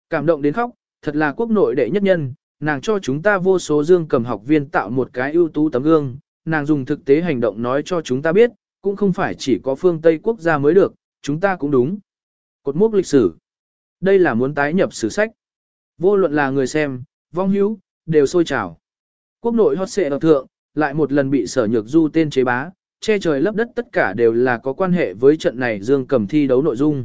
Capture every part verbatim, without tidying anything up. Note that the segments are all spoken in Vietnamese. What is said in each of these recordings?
Cảm động đến khóc, thật là quốc nội đệ nhất nhân, nàng cho chúng ta vô số dương cầm học viên tạo một cái ưu tú tấm gương, nàng dùng thực tế hành động nói cho chúng ta biết, cũng không phải chỉ có phương Tây quốc gia mới được, chúng ta cũng đúng. Cột mốc lịch sử. Đây là muốn tái nhập sử sách. Vô luận là người xem, vong hữu, đều sôi trào. Quốc nội hot xệ ở thượng, lại một lần bị sở nhược du tên chế bá, che trời lấp đất tất cả đều là có quan hệ với trận này dương cầm thi đấu nội dung.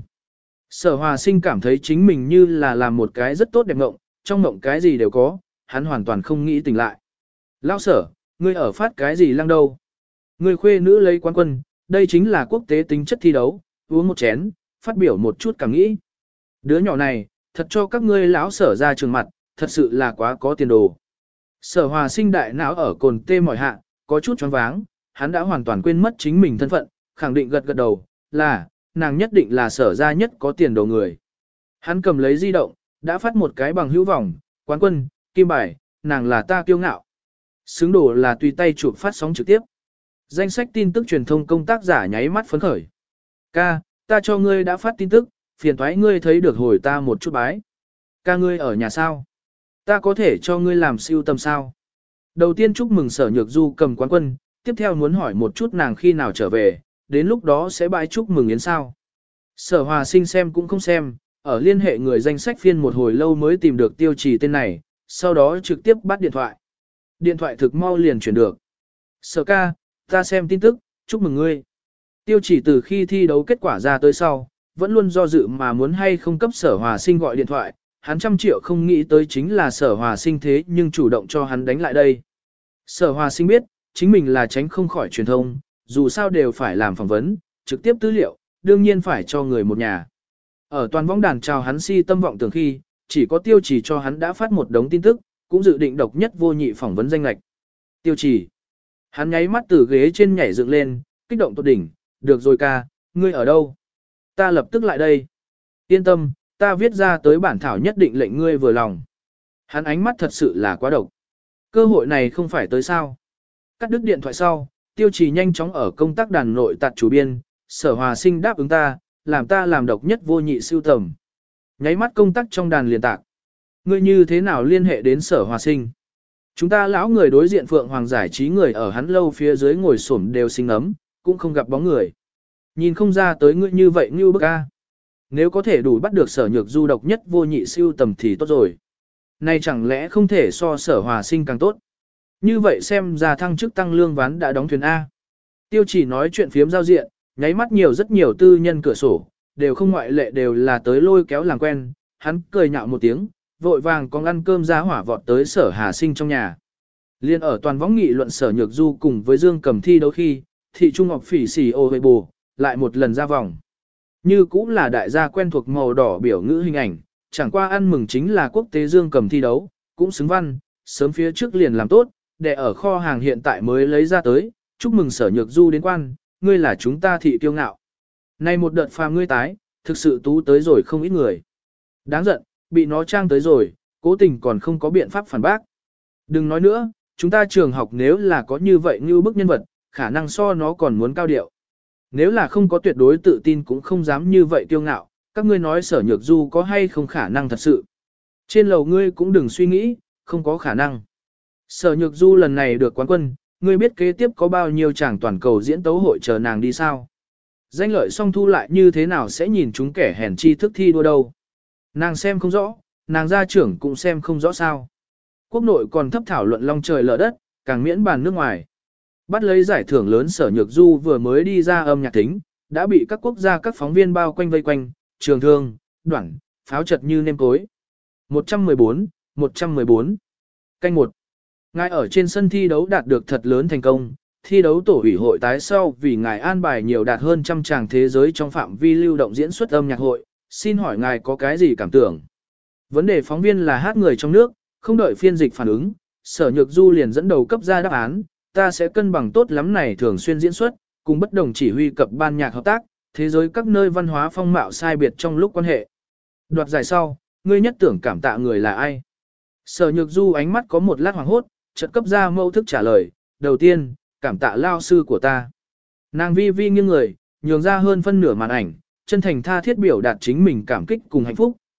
Sở Hòa Sinh cảm thấy chính mình như là làm một cái rất tốt đẹp ngộng, trong ngộng cái gì đều có, hắn hoàn toàn không nghĩ tỉnh lại. Lão sở, ngươi ở phát cái gì lăng đâu? Ngươi khuê nữ lấy quán quân, đây chính là quốc tế tính chất thi đấu, uống một chén, phát biểu một chút cảm nghĩ. Đứa nhỏ này, thật cho các ngươi lão sở ra trường mặt, thật sự là quá có tiền đồ. Sở Hòa Sinh đại não ở cồn tê mỏi hạ, có chút choáng váng, hắn đã hoàn toàn quên mất chính mình thân phận, khẳng định gật gật đầu, là, nàng nhất định là sở ra nhất có tiền đồ người. Hắn cầm lấy di động, đã phát một cái bằng hữu vọng, quán quân, kim bài, nàng là ta kiêu ngạo. Xứng đồ là tùy tay chụp phát sóng trực tiếp. Danh sách tin tức truyền thông công tác giả nháy mắt phấn khởi. Ca, ta cho ngươi đã phát tin tức, phiền thoái ngươi thấy được hồi ta một chút bái. Ca ngươi ở nhà sao? Ta có thể cho ngươi làm siêu tầm sao? Đầu tiên chúc mừng sở nhược du cầm quán quân, tiếp theo muốn hỏi một chút nàng khi nào trở về, đến lúc đó sẽ bãi chúc mừng yến sao. Sở Hòa Sinh xem cũng không xem, ở liên hệ người danh sách phiên một hồi lâu mới tìm được tiêu trì tên này, sau đó trực tiếp bắt điện thoại. Điện thoại thực mau liền chuyển được. Sở ca, ta xem tin tức, chúc mừng ngươi. Tiêu chỉ từ khi thi đấu kết quả ra tới sau, vẫn luôn do dự mà muốn hay không cấp sở Hòa Sinh gọi điện thoại, hắn trăm triệu không nghĩ tới chính là sở Hòa Sinh thế nhưng chủ động cho hắn đánh lại đây. Sở Hòa Sinh biết, chính mình là tránh không khỏi truyền thông, dù sao đều phải làm phỏng vấn, trực tiếp tư liệu, đương nhiên phải cho người một nhà. Ở toàn võng đàn chào hắn si tâm vọng tưởng khi, chỉ có tiêu chỉ cho hắn đã phát một đống tin tức, cũng dự định độc nhất vô nhị phỏng vấn danh lạch. Tiêu chỉ. Hắn nháy mắt từ ghế trên nhảy dựng lên, kích động tột đỉnh, được rồi ca, ngươi ở đâu? Ta lập tức lại đây. Yên tâm, ta viết ra tới bản thảo nhất định lệnh ngươi vừa lòng. Hắn ánh mắt thật sự là quá độc. Cơ hội này không phải tới sao. Cắt đứt điện thoại sau, tiêu trì nhanh chóng ở công tác đàn nội tạt chủ biên, sở Hòa Sinh đáp ứng ta, làm ta làm độc nhất vô nhị siêu tầm. Nháy mắt công tác trong đàn liền tạc. Ngươi như thế nào liên hệ đến sở Hòa Sinh? Chúng ta lão người đối diện Phượng Hoàng giải trí người ở hắn lâu phía dưới ngồi xổm đều sinh ấm, cũng không gặp bóng người. Nhìn không ra tới ngươi như vậy như bức a. Nếu có thể đủ bắt được sở nhược du độc nhất vô nhị siêu tầm thì tốt rồi. Này chẳng lẽ không thể so sở Hòa Sinh càng tốt? Như vậy xem ra thăng chức tăng lương ván đã đóng thuyền A. Tiêu chỉ nói chuyện phiếm giao diện, nháy mắt nhiều rất nhiều tư nhân cửa sổ, đều không ngoại lệ đều là tới lôi kéo làm quen, hắn cười nhạo một tiếng, vội vàng con ăn cơm ra hỏa vọt tới sở Hà Sinh trong nhà. Liên ở toàn võng nghị luận sở nhược du cùng với Dương Cầm thi đấu khi, thị trung ngọc phỉ xỉ ô hơi bù, lại một lần ra vòng. Như cũng là đại gia quen thuộc màu đỏ biểu ngữ hình ảnh, chẳng qua ăn mừng chính là quốc tế Dương Cầm thi đấu, cũng xứng văn, sớm phía trước liền làm tốt, để ở kho hàng hiện tại mới lấy ra tới, chúc mừng sở nhược du đến quan, ngươi là chúng ta thị kiêu ngạo. Này một đợt phàm ngươi tái, thực sự tú tới rồi không ít người. Đáng giận, bị nó trang tới rồi, cố tình còn không có biện pháp phản bác. Đừng nói nữa, chúng ta trường học nếu là có như vậy như bức nhân vật, khả năng so nó còn muốn cao điệu. Nếu là không có tuyệt đối tự tin cũng không dám như vậy kiêu ngạo, các ngươi nói sở nhược du có hay không khả năng thật sự. Trên lầu ngươi cũng đừng suy nghĩ, không có khả năng. Sở nhược du lần này được quán quân, ngươi biết kế tiếp có bao nhiêu chàng toàn cầu diễn tấu hội chờ nàng đi sao. Danh lợi song thu lại như thế nào sẽ nhìn chúng kẻ hèn chi thức thi đua đâu. Nàng xem không rõ, nàng gia trưởng cũng xem không rõ sao. Quốc nội còn thấp thảo luận long trời lở đất, càng miễn bàn nước ngoài. Bắt lấy giải thưởng lớn sở nhược du vừa mới đi ra âm nhạc thính, đã bị các quốc gia các phóng viên bao quanh vây quanh, trường thương, đoạn, pháo chật như nêm cối. một trăm mười bốn, một trăm mười bốn. Canh một. Ngài ở trên sân thi đấu đạt được thật lớn thành công, thi đấu tổ ủy hội tái sau vì ngài an bài nhiều đạt hơn trăm tràng thế giới trong phạm vi lưu động diễn xuất âm nhạc hội, xin hỏi ngài có cái gì cảm tưởng? Vấn đề phóng viên là hát người trong nước, không đợi phiên dịch phản ứng, sở nhược du liền dẫn đầu cấp ra đáp án, ta sẽ cân bằng tốt lắm này thường xuyên diễn xuất, cùng bất đồng chỉ huy cập ban nhạc hợp tác, thế giới các nơi văn hóa phong mạo sai biệt trong lúc quan hệ. Đoạt giải sau, ngươi nhất tưởng cảm tạ người là ai? Sở nhược du ánh mắt có một lát hoàng hốt, chợt cấp ra mâu thức trả lời, đầu tiên, cảm tạ lao sư của ta. Nàng vi vi nghiêng người, nhường ra hơn phân nửa màn ảnh, chân thành tha thiết biểu đạt chính mình cảm kích cùng hạnh phúc,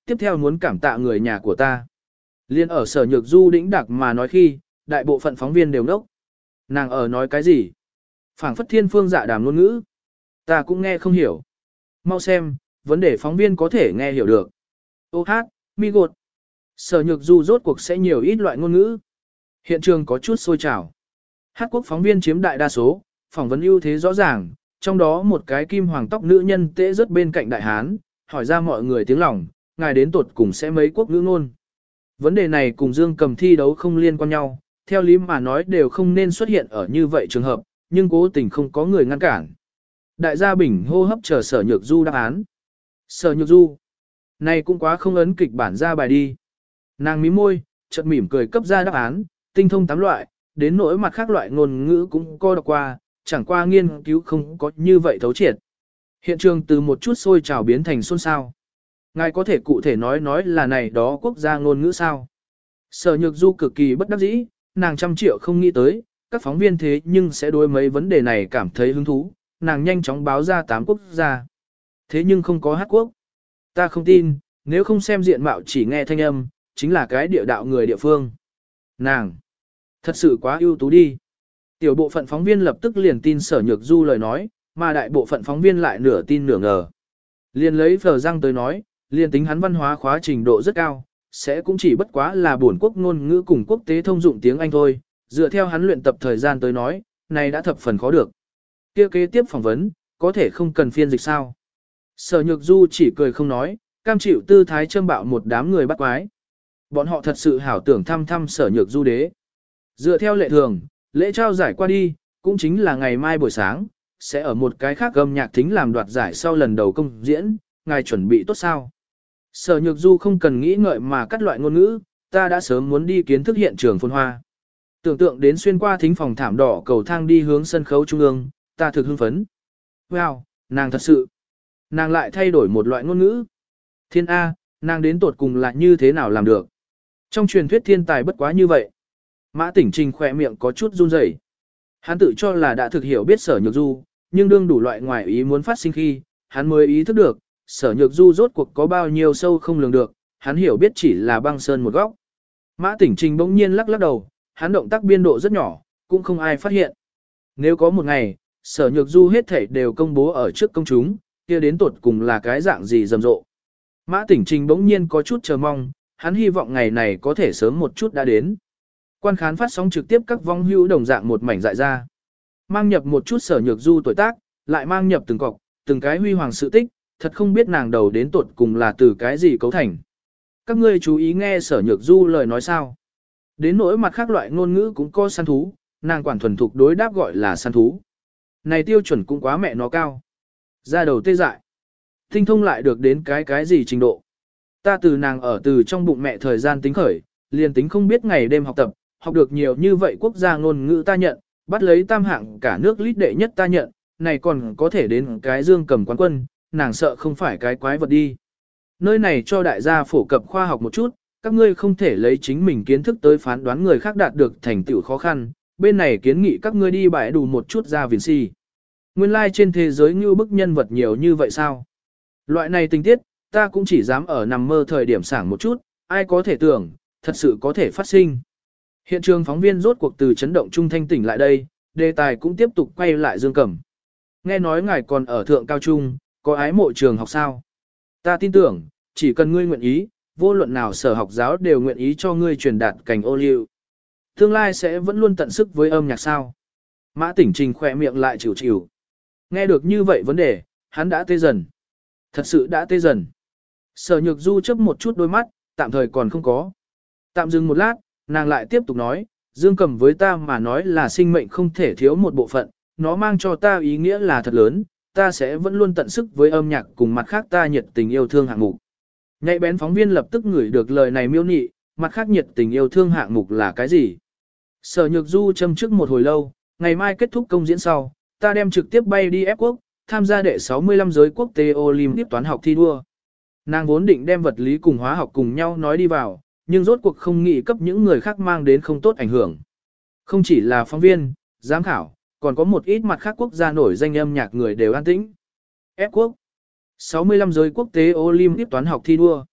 tiếp theo muốn cảm tạ người nhà của ta. Liên ở Sở Nhược Du đĩnh đặc mà nói khi, đại bộ phận phóng viên đều ngốc. Nàng ở nói cái gì? Phảng phất thiên phương dạ đàm ngôn ngữ. Ta cũng nghe không hiểu. Mau xem, vấn đề phóng viên có thể nghe hiểu được. Ô hát, mi gột. Sở Nhược Du rốt cuộc sẽ nhiều ít loại ngôn ngữ. Hiện trường có chút sôi trào. Hát quốc phóng viên chiếm đại đa số, phỏng vấn ưu thế rõ ràng, trong đó một cái kim hoàng tóc nữ nhân tễ rất bên cạnh đại hán, hỏi ra mọi người tiếng lòng, ngài đến tuột cùng sẽ mấy quốc ngữ ngôn. Vấn đề này cùng Dương Cầm thi đấu không liên quan nhau, theo lý mà nói đều không nên xuất hiện ở như vậy trường hợp, nhưng cố tình không có người ngăn cản. Đại gia Bình hô hấp chờ Sở Nhược Du đáp án. Sở Nhược Du, này cũng quá không ấn kịch bản ra bài đi. Nàng mím môi, chợt mỉm cười cấp ra đáp án, tinh thông tám loại, đến nỗi mặt khác loại ngôn ngữ cũng có đọc qua, chẳng qua nghiên cứu không có như vậy thấu triệt. Hiện trường từ một chút sôi trào biến thành xôn xao. Ngài có thể cụ thể nói nói là này đó quốc gia ngôn ngữ sao? Sở Nhược Du cực kỳ bất đắc dĩ, nàng trăm triệu không nghĩ tới, các phóng viên thế nhưng sẽ đối mấy vấn đề này cảm thấy hứng thú, nàng nhanh chóng báo ra tám quốc gia. Thế nhưng không có Hát quốc. Ta không tin, nếu không xem diện mạo chỉ nghe thanh âm, chính là cái địa đạo người địa phương. Nàng, thật sự quá ưu tú đi. Tiểu bộ phận phóng viên lập tức liền tin Sở Nhược Du lời nói, mà đại bộ phận phóng viên lại nửa tin nửa ngờ. Liền lấy Phờ Răng tới nói, liền tính hắn văn hóa khóa trình độ rất cao, sẽ cũng chỉ bất quá là bổn quốc ngôn ngữ cùng quốc tế thông dụng tiếng Anh thôi, dựa theo hắn luyện tập thời gian tới nói, này đã thập phần khó được. Kia kế tiếp phỏng vấn, có thể không cần phiên dịch sao? Sở Nhược Du chỉ cười không nói, cam chịu tư thái châm bạo một đám người bắt quái. Bọn họ thật sự hảo tưởng thăm thăm Sở Nhược Du đế. Dựa theo lệ thường, lễ trao giải qua đi, cũng chính là ngày mai buổi sáng, sẽ ở một cái khác âm nhạc thính làm đoạt giải sau lần đầu công diễn, ngài chuẩn bị tốt sao? Sở Nhược Du không cần nghĩ ngợi mà cắt loại ngôn ngữ, ta đã sớm muốn đi kiến thức hiện trường phồn hoa. Tưởng tượng đến xuyên qua thính phòng thảm đỏ cầu thang đi hướng sân khấu trung ương, ta thực hưng phấn. Wow, nàng thật sự. Nàng lại thay đổi một loại ngôn ngữ. Thiên A, nàng đến tột cùng là như thế nào làm được? Trong truyền thuyết thiên tài bất quá như vậy. Mã Tỉnh Trình khỏe miệng có chút run rẩy. Hắn tự cho là đã thực hiểu biết Sở Nhược Du, nhưng đương đủ loại ngoài ý muốn phát sinh khi, hắn mới ý thức được, Sở Nhược Du rốt cuộc có bao nhiêu sâu không lường được, hắn hiểu biết chỉ là băng sơn một góc. Mã Tỉnh Trình bỗng nhiên lắc lắc đầu, hắn động tác biên độ rất nhỏ, cũng không ai phát hiện. Nếu có một ngày, Sở Nhược Du hết thảy đều công bố ở trước công chúng, kia đến tột cùng là cái dạng gì rầm rộ. Mã Tỉnh Trình bỗng nhiên có chút chờ mong, hắn hy vọng ngày này có thể sớm một chút đã đến. Quan khán phát sóng trực tiếp các vong hữu đồng dạng một mảnh dại ra. Mang nhập một chút Sở Nhược Du tuổi tác, lại mang nhập từng cọc, từng cái huy hoàng sự tích, thật không biết nàng đầu đến tột cùng là từ cái gì cấu thành. Các ngươi chú ý nghe Sở Nhược Du lời nói sao. Đến nỗi mặt khác loại ngôn ngữ cũng có săn thú, nàng quản thuần thục đối đáp gọi là săn thú. Này tiêu chuẩn cũng quá mẹ nó cao. Ra đầu tê dại. Tinh thông lại được đến cái cái gì trình độ. Ta từ nàng ở từ trong bụng mẹ thời gian tính khởi, liền tính không biết ngày đêm học tập, học được nhiều như vậy quốc gia ngôn ngữ ta nhận, bắt lấy tam hạng cả nước lít đệ nhất ta nhận, này còn có thể đến cái Dương Cầm quán quân, nàng sợ không phải cái quái vật đi. Nơi này cho đại gia phổ cập khoa học một chút, các ngươi không thể lấy chính mình kiến thức tới phán đoán người khác đạt được thành tựu khó khăn, bên này kiến nghị các ngươi đi bãi đủ một chút ra viền si. Nguyên lai like trên thế giới như bức nhân vật nhiều như vậy sao? Loại này tình tiết, ta cũng chỉ dám ở nằm mơ thời điểm sảng một chút, ai có thể tưởng, thật sự có thể phát sinh. Hiện trường phóng viên rốt cuộc từ chấn động trung thanh tỉnh lại đây, đề tài cũng tiếp tục quay lại Dương Cẩm. Nghe nói ngài còn ở thượng cao trung, có ái mộ trường học sao? Ta tin tưởng, chỉ cần ngươi nguyện ý, vô luận nào sở học giáo đều nguyện ý cho ngươi truyền đạt cảnh ô liu. Tương lai sẽ vẫn luôn tận sức với âm nhạc sao? Mã Tỉnh Trình khỏe miệng lại chịu chịu. Nghe được như vậy vấn đề, hắn đã tê dần. Thật sự đã tê dần. Sở Nhược Du chớp một chút đôi mắt, tạm thời còn không có. Tạm dừng một lát, nàng lại tiếp tục nói, Dương Cầm với ta mà nói là sinh mệnh không thể thiếu một bộ phận, nó mang cho ta ý nghĩa là thật lớn, ta sẽ vẫn luôn tận sức với âm nhạc cùng mặt khác ta nhiệt tình yêu thương hạng mục. Nhạy bén phóng viên lập tức ngửi được lời này miêu nị, mặt khác nhiệt tình yêu thương hạng mục là cái gì? Sở Nhược Du châm trước một hồi lâu, ngày mai kết thúc công diễn sau, ta đem trực tiếp bay đi ép quốc, tham gia đệ sáu mươi lăm giới quốc tế Olympic toán học thi đua. Nàng vốn định đem vật lý cùng hóa học cùng nhau nói đi vào, nhưng rốt cuộc không nghĩ cấp những người khác mang đến không tốt ảnh hưởng. Không chỉ là phóng viên, giám khảo, còn có một ít mặt khác quốc gia nổi danh âm nhạc người đều an tĩnh. Ép quốc. sáu mươi lăm giới quốc tế Olympic toán học thi đua.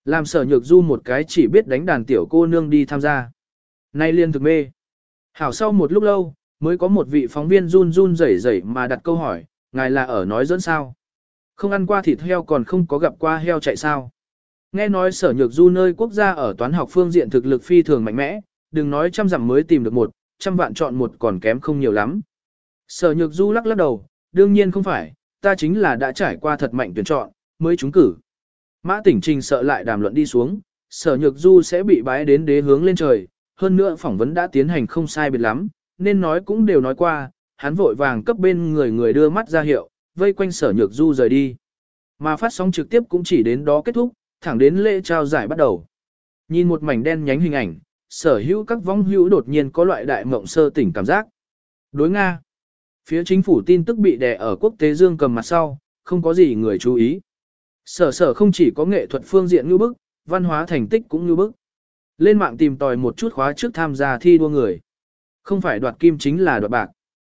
Làm Sở Nhược Du một cái chỉ biết đánh đàn tiểu cô nương đi tham gia. Nay liên thực mê. Hảo sau một lúc lâu, mới có một vị phóng viên run run rẩy rẩy mà đặt câu hỏi, ngài là ở nói dẫn sao? Không ăn qua thịt heo còn không có gặp qua heo chạy sao? Nghe nói Sở Nhược Du nơi quốc gia ở toán học phương diện thực lực phi thường mạnh mẽ, đừng nói trăm dặm mới tìm được một, trăm vạn chọn một còn kém không nhiều lắm. Sở Nhược Du lắc lắc đầu, đương nhiên không phải, ta chính là đã trải qua thật mạnh tuyển chọn, mới trúng cử. Mã Tỉnh Trình sợ lại đàm luận đi xuống, Sở Nhược Du sẽ bị bái đến đế hướng lên trời, hơn nữa phỏng vấn đã tiến hành không sai biệt lắm, nên nói cũng đều nói qua, hắn vội vàng cấp bên người người đưa mắt ra hiệu, vây quanh Sở Nhược Du rời đi. Mà phát sóng trực tiếp cũng chỉ đến đó kết thúc, thẳng đến lễ trao giải bắt đầu. Nhìn một mảnh đen nhánh hình ảnh, sở hữu các vong hữu đột nhiên có loại đại mộng sơ tỉnh cảm giác. Đối Nga. Phía chính phủ tin tức bị đè ở quốc tế dương cầm mặt sau, không có gì người chú ý. Sở sở không chỉ có nghệ thuật phương diện như bức, văn hóa thành tích cũng như bức. Lên mạng tìm tòi một chút khóa trước tham gia thi đua người. Không phải đoạt kim chính là đoạt bạc.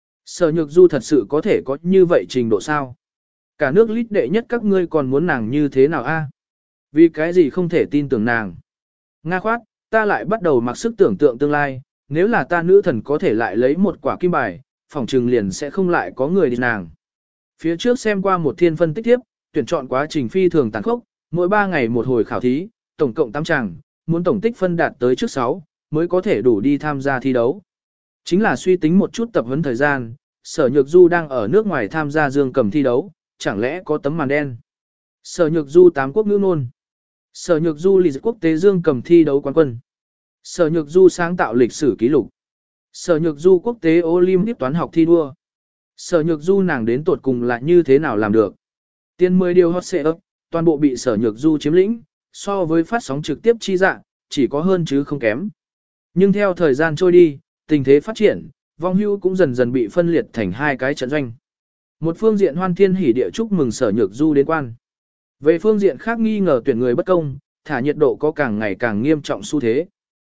Sở Nhược Du thật sự có thể có như vậy trình độ sao? Cả nước lít đệ nhất các ngươi còn muốn nàng như thế nào a? Vì cái gì không thể tin tưởng nàng? Nga khoát, ta lại bắt đầu mặc sức tưởng tượng tương lai, nếu là ta nữ thần có thể lại lấy một quả kim bài, phòng trừng liền sẽ không lại có người đi nàng. Phía trước xem qua một thiên phân tích tiếp, tuyển chọn quá trình phi thường tàn khốc, mỗi ba ngày một hồi khảo thí, tổng cộng tám chàng, muốn tổng tích phân đạt tới trước sáu, mới có thể đủ đi tham gia thi đấu. Chính là suy tính một chút tập huấn thời gian, Sở Nhược Du đang ở nước ngoài tham gia dương cầm thi đấu, chẳng lẽ có tấm màn đen. Sở Nhược Du tám quốc ngữ ngôn. Sở Nhược Du lịch quốc tế dương cầm thi đấu quán quân. Sở Nhược Du sáng tạo lịch sử kỷ lục. Sở Nhược Du quốc tế Olympic toán học thi đua. Sở Nhược Du nàng đến tuột cùng là như thế nào làm được. Tiền mười điều hot setup, toàn bộ bị Sở Nhược Du chiếm lĩnh, so với phát sóng trực tiếp chi dạng, chỉ có hơn chứ không kém. Nhưng theo thời gian trôi đi, tình thế phát triển, vong hưu cũng dần dần bị phân liệt thành hai cái trận doanh. Một phương diện hoan thiên hỉ địa chúc mừng Sở Nhược Du đến quan. Về phương diện khác nghi ngờ tuyển người bất công, thả nhiệt độ có càng ngày càng nghiêm trọng xu thế.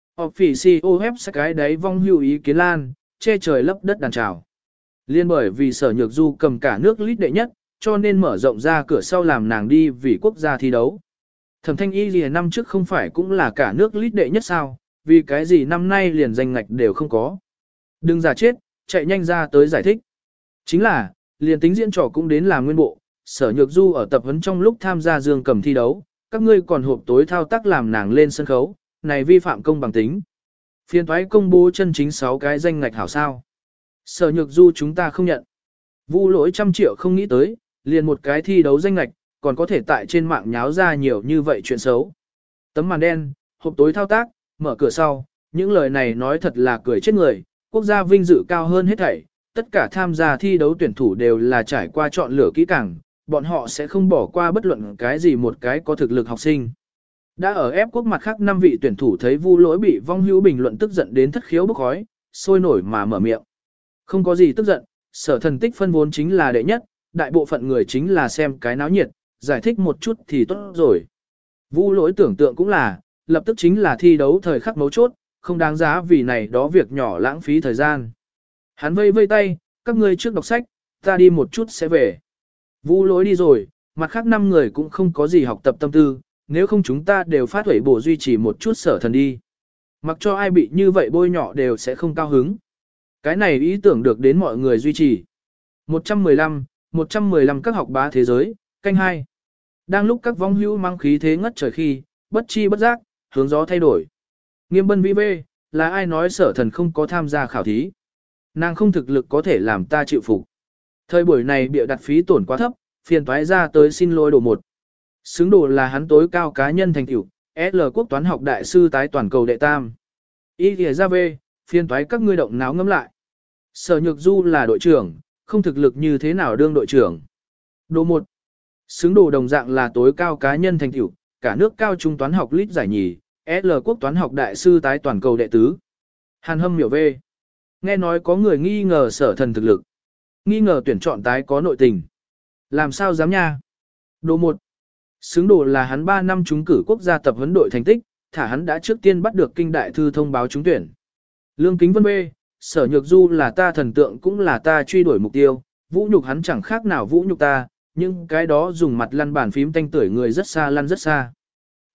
Officio web cái đấy vong hưu ý kiến lan, che trời lấp đất đàn trào. Liên bởi vì Sở Nhược Du cầm cả nước lít đệ nhất, cho nên mở rộng ra cửa sau làm nàng đi vì quốc gia thi đấu. Thẩm Thanh Y lìa năm trước không phải cũng là cả nước lít đệ nhất sao, vì cái gì năm nay liền danh ngạch đều không có. Đừng giả chết, chạy nhanh ra tới giải thích. Chính là, liền tính diễn trò cũng đến làm nguyên bộ, Sở Nhược Du ở tập huấn trong lúc tham gia dương cầm thi đấu, các ngươi còn hộp tối thao tác làm nàng lên sân khấu, này vi phạm công bằng tính. Phiên thoái công bố chân chính sáu cái danh ngạch hảo sao. Sở Nhược Du chúng ta không nhận. Vu lỗi trăm triệu không nghĩ tới, liền một cái thi đấu danh ngạch, còn có thể tại trên mạng nháo ra nhiều như vậy chuyện xấu. Tấm màn đen, hộp tối thao tác, mở cửa sau, những lời này nói thật là cười chết người, quốc gia vinh dự cao hơn hết thảy, tất cả tham gia thi đấu tuyển thủ đều là trải qua chọn lựa kỹ càng, bọn họ sẽ không bỏ qua bất luận cái gì một cái có thực lực học sinh. Đã ở ép quốc mặt khác năm vị tuyển thủ thấy Vu lỗi bị vong hữu bình luận tức giận đến thất khiếu bốc khói, sôi nổi mà mở miệng. Không có gì tức giận, Sở Thần tích phân vốn chính là đệ nhất, đại bộ phận người chính là xem cái náo nhiệt, giải thích một chút thì tốt rồi. Vu lỗi tưởng tượng cũng là, lập tức chính là thi đấu thời khắc mấu chốt, không đáng giá vì này đó việc nhỏ lãng phí thời gian. Hắn vây vây tay, các ngươi trước đọc sách, ta đi một chút sẽ về. Vu lỗi đi rồi, mặt khác năm người cũng không có gì học tập tâm tư, nếu không chúng ta đều phát huẩy bổ duy trì một chút Sở Thần đi. Mặc cho ai bị như vậy bôi nhỏ đều sẽ không cao hứng. Cái này ý tưởng được đến mọi người duy trì. một trăm mười lăm, một trăm mười lăm các học bá thế giới, canh hai. Đang lúc các vong hữu mang khí thế ngất trời khi, bất chi bất giác, hướng gió thay đổi. Nghiêm bân vĩ bê, là ai nói Sở Thần không có tham gia khảo thí. Nàng không thực lực có thể làm ta chịu phục. Thời buổi này bịa đặt phí tổn quá thấp, phiền toái ra tới xin lỗi đồ một. Xứng đồ là hắn tối cao cá nhân thành tựu, L quốc toán học đại sư tái toàn cầu đệ tam. Ý kìa ra về, phiền toái các ngươi động náo ngấm lại. Sở Nhược Du là đội trưởng, không thực lực như thế nào đương đội trưởng. Đồ một. Xứng đồ đồng dạng là tối cao cá nhân thành tựu, cả nước cao trung toán học lít giải nhì, L quốc toán học đại sư tái toàn cầu đệ tứ. Hàn Hâm miểu về. Nghe nói có người nghi ngờ Sở Thần thực lực. Nghi ngờ tuyển chọn tái có nội tình. Làm sao dám nha? Đồ một. Xứng đồ là hắn ba năm trúng cử quốc gia tập huấn đội thành tích, thả hắn đã trước tiên bắt được kinh đại thư thông báo trúng tuyển. Lương Kính Vân B, Sở Nhược Du là ta thần tượng cũng là ta truy đuổi mục tiêu, vũ nhục hắn chẳng khác nào vũ nhục ta, nhưng cái đó dùng mặt lăn bàn phím tanh tưởi người rất xa lăn rất xa.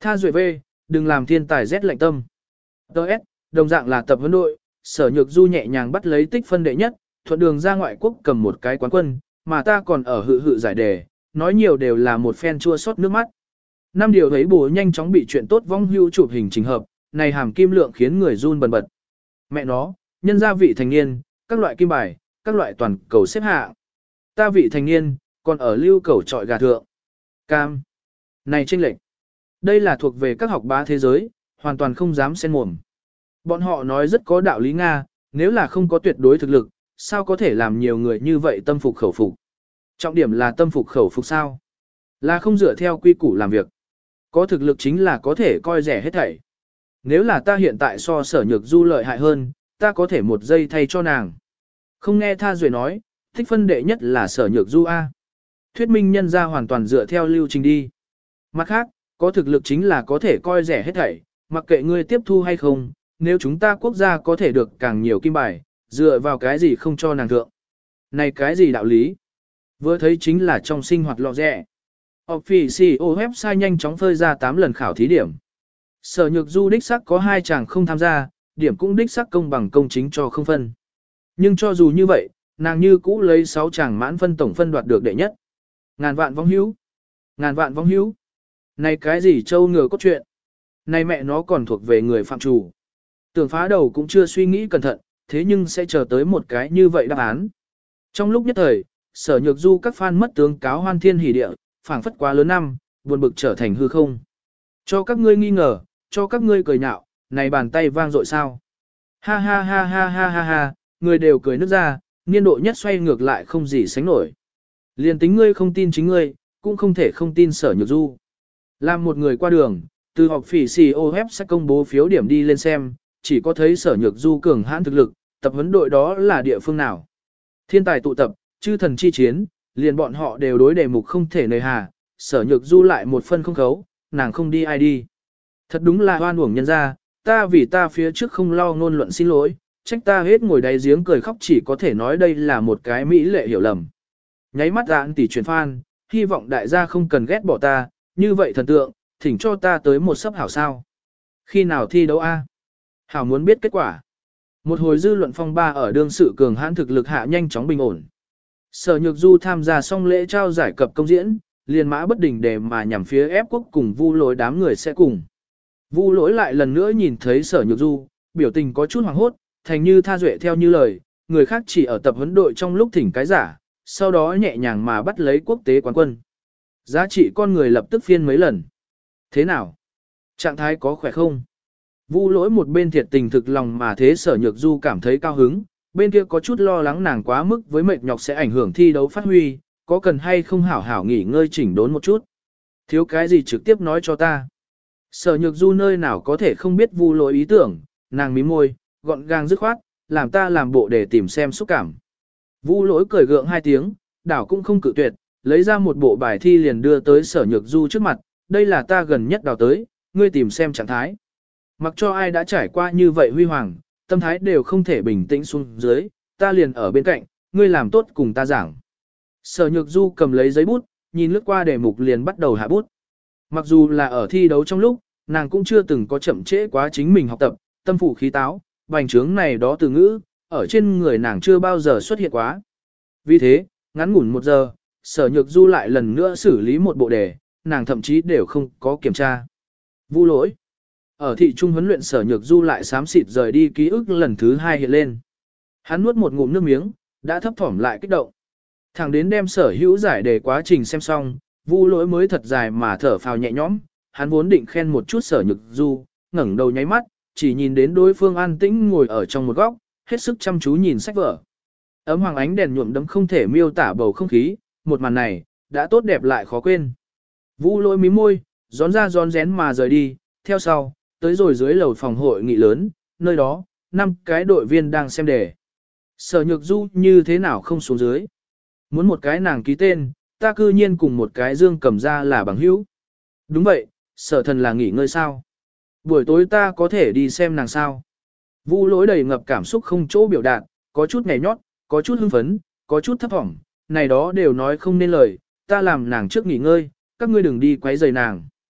Tha duệ về, đừng làm thiên tài rét lạnh tâm. Đợt, đồng dạng là tập huấn đội, Sở Nhược Du nhẹ nhàng bắt lấy tích phân đệ nhất, thuận đường ra ngoại quốc cầm một cái quán quân, mà ta còn ở hự hự giải đề, nói nhiều đều là một phen chua xót nước mắt. Năm điều thấy bố nhanh chóng bị chuyện tốt vong hưu chụp hình trình hợp, này hàm kim lượng khiến người run bần bật. Mẹ nó, nhân gia vị thành niên, các loại kim bài, các loại toàn cầu xếp hạng. Ta vị thành niên, còn ở lưu cầu trọi gà thượng. Cam. Này chênh lệch. Đây là thuộc về các học bá thế giới, hoàn toàn không dám xen mồm. Bọn họ nói rất có đạo lý Nga, nếu là không có tuyệt đối thực lực, sao có thể làm nhiều người như vậy tâm phục khẩu phục. Trọng điểm là tâm phục khẩu phục sao? Là không dựa theo quy củ làm việc. Có thực lực chính là có thể coi rẻ hết thảy. Nếu là ta hiện tại so Sở Nhược Du lợi hại hơn, ta có thể một giây thay cho nàng. Không nghe Tha Duệ nói, thích phân đệ nhất là Sở Nhược Du A. Thuyết minh nhân ra hoàn toàn dựa theo lưu trình đi. Mặt khác, có thực lực chính là có thể coi rẻ hết thảy, mặc kệ ngươi tiếp thu hay không, nếu chúng ta quốc gia có thể được càng nhiều kim bài, dựa vào cái gì không cho nàng thượng. Này cái gì đạo lý? Vừa thấy chính là trong sinh hoạt lọ rẻ. Officio website nhanh chóng phơi ra tám lần khảo thí điểm. Sở Nhược Du đích sắc có hai chàng không tham gia, điểm cũng đích sắc công bằng công chính cho không phân. Nhưng cho dù như vậy, nàng như cũ lấy sáu chàng mãn phân tổng phân đoạt được đệ nhất. Ngàn vạn vong hữu. Ngàn vạn vong hữu. Này cái gì trâu ngừa cốt truyện. Này mẹ nó còn thuộc về người phạm chủ. Tưởng phá đầu cũng chưa suy nghĩ cẩn thận, thế nhưng sẽ chờ tới một cái như vậy đáp án. Trong lúc nhất thời, Sở Nhược Du các fan mất tướng cáo hoan thiên hỉ địa, phảng phất quá lớn năm, buồn bực trở thành hư không. Cho các ngươi nghi ngờ, cho các ngươi cười nhạo, này bàn tay vang dội sao. Ha ha ha ha ha ha ha, người đều cười nứt ra, niên độ nhất xoay ngược lại không gì sánh nổi. Liên tính ngươi không tin chính ngươi, cũng không thể không tin Sở Nhược Du. Làm một người qua đường, từ học phỉ xê ô ép sẽ công bố phiếu điểm đi lên xem, chỉ có thấy Sở Nhược Du cường hãn thực lực, tập huấn đội đó là địa phương nào. Thiên tài tụ tập, chư thần chi chiến, liền bọn họ đều đối đề mục không thể nời hà, Sở Nhược Du lại một phân không khấu, nàng không đi ai đi. Thật đúng là hoan uổng nhân ra, ta vì ta phía trước không lo ngôn luận xin lỗi, trách ta hết ngồi đáy giếng cười khóc chỉ có thể nói đây là một cái mỹ lệ hiểu lầm. Nháy mắt dạn tỷ truyền phan, hy vọng đại gia không cần ghét bỏ ta, như vậy thần tượng, thỉnh cho ta tới một sấp hảo sao. Khi nào thi đấu a? Hảo muốn biết kết quả. Một hồi dư luận phong ba ở đương sự cường hãn thực lực hạ nhanh chóng bình ổn. Sở Nhược Du tham gia xong lễ trao giải cập công diễn, liền mã bất đình để mà nhằm phía ép quốc cùng Vu Lỗi đám người sẽ cùng. Vu Lỗi lại lần nữa nhìn thấy Sở Nhược Du, biểu tình có chút hoảng hốt, thành như Tha Duệ theo như lời, người khác chỉ ở tập huấn đội trong lúc thỉnh cái giả, sau đó nhẹ nhàng mà bắt lấy quốc tế quán quân. Giá trị con người lập tức phiên mấy lần. Thế nào? Trạng thái có khỏe không? Vu Lỗi một bên thiệt tình thực lòng mà thế Sở Nhược Du cảm thấy cao hứng, bên kia có chút lo lắng nàng quá mức với mệt nhọc sẽ ảnh hưởng thi đấu phát huy, có cần hay không hảo hảo nghỉ ngơi chỉnh đốn một chút. Thiếu cái gì trực tiếp nói cho ta. Sở Nhược Du nơi nào có thể không biết Vu Lỗi ý tưởng, nàng mím môi, gọn gàng dứt khoát, làm ta làm bộ để tìm xem xúc cảm. Vu Lỗi cười gượng hai tiếng, đảo cũng không cự tuyệt, lấy ra một bộ bài thi liền đưa tới Sở Nhược Du trước mặt, đây là ta gần nhất đào tới, ngươi tìm xem trạng thái. Mặc cho ai đã trải qua như vậy huy hoàng, tâm thái đều không thể bình tĩnh xuống dưới, ta liền ở bên cạnh, ngươi làm tốt cùng ta giảng. Sở Nhược Du cầm lấy giấy bút, nhìn lướt qua đề mục liền bắt đầu hạ bút. Mặc dù là ở thi đấu trong lúc, nàng cũng chưa từng có chậm trễ quá chính mình học tập, tâm phủ khí táo, bành trướng này đó từ ngữ, ở trên người nàng chưa bao giờ xuất hiện quá. Vì thế, ngắn ngủn một giờ, Sở Nhược Du lại lần nữa xử lý một bộ đề, nàng thậm chí đều không có kiểm tra. Vu Lỗi. Ở thị trung huấn luyện Sở Nhược Du lại xám xịt rời đi ký ức lần thứ hai hiện lên. Hắn nuốt một ngụm nước miếng, đã thấp thỏm lại kích động. Thẳng đến đem sở hữu giải đề quá trình xem xong, Vu Lỗi mới thật dài mà thở phào nhẹ nhõm, hắn vốn định khen một chút Sở Nhược Du, ngẩng đầu nháy mắt, chỉ nhìn đến đối phương an tĩnh ngồi ở trong một góc, hết sức chăm chú nhìn sách vở. Ấm hoàng ánh đèn nhuộm đẫm không thể miêu tả bầu không khí, một màn này, đã tốt đẹp lại khó quên. Vu Lỗi mím môi, gión ra gión rén mà rời đi, theo sau, tới rồi dưới lầu phòng hội nghị lớn, nơi đó, năm cái đội viên đang xem đề. Sở Nhược Du như thế nào không xuống dưới. Muốn một cái nàng ký tên, ta cư nhiên cùng một cái Dương Cầm ra là bằng hữu. Đúng vậy, Sở Thần là nghỉ ngơi sao? Buổi tối ta có thể đi xem nàng sao? Vu Lỗi đầy ngập cảm xúc không chỗ biểu đạt, có chút nhảy nhót, có chút hưng phấn, có chút thấp thỏm, này đó đều nói không nên lời, ta làm nàng trước nghỉ ngơi, các ngươi đừng đi quấy rầy nàng.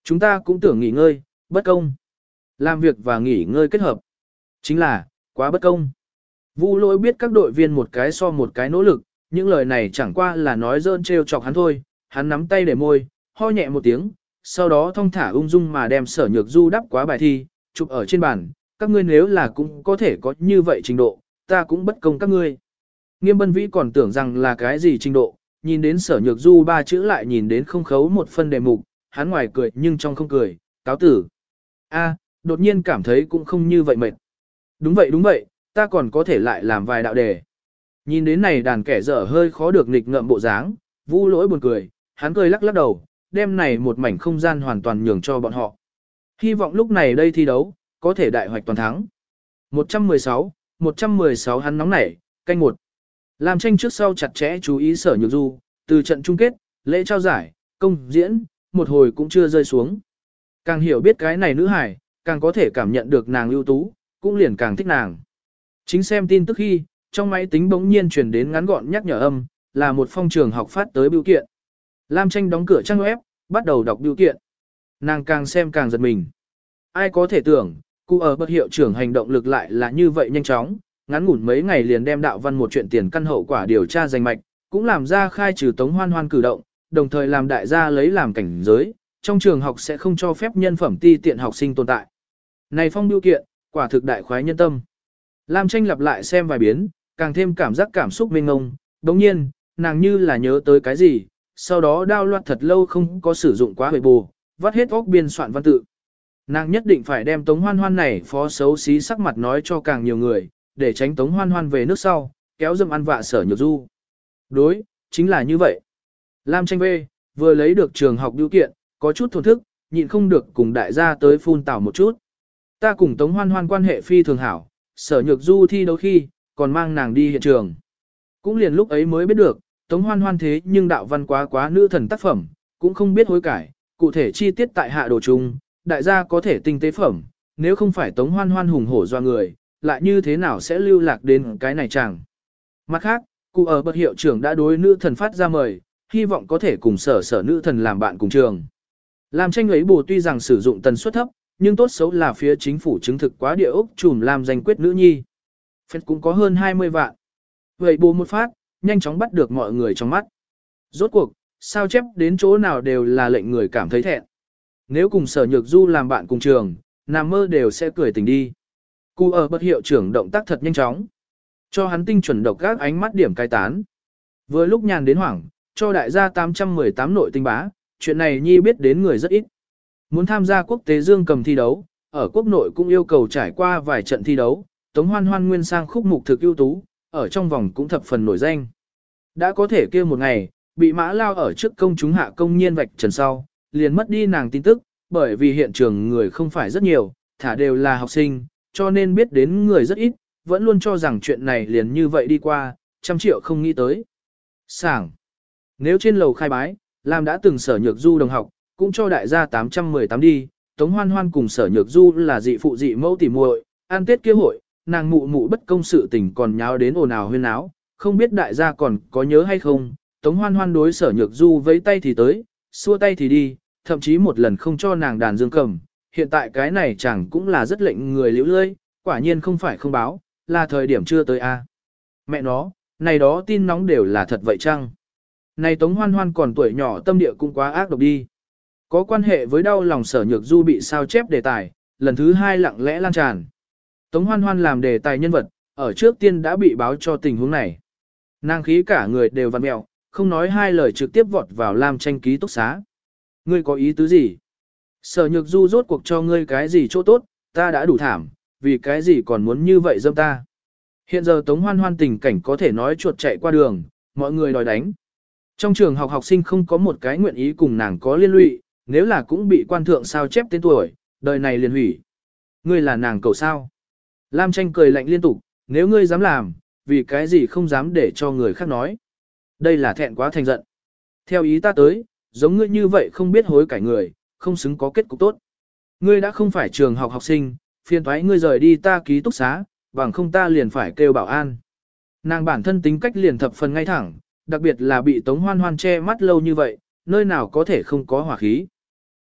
Chúng ta cũng tưởng nghỉ ngơi, bất công. Làm việc và nghỉ ngơi kết hợp. Chính là, quá bất công. Vu Lỗi biết các đội viên một cái so một cái nỗ lực, những lời này chẳng qua là nói dơn trêu chọc hắn thôi, hắn nắm tay để môi, ho nhẹ một tiếng, sau đó thong thả ung dung mà đem Sở Nhược Du đắp quá bài thi, chụp ở trên bàn, các ngươi nếu là cũng có thể có như vậy trình độ, ta cũng bất công các ngươi. Nghiêm Bân Vĩ còn tưởng rằng là cái gì trình độ, nhìn đến Sở Nhược Du ba chữ lại nhìn đến không khấu một phân đề mục, hắn ngoài cười nhưng trong không cười, cáo tử. A, đột nhiên cảm thấy cũng không như vậy mệt. Đúng vậy đúng vậy, ta còn có thể lại làm vài đạo đề. Nhìn đến này đàn kẻ dở hơi khó được nghịch ngợm bộ dáng, Vu Lỗi buồn cười, hắn cười lắc lắc đầu, đem này một mảnh không gian hoàn toàn nhường cho bọn họ. Hy vọng lúc này đây thi đấu, có thể đại hoạch toàn thắng. một trăm mười sáu, một trăm mười sáu hắn nóng nảy, canh một. Lam Tranh trước sau chặt chẽ chú ý Sở Nhược Du, từ trận chung kết, lễ trao giải, công diễn, một hồi cũng chưa rơi xuống. Càng hiểu biết cái này nữ hải, càng có thể cảm nhận được nàng ưu tú, cũng liền càng thích nàng. Chính xem tin tức khi, trong máy tính bỗng nhiên truyền đến ngắn gọn nhắc nhở âm, là một phong trường học phát tới bưu kiện. Lam Tranh đóng cửa trang web, bắt đầu đọc bưu kiện. Nàng càng xem càng giật mình. Ai có thể tưởng, cụ ở bậc hiệu trưởng hành động lực lại là như vậy nhanh chóng, ngắn ngủn mấy ngày liền đem đạo văn một chuyện tiền căn hậu quả điều tra danh mạch, cũng làm ra khai trừ Tống Hoan Hoan cử động, đồng thời làm đại gia lấy làm cảnh giới, trong trường học sẽ không cho phép nhân phẩm ti tiện học sinh tồn tại. Này phong bưu kiện, quả thực đại khoái nhân tâm. Lam Tranh lặp lại xem vài biến, càng thêm cảm giác cảm xúc mênh ngông, đồng nhiên, nàng như là nhớ tới cái gì, sau đó đao loạt thật lâu không có sử dụng quá hồi bù, vắt hết óc biên soạn văn tự. Nàng nhất định phải đem Tống Hoan Hoan này phó xấu xí sắc mặt nói cho càng nhiều người, để tránh Tống Hoan Hoan về nước sau, kéo dâm ăn vạ Sở Nhược Du. Đối, chính là như vậy. Lam Tranh V, vừa lấy được trường học bưu kiện, có chút thổn thức, nhịn không được cùng đại gia tới phun tảo một chút. Ta cùng Tống Hoan Hoan quan hệ phi thường hảo, Sở Nhược Du thi đấu khi, còn mang nàng đi hiện trường. Cũng liền lúc ấy mới biết được, Tống Hoan Hoan thế nhưng đạo văn quá quá nữ thần tác phẩm, cũng không biết hối cải, cụ thể chi tiết tại hạ đồ chung, đại gia có thể tinh tế phẩm, nếu không phải Tống Hoan Hoan hùng hổ doa người, lại như thế nào sẽ lưu lạc đến cái này chẳng. Mặt khác, cụ ở bậc hiệu trưởng đã đối nữ thần phát ra mời, hy vọng có thể cùng sở sở nữ thần làm bạn cùng trường. Lam Tranh ấy bù tuy rằng sử dụng tần suất thấp, nhưng tốt xấu là phía chính phủ chứng thực quá địa ốc trùm làm danh quyết nữ nhi. Phết cũng có hơn hai mươi vạn. Vậy bù một phát, nhanh chóng bắt được mọi người trong mắt. Rốt cuộc, sao chép đến chỗ nào đều là lệnh người cảm thấy thẹn. Nếu cùng Sở Nhược Du làm bạn cùng trường, nằm mơ đều sẽ cười tỉnh đi. Cụ ở bậc hiệu trưởng động tác thật nhanh chóng. Cho hắn tinh chuẩn độc các ánh mắt điểm cai tán. Vừa lúc nhàn đến hoảng, cho đại gia tám trăm mười tám nội tinh bá, chuyện này nhi biết đến người rất ít. Muốn tham gia quốc tế dương cầm thi đấu, ở quốc nội cũng yêu cầu trải qua vài trận thi đấu, Tống Hoan Hoan nguyên sang khúc mục thực ưu tú, ở trong vòng cũng thập phần nổi danh. Đã có thể kêu một ngày, bị mã lao ở trước công chúng hạ công nhiên vạch trần sau, liền mất đi nàng tin tức, bởi vì hiện trường người không phải rất nhiều, thả đều là học sinh, cho nên biết đến người rất ít, vẫn luôn cho rằng chuyện này liền như vậy đi qua, trăm triệu không nghĩ tới. Sảng. Nếu trên lầu khai bái, làm đã từng Sở Nhược Du đồng học, cũng cho đại gia tám trăm mười tám đi, Tống Hoan Hoan cùng Sở Nhược Du là dị phụ dị mẫu tỉ muội, ăn Tết kia hội, nàng mụ mụ bất công sự tình còn nháo đến ồn ào huyên náo, không biết đại gia còn có nhớ hay không, Tống Hoan Hoan đối Sở Nhược Du vẫy tay thì tới, xua tay thì đi, thậm chí một lần không cho nàng đàn dương cầm, hiện tại cái này chẳng cũng là rất lệnh người liễu lơi, quả nhiên không phải không báo, là thời điểm chưa tới a. Mẹ nó, này đó tin nóng đều là thật vậy chăng? Này Tống Hoan Hoan còn tuổi nhỏ tâm địa cũng quá ác độc đi. Có quan hệ với đau lòng Sở Nhược Du bị sao chép đề tài, lần thứ hai lặng lẽ lan tràn. Tống Hoan Hoan làm đề tài nhân vật, ở trước tiên đã bị báo cho tình huống này. Nàng khí cả người đều vặn mẹo, không nói hai lời trực tiếp vọt vào Lam Tranh ký túc xá. Ngươi có ý tứ gì? Sở Nhược Du rốt cuộc cho ngươi cái gì chỗ tốt, ta đã đủ thảm, vì cái gì còn muốn như vậy dâm ta. Hiện giờ Tống Hoan Hoan tình cảnh có thể nói chuột chạy qua đường, mọi người đòi đánh. Trong trường học học sinh không có một cái nguyện ý cùng nàng có liên lụy, nếu là cũng bị quan thượng sao chép tên tuổi, đời này liền hủy. Ngươi là nàng cầu sao? Lam Tranh cười lạnh liên tục, nếu ngươi dám làm, vì cái gì không dám để cho người khác nói. Đây là thẹn quá thành giận. Theo ý ta tới, giống ngươi như vậy không biết hối cải người, không xứng có kết cục tốt. Ngươi đã không phải trường học học sinh, phiền thoái ngươi rời đi ta ký túc xá, bằng không ta liền phải kêu bảo an. Nàng bản thân tính cách liền thập phần ngay thẳng, đặc biệt là bị Tống Hoan Hoan che mắt lâu như vậy, nơi nào có thể không có hỏa khí.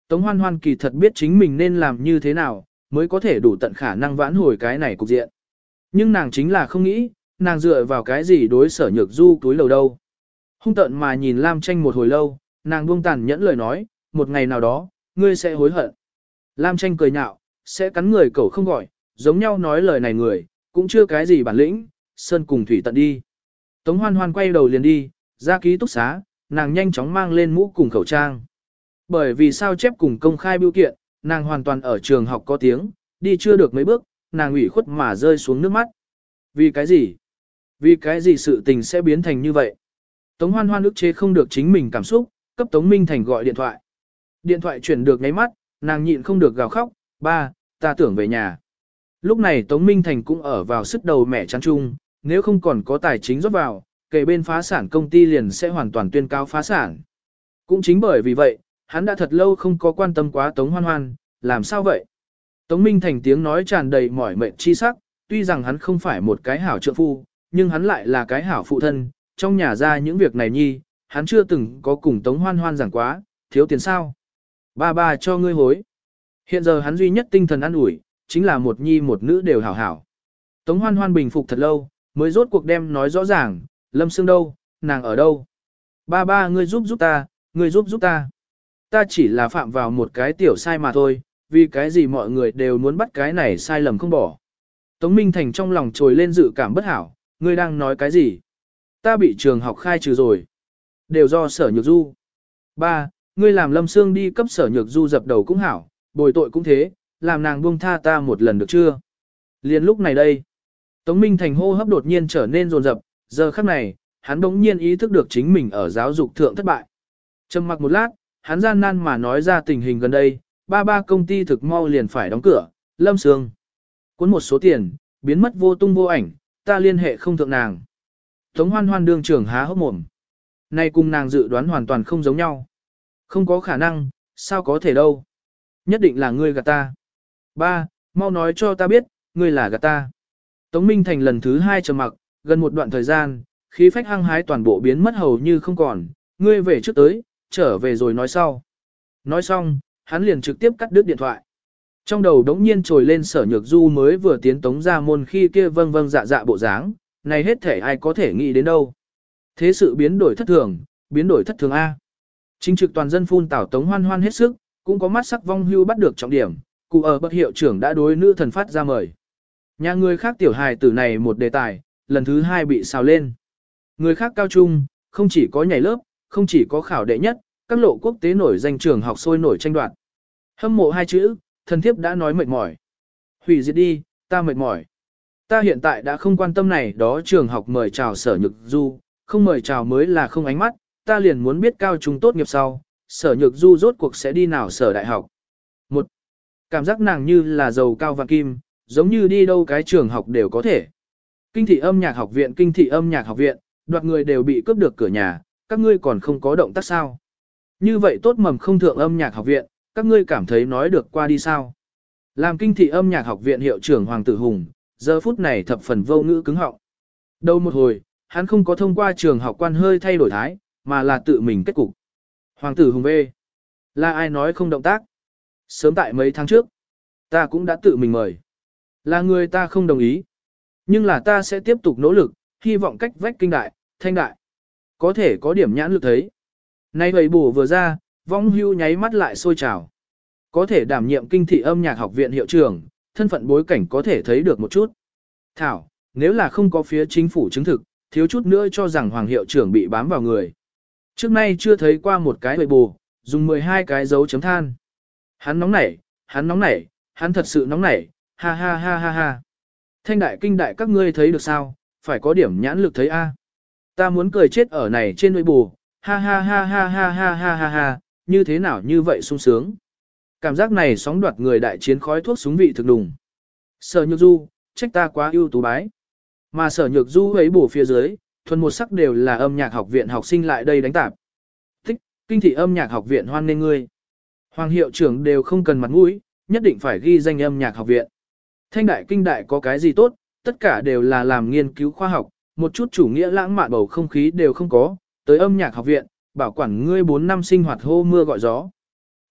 Tống Hoan Hoan kỳ thật biết chính mình nên làm như thế nào, mới có thể đủ tận khả năng vãn hồi cái này cục diện. Nhưng nàng chính là không nghĩ, nàng dựa vào cái gì đối Sở Nhược Du túi lầu đâu. Hung tận mà nhìn Lam Tranh một hồi lâu, nàng buông tàn nhẫn lời nói, một ngày nào đó, ngươi sẽ hối hận. Lam Tranh cười nhạo, sẽ cắn người cậu không gọi, giống nhau nói lời này người, cũng chưa cái gì bản lĩnh, sơn cùng thủy tận đi. Tống Hoan Hoan quay đầu liền đi, ra ký túc xá, nàng nhanh chóng mang lên mũ cùng khẩu trang. Bởi vì sao chép cùng công khai biểu kiện, nàng hoàn toàn ở trường học có tiếng, đi chưa được mấy bước, nàng ủy khuất mà rơi xuống nước mắt. Vì cái gì? Vì cái gì sự tình sẽ biến thành như vậy? Tống Hoan Hoan ức chế không được chính mình cảm xúc, cấp Tống Minh Thành gọi điện thoại. Điện thoại chuyển được nháy mắt, nàng nhịn không được gào khóc, ba, ta tưởng về nhà. Lúc này Tống Minh Thành cũng ở vào sức đầu mẹ chán chung, nếu không còn có tài chính rót vào, kể bên phá sản công ty liền sẽ hoàn toàn tuyên cáo phá sản. Cũng chính bởi vì vậy, hắn đã thật lâu không có quan tâm quá Tống Hoan Hoan, làm sao vậy? Tống Minh Thành tiếng nói tràn đầy mỏi mệt chi sắc, tuy rằng hắn không phải một cái hảo trượng phu, nhưng hắn lại là cái hảo phụ thân, trong nhà ra những việc này nhi, hắn chưa từng có cùng Tống Hoan Hoan giảng quá, thiếu tiền sao? Ba ba cho ngươi hối. Hiện giờ hắn duy nhất tinh thần an ủi, chính là một nhi một nữ đều hảo hảo. Tống Hoan Hoan bình phục thật lâu, mới rốt cuộc đem nói rõ ràng, Lâm Sương đâu, nàng ở đâu? Ba ba ngươi giúp giúp ta, ngươi giúp giúp ta. Ta chỉ là phạm vào một cái tiểu sai mà thôi, vì cái gì mọi người đều muốn bắt cái này sai lầm không bỏ. Tống Minh Thành trong lòng trồi lên dự cảm bất hảo, ngươi đang nói cái gì? Ta bị trường học khai trừ rồi. Đều do Sở Nhược Du. Ba, ngươi làm Lâm Sương đi cấp Sở Nhược Du dập đầu cũng hảo, bồi tội cũng thế, làm nàng buông tha ta một lần được chưa? Liên lúc này đây, Tống Minh Thành hô hấp đột nhiên trở nên rồn rập, giờ khắc này, hắn đống nhiên ý thức được chính mình ở giáo dục thượng thất bại. Trầm mặc một lát, hắn gian nan mà nói ra tình hình gần đây, ba ba công ty thực mau liền phải đóng cửa, Lâm Sương cuốn một số tiền, biến mất vô tung vô ảnh, ta liên hệ không thượng nàng. Tống Hoan Hoan đương trưởng há hốc mồm. Này cùng nàng dự đoán hoàn toàn không giống nhau. Không có khả năng, sao có thể đâu. Nhất định là ngươi gạt ta. Ba, mau nói cho ta biết, ngươi là gạt ta. Tống Minh Thành lần thứ hai trầm mặc, gần một đoạn thời gian, khí phách hăng hái toàn bộ biến mất hầu như không còn, ngươi về trước tới, trở về rồi nói sau. Nói xong, hắn liền trực tiếp cắt đứt điện thoại. Trong đầu đống nhiên trồi lên Sở Nhược Du mới vừa tiến Tống ra môn khi kia vâng vâng dạ dạ bộ dáng, này hết thể ai có thể nghĩ đến đâu. Thế sự biến đổi thất thường, biến đổi thất thường A. Chính trực toàn dân phun tảo Tống Hoan Hoan hết sức, cũng có mắt sắc vong hưu bắt được trọng điểm, cụ ở bất hiệu trưởng đã đối nữ thần phát ra mời. Nhà người khác tiểu hài tử này một đề tài, lần thứ hai bị xào lên. Người khác cao trung, không chỉ có nhảy lớp, không chỉ có khảo đệ nhất, các lộ quốc tế nổi danh trường học sôi nổi tranh đoạt. Hâm mộ hai chữ, thần thiếp đã nói mệt mỏi. Hủy diệt đi, ta mệt mỏi. Ta hiện tại đã không quan tâm này đó trường học mời chào Sở Nhược Du, không mời chào mới là không ánh mắt, ta liền muốn biết cao trung tốt nghiệp sau, Sở Nhược Du rốt cuộc sẽ đi nào sở đại học. Một, cảm giác nàng như là dầu cao vạn kim, giống như đi đâu cái trường học đều có thể. Kinh thị âm nhạc học viện, kinh thị âm nhạc học viện, đoạt người đều bị cướp được cửa nhà, các ngươi còn không có động tác sao. Như vậy tốt mầm không thượng âm nhạc học viện, các ngươi cảm thấy nói được qua đi sao. Làm kinh thị âm nhạc học viện hiệu trưởng Hoàng Tử Hùng, giờ phút này thập phần vô ngữ cứng họng. Đâu một hồi, hắn không có thông qua trường học quan hơi thay đổi thái, mà là tự mình kết cục. Hoàng Tử Hùng B. Là ai nói không động tác? Sớm tại mấy tháng trước, ta cũng đã tự mình mời. Là người ta không đồng ý. Nhưng là ta sẽ tiếp tục nỗ lực, hy vọng cách vách kinh đại, thanh đại. Có thể có điểm nhãn lực thấy. Nay bầy bù vừa ra, vong hưu nháy mắt lại sôi trào. Có thể đảm nhiệm kinh thị âm nhạc học viện hiệu trưởng, thân phận bối cảnh có thể thấy được một chút. Thảo, nếu là không có phía chính phủ chứng thực, thiếu chút nữa cho rằng hoàng hiệu trưởng bị bám vào người. Trước nay chưa thấy qua một cái bầy bù, dùng mười hai cái dấu chấm than. Hắn nóng nảy, hắn nóng nảy, hắn thật sự nóng nảy, ha ha ha ha ha. Thanh đại kinh đại các ngươi thấy được sao, phải có điểm nhãn lực thấy a. Ta muốn cười chết ở này trên bầy bù, ha ha ha ha ha ha ha ha ha, như thế nào như vậy sung sướng. Cảm giác này sóng đoạt người đại chiến khói thuốc súng vị thực đùng. Sở Nhược Du, trách ta quá ưu tú bái. Mà Sở Nhược Du ấy bổ phía dưới, thuần một sắc đều là âm nhạc học viện học sinh lại đây đánh tạp. Thích, kinh thị âm nhạc học viện hoan nghênh ngươi. Hoàng hiệu trưởng đều không cần mặt mũi, nhất định phải ghi danh âm nhạc học viện. Thanh đại kinh đại có cái gì tốt, tất cả đều là làm nghiên cứu khoa học, một chút chủ nghĩa lãng mạn bầu không khí đều không có, tới âm nhạc học viện, bảo quản ngươi bốn năm sinh hoạt hô mưa gọi gió.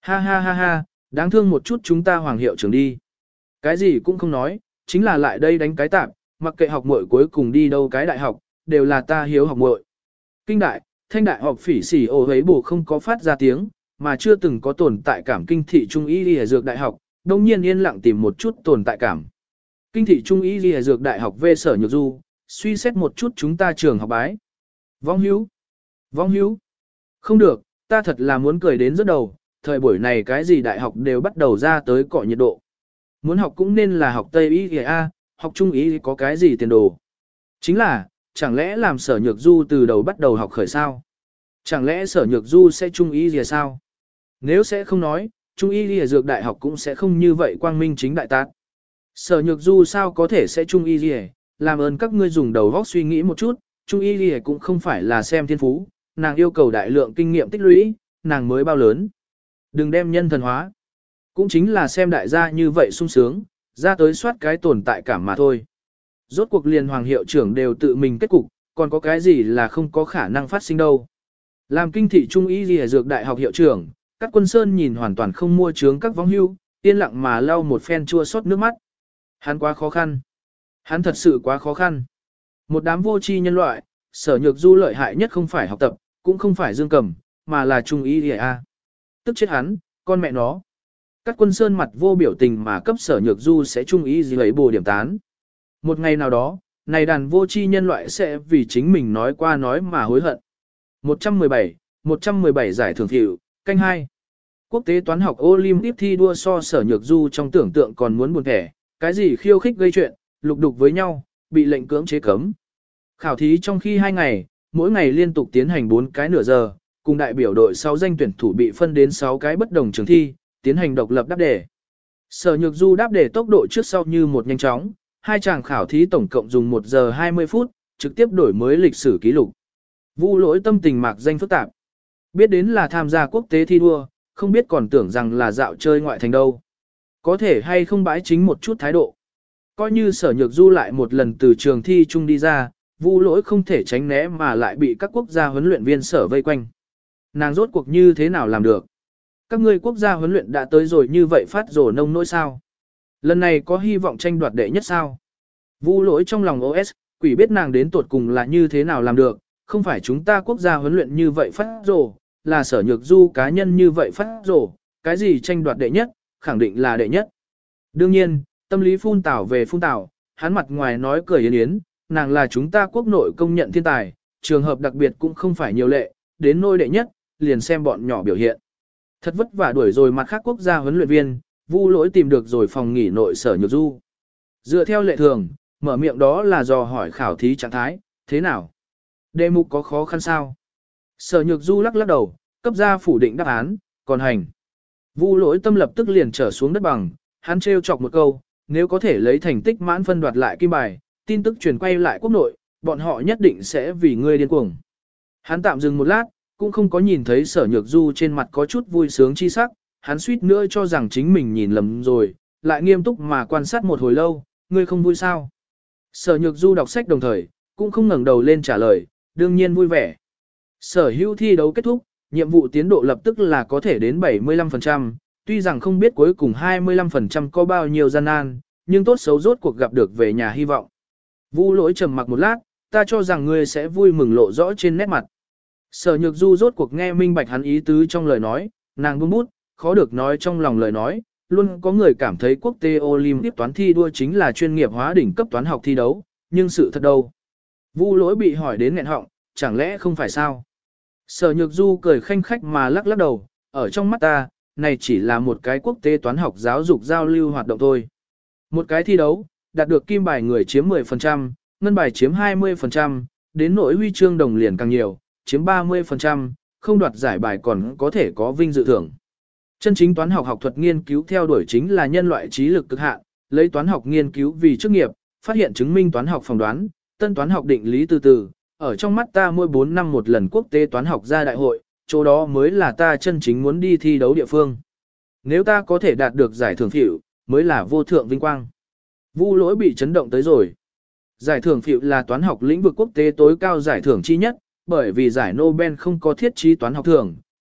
Ha ha ha ha, đáng thương một chút chúng ta hoàng hiệu trưởng đi. Cái gì cũng không nói, chính là lại đây đánh cái tạp, mặc kệ học muội cuối cùng đi đâu cái đại học, đều là ta hiếu học muội. Kinh đại, thanh đại học phỉ sỉ ồ ấy bổ không có phát ra tiếng, mà chưa từng có tồn tại cảm kinh thị trung y y dược đại học, đồng nhiên yên lặng tìm một chút tồn tại cảm. Kinh thị trung y y dược đại học về sở nhược du, suy xét một chút chúng ta trường học bái. Vong hữu, vong hữu, không được, ta thật là muốn cười đến rất đầu, thời buổi này cái gì đại học đều bắt đầu ra tới cọ nhiệt độ. Muốn học cũng nên là học Tây y a, học Trung y có cái gì tiền đồ. Chính là, chẳng lẽ làm sở nhược du từ đầu bắt đầu học khởi sao? Chẳng lẽ sở nhược du sẽ Trung y gì sao? Nếu sẽ không nói, Trung y lìa dược đại học cũng sẽ không như vậy quang minh chính đại tát. Sở nhược du sao có thể sẽ Trung y lìa, làm ơn các ngươi dùng đầu góc suy nghĩ một chút, Trung y lìa cũng không phải là xem thiên phú, nàng yêu cầu đại lượng kinh nghiệm tích lũy, nàng mới bao lớn. Đừng đem nhân thần hóa. Cũng chính là xem đại gia như vậy sung sướng, ra tới soát cái tồn tại cảm mà thôi. Rốt cuộc liền hoàng hiệu trưởng đều tự mình kết cục, còn có cái gì là không có khả năng phát sinh đâu. Làm kinh thị trung y lìa dược đại học hiệu trưởng, các quân sơn nhìn hoàn toàn không mua chướng các vong hưu, yên lặng mà lau một phen chua xót nước mắt. Hắn quá khó khăn. Hắn thật sự quá khó khăn. Một đám vô tri nhân loại, sở nhược du lợi hại nhất không phải học tập, cũng không phải dương cầm, mà là trung y lìa A. Tức chết hắn, con mẹ nó. Các quân sơn mặt vô biểu tình mà cấp sở nhược du sẽ trung ý gì lấy bồ điểm tán. Một ngày nào đó, này đàn vô tri nhân loại sẽ vì chính mình nói qua nói mà hối hận. một trăm mười bảy, một trăm mười bảy giải thưởng hiệu, canh hai. Quốc tế toán học Olympic thi đua so sở nhược du trong tưởng tượng còn muốn buồn thẻ, cái gì khiêu khích gây chuyện, lục đục với nhau, bị lệnh cưỡng chế cấm. Khảo thí trong khi hai ngày, mỗi ngày liên tục tiến hành bốn cái nửa giờ, cùng đại biểu đội sáu danh tuyển thủ bị phân đến sáu cái bất đồng trường thi, tiến hành độc lập đáp đề. Sở Nhược Du đáp đề tốc độ trước sau như một nhanh chóng, hai chàng khảo thí tổng cộng dùng một giờ hai mươi phút, trực tiếp đổi mới lịch sử kỷ lục. Vu Lỗi tâm tình mạc danh phức tạp. Biết đến là tham gia quốc tế thi đua, không biết còn tưởng rằng là dạo chơi ngoại thành đâu. Có thể hay không bãi chính một chút thái độ. Coi như Sở Nhược Du lại một lần từ trường thi chung đi ra, Vu Lỗi không thể tránh né mà lại bị các quốc gia huấn luyện viên sở vây quanh. Nàng rốt cuộc như thế nào làm được? Các ngươi quốc gia huấn luyện đã tới rồi như vậy phát rồ nông nỗi sao? Lần này có hy vọng tranh đoạt đệ nhất sao? Vu Lỗi trong lòng ô ét, quỷ biết nàng đến tuột cùng là như thế nào làm được, không phải chúng ta quốc gia huấn luyện như vậy phát rồ, là Sở Nhược Du cá nhân như vậy phát rồ, cái gì tranh đoạt đệ nhất, khẳng định là đệ nhất. Đương nhiên, tâm lý phun tảo về phun tảo, hắn mặt ngoài nói cười yến yến, nàng là chúng ta quốc nội công nhận thiên tài, trường hợp đặc biệt cũng không phải nhiều lệ, đến nôi đệ nhất, liền xem bọn nhỏ biểu hiện. Thật vất vả đuổi rồi mặt khác quốc gia huấn luyện viên, Vu Lỗi tìm được rồi phòng nghỉ nội Sở Nhược Du. Dựa theo lệ thường, mở miệng đó là dò hỏi khảo thí trạng thái, thế nào? Đề mục có khó khăn sao? Sở Nhược Du lắc lắc đầu, cấp ra phủ định đáp án, còn hành. Vu Lỗi tâm lập tức liền trở xuống đất bằng, hắn trêu chọc một câu, nếu có thể lấy thành tích mãn phân đoạt lại kim bài, tin tức truyền quay lại quốc nội, bọn họ nhất định sẽ vì ngươi điên cuồng. Hắn tạm dừng một lát, cũng không có nhìn thấy Sở Nhược Du trên mặt có chút vui sướng chi sắc, hắn suýt nữa cho rằng chính mình nhìn lầm rồi, lại nghiêm túc mà quan sát một hồi lâu, ngươi không vui sao? Sở Nhược Du đọc sách đồng thời, cũng không ngẩng đầu lên trả lời, đương nhiên vui vẻ. Sở hữu thi đấu kết thúc, nhiệm vụ tiến độ lập tức là có thể đến bảy mươi lăm phần trăm, tuy rằng không biết cuối cùng hai mươi lăm phần trăm có bao nhiêu gian nan, nhưng tốt xấu rốt cuộc gặp được về nhà hy vọng. Vu Lỗi trầm mặc một lát, ta cho rằng ngươi sẽ vui mừng lộ rõ trên nét mặt. Sở Nhược Du rốt cuộc nghe minh bạch hắn ý tứ trong lời nói, nàng buông bút, khó được nói trong lòng lời nói, luôn có người cảm thấy quốc tế Olympic toán thi đua chính là chuyên nghiệp hóa đỉnh cấp toán học thi đấu, nhưng sự thật đâu? Vu Lỗi bị hỏi đến nghẹn họng, chẳng lẽ không phải sao? Sở Nhược Du cười khanh khách mà lắc lắc đầu, ở trong mắt ta, này chỉ là một cái quốc tế toán học giáo dục giao lưu hoạt động thôi. Một cái thi đấu, đạt được kim bài người chiếm mười phần trăm, ngân bài chiếm hai mươi phần trăm, đến nỗi huy chương đồng liền càng nhiều, chiếm ba mươi phần trăm, không đoạt giải bài còn có thể có vinh dự thưởng. Chân chính toán học học thuật nghiên cứu theo đuổi chính là nhân loại trí lực cực hạn, lấy toán học nghiên cứu vì chức nghiệp, phát hiện chứng minh toán học phỏng đoán, tân toán học định lý từ từ, ở trong mắt ta mỗi bốn năm một lần quốc tế toán học ra đại hội, chỗ đó mới là ta chân chính muốn đi thi đấu địa phương. Nếu ta có thể đạt được giải thưởng phịu, mới là vô thượng vinh quang. Vu Lỗi bị chấn động tới rồi. Giải thưởng phịu là toán học lĩnh vực quốc tế tối cao giải thưởng chi nhất, bởi vì giải Nobel không có thiết trí toán học thưởng,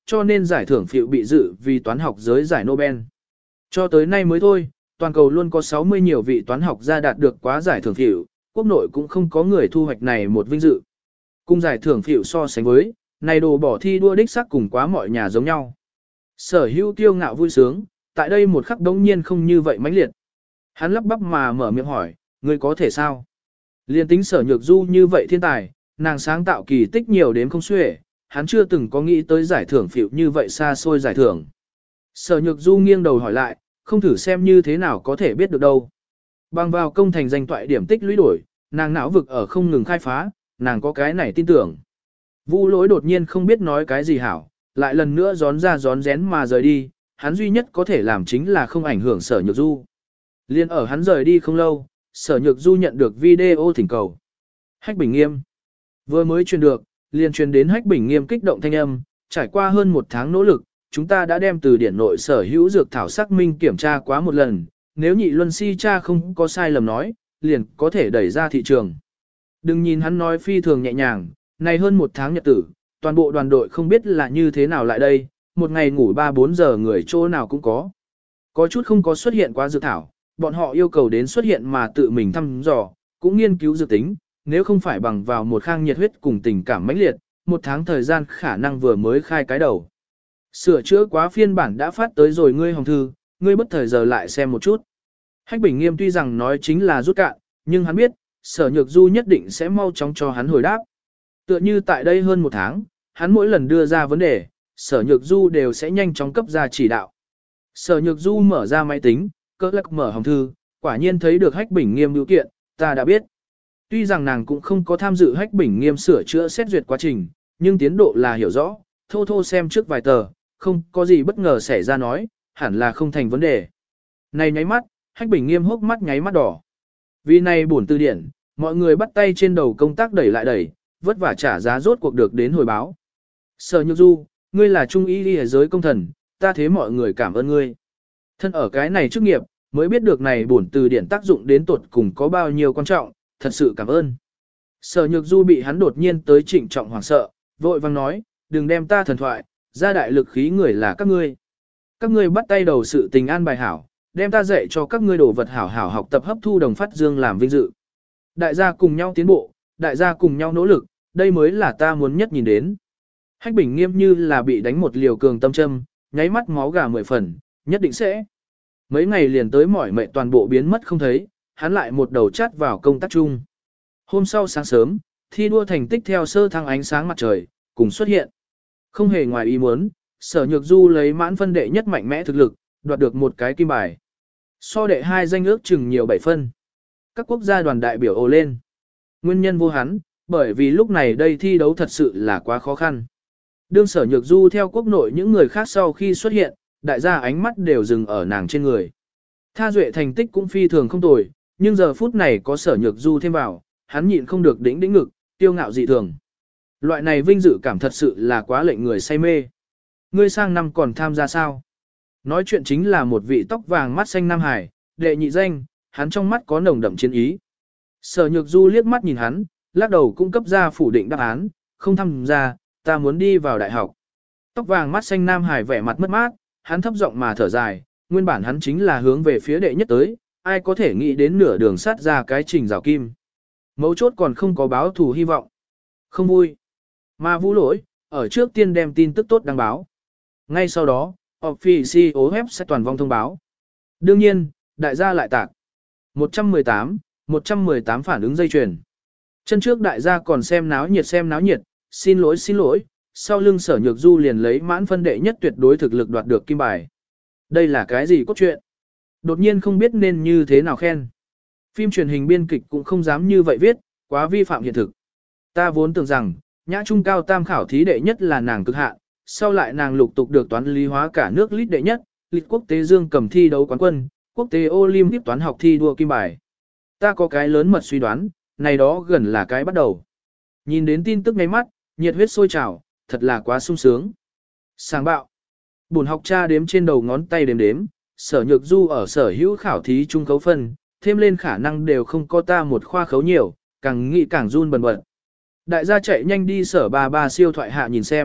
cho nên giải thưởng phiệu bị dự vì toán học giới giải Nobel. Cho tới nay mới thôi, toàn cầu luôn có sáu mươi nhiều vị toán học gia đạt được quá giải thưởng phiệu, quốc nội cũng không có người thu hoạch này một vinh dự. Cùng giải thưởng phiệu so sánh với, này đồ bỏ thi đua đích sắc cùng quá mọi nhà giống nhau. Sở Hữu kiêu ngạo vui sướng, tại đây một khắc đống nhiên không như vậy mãnh liệt. Hắn lắp bắp mà mở miệng hỏi, ngươi có thể sao? Liên tính Sở Nhược Du như vậy thiên tài, nàng sáng tạo kỳ tích nhiều đến không xuể, hắn chưa từng có nghĩ tới giải thưởng phiệu như vậy xa xôi giải thưởng. Sở Nhược Du nghiêng đầu hỏi lại, không thử xem như thế nào có thể biết được đâu. Bằng vào công thành danh toại điểm tích lũy đổi, nàng não vực ở không ngừng khai phá, nàng có cái này tin tưởng. Vu Lỗi đột nhiên không biết nói cái gì hảo, lại lần nữa gión ra gión rén mà rời đi, hắn duy nhất có thể làm chính là không ảnh hưởng Sở Nhược Du. Liên ở hắn rời đi không lâu, Sở Nhược Du nhận được video thỉnh cầu. Hách Bình Nghiêm vừa mới truyền được, liền truyền đến Hách Bình Nghiêm kích động thanh âm, trải qua hơn một tháng nỗ lực, chúng ta đã đem từ điển nội sở hữu dược thảo xác minh kiểm tra quá một lần, nếu nhị luân si cha không có sai lầm nói, liền có thể đẩy ra thị trường. Đừng nhìn hắn nói phi thường nhẹ nhàng, này hơn một tháng nhật tử, toàn bộ đoàn đội không biết là như thế nào lại đây, một ngày ngủ ba bốn giờ người chỗ nào cũng có. Có chút không có xuất hiện quá dược thảo, bọn họ yêu cầu đến xuất hiện mà tự mình thăm dò, cũng nghiên cứu dự tính, nếu không phải bằng vào một khang nhiệt huyết cùng tình cảm mãnh liệt, một tháng thời gian khả năng vừa mới khai cái đầu. Sửa chữa quá phiên bản đã phát tới rồi ngươi hồng thư, ngươi bất thời giờ lại xem một chút. Hách Bình Nghiêm tuy rằng nói chính là rút cạn, nhưng hắn biết, Sở Nhược Du nhất định sẽ mau chóng cho hắn hồi đáp. Tựa như tại đây hơn một tháng, hắn mỗi lần đưa ra vấn đề, Sở Nhược Du đều sẽ nhanh chóng cấp ra chỉ đạo. Sở Nhược Du mở ra máy tính, cỡ lắc mở hồng thư, quả nhiên thấy được Hách Bình Nghiêm biểu kiện, ta đã biết. Tuy rằng nàng cũng không có tham dự Hách Bình Nghiêm sửa chữa xét duyệt quá trình, nhưng tiến độ là hiểu rõ, thô thô xem trước vài tờ, không có gì bất ngờ xảy ra nói, hẳn là không thành vấn đề. Này nháy mắt, Hách Bình Nghiêm hốc mắt nháy mắt đỏ. Vì này bổn từ điển, mọi người bắt tay trên đầu công tác đẩy lại đẩy, vất vả trả giá rốt cuộc được đến hồi báo. Sở Nhược Du, ngươi là trung y y giới công thần, ta thế mọi người cảm ơn ngươi. Thân ở cái này chức nghiệp, mới biết được này bổn từ điển tác dụng đến tột cùng có bao nhiêu quan trọng, thật sự cảm ơn. Sở Nhược Du bị hắn đột nhiên tới trịnh trọng hoảng sợ, vội vang nói, đừng đem ta thần thoại, ra đại lực khí người là các ngươi. Các ngươi bắt tay đầu sự tình an bài hảo, đem ta dạy cho các ngươi đồ vật hảo hảo học tập hấp thu đồng phát dương làm vinh dự. Đại gia cùng nhau tiến bộ, đại gia cùng nhau nỗ lực, đây mới là ta muốn nhất nhìn đến. Hách Bình Nghiêm như là bị đánh một liều cường tâm châm, nháy mắt máu gà mười phần, nhất định sẽ. Mấy ngày liền tới mỏi mệt toàn bộ biến mất không thấy, hắn lại một đầu chát vào công tác chung. Hôm sau sáng sớm, thi đua thành tích theo sơ thăng ánh sáng mặt trời, cùng xuất hiện. Không hề ngoài ý muốn, Sở Nhược Du lấy mãn phân đệ nhất mạnh mẽ thực lực, đoạt được một cái kim bài. So đệ hai danh ước chừng nhiều bảy phân. Các quốc gia đoàn đại biểu ồ lên. Nguyên nhân vô hắn, bởi vì lúc này đây thi đấu thật sự là quá khó khăn. Đương Sở Nhược Du theo quốc nội những người khác sau khi xuất hiện, đại gia ánh mắt đều dừng ở nàng trên người. Tha Duệ thành tích cũng phi thường không tồi, nhưng giờ phút này có Sở Nhược Du thêm vào, hắn nhịn không được đĩnh đĩnh ngực, tiêu ngạo dị thường. Loại này vinh dự cảm thật sự là quá lệnh người say mê. Ngươi sang năm còn tham gia sao? Nói chuyện chính là một vị tóc vàng mắt xanh Nam Hải, đệ nhị danh, hắn trong mắt có nồng đậm chiến ý. Sở Nhược Du liếc mắt nhìn hắn, lắc đầu cung cấp ra phủ định đáp án, không tham gia, ta muốn đi vào đại học. Tóc vàng mắt xanh Nam Hải vẻ mặt mất mát, hắn thấp giọng mà thở dài, nguyên bản hắn chính là hướng về phía đệ nhất tới, ai có thể nghĩ đến nửa đường sát ra cái trình rào kim. Mấu chốt còn không có báo thù hy vọng. Không vui. Mà Vũ Lỗi, ở trước tiên đem tin tức tốt đăng báo. Ngay sau đó, Officio web sẽ toàn vong thông báo. Đương nhiên, đại gia lại tạc. một trăm mười tám, một trăm mười tám phản ứng dây chuyền. Chân trước đại gia còn xem náo nhiệt xem náo nhiệt, xin lỗi xin lỗi, sau lưng Sở Nhược Du liền lấy mãn phân đệ nhất tuyệt đối thực lực đoạt được kim bài. Đây là cái gì cốt truyện? Đột nhiên không biết nên như thế nào khen. Phim truyền hình biên kịch cũng không dám như vậy viết, quá vi phạm hiện thực. Ta vốn tưởng rằng, nhã trung cao tam khảo thí đệ nhất là nàng cực hạn, sau lại nàng lục tục được toán lý hóa cả nước lít đệ nhất, lịch quốc tế dương cầm thi đấu quán quân, quốc tế Olympic toán học thi đua kim bài. Ta có cái lớn mật suy đoán, này đó gần là cái bắt đầu. Nhìn đến tin tức ngay mắt, nhiệt huyết sôi trào, thật là quá sung sướng. Sáng bạo. Bổn học cha đếm trên đầu ngón tay đếm đếm, Sở Nhược Du ở sở hữu khảo thí trung khấu phân, thêm lên khả năng đều không có ta một khoa khấu nhiều, càng nghĩ càng run bần bật. Đại gia chạy nhanh đi sở ba ba siêu thoại hạ nhìn xem,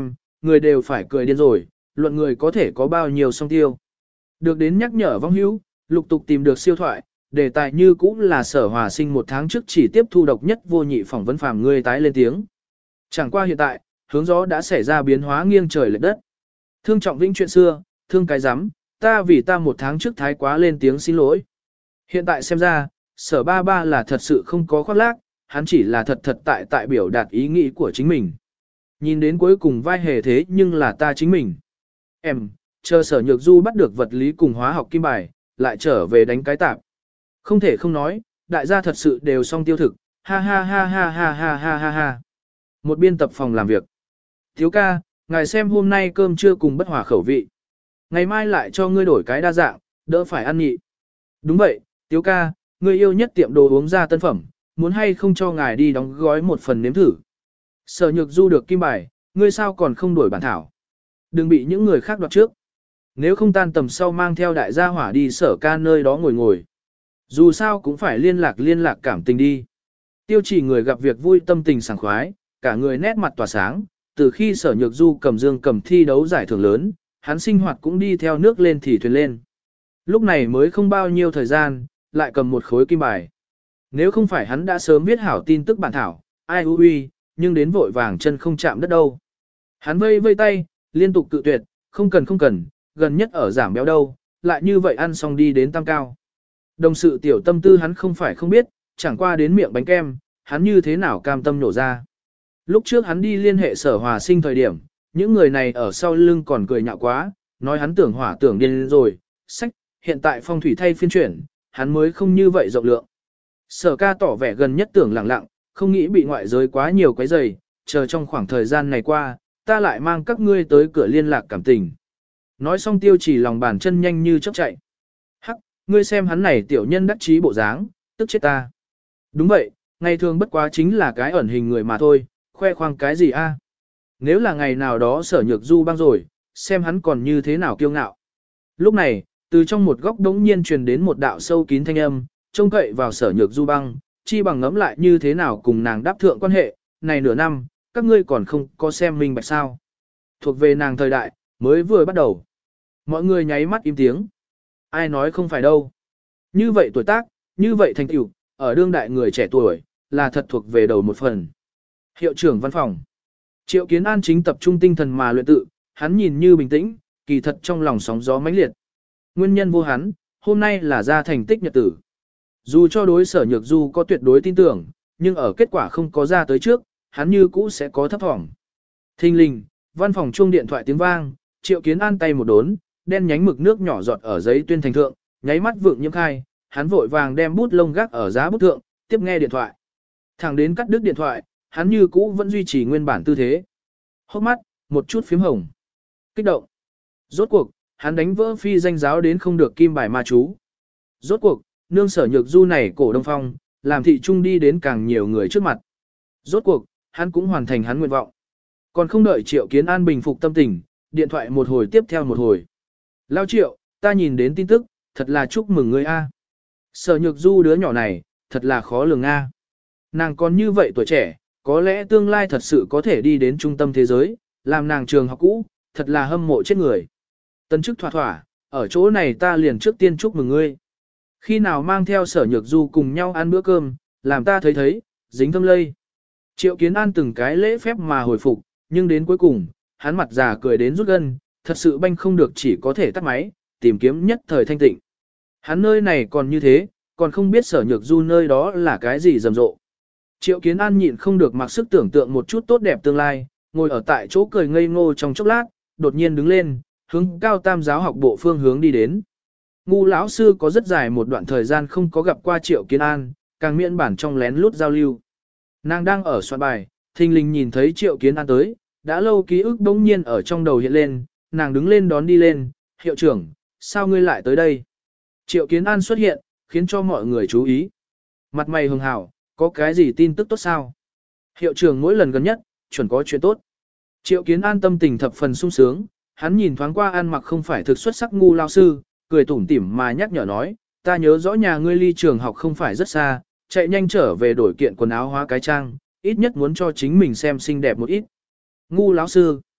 người đều phải cười điên rồi, luận người có thể có bao nhiêu song tiêu. Được đến nhắc nhở vong hữu, lục tục tìm được siêu thoại, đề tài như cũng là Sở Hòa Sinh một tháng trước chỉ tiếp thu độc nhất vô nhị phỏng vấn phàm ngươi tái lên tiếng. Chẳng qua hiện tại, hướng gió đã xảy ra biến hóa nghiêng trời lệch đất. Thương trọng vĩnh chuyện xưa, thương cái rắm ta vì ta một tháng trước thái quá lên tiếng xin lỗi. Hiện tại xem ra, Sở ba ba là thật sự không có khoác lác, hắn chỉ là thật thật tại tại biểu đạt ý nghĩ của chính mình. Nhìn đến cuối cùng vai hề thế nhưng là ta chính mình. Em, chờ Sở Nhược Du bắt được vật lý cùng hóa học kim bài, lại trở về đánh cái tạp. Không thể không nói, đại gia thật sự đều song tiêu thực, ha ha ha ha ha ha ha ha ha. Một biên tập phòng làm việc. Thiếu ca, ngài xem hôm nay cơm trưa cùng bất hòa khẩu vị. Ngày mai lại cho ngươi đổi cái đa dạng, đỡ phải ăn nhị. Đúng vậy, Tiếu ca, ngươi yêu nhất tiệm đồ uống ra tân phẩm, muốn hay không cho ngài đi đóng gói một phần nếm thử. Sở Nhược Du được kim bài, ngươi sao còn không đổi bản thảo. Đừng bị những người khác đoạt trước. Nếu không tan tầm sau mang theo đại gia hỏa đi Sở ca nơi đó ngồi ngồi. Dù sao cũng phải liên lạc liên lạc cảm tình đi. Tiêu chỉ người gặp việc vui tâm tình sảng khoái, cả người nét mặt tỏa sáng, từ khi Sở Nhược Du cầm dương cầm thi đấu giải thưởng lớn, hắn sinh hoạt cũng đi theo nước lên thì thuyền lên. Lúc này mới không bao nhiêu thời gian, lại cầm một khối kim bài. Nếu không phải hắn đã sớm viết hảo tin tức bản thảo, ai hư uy, nhưng đến vội vàng chân không chạm đất đâu. Hắn vây vây tay, liên tục cự tuyệt, không cần không cần, gần nhất ở giảm béo đâu, lại như vậy ăn xong đi đến tam cao. Đồng sự tiểu tâm tư hắn không phải không biết, chẳng qua đến miệng bánh kem, hắn như thế nào cam tâm nổ ra. Lúc trước hắn đi liên hệ Sở Hòa Sinh thời điểm, những người này ở sau lưng còn cười nhạo quá, nói hắn tưởng hỏa tưởng điên rồi, sách, hiện tại phong thủy thay phiên chuyển, hắn mới không như vậy rộng lượng. Sở ca tỏ vẻ gần nhất tưởng lặng lặng, không nghĩ bị ngoại giới quá nhiều quấy rầy, chờ trong khoảng thời gian này qua, ta lại mang các ngươi tới cửa liên lạc cảm tình. Nói xong tiêu chỉ lòng bàn chân nhanh như chớp chạy. Hắc, ngươi xem hắn này tiểu nhân đắc chí bộ dáng, tức chết ta. Đúng vậy, ngày thường bất quá chính là cái ẩn hình người mà thôi, khoe khoang cái gì a? Nếu là ngày nào đó Sở Nhược Du băng rồi, xem hắn còn như thế nào kiêu ngạo. Lúc này, từ trong một góc đống nhiên truyền đến một đạo sâu kín thanh âm, trông cậy vào Sở Nhược Du băng, chi bằng ngẫm lại như thế nào cùng nàng đáp thượng quan hệ, này nửa năm, các ngươi còn không có xem minh bạch sao. Thuộc về nàng thời đại, mới vừa bắt đầu. Mọi người nháy mắt im tiếng. Ai nói không phải đâu. Như vậy tuổi tác, như vậy thành tựu, ở đương đại người trẻ tuổi, là thật thuộc về đầu một phần. Hiệu trưởng văn phòng. Triệu Kiến An chính tập trung tinh thần mà luyện tự, hắn nhìn như bình tĩnh, kỳ thật trong lòng sóng gió mãnh liệt. Nguyên nhân vô hắn, hôm nay là ra thành tích nhật tử. Dù cho đối Sở Nhược Du có tuyệt đối tin tưởng, nhưng ở kết quả không có ra tới trước, hắn như cũ sẽ có thấp thỏm. Thinh linh, văn phòng chuông điện thoại tiếng vang, Triệu Kiến An tay một đốn, đen nhánh mực nước nhỏ giọt ở giấy tuyên thành thượng, nháy mắt vượng nhiễm khai, hắn vội vàng đem bút lông gác ở giá bút thượng, tiếp nghe điện thoại. Thẳng đến cắt đứt điện thoại, hắn như cũ vẫn duy trì nguyên bản tư thế. Hốc mắt, một chút phím hồng. Kích động. Rốt cuộc, hắn đánh vỡ phi danh giáo đến không được kim bài ma chú. Rốt cuộc, nương Sở Nhược Du này cổ đông phong, làm thị trung đi đến càng nhiều người trước mặt. Rốt cuộc, hắn cũng hoàn thành hắn nguyện vọng. Còn không đợi Triệu Kiến An bình phục tâm tình, điện thoại một hồi tiếp theo một hồi. Lao Triệu, ta nhìn đến tin tức, thật là chúc mừng ngươi a. Sở Nhược Du đứa nhỏ này, thật là khó lường a. Nàng còn như vậy tuổi trẻ, có lẽ tương lai thật sự có thể đi đến trung tâm thế giới, làm nàng trường học cũ, thật là hâm mộ chết người. Tân chức thỏa thỏa, ở chỗ này ta liền trước tiên chúc mừng ngươi. Khi nào mang theo Sở Nhược Du cùng nhau ăn bữa cơm, làm ta thấy thấy, dính thâm lây. Triệu Kiến An từng cái lễ phép mà hồi phục, nhưng đến cuối cùng, hắn mặt già cười đến rút gân, thật sự banh không được chỉ có thể tắt máy, tìm kiếm nhất thời thanh tịnh. Hắn nơi này còn như thế, còn không biết Sở Nhược Du nơi đó là cái gì rầm rộ. Triệu Kiến An nhịn không được mặc sức tưởng tượng một chút tốt đẹp tương lai, ngồi ở tại chỗ cười ngây ngô trong chốc lát, đột nhiên đứng lên, hướng cao tam giáo học bộ phương hướng đi đến. Ngu lão sư có rất dài một đoạn thời gian không có gặp qua Triệu Kiến An, càng miễn bản trong lén lút giao lưu. Nàng đang ở soạn bài, thình lình nhìn thấy Triệu Kiến An tới, đã lâu ký ức bỗng nhiên ở trong đầu hiện lên, nàng đứng lên đón đi lên, hiệu trưởng, sao ngươi lại tới đây? Triệu Kiến An xuất hiện, khiến cho mọi người chú ý. Mặt mày hường hảo, có cái gì tin tức tốt sao? Hiệu trưởng mỗi lần gần nhất, chuẩn có chuyện tốt. Triệu Kiến An tâm tình thập phần sung sướng, hắn nhìn thoáng qua ăn mặc không phải thực xuất sắc ngu lao sư, cười tủm tỉm mà nhắc nhở nói, ta nhớ rõ nhà ngươi ly trường học không phải rất xa, chạy nhanh trở về đổi kiện quần áo hóa cái trang, ít nhất muốn cho chính mình xem xinh đẹp một ít. Ngu lão sư.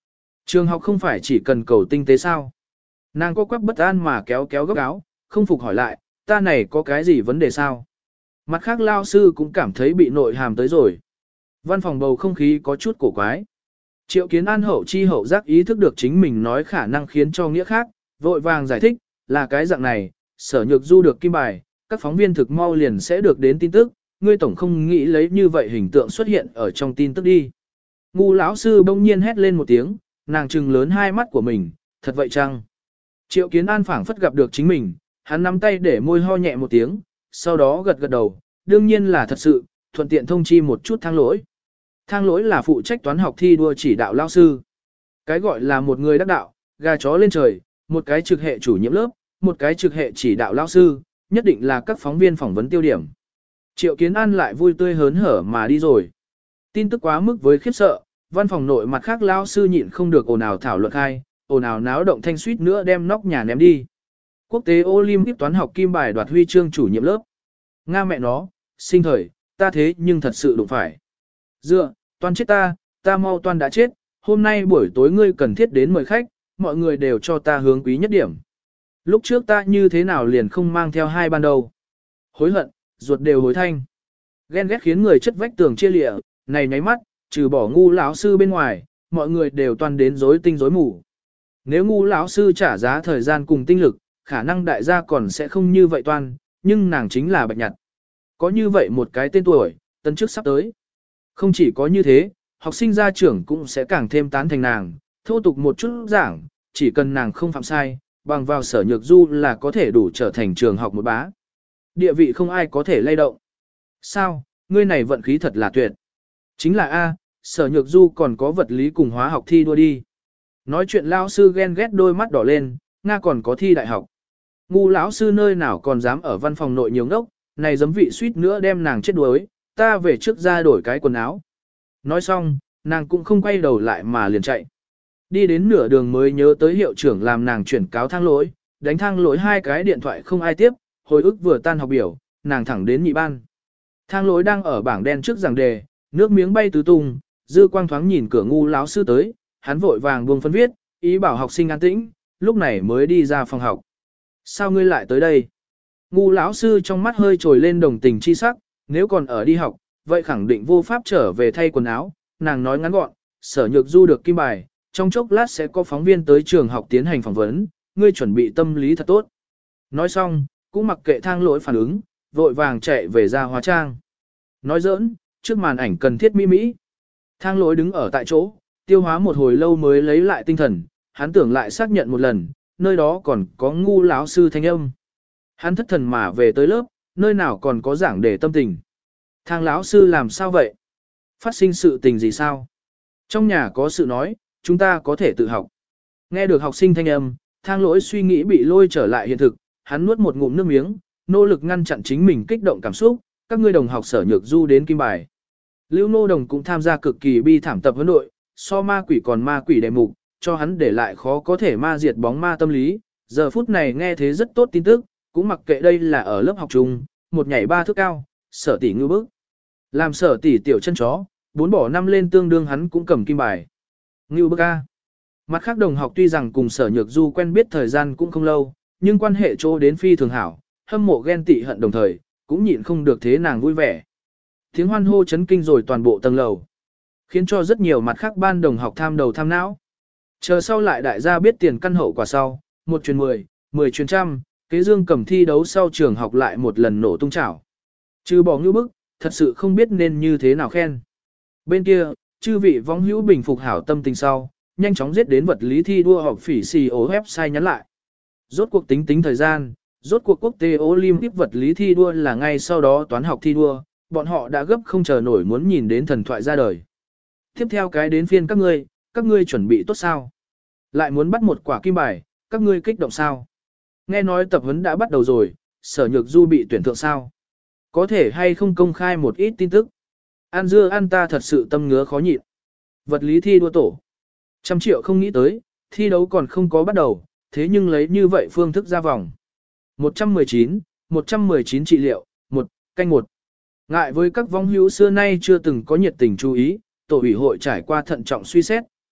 Trường học không phải chỉ cần cầu tinh tế sao? Nàng có quắc bất an mà kéo kéo góc áo, không phục hỏi lại, ta này có cái gì vấn đề sao? Mặt khác lao sư cũng cảm thấy bị nội hàm tới rồi. Văn phòng bầu không khí có chút cổ quái. Triệu Kiến An hậu chi hậu giác ý thức được chính mình nói khả năng khiến cho nghĩa khác, vội vàng giải thích, là cái dạng này, Sở Nhược Du được kim bài, các phóng viên thực mau liền sẽ được đến tin tức, ngươi tổng không nghĩ lấy như vậy hình tượng xuất hiện ở trong tin tức đi. Ngu lão sư bỗng nhiên hét lên một tiếng, nàng trừng lớn hai mắt của mình, thật vậy chăng? Triệu Kiến An phảng phất gặp được chính mình, hắn nắm tay để môi ho nhẹ một tiếng, sau đó gật gật đầu, đương nhiên là thật sự, thuận tiện thông chi một chút Thang Lỗi. Thang Lỗi là phụ trách toán học thi đua chỉ đạo lao sư. Cái gọi là một người đắc đạo, gà chó lên trời, một cái trực hệ chủ nhiệm lớp, một cái trực hệ chỉ đạo lao sư, nhất định là các phóng viên phỏng vấn tiêu điểm. Triệu Kiến An lại vui tươi hớn hở mà đi rồi. Tin tức quá mức với khiếp sợ, văn phòng nội mặt khác lao sư nhịn không được ồn ào thảo luận khai, ồn ào náo động thanh suýt nữa đem nóc nhà ném đi. Quốc tế Olympic toán học kim bài đoạt huy chương chủ nhiệm lớp. Nga mẹ nó, sinh thời, ta thế nhưng thật sự đụng phải. Dựa, toan chết ta, ta mau toan đã chết, hôm nay buổi tối ngươi cần thiết đến mời khách, mọi người đều cho ta hướng quý nhất điểm. Lúc trước ta như thế nào liền không mang theo hai ban đầu. Hối hận, ruột đều hối thanh. Ghen ghét khiến người chất vách tường chia lịa, này nháy mắt, trừ bỏ ngu lão sư bên ngoài, mọi người đều toan đến rối tinh rối mù. Nếu ngu lão sư trả giá thời gian cùng tinh lực, khả năng đại gia còn sẽ không như vậy toan, nhưng nàng chính là Bạch Nhật. Có như vậy một cái tên tuổi, tân chức sắp tới. Không chỉ có như thế, học sinh gia trưởng cũng sẽ càng thêm tán thành nàng, thô tục một chút giảng, chỉ cần nàng không phạm sai, bằng vào Sở Nhược Du là có thể đủ trở thành trường học một bá. Địa vị không ai có thể lay động. Sao, ngươi này vận khí thật là tuyệt. Chính là A, Sở Nhược Du còn có vật lý cùng hóa học thi đua đi. Nói chuyện lão sư ghen ghét đôi mắt đỏ lên, Nga còn có thi đại học. Ngu lão sư nơi nào còn dám ở văn phòng nội nhiều ngốc, này giấm vị suýt nữa đem nàng chết đuối, ta về trước ra đổi cái quần áo. Nói xong, nàng cũng không quay đầu lại mà liền chạy. Đi đến nửa đường mới nhớ tới hiệu trưởng làm nàng chuyển cáo Thang Lỗi, đánh Thang Lỗi hai cái điện thoại không ai tiếp, hồi ức vừa tan học biểu, nàng thẳng đến nhị ban. Thang Lỗi đang ở bảng đen trước giảng đề, nước miếng bay tứ tung, dư quang thoáng nhìn cửa ngu lão sư tới, hắn vội vàng buông phân viết, ý bảo học sinh an tĩnh, lúc này mới đi ra phòng học. Sao ngươi lại tới đây? Ngu lão sư trong mắt hơi trồi lên đồng tình chi sắc, nếu còn ở đi học, vậy khẳng định vô pháp trở về thay quần áo, nàng nói ngắn gọn, Sở Nhược Du được kim bài, trong chốc lát sẽ có phóng viên tới trường học tiến hành phỏng vấn, ngươi chuẩn bị tâm lý thật tốt. Nói xong, cũng mặc kệ Thang Lỗi phản ứng, vội vàng chạy về ra hóa trang. Nói giỡn, trước màn ảnh cần thiết mỹ mỹ. Thang Lỗi đứng ở tại chỗ, tiêu hóa một hồi lâu mới lấy lại tinh thần, hắn tưởng lại xác nhận một lần, nơi đó còn có ngu lão sư thanh âm. Hắn thất thần mà về tới lớp, nơi nào còn có giảng đề tâm tình. Thang lão sư làm sao vậy? Phát sinh sự tình gì sao? Trong nhà có sự nói, chúng ta có thể tự học. Nghe được học sinh thanh âm, Thang Lỗi suy nghĩ bị lôi trở lại hiện thực, hắn nuốt một ngụm nước miếng, nỗ lực ngăn chặn chính mình kích động cảm xúc, các ngươi đồng học Sở Nhược Du đến kim bài. Lưu Nô Đồng cũng tham gia cực kỳ bi thảm tập huấn đội, so ma quỷ còn ma quỷ đề mục, cho hắn để lại khó có thể ma diệt bóng ma tâm lý. Giờ phút này nghe thế rất tốt tin tức, cũng mặc kệ đây là ở lớp học chung, một nhảy ba thước cao, Sở tỷ ngư bức. Làm Sở tỷ tiểu chân chó, bốn bỏ năm lên tương đương hắn cũng cầm kim bài. Ngưu bức A. Mặt khác đồng học tuy rằng cùng Sở Nhược Du quen biết thời gian cũng không lâu, nhưng quan hệ chỗ đến phi thường hảo, hâm mộ ghen tị hận đồng thời, cũng nhịn không được thế nàng vui vẻ. Tiếng hoan hô chấn kinh rồi toàn bộ tầng lầu, khiến cho rất nhiều mặt khác ban đồng học tham đầu tham não. Chờ sau lại đại gia biết tiền căn hậu quả sau, một truyền mười, mười truyền trăm, kế dương cầm thi đấu sau trường học lại một lần nổ tung chảo. Trừ bỏ ngữ bức, thật sự không biết nên như thế nào khen. Bên kia, chư vị vong hữu bình phục hảo tâm tình sau, nhanh chóng giết đến vật lý thi đua họp phỉ xì ố website nhắn lại. Rốt cuộc tính tính thời gian, rốt cuộc quốc tế Olympic vật lý thi đua là ngay sau đó toán học thi đua, bọn họ đã gấp không chờ nổi muốn nhìn đến thần thoại ra đời. Tiếp theo cái đến phiên các ngươi, các ngươi chuẩn bị tốt sao? Lại muốn bắt một quả kim bài, các ngươi kích động sao? Nghe nói tập huấn đã bắt đầu rồi, Sở Nhược Du bị tuyển thượng sao? Có thể hay không công khai một ít tin tức? Ăn dưa ăn ta thật sự tâm ngứa khó nhịn. Vật lý thi đua tổ. Trăm triệu không nghĩ tới, thi đấu còn không có bắt đầu, thế nhưng lấy như vậy phương thức ra vòng. một trăm mười chín, một trăm mười chín trị liệu, một, canh một. Ngại với các vong hữu xưa nay chưa từng có nhiệt tình chú ý, tổ ủy hội trải qua thận trọng suy xét,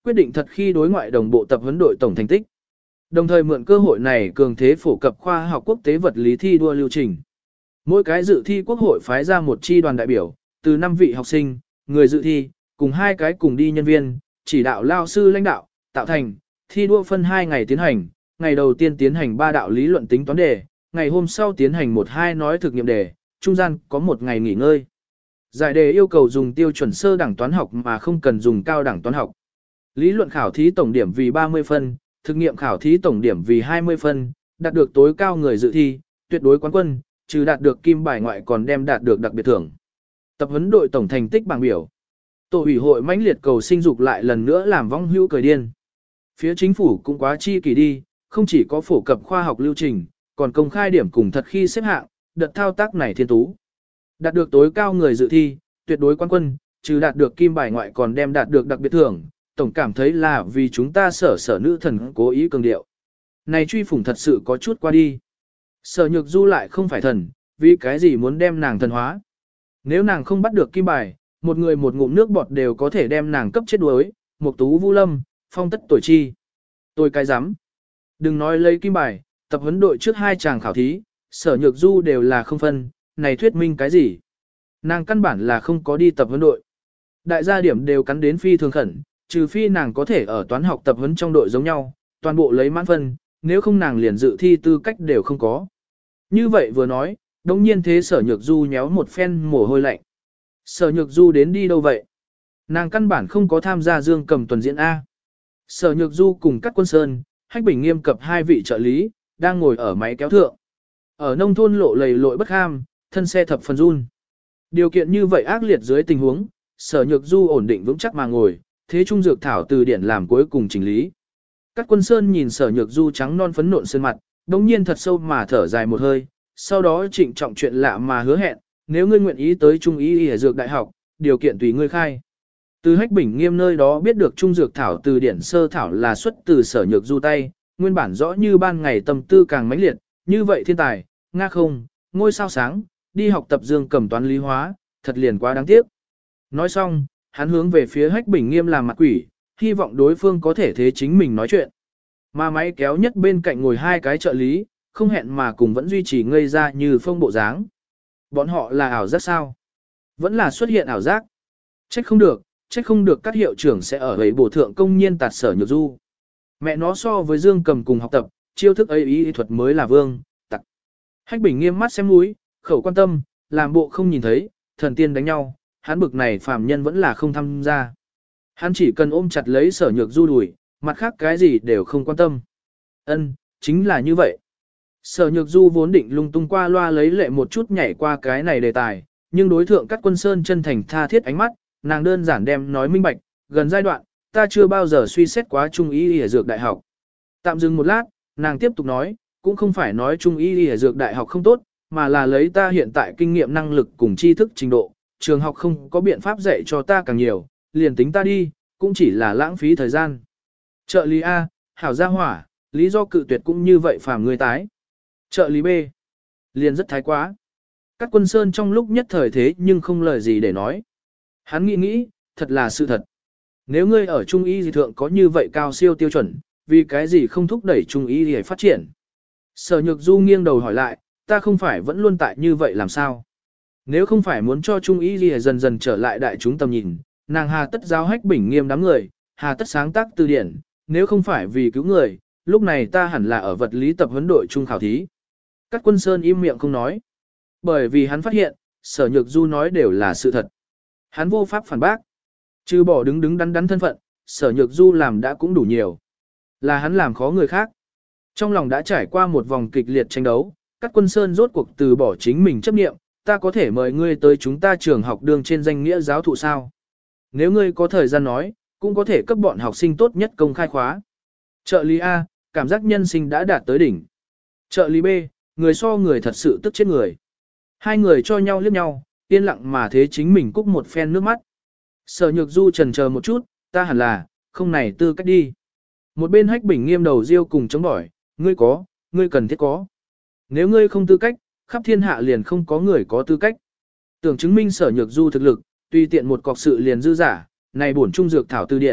quyết định thật khi đối ngoại đồng bộ tập huấn đội tổng thành tích. Đồng thời mượn cơ hội này cường thế phổ cập khoa học quốc tế vật lý thi đua lưu trình. Mỗi cái dự thi quốc hội phái ra một chi đoàn đại biểu, từ năm vị học sinh, người dự thi, cùng hai cái cùng đi nhân viên, chỉ đạo lao sư lãnh đạo, tạo thành, thi đua phân hai ngày tiến hành, ngày đầu tiên tiến hành ba đạo lý luận tính toán đề, ngày hôm sau tiến hành một hai nói thực nghiệm đề, trung gian có một ngày nghỉ ngơi. Giải đề yêu cầu dùng tiêu chuẩn sơ đẳng toán học mà không cần dùng cao đẳng toán học. Lý luận khảo thí tổng điểm vì ba mươi phân, thực nghiệm khảo thí tổng điểm vì hai mươi phân, đạt được tối cao người dự thi, tuyệt đối quán quân, trừ đạt được kim bài ngoại còn đem đạt được đặc biệt thưởng. Tập huấn đội tổng thành tích bảng biểu. Tổ ủy hội mãnh liệt cầu sinh dục lại lần nữa làm vong hữu cười điên. Phía chính phủ cũng quá chi kỳ đi, không chỉ có phổ cập khoa học lưu trình, còn công khai điểm cùng thật khi xếp hạng, đợt thao tác này thiên tú. Đạt được tối cao người dự thi, tuyệt đối quán quân, trừ đạt được kim bài ngoại còn đem đạt được đặc biệt thưởng, tổng cảm thấy là vì chúng ta sở sở nữ thần cố ý cường điệu. Này truy phủng thật sự có chút qua đi. Sở Nhược Du lại không phải thần, vì cái gì muốn đem nàng thần hóa. Nếu nàng không bắt được kim bài, một người một ngụm nước bọt đều có thể đem nàng cấp chết đuối, Mục Tú Vũ Lâm, phong tất tuổi chi. Tôi cái dám. Đừng nói lấy kim bài, tập huấn đội trước hai chàng khảo thí, Sở Nhược Du đều là không phân, này thuyết minh cái gì? Nàng căn bản là không có đi tập huấn đội. Đại gia điểm đều cắn đến phi thường khẩn, trừ phi nàng có thể ở toán học tập huấn trong đội giống nhau, toàn bộ lấy mãn phân, nếu không nàng liền dự thi tư cách đều không có. Như vậy vừa nói, đồng nhiên thế Sở Nhược Du nhéo một phen mồ hôi lạnh. Sở Nhược Du đến đi đâu vậy? Nàng căn bản không có tham gia Dương Cầm tuần diễn A. Sở Nhược Du cùng các quân sơn, Hách Bình Nghiêm cập hai vị trợ lý, đang ngồi ở máy kéo thượng. Ở nông thôn lộ lầy lội bất ham, thân xe thập phần run. Điều kiện như vậy ác liệt dưới tình huống, Sở Nhược Du ổn định vững chắc mà ngồi, thế trung dược thảo từ điển làm cuối cùng chỉnh lý. Các quân sơn nhìn Sở Nhược Du trắng non phấn nộn sơn mặt, đống nhiên thật sâu mà thở dài một hơi, sau đó trịnh trọng chuyện lạ mà hứa hẹn, nếu ngươi nguyện ý tới Trung y y dược đại học, điều kiện tùy ngươi khai. Từ Hách Bình Nghiêm nơi đó biết được trung dược thảo từ điển sơ thảo là xuất từ Sở Nhược Du tay, nguyên bản rõ như ban ngày tâm tư càng mãnh liệt, như vậy thiên tài, nga không, ngôi sao sáng, đi học tập Dương Cầm toán lý hóa, thật liền quá đáng tiếc. Nói xong, hắn hướng về phía Hách Bình Nghiêm làm mặt quỷ, hy vọng đối phương có thể thế chính mình nói chuyện. Mà máy kéo nhất bên cạnh ngồi hai cái trợ lý, không hẹn mà cùng vẫn duy trì ngây ra như phong bộ dáng. Bọn họ là ảo giác sao? Vẫn là xuất hiện ảo giác. Trách không được, trách không được các hiệu trưởng sẽ ở ấy bổ thượng công nhiên tạt Sở Nhược Du. Mẹ nó so với Dương Cầm cùng học tập, chiêu thức ấy ý thuật mới là vương, tặc. Hách Bình Nghiêm mắt xem núi, khẩu quan tâm, làm bộ không nhìn thấy, thần tiên đánh nhau, hắn bực này phàm nhân vẫn là không tham gia. Hắn chỉ cần ôm chặt lấy Sở Nhược Du đùi, mặt khác cái gì đều không quan tâm. Ân, chính là như vậy. Sở Nhược Du vốn định lung tung qua loa lấy lệ một chút nhảy qua cái này đề tài, nhưng đối thượng các quân sơn chân thành tha thiết ánh mắt, nàng đơn giản đem nói minh bạch, gần giai đoạn, ta chưa bao giờ suy xét quá Trung y y dược đại học. Tạm dừng một lát, nàng tiếp tục nói, cũng không phải nói Trung y y dược đại học không tốt, mà là lấy ta hiện tại kinh nghiệm năng lực cùng tri thức trình độ, trường học không có biện pháp dạy cho ta càng nhiều, liền tính ta đi, cũng chỉ là lãng phí thời gian. Trợ lý A, hảo gia hỏa, lý do cự tuyệt cũng như vậy phàm người tái. Trợ lý B, liền rất thái quá. Các quân sơn trong lúc nhất thời thế nhưng không lời gì để nói. Hắn nghĩ nghĩ, thật là sự thật. Nếu ngươi ở Trung y dị thượng có như vậy cao siêu tiêu chuẩn, vì cái gì không thúc đẩy Trung y để phát triển? Sở Nhược Du nghiêng đầu hỏi lại, ta không phải vẫn luôn tại như vậy làm sao? Nếu không phải muốn cho Trung y dị dần dần trở lại đại chúng tầm nhìn, nàng hà tất giáo Hách Bình Nghiêm đám người, hà tất sáng tác từ điển, nếu không phải vì cứu người, lúc này ta hẳn là ở vật lý tập huấn đội trung khảo thí. Các quân sơn im miệng không nói. Bởi vì hắn phát hiện, Sở Nhược Du nói đều là sự thật. Hắn vô pháp phản bác. Trừ bỏ đứng đứng đắn đắn thân phận, Sở Nhược Du làm đã cũng đủ nhiều. Là hắn làm khó người khác. Trong lòng đã trải qua một vòng kịch liệt tranh đấu, các quân sơn rốt cuộc từ bỏ chính mình chấp nghiệm, ta có thể mời ngươi tới chúng ta trường học đường trên danh nghĩa giáo thụ sao. Nếu ngươi có thời gian nói, cũng có thể cấp bọn học sinh tốt nhất công khai khóa. Trợ lý A, cảm giác nhân sinh đã đạt tới đỉnh. Trợ lý B, người so người thật sự tức chết người. Hai người cho nhau liếc nhau, yên lặng mà thế chính mình cúc một phen nước mắt. Sở Nhược Du chần chờ một chút, ta hẳn là, không này tư cách đi. Một bên Hách Bình Nghiêm đầu riêu cùng chống bỏi, ngươi có, ngươi cần thiết có. Nếu ngươi không tư cách, khắp thiên hạ liền không có người có tư cách. Tưởng chứng minh Sở Nhược Du thực lực, tùy tiện một cọc sự liền dư giả, này bổn trung dược thảo từ điển,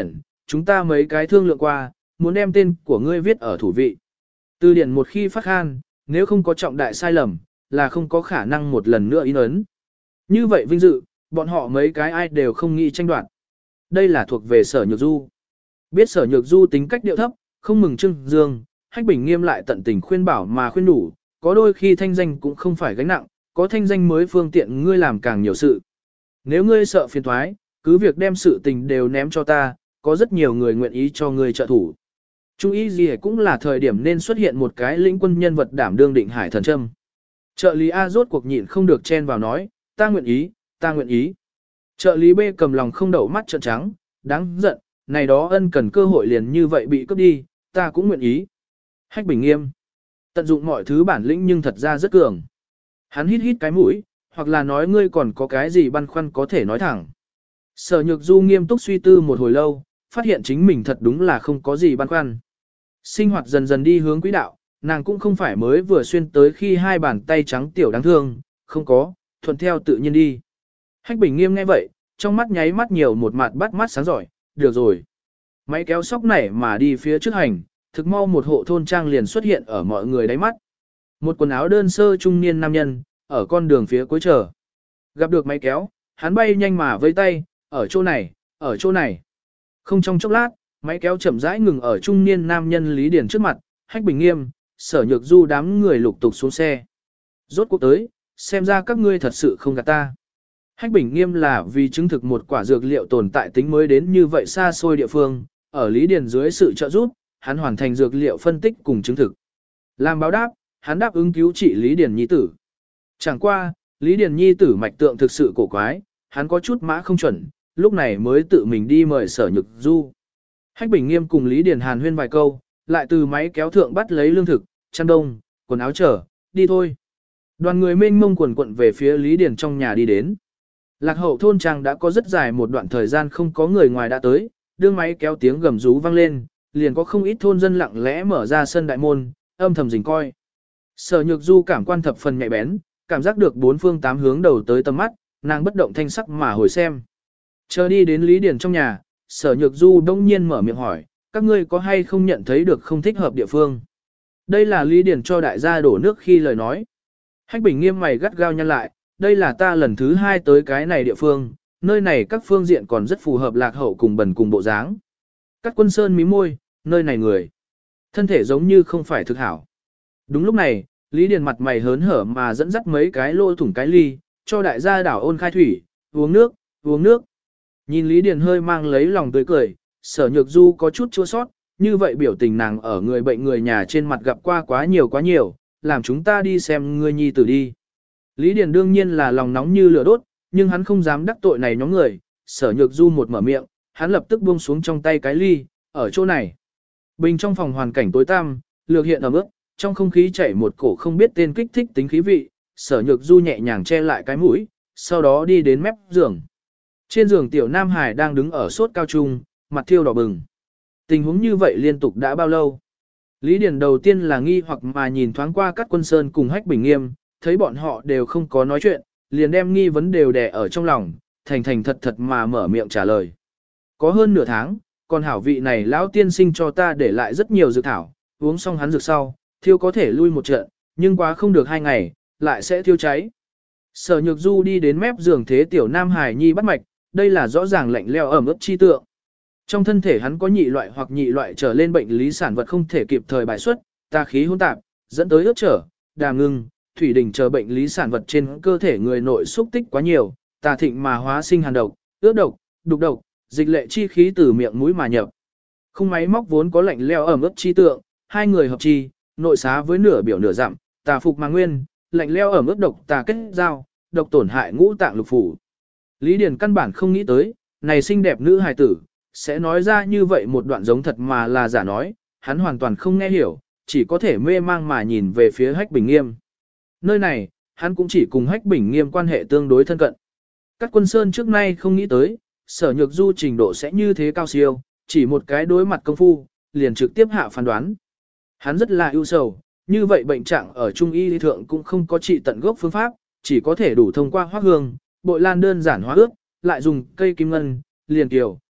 chúng ta mấy cái thương lượng qua, muốn đem tên của ngươi viết ở thủ vị. Từ điển một khi phát khan, nếu không có trọng đại sai lầm, là không có khả năng một lần nữa in ấn. Như vậy vinh dự, bọn họ mấy cái ai đều không nghĩ tranh đoạt. Đây là thuộc về Sở Nhược Du. Biết Sở Nhược Du tính cách điệu thấp, không mừng Trương Dương, Hách Bình Nghiêm lại tận tình khuyên bảo mà khuyên đủ, có đôi khi thanh danh cũng không phải gánh nặng, có thanh danh mới phương tiện ngươi làm càng nhiều sự. Nếu ngươi sợ phiền thoái, cứ việc đem sự tình đều ném cho ta, có rất nhiều người nguyện ý cho ngươi trợ thủ. Chú ý gì cũng là thời điểm nên xuất hiện một cái lĩnh quân nhân vật đảm đương định hải thần châm. Trợ lý A rốt cuộc nhịn không được chen vào nói, ta nguyện ý, ta nguyện ý. Trợ lý B cầm lòng không đậu mắt trợn trắng, đáng giận, này đó ân cần cơ hội liền như vậy bị cướp đi, ta cũng nguyện ý. Hách Bình Nghiêm, tận dụng mọi thứ bản lĩnh nhưng thật ra rất cường. Hắn hít hít cái mũi, hoặc là nói ngươi còn có cái gì băn khoăn có thể nói thẳng. Sở Nhược Du nghiêm túc suy tư một hồi lâu, phát hiện chính mình thật đúng là không có gì băn khoăn. Sinh hoạt dần dần đi hướng quỹ đạo, nàng cũng không phải mới vừa xuyên tới khi hai bàn tay trắng tiểu đáng thương, không có, thuận theo tự nhiên đi. Hách Bình Nghiêm nghe vậy, trong mắt nháy mắt nhiều một mặt bắt mắt sáng giỏi, được rồi. Máy kéo sóc nảy mà đi phía trước hành, thực mau một hộ thôn trang liền xuất hiện ở mọi người đáy mắt. Một quần áo đơn sơ trung niên nam nhân, ở con đường phía cuối chờ. Gặp được máy kéo, hắn bay nhanh mà vây tay, ở chỗ này, ở chỗ này. Không trong chốc lát, máy kéo chậm rãi ngừng ở trung niên nam nhân Lý Điền trước mặt, Hách Bình Nghiêm, Sở Nhược Du đám người lục tục xuống xe. Rốt cuộc tới, xem ra các ngươi thật sự không gạt ta. Hách Bình Nghiêm là vì chứng thực một quả dược liệu tồn tại tính mới đến như vậy xa xôi địa phương, ở Lý Điền dưới sự trợ giúp, hắn hoàn thành dược liệu phân tích cùng chứng thực. Làm báo đáp, hắn đáp ứng cứu trị Lý Điền nhi tử. Chẳng qua, Lý Điền nhi tử mạch tượng thực sự cổ quái, hắn có chút mã không chuẩn, lúc này mới tự mình đi mời Sở Nhược Du. Hách Bình Nghiêm cùng Lý Điền hàn huyên vài câu, lại từ máy kéo thượng bắt lấy lương thực, chăn đông, quần áo trở, đi thôi. Đoàn người mênh mông quần quận về phía Lý Điền trong nhà đi đến. Lạc hậu thôn trang đã có rất dài một đoạn thời gian không có người ngoài đã tới, đương máy kéo tiếng gầm rú vang lên, liền có không ít thôn dân lặng lẽ mở ra sân đại môn, âm thầm rình coi. Sở Nhược Du cảm quan thập phần nhạy bén, cảm giác được bốn phương tám hướng đầu tới tầm mắt, nàng bất động thanh sắc mà hồi xem. Chờ đi đến Lý Điền trong nhà, Sở Nhược Du đông nhiên mở miệng hỏi, các ngươi có hay không nhận thấy được không thích hợp địa phương? Đây là Lý Điền cho đại gia đổ nước khi lời nói. Hách Bình Nghiêm mày gắt gao nhăn lại, đây là ta lần thứ hai tới cái này địa phương, nơi này các phương diện còn rất phù hợp lạc hậu cùng bần cùng bộ dáng. Cát Quân Sơn mí môi, nơi này người. Thân thể giống như không phải thực hảo. Đúng lúc này, Lý Điền mặt mày hớn hở mà dẫn dắt mấy cái lô thủng cái ly, cho đại gia đảo ôn khai thủy, uống nước, uống nước. Nhìn Lý Điền hơi mang lấy lòng tươi cười, Sở Nhược Du có chút chua sót, như vậy biểu tình nàng ở người bệnh người nhà trên mặt gặp qua quá nhiều quá nhiều, làm chúng ta đi xem ngươi nhi tử đi. Lý Điền đương nhiên là lòng nóng như lửa đốt, nhưng hắn không dám đắc tội này nhóm người, Sở Nhược Du một mở miệng, hắn lập tức buông xuống trong tay cái ly, ở chỗ này. Bình trong phòng hoàn cảnh tối tăm, lược hiện ẩm ướt, trong không khí chảy một cổ không biết tên kích thích tính khí vị, Sở Nhược Du nhẹ nhàng che lại cái mũi, sau đó đi đến mép giường. Trên giường tiểu Nam Hải đang đứng ở sốt cao trung, mặt thiêu đỏ bừng. Tình huống như vậy liên tục đã bao lâu? Lý Điền đầu tiên là nghi hoặc mà nhìn thoáng qua Cát Quân Sơn cùng Hách Bình Nghiêm, thấy bọn họ đều không có nói chuyện, liền đem nghi vấn đều đè ở trong lòng, thành thành thật thật mà mở miệng trả lời. Có hơn nửa tháng, còn hảo vị này lão tiên sinh cho ta để lại rất nhiều dược thảo, uống xong hắn dược sau, thiêu có thể lui một trận, nhưng quá không được hai ngày, lại sẽ thiêu cháy. Sở Nhược Du đi đến mép giường thế tiểu Nam Hải nhi bắt mạch, đây là rõ ràng lạnh leo ẩm ướt chi tượng. Trong thân thể hắn có nhị loại hoặc nhị loại trở lên bệnh lý sản vật không thể kịp thời bài xuất, tà khí hỗn tạp, dẫn tới ướt trở, đà ngưng, thủy đình chờ bệnh lý sản vật trên cơ thể người nội xúc tích quá nhiều, tà thịnh mà hóa sinh hàn độc, ướt độc, đục độc, dịch lệ chi khí từ miệng mũi mà nhập. Không máy móc vốn có lạnh leo ẩm ướt chi tượng, hai người hợp chi, nội xá với nửa biểu nửa dặm, tà phục mà nguyên, lạnh leo ẩm ướt độc tà kết giao, độc tổn hại ngũ tạng lục phủ. Lý Điền căn bản không nghĩ tới, này xinh đẹp nữ hài tử, sẽ nói ra như vậy một đoạn giống thật mà là giả nói, hắn hoàn toàn không nghe hiểu, chỉ có thể mê mang mà nhìn về phía Hách Bình Nghiêm. Nơi này, hắn cũng chỉ cùng Hách Bình Nghiêm quan hệ tương đối thân cận. Cát Quân Sơn trước nay không nghĩ tới, Sở Nhược Du trình độ sẽ như thế cao siêu, chỉ một cái đối mặt công phu, liền trực tiếp hạ phán đoán. Hắn rất là ưu sầu, như vậy bệnh trạng ở Trung y lý thượng cũng không có trị tận gốc phương pháp, chỉ có thể đủ thông qua hoác hương, bội lan đơn giản hóa ướp, lại dùng cây kim ngân, liền kiều,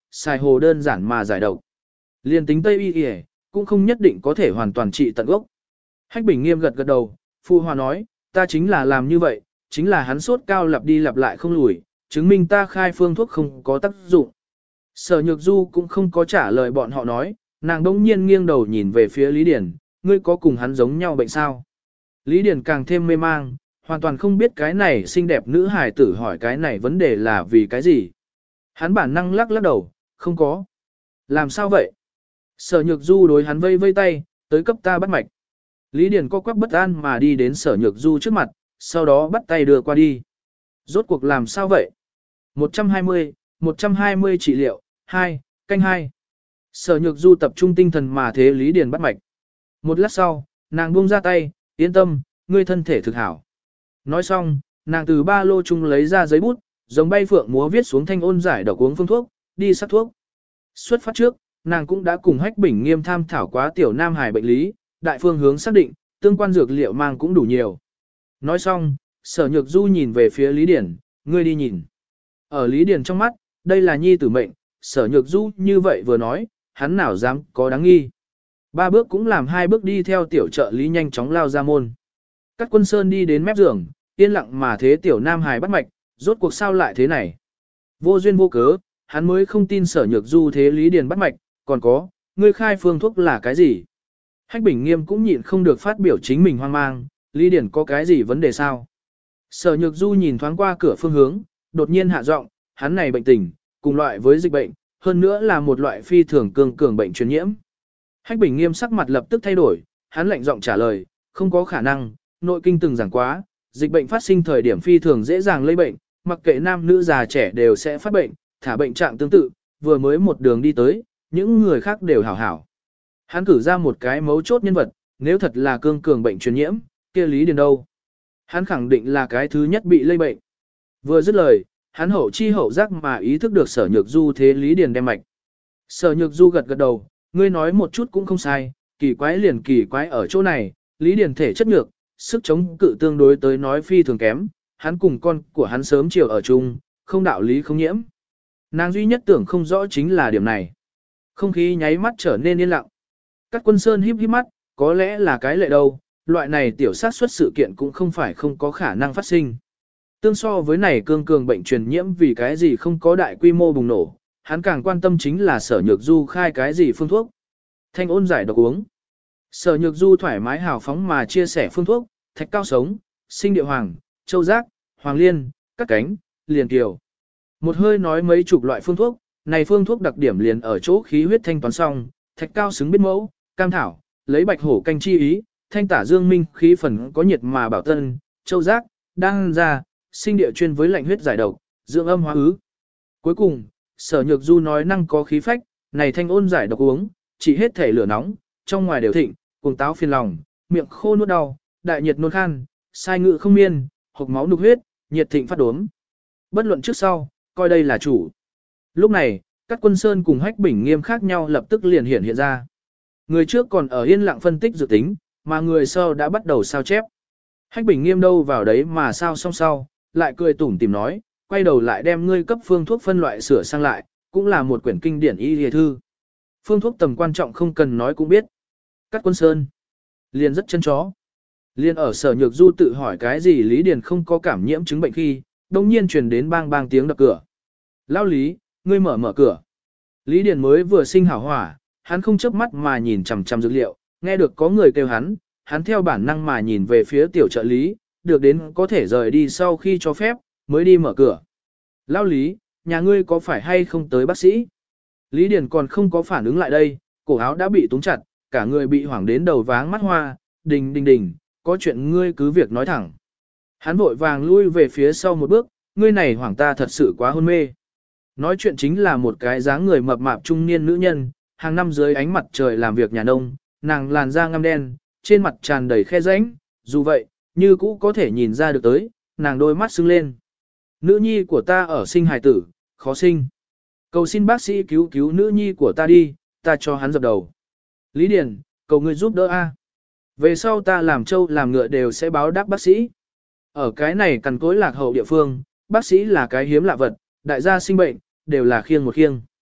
xài hồ đơn giản mà giải độc. Liên tính Tây y y, cũng không nhất định có thể hoàn toàn trị tận gốc. Hách Bình Nghiêm gật gật đầu, Phu Hòa nói, ta chính là làm như vậy, chính là hắn sốt cao lặp đi lặp lại không lùi, chứng minh ta khai phương thuốc không có tác dụng. Sở Nhược Du cũng không có trả lời bọn họ nói, nàng đông nhiên nghiêng đầu nhìn về phía Lý Điển, ngươi có cùng hắn giống nhau bệnh sao? Lý Điển càng thêm mê mang, hoàn toàn không biết cái này xinh đẹp nữ hài tử hỏi cái này vấn đề là vì cái gì. Hắn bản năng lắc lắc đầu, không có. Làm sao vậy? Sở Nhược Du đối hắn vây vây tay, tới cấp ta bắt mạch. Lý Điển co quắp bất an mà đi đến Sở Nhược Du trước mặt, sau đó bắt tay đưa qua đi. Rốt cuộc làm sao vậy? một trăm hai mươi, một trăm hai mươi trị liệu, hai, canh hai. Sở Nhược Du tập trung tinh thần mà thế Lý Điển bắt mạch. Một lát sau, nàng buông ra tay, yên tâm, ngươi thân thể thực hảo. Nói xong, nàng từ ba lô chung lấy ra giấy bút, giống bay phượng múa viết xuống thanh ôn giải độc uống phương thuốc, đi sắc thuốc. Xuất phát trước, nàng cũng đã cùng Hách Bình Nghiêm tham thảo quá tiểu nam hài bệnh lý, đại phương hướng xác định, tương quan dược liệu mang cũng đủ nhiều. Nói xong, Sở Nhược Du nhìn về phía Lý Điển, ngươi đi nhìn. Ở Lý Điển trong mắt, đây là nhi tử mệnh, Sở Nhược Du như vậy vừa nói, hắn nào dám có đáng nghi. Ba bước cũng làm hai bước đi theo tiểu trợ lý nhanh chóng lao ra môn. Cát Quân Sơn đi đến mép giường, yên lặng mà thế tiểu nam hài bắt mạch, rốt cuộc sao lại thế này. Vô duyên vô cớ, hắn mới không tin Sở Nhược Du thế Lý Điền bắt mạch, còn có, ngươi khai phương thuốc là cái gì? Hách Bình Nghiêm cũng nhịn không được phát biểu chính mình hoang mang, Lý Điền có cái gì vấn đề sao? Sở Nhược Du nhìn thoáng qua cửa phương hướng, đột nhiên hạ giọng, hắn này bệnh tình, cùng loại với dịch bệnh, hơn nữa là một loại phi thường cường cường bệnh truyền nhiễm. Hách Bình Nghiêm sắc mặt lập tức thay đổi, hắn lạnh giọng trả lời, không có khả năng, nội kinh từng giảng quá, dịch bệnh phát sinh thời điểm phi thường dễ dàng lây bệnh, mặc kệ nam nữ già trẻ đều sẽ phát bệnh, thả bệnh trạng tương tự, vừa mới một đường đi tới, những người khác đều hảo hảo. Hắn cử ra một cái mấu chốt nhân vật, nếu thật là cương cường bệnh truyền nhiễm, kia Lý Điền đâu? Hắn khẳng định là cái thứ nhất bị lây bệnh. Vừa dứt lời, hắn hậu chi hậu giác mà ý thức được Sở Nhược Du thế Lý Điền đem mạch. Sở Nhược Du gật gật đầu, ngươi nói một chút cũng không sai, kỳ quái liền kỳ quái ở chỗ này, Lý Điền thể chất nhược, sức chống cự tương đối tới nói phi thường kém, hắn cùng con của hắn sớm chiều ở chung, không đạo lý không nhiễm. Nàng duy nhất tưởng không rõ chính là điểm này. Không khí nháy mắt trở nên yên lặng. Cát Quân Sơn híp híp mắt, có lẽ là cái lệ đâu, loại này tiểu sát xuất sự kiện cũng không phải không có khả năng phát sinh. Tương so với này cương cường bệnh truyền nhiễm vì cái gì không có đại quy mô bùng nổ, hắn càng quan tâm chính là Sở Nhược Du khai cái gì phương thuốc. Thanh ôn giải độc uống. Sở Nhược Du thoải mái hào phóng mà chia sẻ phương thuốc, thạch cao sống, sinh địa hoàng, châu giác, hoàng liên, cắt cánh, liền kiều. Một hơi nói mấy chục loại phương thuốc, này phương thuốc đặc điểm liền ở chỗ khí huyết thanh toán xong, thạch cao xứng biết mẫu, cam thảo, lấy bạch hổ canh chi ý, thanh tả dương minh khí phần có nhiệt mà bảo tân, châu giác, đăng ra, sinh địa chuyên với lạnh huyết giải độc, dưỡng âm hóa ứ. Cuối cùng, Sở Nhược Du nói năng có khí phách, này thanh ôn giải độc uống, chỉ hết thể lửa nóng, trong ngoài đều thịnh, cuồng táo phiền lòng, miệng khô nuốt đau, đại nhiệt nôn khan, sai ngự không miên, hộc máu nục huyết, nhiệt thịnh phát đốm. Bất luận trước sau, coi đây là chủ. Lúc này, các Quân Sơn cùng Hách Bình Nghiêm khác nhau lập tức liền hiện hiện ra. Người trước còn ở yên lặng phân tích dự tính, mà người sau đã bắt đầu sao chép. Hách Bình Nghiêm đâu vào đấy mà sao xong sau, lại cười tủm tìm nói, quay đầu lại đem ngươi cấp phương thuốc phân loại sửa sang lại, cũng là một quyển kinh điển y y thư. Phương thuốc tầm quan trọng không cần nói cũng biết. Cát Quân Sơn liền rất chân chó. Liên ở Sở Nhược Du tự hỏi cái gì Lý Điền không có cảm nhiễm chứng bệnh khi, đồng nhiên truyền đến bang bang tiếng đập cửa. Lao Lý, ngươi mở mở cửa. Lý Điền mới vừa sinh hảo hỏa, hắn không chớp mắt mà nhìn chằm chằm dược liệu, nghe được có người kêu hắn, hắn theo bản năng mà nhìn về phía tiểu trợ lý, được đến có thể rời đi sau khi cho phép, mới đi mở cửa. Lao Lý, nhà ngươi có phải hay không tới bác sĩ? Lý Điền còn không có phản ứng lại đây, cổ áo đã bị túng chặt, cả người bị hoảng đến đầu váng mắt hoa, đình đình đình, có chuyện ngươi cứ việc nói thẳng. Hắn vội vàng lui về phía sau một bước, ngươi này hoảng ta thật sự quá hôn mê. Nói chuyện chính là một cái dáng người mập mạp trung niên nữ nhân, hàng năm dưới ánh mặt trời làm việc nhà nông, nàng làn da ngăm đen, trên mặt tràn đầy khe rãnh, dù vậy, như cũ có thể nhìn ra được tới, nàng đôi mắt sưng lên. Nữ nhi của ta ở sinh hài tử, khó sinh. Cầu xin bác sĩ cứu cứu nữ nhi của ta đi, ta cho hắn dập đầu. Lý Điền, cầu ngươi giúp đỡ a. Về sau ta làm trâu làm ngựa đều sẽ báo đáp bác sĩ. Ở cái này cằn cối lạc hậu địa phương, bác sĩ là cái hiếm lạ vật, đại gia sinh bệnh, đều là khiêng một khiêng.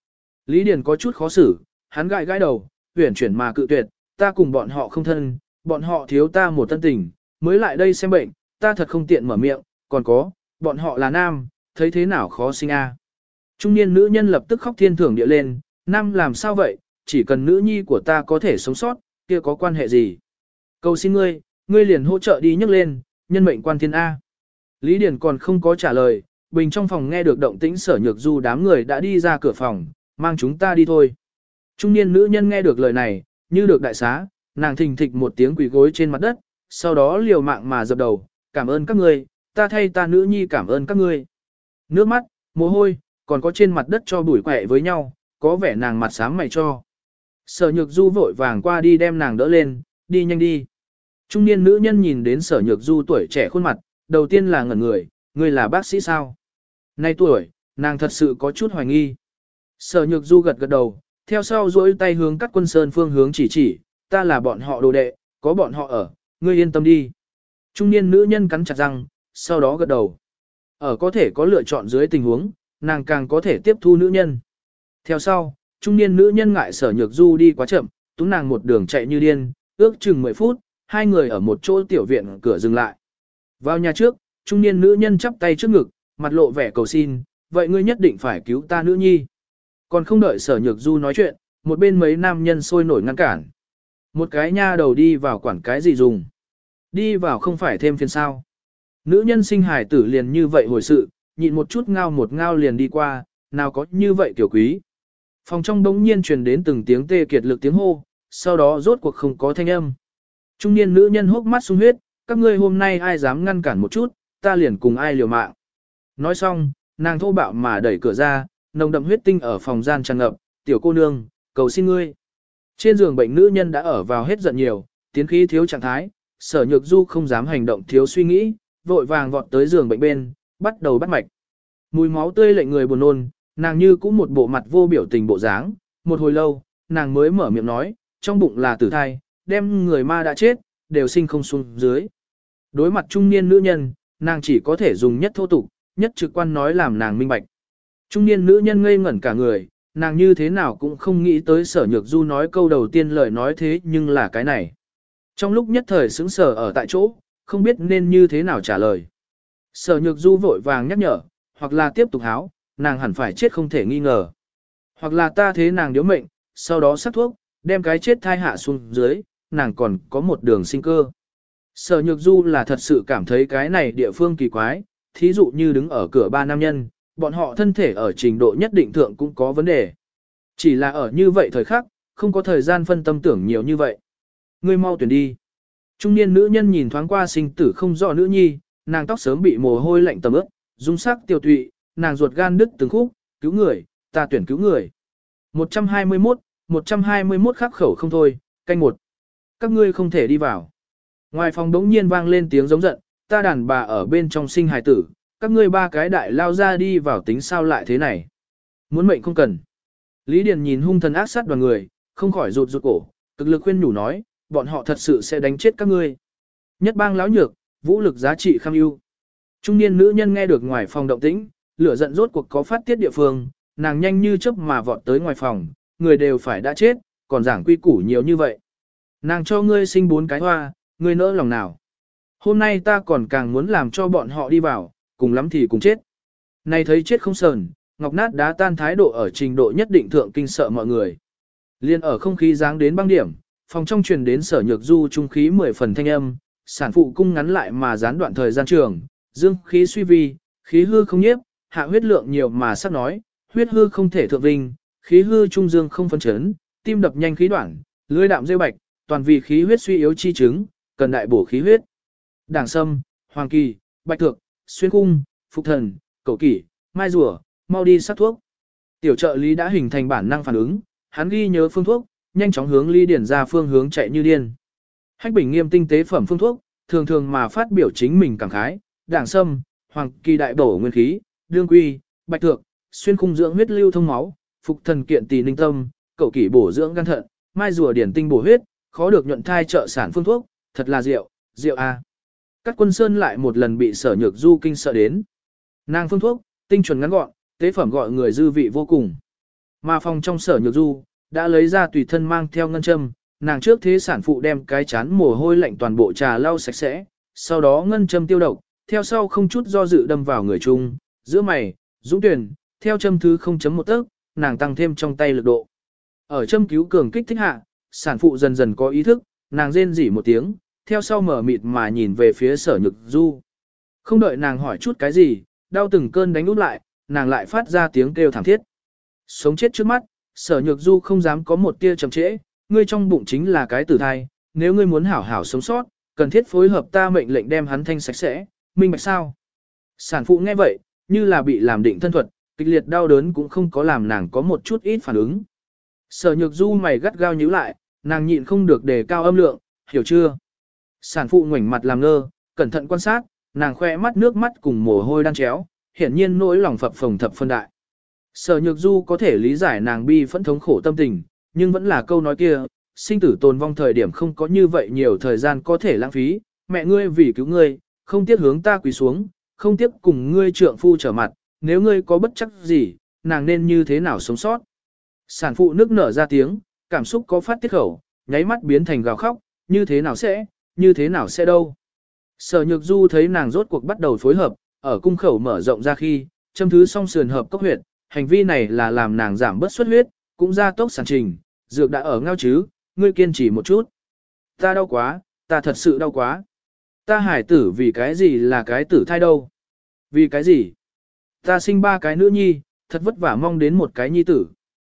Lý Điền có chút khó xử, hắn gãi gãi đầu, huyển chuyển mà cự tuyệt, ta cùng bọn họ không thân, bọn họ thiếu ta một tân tình, mới lại đây xem bệnh, ta thật không tiện mở miệng, còn có, bọn họ là nam, thấy thế nào khó sinh a. Trung niên nữ nhân lập tức khóc thiên thưởng địa lên, nam làm sao vậy, chỉ cần nữ nhi của ta có thể sống sót, kia có quan hệ gì. Cầu xin ngươi, ngươi liền hỗ trợ đi nhấc lên, nhân mệnh quan thiên A. Lý Điền còn không có trả lời, bình trong phòng nghe được động tĩnh Sở Nhược Du đám người đã đi ra cửa phòng, mang chúng ta đi thôi. Trung niên nữ nhân nghe được lời này, như được đại xá, nàng thình thịch một tiếng quỳ gối trên mặt đất, sau đó liều mạng mà dập đầu, cảm ơn các ngươi, ta thay ta nữ nhi cảm ơn các ngươi. Nước mắt, mồ hôi, còn có trên mặt đất cho bụi quẹ với nhau, có vẻ nàng mặt xám mày cho. Sở Nhược Du vội vàng qua đi đem nàng đỡ lên, đi nhanh đi. Trung niên nữ nhân nhìn đến Sở Nhược Du tuổi trẻ khuôn mặt, đầu tiên là ngẩn người, ngươi là bác sĩ sao? Nay tuổi, nàng thật sự có chút hoài nghi. Sở Nhược Du gật gật đầu, theo sau duỗi tay hướng các quân sơn phương hướng chỉ chỉ, ta là bọn họ đồ đệ, có bọn họ ở, ngươi yên tâm đi. Trung niên nữ nhân cắn chặt răng, sau đó gật đầu. Ở có thể có lựa chọn dưới tình huống, nàng càng có thể tiếp thu nữ nhân. Theo sau, trung niên nữ nhân ngại Sở Nhược Du đi quá chậm, túm nàng một đường chạy như điên, ước chừng mười phút, hai người ở một chỗ tiểu viện cửa dừng lại. Vào nhà trước, trung niên nữ nhân chắp tay trước ngực, mặt lộ vẻ cầu xin, vậy ngươi nhất định phải cứu ta nữ nhi. Còn không đợi Sở Nhược Du nói chuyện, một bên mấy nam nhân sôi nổi ngăn cản. Một cái nha đầu đi vào quản cái gì dùng. Đi vào không phải thêm phiền sao. Nữ nhân sinh hài tử liền như vậy hồi sự, nhịn một chút ngao một ngao liền đi qua, nào có như vậy tiểu quý. Phòng trong đống nhiên truyền đến từng tiếng tê kiệt lực tiếng hô, sau đó rốt cuộc không có thanh âm. Trung niên nữ nhân hốc mắt sung huyết, các ngươi hôm nay ai dám ngăn cản một chút, ta liền cùng ai liều mạng. Nói xong, nàng thô bạo mà đẩy cửa ra, nồng đậm huyết tinh ở phòng gian tràn ngập, tiểu cô nương, cầu xin ngươi. Trên giường bệnh nữ nhân đã ở vào hết giận nhiều, tiến khí thiếu trạng thái, Sở Nhược Du không dám hành động thiếu suy nghĩ, vội vàng vọt tới giường bệnh bên, bắt đầu bắt mạch. Mùi máu tươi lệnh người buồn nôn, nàng như cũng một bộ mặt vô biểu tình bộ dáng, một hồi lâu, nàng mới mở miệng nói, trong bụng là tử thai, đem người ma đã chết, đều sinh không xuống dưới. Đối mặt trung niên nữ nhân, nàng chỉ có thể dùng nhất thô tục, nhất trực quan nói làm nàng minh bạch. Trung niên nữ nhân ngây ngẩn cả người, nàng như thế nào cũng không nghĩ tới Sở Nhược Du nói câu đầu tiên lời nói thế nhưng là cái này. Trong lúc nhất thời sững sờ ở tại chỗ, không biết nên như thế nào trả lời. Sở Nhược Du vội vàng nhắc nhở, hoặc là tiếp tục háo, nàng hẳn phải chết không thể nghi ngờ. Hoặc là ta thế nàng điếu mệnh, sau đó sắc thuốc, đem cái chết thai hạ xuống dưới, nàng còn có một đường sinh cơ. Sở Nhược Du là thật sự cảm thấy cái này địa phương kỳ quái, thí dụ như đứng ở cửa ba nam nhân, bọn họ thân thể ở trình độ nhất định thượng cũng có vấn đề. Chỉ là ở như vậy thời khắc, không có thời gian phân tâm tưởng nhiều như vậy. Ngươi mau tuyển đi. Trung niên nữ nhân nhìn thoáng qua sinh tử không rõ nữ nhi, nàng tóc sớm bị mồ hôi lạnh tầm ướt, dung sắc tiêu tụy, nàng ruột gan đứt từng khúc, cứu người, ta tuyển cứu người. một trăm hai mươi mốt, một trăm hai mươi mốt khắc khẩu không thôi, canh một. Các ngươi không thể đi vào. Ngoài phòng đống nhiên vang lên tiếng giống giận, ta đàn bà ở bên trong sinh hài tử, các ngươi ba cái đại lao ra đi vào tính sao lại thế này. Muốn mệnh không cần. Lý Điền nhìn hung thần ác sát đoàn người, không khỏi rụt rụt cổ, cực lực khuyên nhủ nói, bọn họ thật sự sẽ đánh chết các ngươi. Nhất bang lão nhược, vũ lực giá trị kham ưu. Trung niên nữ nhân nghe được ngoài phòng động tĩnh, lửa giận rốt cuộc có phát tiết địa phương, nàng nhanh như chớp mà vọt tới ngoài phòng, người đều phải đã chết, còn giảng quy củ nhiều như vậy. Nàng cho ngươi sinh bốn cái hoa, ngươi nỡ lòng nào. Hôm nay ta còn càng muốn làm cho bọn họ đi vào, cùng lắm thì cùng chết. Này thấy chết không sờn, ngọc nát đá tan thái độ ở trình độ nhất định thượng kinh sợ mọi người. Liên ở không khí dáng đến băng điểm, phòng trong truyền đến Sở Nhược Du trung khí mười phần thanh âm, sản phụ cung ngắn lại mà gián đoạn thời gian trường, dương khí suy vi, khí hư không nhiếp, hạ huyết lượng nhiều mà sắc nói, huyết hư không thể thượng vinh, khí hư trung dương không phân chấn, tim đập nhanh khí đoạn, lưỡi đạm rêu bạch, toàn vì khí huyết suy yếu chi chứng, cần đại bổ khí huyết. Đảng sâm, hoàng kỳ, bạch thược, xuyên khung, phục thần, cẩu kỷ, mai rùa, mau đi sắc thuốc. Tiểu trợ lý đã hình thành bản năng phản ứng, hắn ghi nhớ phương thuốc, nhanh chóng hướng Ly Điển ra phương hướng chạy như điên. Hách Bình nghiêm tinh tế phẩm phương thuốc, thường thường mà phát biểu chính mình cảm khái, đảng sâm, hoàng kỳ đại bổ nguyên khí, đương quy, bạch thược, xuyên khung dưỡng huyết lưu thông máu, phục thần kiện tỳ ninh tâm, cẩu kỷ bổ dưỡng gan thận, mai rùa điển tinh bổ huyết, khó được nhuận thai trợ sản phương thuốc, thật là rượu, rượu a. Các quân sơn lại một lần bị Sở Nhược Du kinh sợ đến. Nàng phương thuốc, tinh chuẩn ngắn gọn, tế phẩm gọi người dư vị vô cùng. Mà phòng trong Sở Nhược Du, đã lấy ra tùy thân mang theo ngân châm, nàng trước thế sản phụ đem cái chán mồ hôi lạnh toàn bộ trà lau sạch sẽ, sau đó ngân châm tiêu độc, theo sau không chút do dự đâm vào người chung, giữa mày, dũng tuyển, theo châm thứ không chấm một tấc, nàng tăng thêm trong tay lực độ. Ở châm cứu cường kích thích hạ, sản phụ dần dần có ý thức, nàng rên rỉ một tiếng, theo sau mở mịt mà nhìn về phía Sở Nhược Du. Không đợi nàng hỏi chút cái gì, đau từng cơn đánh úp lại, nàng lại phát ra tiếng kêu thảm thiết. Sống chết trước mắt, Sở Nhược Du không dám có một tia chậm trễ, ngươi trong bụng chính là cái tử thai, nếu ngươi muốn hảo hảo sống sót, cần thiết phối hợp ta mệnh lệnh đem hắn thanh sạch sẽ, minh bạch sao? Sản phụ nghe vậy, như là bị làm định thân thuật, kịch liệt đau đớn cũng không có làm nàng có một chút ít phản ứng. Sở Nhược Du mày gắt gao nhíu lại, nàng nhịn không được đề cao âm lượng, hiểu chưa? Sản phụ ngoảnh mặt làm ngơ, cẩn thận quan sát, nàng khoe mắt nước mắt cùng mồ hôi đang chéo, hiển nhiên nỗi lòng phập phồng thập phân đại. Sở Nhược Du có thể lý giải nàng bi phẫn thống khổ tâm tình, nhưng vẫn là câu nói kia, sinh tử tồn vong thời điểm không có như vậy nhiều thời gian có thể lãng phí, mẹ ngươi vì cứu ngươi, không tiếc hướng ta quỳ xuống, không tiếc cùng ngươi trượng phu trở mặt, nếu ngươi có bất chắc gì, nàng nên như thế nào sống sót. Sản phụ nức nở ra tiếng, cảm xúc có phát tiết khẩu, nháy mắt biến thành gào khóc, như thế nào sẽ, như thế nào sẽ đâu. Sở Nhược Du thấy nàng rốt cuộc bắt đầu phối hợp, ở cung khẩu mở rộng ra khi, châm thứ song sườn hợp cốc huyệt, hành vi này là làm nàng giảm bớt xuất huyết, cũng gia tốc sản trình, dược đã ở ngao chứ, ngươi kiên trì một chút. Ta đau quá, ta thật sự đau quá. Ta hải tử vì cái gì là cái tử thai đâu? Vì cái gì? Ta sinh ba cái nữ nhi, thật vất vả mong đến một cái nhi tử.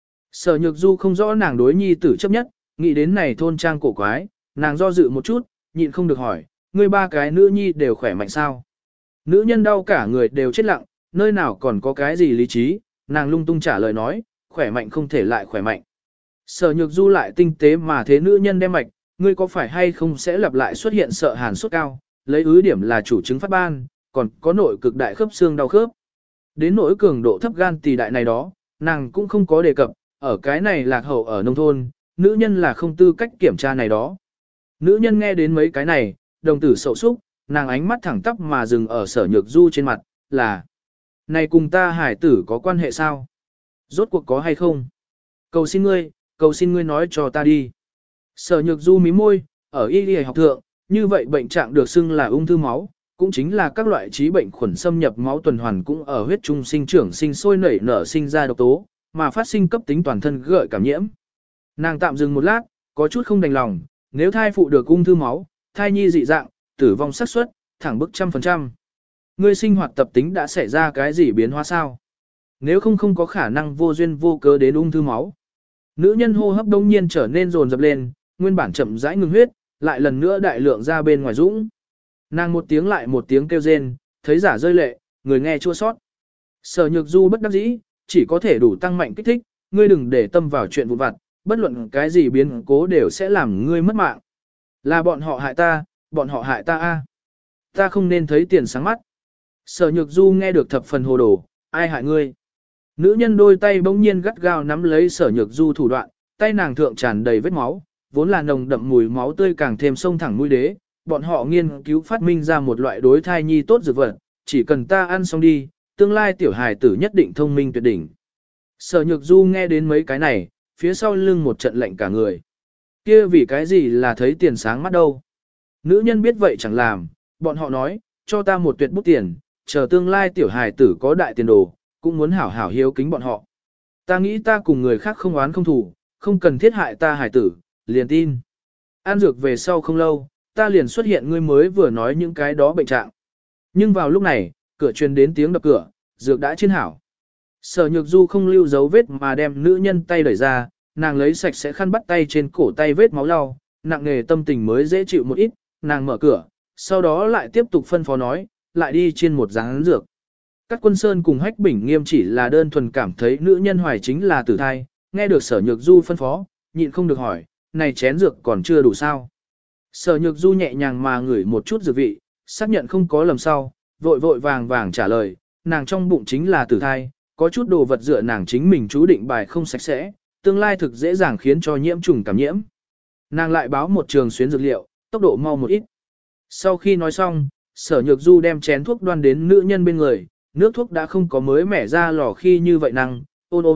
Sở Nhược Du không rõ nàng đối nhi tử chấp nhất, nghĩ đến này thôn trang cổ quái, nàng do dự một chút, nhịn không được hỏi, ngươi ba cái nữ nhi đều khỏe mạnh sao? Nữ nhân đau cả người đều chết lặng, nơi nào còn có cái gì lý trí, nàng lung tung trả lời nói, khỏe mạnh không thể lại khỏe mạnh. Sở Nhược Du lại tinh tế mà thế nữ nhân đem mạch, ngươi có phải hay không sẽ lặp lại xuất hiện sợ hàn sốt cao, lấy ứ điểm là chủ chứng phát ban, còn có nội cực đại khớp xương đau khớp. Đến nỗi cường độ thấp gan tỳ đại này đó, nàng cũng không có đề cập, ở cái này lạc hậu ở nông thôn, nữ nhân là không tư cách kiểm tra này đó. Nữ nhân nghe đến mấy cái này, đồng tử sầu xúc, nàng ánh mắt thẳng tắp mà dừng ở Sở Nhược Du trên mặt, là này cùng ta hải tử có quan hệ sao? Rốt cuộc có hay không? Cầu xin ngươi, cầu xin ngươi nói cho ta đi. Sở Nhược Du mí môi, ở y y học thượng, như vậy bệnh trạng được xưng là ung thư máu, cũng chính là các loại trí bệnh khuẩn xâm nhập máu tuần hoàn cũng ở huyết trung sinh trưởng sinh sôi nảy nở sinh ra độc tố, mà phát sinh cấp tính toàn thân gợi cảm nhiễm. Nàng tạm dừng một lát, có chút không đành lòng, nếu thai phụ được ung thư máu, thai nhi dị dạng, tử vong xác suất thẳng bức trăm phần trăm. Ngươi sinh hoạt tập tính đã xảy ra cái gì biến hóa sao? Nếu không không có khả năng vô duyên vô cớ đến ung thư máu. Nữ nhân hô hấp đông nhiên trở nên rồn rập lên, nguyên bản chậm rãi ngừng huyết, lại lần nữa đại lượng ra bên ngoài dũng. Nàng một tiếng lại một tiếng kêu rên, thấy giả rơi lệ, người nghe chua sót. Sở Nhược Du bất đắc dĩ, chỉ có thể đủ tăng mạnh kích thích, ngươi đừng để tâm vào chuyện vụn vặt, bất luận cái gì biến cố đều sẽ làm ngươi mất mạng. Là bọn họ hại ta, bọn họ hại ta a. Ta không nên thấy tiền sáng mắt. Sở Nhược Du nghe được thập phần hồ đồ, ai hại ngươi? Nữ nhân đôi tay bỗng nhiên gắt gao nắm lấy Sở Nhược Du thủ đoạn, tay nàng thượng tràn đầy vết máu, vốn là nồng đậm mùi máu tươi càng thêm sông thẳng mũi đế. Bọn họ nghiên cứu phát minh ra một loại đối thai nhi tốt dược vật, chỉ cần ta ăn xong đi, tương lai tiểu hài tử nhất định thông minh tuyệt đỉnh. Sở Nhược Du nghe đến mấy cái này, phía sau lưng một trận lạnh cả người. Kia vì cái gì là thấy tiền sáng mắt đâu? Nữ nhân biết vậy chẳng làm, bọn họ nói, cho ta một tuyệt bút tiền, chờ tương lai tiểu hài tử có đại tiền đồ, cũng muốn hảo hảo hiếu kính bọn họ. Ta nghĩ ta cùng người khác không oán không thù, không cần thiết hại ta hài tử, liền tin. Ăn dược về sau không lâu, ta liền xuất hiện ngươi mới vừa nói những cái đó bệnh trạng. Nhưng vào lúc này, cửa truyền đến tiếng đập cửa, dược đã chiên hảo. Sở Nhược Du không lưu dấu vết mà đem nữ nhân tay đẩy ra, nàng lấy sạch sẽ khăn bắt tay trên cổ tay vết máu lau, nặng nề tâm tình mới dễ chịu một ít, nàng mở cửa, sau đó lại tiếp tục phân phó nói, lại đi chiên một dáng dược. Các quân sơn cùng Hách Bình Nghiêm chỉ là đơn thuần cảm thấy nữ nhân hoài chính là tử thai, nghe được Sở Nhược Du phân phó, nhịn không được hỏi, này chén dược còn chưa đủ sao? Sở Nhược Du nhẹ nhàng mà ngửi một chút dược vị, xác nhận không có lầm sau, vội vội vàng vàng trả lời, nàng trong bụng chính là tử thai, có chút đồ vật dựa nàng chính mình chú định bài không sạch sẽ, tương lai thực dễ dàng khiến cho nhiễm trùng cảm nhiễm. Nàng lại báo một trường xuyến dược liệu, tốc độ mau một ít. Sau khi nói xong, Sở Nhược Du đem chén thuốc đoan đến nữ nhân bên người, nước thuốc đã không có mới mẻ ra lò khi như vậy năng, ôn ôn,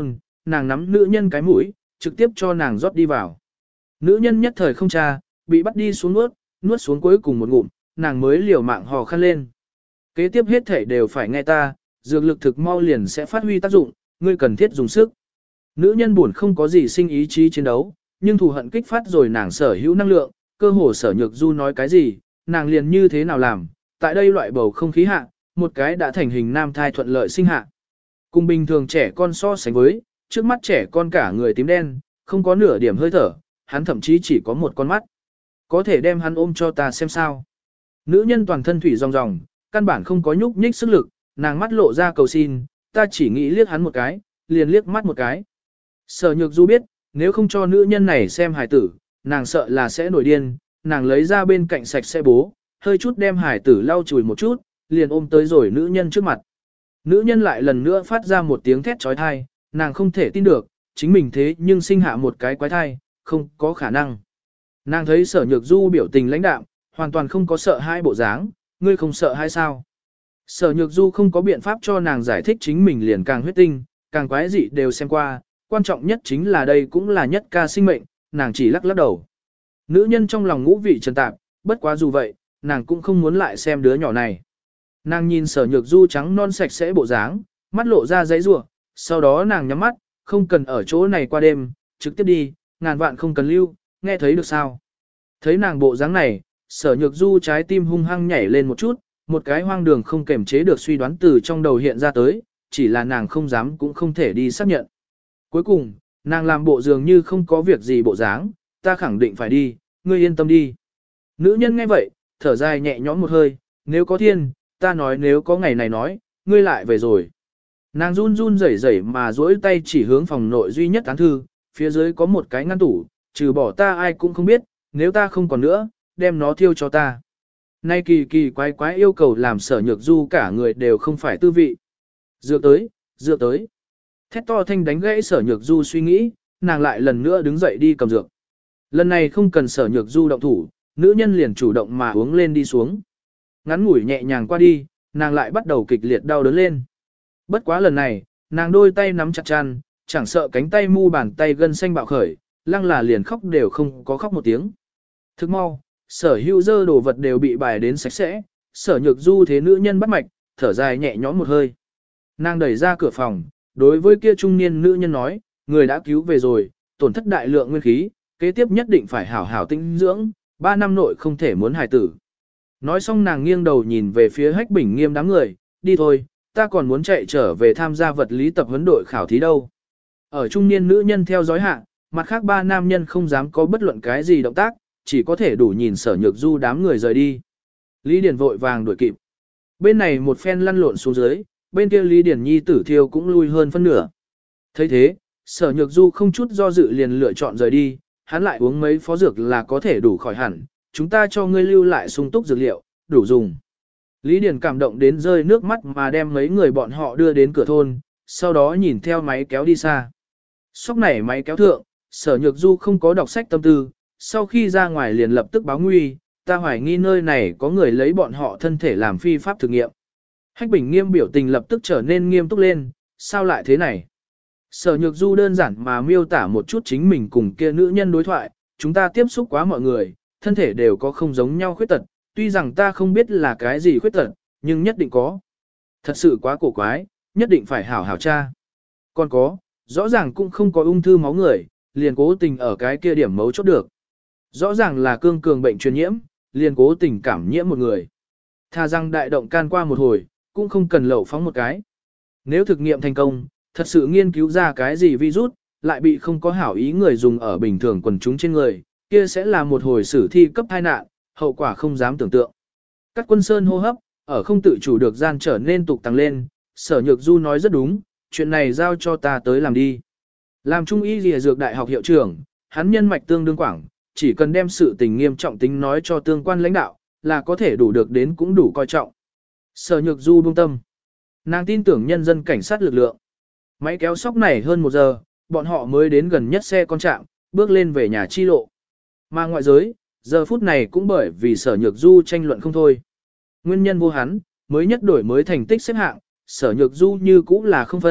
nàng nắm nữ nhân cái mũi, trực tiếp cho nàng rót đi vào. Nữ nhân nhất thời không tra, bị bắt đi xuống nuốt, nuốt xuống cuối cùng một ngụm, nàng mới liều mạng hò khăn lên. Kế tiếp hết thể đều phải nghe ta, dược lực thực mau liền sẽ phát huy tác dụng, ngươi cần thiết dùng sức. Nữ nhân buồn không có gì sinh ý chí chiến đấu, nhưng thù hận kích phát rồi nàng sở hữu năng lượng, cơ hồ Sở Nhược Du nói cái gì, nàng liền như thế nào làm, tại đây loại bầu không khí hạ, một cái đã thành hình nam thai thuận lợi sinh hạ. Cùng bình thường trẻ con so sánh với, trước mắt trẻ con cả người tím đen, không có nửa điểm hơi thở, hắn thậm chí chỉ có một con mắt. Có thể đem hắn ôm cho ta xem sao. Nữ nhân toàn thân thủy ròng ròng, căn bản không có nhúc nhích sức lực, nàng mắt lộ ra cầu xin, ta chỉ nghĩ liếc hắn một cái, liền liếc mắt một cái. Sở Nhược Du biết, nếu không cho nữ nhân này xem hài tử, nàng sợ là sẽ nổi điên, nàng lấy ra bên cạnh sạch sẽ bố, hơi chút đem hài tử lau chùi một chút, liền ôm tới rồi nữ nhân trước mặt. Nữ nhân lại lần nữa phát ra một tiếng thét trói thai, nàng không thể tin được, chính mình thế nhưng sinh hạ một cái quái thai, không có khả năng. Nàng thấy Sở Nhược Du biểu tình lãnh đạm, hoàn toàn không có sợ hai bộ dáng, ngươi không sợ hay sao? Sở Nhược Du không có biện pháp cho nàng giải thích chính mình liền càng huyết tinh, càng quái dị đều xem qua, quan trọng nhất chính là đây cũng là nhất ca sinh mệnh, nàng chỉ lắc lắc đầu. Nữ nhân trong lòng ngũ vị trần tạp, bất quá dù vậy, nàng cũng không muốn lại xem đứa nhỏ này. Nàng nhìn Sở Nhược Du trắng non sạch sẽ bộ dáng, mắt lộ ra giấy rủa, sau đó nàng nhắm mắt, không cần ở chỗ này qua đêm, trực tiếp đi, ngàn vạn không cần lưu, nghe thấy được sao? Thấy nàng bộ dáng này, Sở Nhược Du trái tim hung hăng nhảy lên một chút, một cái hoang đường không kềm chế được suy đoán từ trong đầu hiện ra tới, chỉ là nàng không dám cũng không thể đi xác nhận. Cuối cùng, nàng làm bộ dường như không có việc gì bộ dáng, ta khẳng định phải đi, ngươi yên tâm đi. Nữ nhân nghe vậy, thở dài nhẹ nhõm một hơi, nếu có thiên, ta nói nếu có ngày này nói, ngươi lại về rồi. Nàng run run rẩy rẩy mà duỗi tay chỉ hướng phòng nội duy nhất án thư, phía dưới có một cái ngăn tủ, trừ bỏ ta ai cũng không biết, nếu ta không còn nữa, đem nó thiêu cho ta. Nay kỳ kỳ quái quái yêu cầu làm Sở Nhược Du cả người đều không phải tư vị. Dựa tới, dựa tới. Thét to thanh đánh gãy Sở Nhược Du suy nghĩ, nàng lại lần nữa đứng dậy đi cầm dược. Lần này không cần Sở Nhược Du động thủ, nữ nhân liền chủ động mà uống lên đi xuống. Ngắn ngủi nhẹ nhàng qua đi, nàng lại bắt đầu kịch liệt đau đớn lên. Bất quá lần này, nàng đôi tay nắm chặt chăn, chẳng sợ cánh tay mu bàn tay gân xanh bạo khởi, lăng là liền khóc đều không có khóc một tiếng. Thức mau, Sở hữu dơ đồ vật đều bị bài đến sạch sẽ, Sở Nhược Du thế nữ nhân bắt mạch, thở dài nhẹ nhõm một hơi. Nàng đẩy ra cửa phòng, đối với kia trung niên nữ nhân nói, người đã cứu về rồi, tổn thất đại lượng nguyên khí, kế tiếp nhất định phải hảo hảo tinh dưỡng, ba năm nội không thể muốn hài tử. Nói xong nàng nghiêng đầu nhìn về phía Hách Bình Nghiêm đám người, đi thôi, ta còn muốn chạy trở về tham gia vật lý tập huấn đội khảo thí đâu. Ở trung niên nữ nhân theo dõi hạ, mặt khác ba nam nhân không dám có bất luận cái gì động tác, chỉ có thể đủ nhìn Sở Nhược Du đám người rời đi. Lý Điền vội vàng đuổi kịp. Bên này một phen lăn lộn xuống dưới, bên kia Lý Điền nhi tử thiêu cũng lui hơn phân nửa. Thấy thế, Sở Nhược Du không chút do dự liền lựa chọn rời đi, hắn lại uống mấy phó dược là có thể đủ khỏi hẳn, chúng ta cho ngươi lưu lại sung túc dược liệu, đủ dùng. Lý Điền cảm động đến rơi nước mắt mà đem mấy người bọn họ đưa đến cửa thôn, sau đó nhìn theo máy kéo đi xa. Sóc này máy kéo thượng, Sở Nhược Du không có đọc sách tâm tư, sau khi ra ngoài liền lập tức báo nguy, ta hoài nghi nơi này có người lấy bọn họ thân thể làm phi pháp thử nghiệm. Hách Bình Nghiêm biểu tình lập tức trở nên nghiêm túc lên, sao lại thế này? Sở Nhược Du đơn giản mà miêu tả một chút chính mình cùng kia nữ nhân đối thoại, chúng ta tiếp xúc quá mọi người, thân thể đều có không giống nhau khuyết tật, tuy rằng ta không biết là cái gì khuyết tật, nhưng nhất định có. Thật sự quá cổ quái, nhất định phải hảo hảo tra. Còn có, rõ ràng cũng không có ung thư máu người, liền cố tình ở cái kia điểm mấu chốt được. Rõ ràng là cương cường bệnh truyền nhiễm, liền cố tình cảm nhiễm một người. Thà rằng đại động can qua một hồi, cũng không cần lậu phóng một cái. Nếu thực nghiệm thành công, thật sự nghiên cứu ra cái gì virus, lại bị không có hảo ý người dùng ở bình thường quần chúng trên người, kia sẽ là một hồi sử thi cấp tai nạn, hậu quả không dám tưởng tượng. Các quân sơn hô hấp, ở không tự chủ được gian trở nên tục tăng lên, Sở Nhược Du nói rất đúng, chuyện này giao cho ta tới làm đi. Làm trung y lìa dược đại học hiệu trưởng, hắn nhân mạch tương đương quảng, chỉ cần đem sự tình nghiêm trọng tính nói cho tương quan lãnh đạo, là có thể đủ được đến cũng đủ coi trọng. Sở Nhược Du buông tâm. Nàng tin tưởng nhân dân cảnh sát lực lượng. Máy kéo sóc này hơn một giờ, bọn họ mới đến gần nhất xe con trạm, bước lên về nhà chi lộ. Mà ngoại giới, giờ phút này cũng bởi vì Sở Nhược Du tranh luận không thôi. Nguyên nhân vô hắn, mới nhất đổi mới thành tích xếp hạng, Sở Nhược Du như cũ là không phân,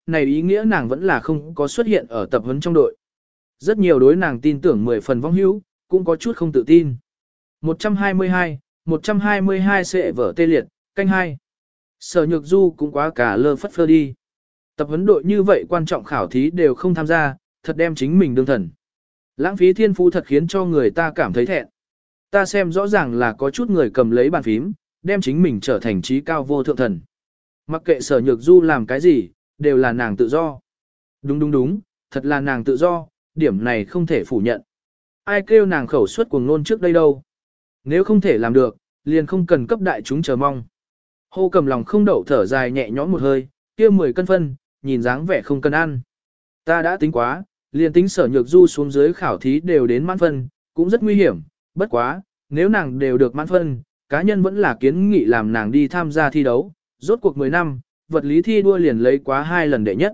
này ý nghĩa nàng vẫn là không có xuất hiện ở tập huấn trong đội. Rất nhiều đối nàng tin tưởng mười phần vong hữu, cũng có chút không tự tin. một trăm hai mươi hai, một trăm hai mươi hai sẽ vở tê liệt, canh hai. Sở Nhược Du cũng quá cả lơ phất phơ đi. Tập huấn đội như vậy quan trọng khảo thí đều không tham gia, thật đem chính mình đương thần. Lãng phí thiên phú thật khiến cho người ta cảm thấy thẹn. Ta xem rõ ràng là có chút người cầm lấy bàn phím, đem chính mình trở thành trí cao vô thượng thần. Mặc kệ Sở Nhược Du làm cái gì, đều là nàng tự do. Đúng đúng đúng, thật là nàng tự do, điểm này không thể phủ nhận. Ai kêu nàng khẩu suất cuồng ngôn trước đây đâu. Nếu không thể làm được, liền không cần cấp đại chúng chờ mong. Hô Cầm lòng không đậu thở dài nhẹ nhõm một hơi, kia mười cân phân, nhìn dáng vẻ không cần ăn. Ta đã tính quá, liền tính Sở Nhược Du xuống dưới khảo thí đều đến mãn phân, cũng rất nguy hiểm, bất quá, nếu nàng đều được mãn phân, cá nhân vẫn là kiến nghị làm nàng đi tham gia thi đấu, rốt cuộc mười năm, vật lý thi đua liền lấy quá hai lần đệ nhất.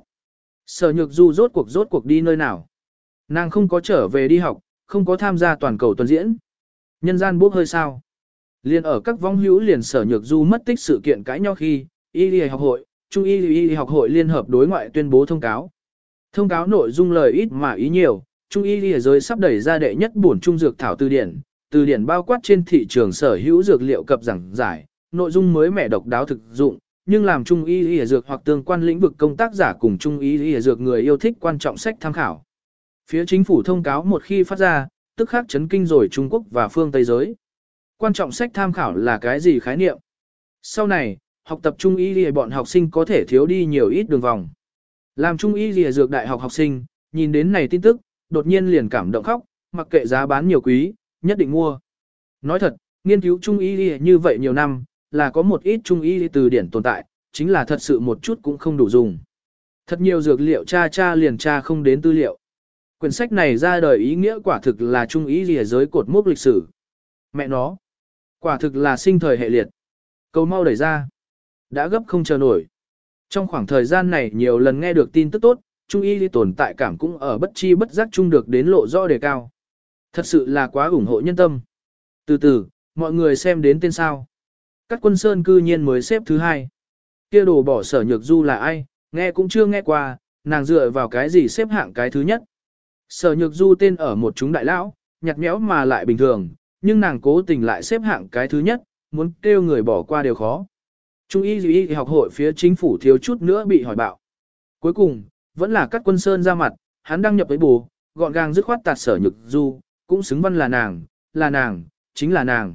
Sở Nhược Du rốt cuộc rốt cuộc đi nơi nào? Nàng không có trở về đi học, không có tham gia toàn cầu tuần diễn. Nhân gian bốc hơi sao? Liền ở các vong hữu liền Sở Nhược Du mất tích sự kiện cãi nhau khi, Y Y học hội, Trung Y Y học hội liên hợp đối ngoại tuyên bố thông cáo. Thông cáo nội dung lời ít mà ý nhiều, Trung Y Y giới sắp đẩy ra đệ nhất bổn trung dược thảo từ điển, từ điển bao quát trên thị trường sở hữu dược liệu cập giảng giải, nội dung mới mẻ độc đáo thực dụng, nhưng làm Trung Y Y dược hoặc tương quan lĩnh vực công tác giả cùng Trung Y Y dược người yêu thích quan trọng sách tham khảo. Phía chính phủ thông cáo một khi phát ra, tức khắc chấn kinh rồi Trung Quốc và phương Tây giới. Quan trọng sách tham khảo là cái gì khái niệm? Sau này, học tập Trung Y Y bọn học sinh có thể thiếu đi nhiều ít đường vòng. Làm Trung Y Y dược đại học học sinh, nhìn đến này tin tức, đột nhiên liền cảm động khóc, mặc kệ giá bán nhiều quý, nhất định mua. Nói thật, nghiên cứu Trung Y Y như vậy nhiều năm, là có một ít Trung Y từ điển tồn tại, chính là thật sự một chút cũng không đủ dùng. Thật nhiều dược liệu tra tra liền tra không đến tư liệu. Quyển sách này ra đời ý nghĩa quả thực là Trung Y Y giới cột mốc lịch sử. Mẹ nó, quả thực là sinh thời hệ liệt. Cầu mau đẩy ra. Đã gấp không chờ nổi. Trong khoảng thời gian này nhiều lần nghe được tin tức tốt, Trung Y tồn tại cảm cũng ở bất chi bất giác chung được đến lộ rõ đề cao. Thật sự là quá ủng hộ nhân tâm. Từ từ, mọi người xem đến tên sao. Cát Quân Sơn cư nhiên mới xếp thứ hai. Kia đồ bỏ Sở Nhược Du là ai, nghe cũng chưa nghe qua, nàng dựa vào cái gì xếp hạng cái thứ nhất. Sở Nhược Du tên ở một chúng đại lão, nhạt nhẽo mà lại bình thường, nhưng nàng cố tình lại xếp hạng cái thứ nhất, muốn kêu người bỏ qua đều khó. Trung Y Y học hội phía chính phủ thiếu chút nữa bị hỏi bạo. Cuối cùng, vẫn là Cát Quân Sơn ra mặt, hắn đăng nhập với bù, gọn gàng dứt khoát tạt Sở Nhược Du, cũng xứng văn là nàng, là nàng, chính là nàng.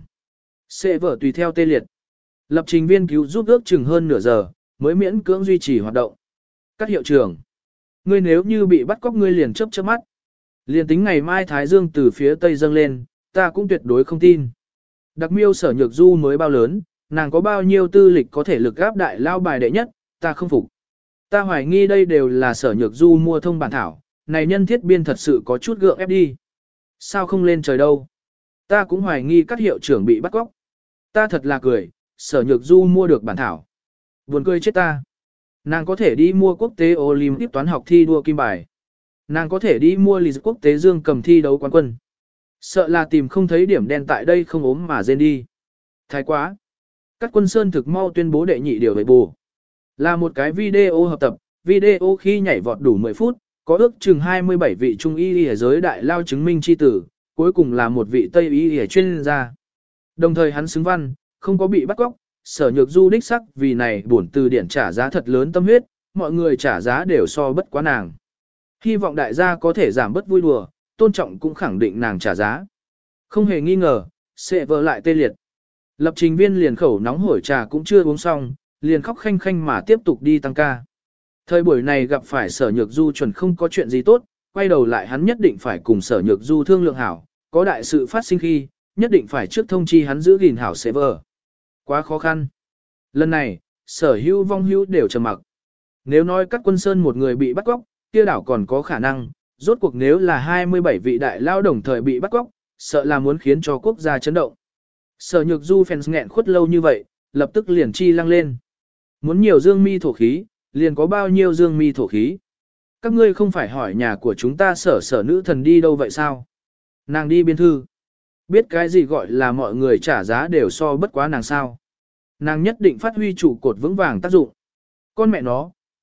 Sẽ vở tùy theo tê liệt. Lập trình viên cứu giúp ước chừng hơn nửa giờ, mới miễn cưỡng duy trì hoạt động. Các hiệu trưởng, ngươi nếu như bị bắt cóc ngươi liền chớp chớp mắt. Liền tính ngày mai Thái Dương từ phía Tây dâng lên, ta cũng tuyệt đối không tin. Đặc miêu Sở Nhược Du mới bao lớn, nàng có bao nhiêu tư lịch có thể lực gáp đại lao bài đệ nhất, ta không phục. Ta hoài nghi đây đều là Sở Nhược Du mua thông bản thảo, này nhân thiết biên thật sự có chút gượng ép đi. Sao không lên trời đâu? Ta cũng hoài nghi các hiệu trưởng bị bắt cóc. Ta thật là cười, Sở Nhược Du mua được bản thảo. Buồn cười chết ta. Nàng có thể đi mua quốc tế Olympic toán học thi đua kim bài. Nàng có thể đi mua lì quốc tế dương cầm thi đấu quán quân. Sợ là tìm không thấy điểm đen tại đây không ốm mà rên đi. Thái quá. Cát Quân Sơn thực mau tuyên bố đệ nhị điều về bù. Là một cái video hợp tập, video khi nhảy vọt đủ mười phút, có ước chừng hai mươi bảy vị Trung Y Y giới đại lao chứng minh chi tử, cuối cùng là một vị Tây Y Y chuyên gia. Đồng thời hắn xứng văn, không có bị bắt cóc, Sở Nhược Du đích sắc vì này bổn từ điển trả giá thật lớn tâm huyết, mọi người trả giá đều so bất quá nàng. Hy vọng đại gia có thể giảm bớt vui đùa, tôn trọng cũng khẳng định nàng trả giá. Không hề nghi ngờ, sẽ vỡ lại tê liệt. Lập trình viên liền khẩu nóng hổi trà cũng chưa uống xong, liền khóc khanh khanh mà tiếp tục đi tăng ca. Thời buổi này gặp phải Sở Nhược Du chuẩn không có chuyện gì tốt, quay đầu lại hắn nhất định phải cùng Sở Nhược Du thương lượng hảo, có đại sự phát sinh khi, nhất định phải trước thông chi hắn giữ gìn hảo server. Quá khó khăn. Lần này, Sở Hữu vong hữu đều trầm mặc. Nếu nói Cát Quân Sơn một người bị bắt cóc, kia đảo còn có khả năng, rốt cuộc nếu là hai mươi bảy vị đại lao đồng thời bị bắt cóc, sợ là muốn khiến cho quốc gia chấn động. Sở Nhược Du fans nghẹn khuất lâu như vậy, lập tức liền chi lăng lên. Muốn nhiều dương mi thổ khí, liền có bao nhiêu dương mi thổ khí. Các ngươi không phải hỏi nhà của chúng ta Sở Sở nữ thần đi đâu vậy sao? Nàng đi biên thư. Biết cái gì gọi là mọi người trả giá đều so bất quá nàng sao. Nàng nhất định phát huy trụ cột vững vàng tác dụng. Con mẹ nó,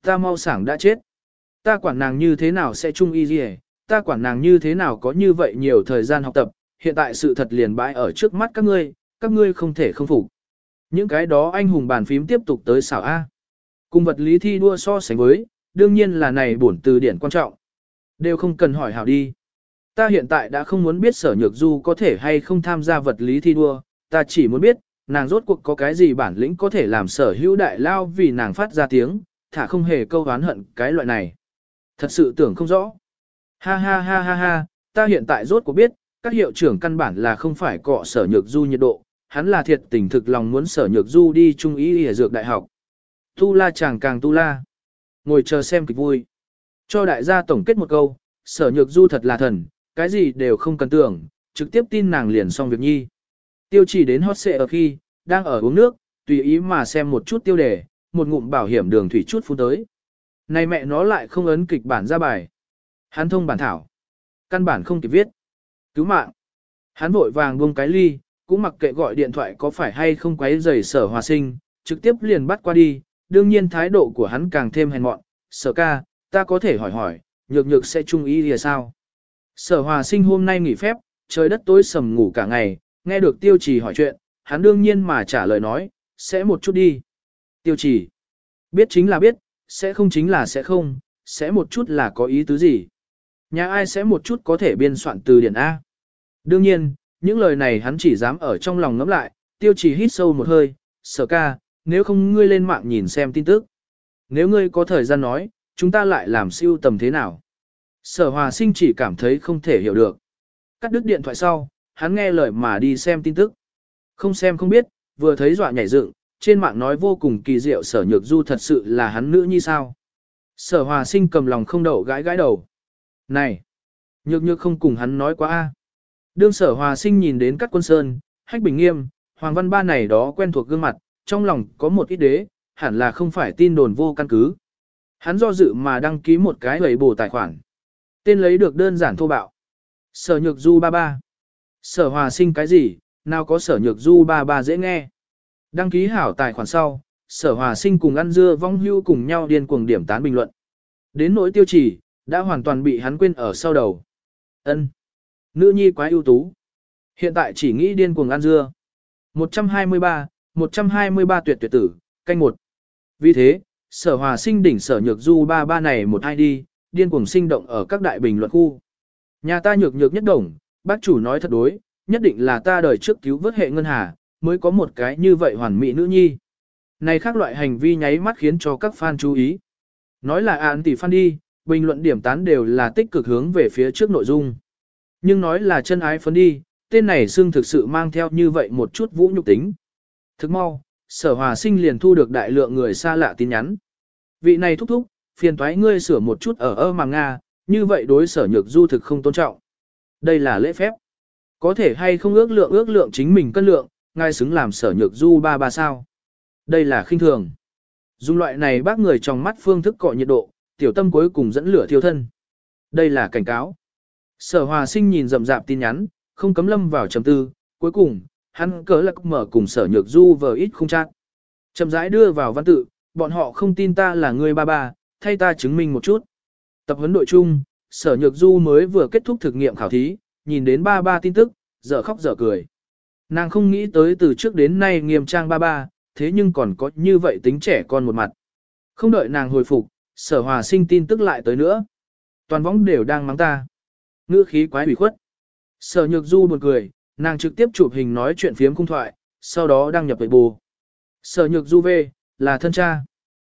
Ta mau sảng đã chết. Ta quản nàng như thế nào sẽ chung y gì hết, ta quản nàng như thế nào có như vậy nhiều thời gian học tập, hiện tại sự thật liền bãi ở trước mắt các ngươi, các ngươi không thể không phục. Những cái đó anh hùng bàn phím tiếp tục tới xảo A. Cùng vật lý thi đua so sánh với, đương nhiên là này bổn từ điển quan trọng. Đều không cần hỏi hảo đi. Ta hiện tại đã không muốn biết Sở Nhược Du có thể hay không tham gia vật lý thi đua, ta chỉ muốn biết, nàng rốt cuộc có cái gì bản lĩnh có thể làm Sở Hữu đại lao vì nàng phát ra tiếng, thả không hề câu oán hận cái loại này. Thật sự tưởng không rõ. Ha ha ha ha ha, ta hiện tại rốt cuộc biết, các hiệu trưởng căn bản là không phải cọ Sở Nhược Du nhiệt độ, hắn là thiệt tình thực lòng muốn Sở Nhược Du đi trung ý y dược đại học. Tu la chàng càng tu la. Ngồi chờ xem kịch vui. Cho đại gia tổng kết một câu, Sở Nhược Du thật là thần, cái gì đều không cần tưởng, trực tiếp tin nàng liền xong việc nhi. Tiêu chỉ đến hot xệ ở khi, đang ở uống nước, tùy ý mà xem một chút tiêu đề, một ngụm bảo hiểm đường thủy chút phun tới. Này mẹ nó lại không ấn kịch bản ra bài. Hắn thông bản thảo. Căn bản không kịp viết. Cứu mạng. Hắn vội vàng buông cái ly, cũng mặc kệ gọi điện thoại có phải hay không quấy rầy Sở Hòa Sinh, trực tiếp liền bắt qua đi, đương nhiên thái độ của hắn càng thêm hèn mọn. Sở ca, ta có thể hỏi hỏi, nhược nhược sẽ chung ý thì sao? Sở Hòa Sinh hôm nay nghỉ phép, trời đất tối sầm ngủ cả ngày, nghe được Tiêu Trì hỏi chuyện, hắn đương nhiên mà trả lời nói, sẽ một chút đi. Tiêu Trì, biết chính là biết, sẽ không chính là sẽ không, sẽ một chút là có ý tứ gì? Nhà ai sẽ một chút có thể biên soạn từ điển A? Đương nhiên, những lời này hắn chỉ dám ở trong lòng ngẫm lại, Tiêu Trì hít sâu một hơi, Sở ca, nếu không ngươi lên mạng nhìn xem tin tức. Nếu ngươi có thời gian nói, chúng ta lại làm siêu tầm thế nào? Sở Hòa Sinh chỉ cảm thấy không thể hiểu được. Cắt đứt điện thoại sau, hắn nghe lời mà đi xem tin tức. Không xem không biết, vừa thấy dọa nhảy dựng, trên mạng nói vô cùng kỳ diệu Sở Nhược Du thật sự là hắn nữ nhi sao. Sở Hòa Sinh cầm lòng không đậu gãi gãi đầu. Này, Nhược Nhược không cùng hắn nói quá a. Đương Sở Hòa Sinh nhìn đến các quân sơn, Hách Bình Nghiêm, Hoàng Văn Ba này đó quen thuộc gương mặt, trong lòng có một ít đế, hẳn là không phải tin đồn vô căn cứ. Hắn do dự mà đăng ký một cái lầy bổ tài khoản. Tên lấy được đơn giản thô bạo. Sở Nhược Du ba ba. Sở Hòa Sinh cái gì, nào có Sở Nhược Du ba ba dễ nghe. Đăng ký hảo tài khoản sau, Sở Hòa Sinh cùng ăn dưa vong hưu cùng nhau điên cuồng điểm tán bình luận. Đến nỗi Tiêu Chỉ, đã hoàn toàn bị hắn quên ở sau đầu. Ân, nữ nhi quá ưu tú. Hiện tại chỉ nghĩ điên cuồng ăn dưa. một trăm hai mươi ba, một trăm hai mươi ba tuyệt tuyệt tử, canh một. Vì thế, Sở Hòa Sinh đỉnh Sở Nhược Du ba ba này một ai đi, điên cuồng sinh động ở các đại bình luận khu. Nhà ta nhược nhược nhất đồng, bác chủ nói thật đối, nhất định là ta đời trước cứu vớt hệ ngân hà, mới có một cái như vậy hoàn mỹ nữ nhi. Này khác loại hành vi nháy mắt khiến cho các fan chú ý. Nói là án tỷ fan đi, bình luận điểm tán đều là tích cực hướng về phía trước nội dung. Nhưng nói là chân ái phấn đi, tên này xưng thực sự mang theo như vậy một chút vũ nhục tính. Thức mau, Sở Hòa Sinh liền thu được đại lượng người xa lạ tin nhắn. Vị này thúc thúc, phiền toái ngươi sửa một chút ở ơ màng Nga, như vậy đối Sở Nhược Du thực không tôn trọng. Đây là lễ phép. Có thể hay không ước lượng ước lượng chính mình cân lượng, ngài xứng làm Sở Nhược Du ba ba sao. Đây là khinh thường. Dùng loại này bác người trong mắt phương thức cọ nhiệt độ, tiểu tâm cuối cùng dẫn lửa thiêu thân. Đây là cảnh cáo. Sở Hòa Sinh nhìn rậm rạp tin nhắn, không cấm lâm vào trầm tư, cuối cùng, hắn cớ lạc mở cùng Sở Nhược Du vờ ít không chắc. Chậm rãi đưa vào văn tự, bọn họ không tin ta là người ba ba, thay ta chứng minh một chút. Tập huấn đội chung, Sở Nhược Du mới vừa kết thúc thực nghiệm khảo thí, nhìn đến ba ba tin tức, dở khóc dở cười. Nàng không nghĩ tới từ trước đến nay nghiêm trang ba ba, thế nhưng còn có như vậy tính trẻ con một mặt. Không đợi nàng hồi phục, Sở Hòa Sinh tin tức lại tới nữa. Toàn võng đều đang mắng ta. Ngữ khí quái ủy khuất. Sở Nhược Du buồn cười, nàng trực tiếp chụp hình nói chuyện phiếm cung thoại, sau đó đăng nhập về bù. Sở Nhược Du về, là thân cha.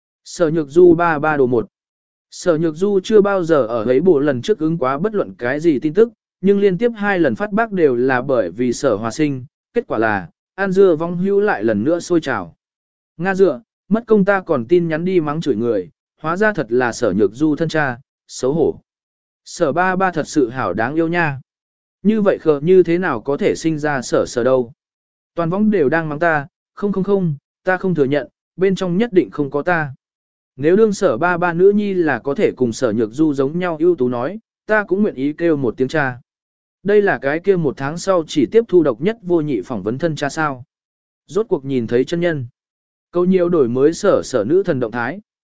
Sở Nhược Du ba ba đồ một. Sở Nhược Du chưa bao giờ ở ấy bộ lần trước ứng quá bất luận cái gì tin tức, nhưng liên tiếp hai lần phát bác đều là bởi vì Sở Hòa Sinh, kết quả là, An Dưa vong hưu lại lần nữa sôi trào. Nga dựa, mất công ta còn tin nhắn đi mắng chửi người, hóa ra thật là Sở Nhược Du thân cha, xấu hổ. Sở ba ba thật sự hảo đáng yêu nha. Như vậy khờ như thế nào có thể sinh ra sở sở đâu. Toàn võng đều đang mắng ta, không không không, ta không thừa nhận, bên trong nhất định không có ta. Nếu đương Sở ba ba nữ nhi là có thể cùng Sở Nhược Du giống nhau ưu tú nói, ta cũng nguyện ý kêu một tiếng cha. Đây là cái kia một tháng sau chỉ tiếp thu độc nhất vô nhị phỏng vấn thân cha sao. Rốt cuộc nhìn thấy chân nhân. Câu nhiều đổi mới sở sở nữ thần động thái.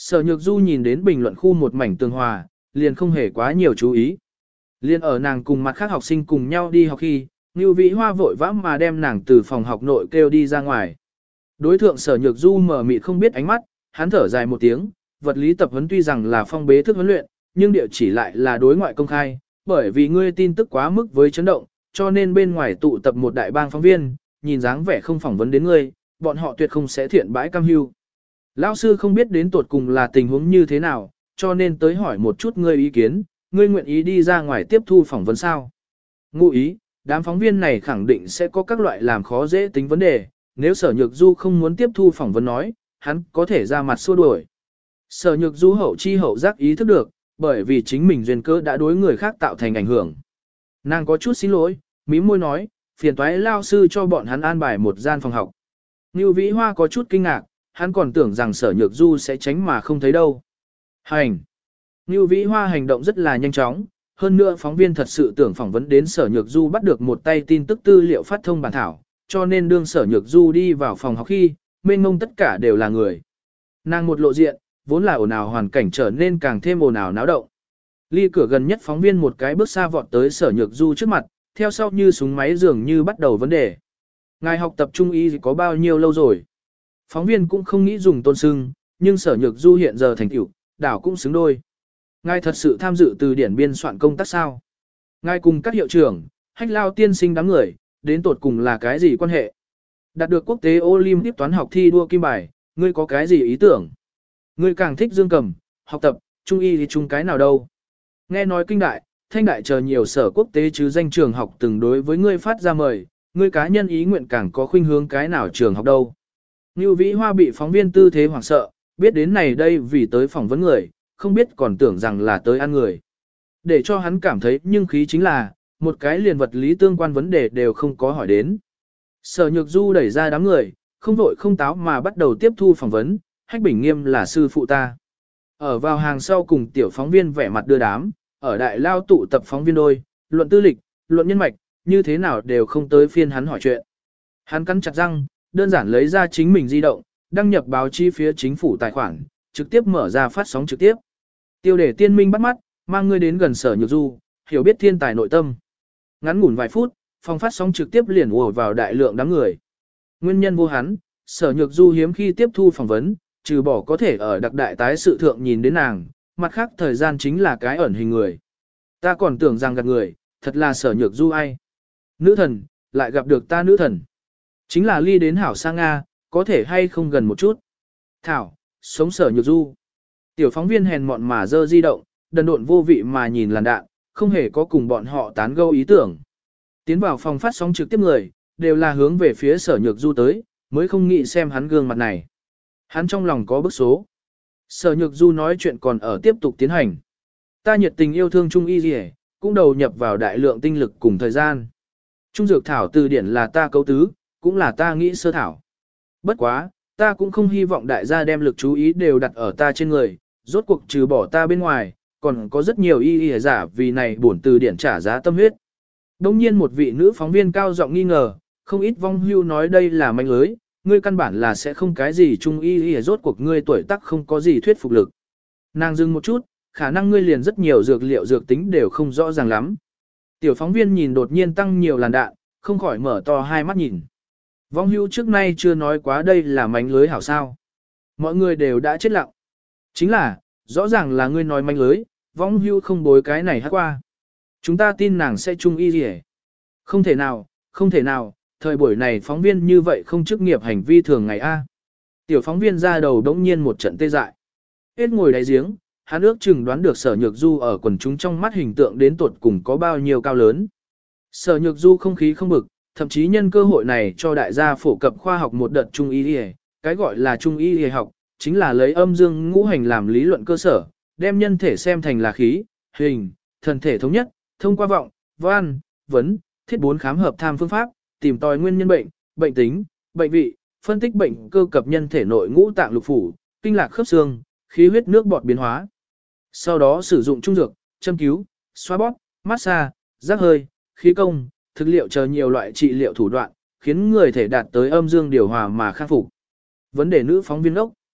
Sở Nhược Du nhìn đến bình luận khu một mảnh tường hòa, liền không hề quá nhiều chú ý. Liên ở nàng cùng mặt khác học sinh cùng nhau đi học khi, Ngưu Vĩ Hoa vội vã mà đem nàng từ phòng học nội kêu đi ra ngoài. Đối thượng Sở Nhược Du mở mịt không biết ánh mắt, hắn thở dài một tiếng, vật lý tập huấn tuy rằng là phong bế thức huấn luyện, nhưng địa chỉ lại là đối ngoại công khai, bởi vì ngươi tin tức quá mức với chấn động, cho nên bên ngoài tụ tập một đại bang phóng viên, nhìn dáng vẻ không phỏng vấn đến ngươi, bọn họ tuyệt không sẽ thiện bãi cam hưu. Lão sư không biết đến tột cùng là tình huống như thế nào, cho nên tới hỏi một chút ngươi ý kiến, ngươi nguyện ý đi ra ngoài tiếp thu phỏng vấn sao? Ngụ ý, đám phóng viên này khẳng định sẽ có các loại làm khó dễ tính vấn đề, nếu Sở Nhược Du không muốn tiếp thu phỏng vấn nói, hắn có thể ra mặt xua đuổi. Sở Nhược Du hậu chi hậu giác ý thức được, bởi vì chính mình duyên cớ đã đối người khác tạo thành ảnh hưởng. Nàng có chút xin lỗi, mím môi nói, phiền toái lao sư cho bọn hắn an bài một gian phòng học. Ngưu Vĩ Hoa có chút kinh ngạc, hắn còn tưởng rằng Sở Nhược Du sẽ tránh mà không thấy đâu. Hành! Ngưu Vĩ Hoa hành động rất là nhanh chóng, hơn nữa phóng viên thật sự tưởng phỏng vấn đến Sở Nhược Du bắt được một tay tin tức tư liệu phát thông bản thảo, cho nên đương Sở Nhược Du đi vào phòng học khi, mênh mông tất cả đều là người. Nàng một lộ diện, vốn là ồn ào hoàn cảnh trở nên càng thêm ồn ào náo động. Ly cửa gần nhất phóng viên một cái bước xa vọt tới Sở Nhược Du trước mặt, theo sau như súng máy dường như bắt đầu vấn đề. Ngài học tập trung y có bao nhiêu lâu rồi? Phóng viên cũng không nghĩ dùng tôn sưng, nhưng Sở Nhược Du hiện giờ thành tựu, đảo cũng xứng đôi. Ngài thật sự tham dự từ điển biên soạn công tác sao? Ngài cùng các hiệu trưởng, hách lao tiên sinh đám người, đến tột cùng là cái gì quan hệ? Đạt được quốc tế Olympic toán học thi đua kim bài, ngươi có cái gì ý tưởng? Ngươi càng thích dương cầm, học tập, trung y thì trung cái nào đâu? Nghe nói kinh đại, thanh đại chờ nhiều sở quốc tế chứ danh trường học từng đối với ngươi phát ra mời, ngươi cá nhân ý nguyện càng có khuynh hướng cái nào trường học đâu? Ngưu Vĩ Hoa bị phóng viên tư thế hoảng sợ, biết đến này đây vì tới phỏng vấn người, không biết còn tưởng rằng là tới ăn người. Để cho hắn cảm thấy nhưng khí chính là, một cái liền vật lý tương quan vấn đề đều không có hỏi đến. Sở Nhược Du đẩy ra đám người, không vội không táo mà bắt đầu tiếp thu phỏng vấn, Hách Bình Nghiêm là sư phụ ta. Ở vào hàng sau cùng tiểu phóng viên vẻ mặt đưa đám, ở đại lao tụ tập phóng viên đôi, luận tư lịch, luận nhân mạch, như thế nào đều không tới phiên hắn hỏi chuyện. Hắn cắn chặt răng, đơn giản lấy ra chính mình di động, đăng nhập báo chí phía chính phủ tài khoản, trực tiếp mở ra phát sóng trực tiếp. Tiêu đề tiên minh bắt mắt, mang ngươi đến gần Sở Nhược Du, hiểu biết thiên tài nội tâm. Ngắn ngủn vài phút, phòng phát sóng trực tiếp liền ùa vào đại lượng đám người. Nguyên nhân vô hắn, Sở Nhược Du hiếm khi tiếp thu phỏng vấn, trừ bỏ có thể ở đặc đại tái sự thượng nhìn đến nàng, mặt khác thời gian chính là cái ẩn hình người. Ta còn tưởng rằng gặp người, thật là Sở Nhược Du ai. Nữ thần, lại gặp được ta nữ thần. Chính là ly đến hảo sang Nga, có thể hay không gần một chút. Thảo, sống Sở Nhược Du. Tiểu phóng viên hèn mọn mà dơ di động, đần độn vô vị mà nhìn làn đạn, không hề có cùng bọn họ tán gẫu ý tưởng. Tiến vào phòng phát sóng trực tiếp người, đều là hướng về phía Sở Nhược Du tới, mới không nghĩ xem hắn gương mặt này. Hắn trong lòng có bức số. Sở Nhược Du nói chuyện còn ở tiếp tục tiến hành. Ta nhiệt tình yêu thương Trung Y Dì cũng đầu nhập vào đại lượng tinh lực cùng thời gian. Trung dược thảo từ điển là ta cấu tứ, cũng là ta nghĩ sơ thảo. Bất quá, ta cũng không hy vọng đại gia đem lực chú ý đều đặt ở ta trên người, rốt cuộc trừ bỏ ta bên ngoài, còn có rất nhiều y y giả vì này bổn từ điển trả giá tâm huyết. Đông nhiên một vị nữ phóng viên cao giọng nghi ngờ, không ít vong hưu nói đây là manh lưới, ngươi căn bản là sẽ không cái gì chung y y rốt cuộc ngươi tuổi tác không có gì thuyết phục lực. Nàng dừng một chút, khả năng ngươi liền rất nhiều dược liệu dược tính đều không rõ ràng lắm. Tiểu phóng viên nhìn đột nhiên tăng nhiều làn đạn, không khỏi mở to hai mắt nhìn. Vong hưu trước nay chưa nói quá đây là mánh lưới hảo sao. Mọi người đều đã chết lặng. Chính là, rõ ràng là ngươi nói mánh lưới, vong hưu không bối cái này hát qua. Chúng ta tin nàng sẽ chung y gì hết. Không thể nào, không thể nào, thời buổi này phóng viên như vậy không chức nghiệp hành vi thường ngày A. Tiểu phóng viên ra đầu đống nhiên một trận tê dại. Hết ngồi đáy giếng, hắn ước chừng đoán được Sở Nhược Du ở quần chúng trong mắt hình tượng đến tuột cùng có bao nhiêu cao lớn. Sở Nhược Du không khí không bực, thậm chí nhân cơ hội này cho đại gia phổ cập khoa học một đợt trung y y, cái gọi là trung y y học, chính là lấy âm dương ngũ hành làm lý luận cơ sở, đem nhân thể xem thành là khí, hình, thần thể thống nhất, thông qua vọng, văn, vấn, thiết bốn khám hợp tham phương pháp, tìm tòi nguyên nhân bệnh, bệnh tính, bệnh vị, phân tích bệnh cơ cập nhân thể nội ngũ tạng lục phủ, kinh lạc khớp xương, khí huyết nước bọt biến hóa. Sau đó sử dụng trung dược, châm cứu, xoa bóp, massage, giác hơi, khí công, thực liệu chờ nhiều loại trị liệu thủ đoạn, khiến người thể đạt tới âm dương điều hòa mà khắc phục. Vấn đề nữ phóng viên ốc.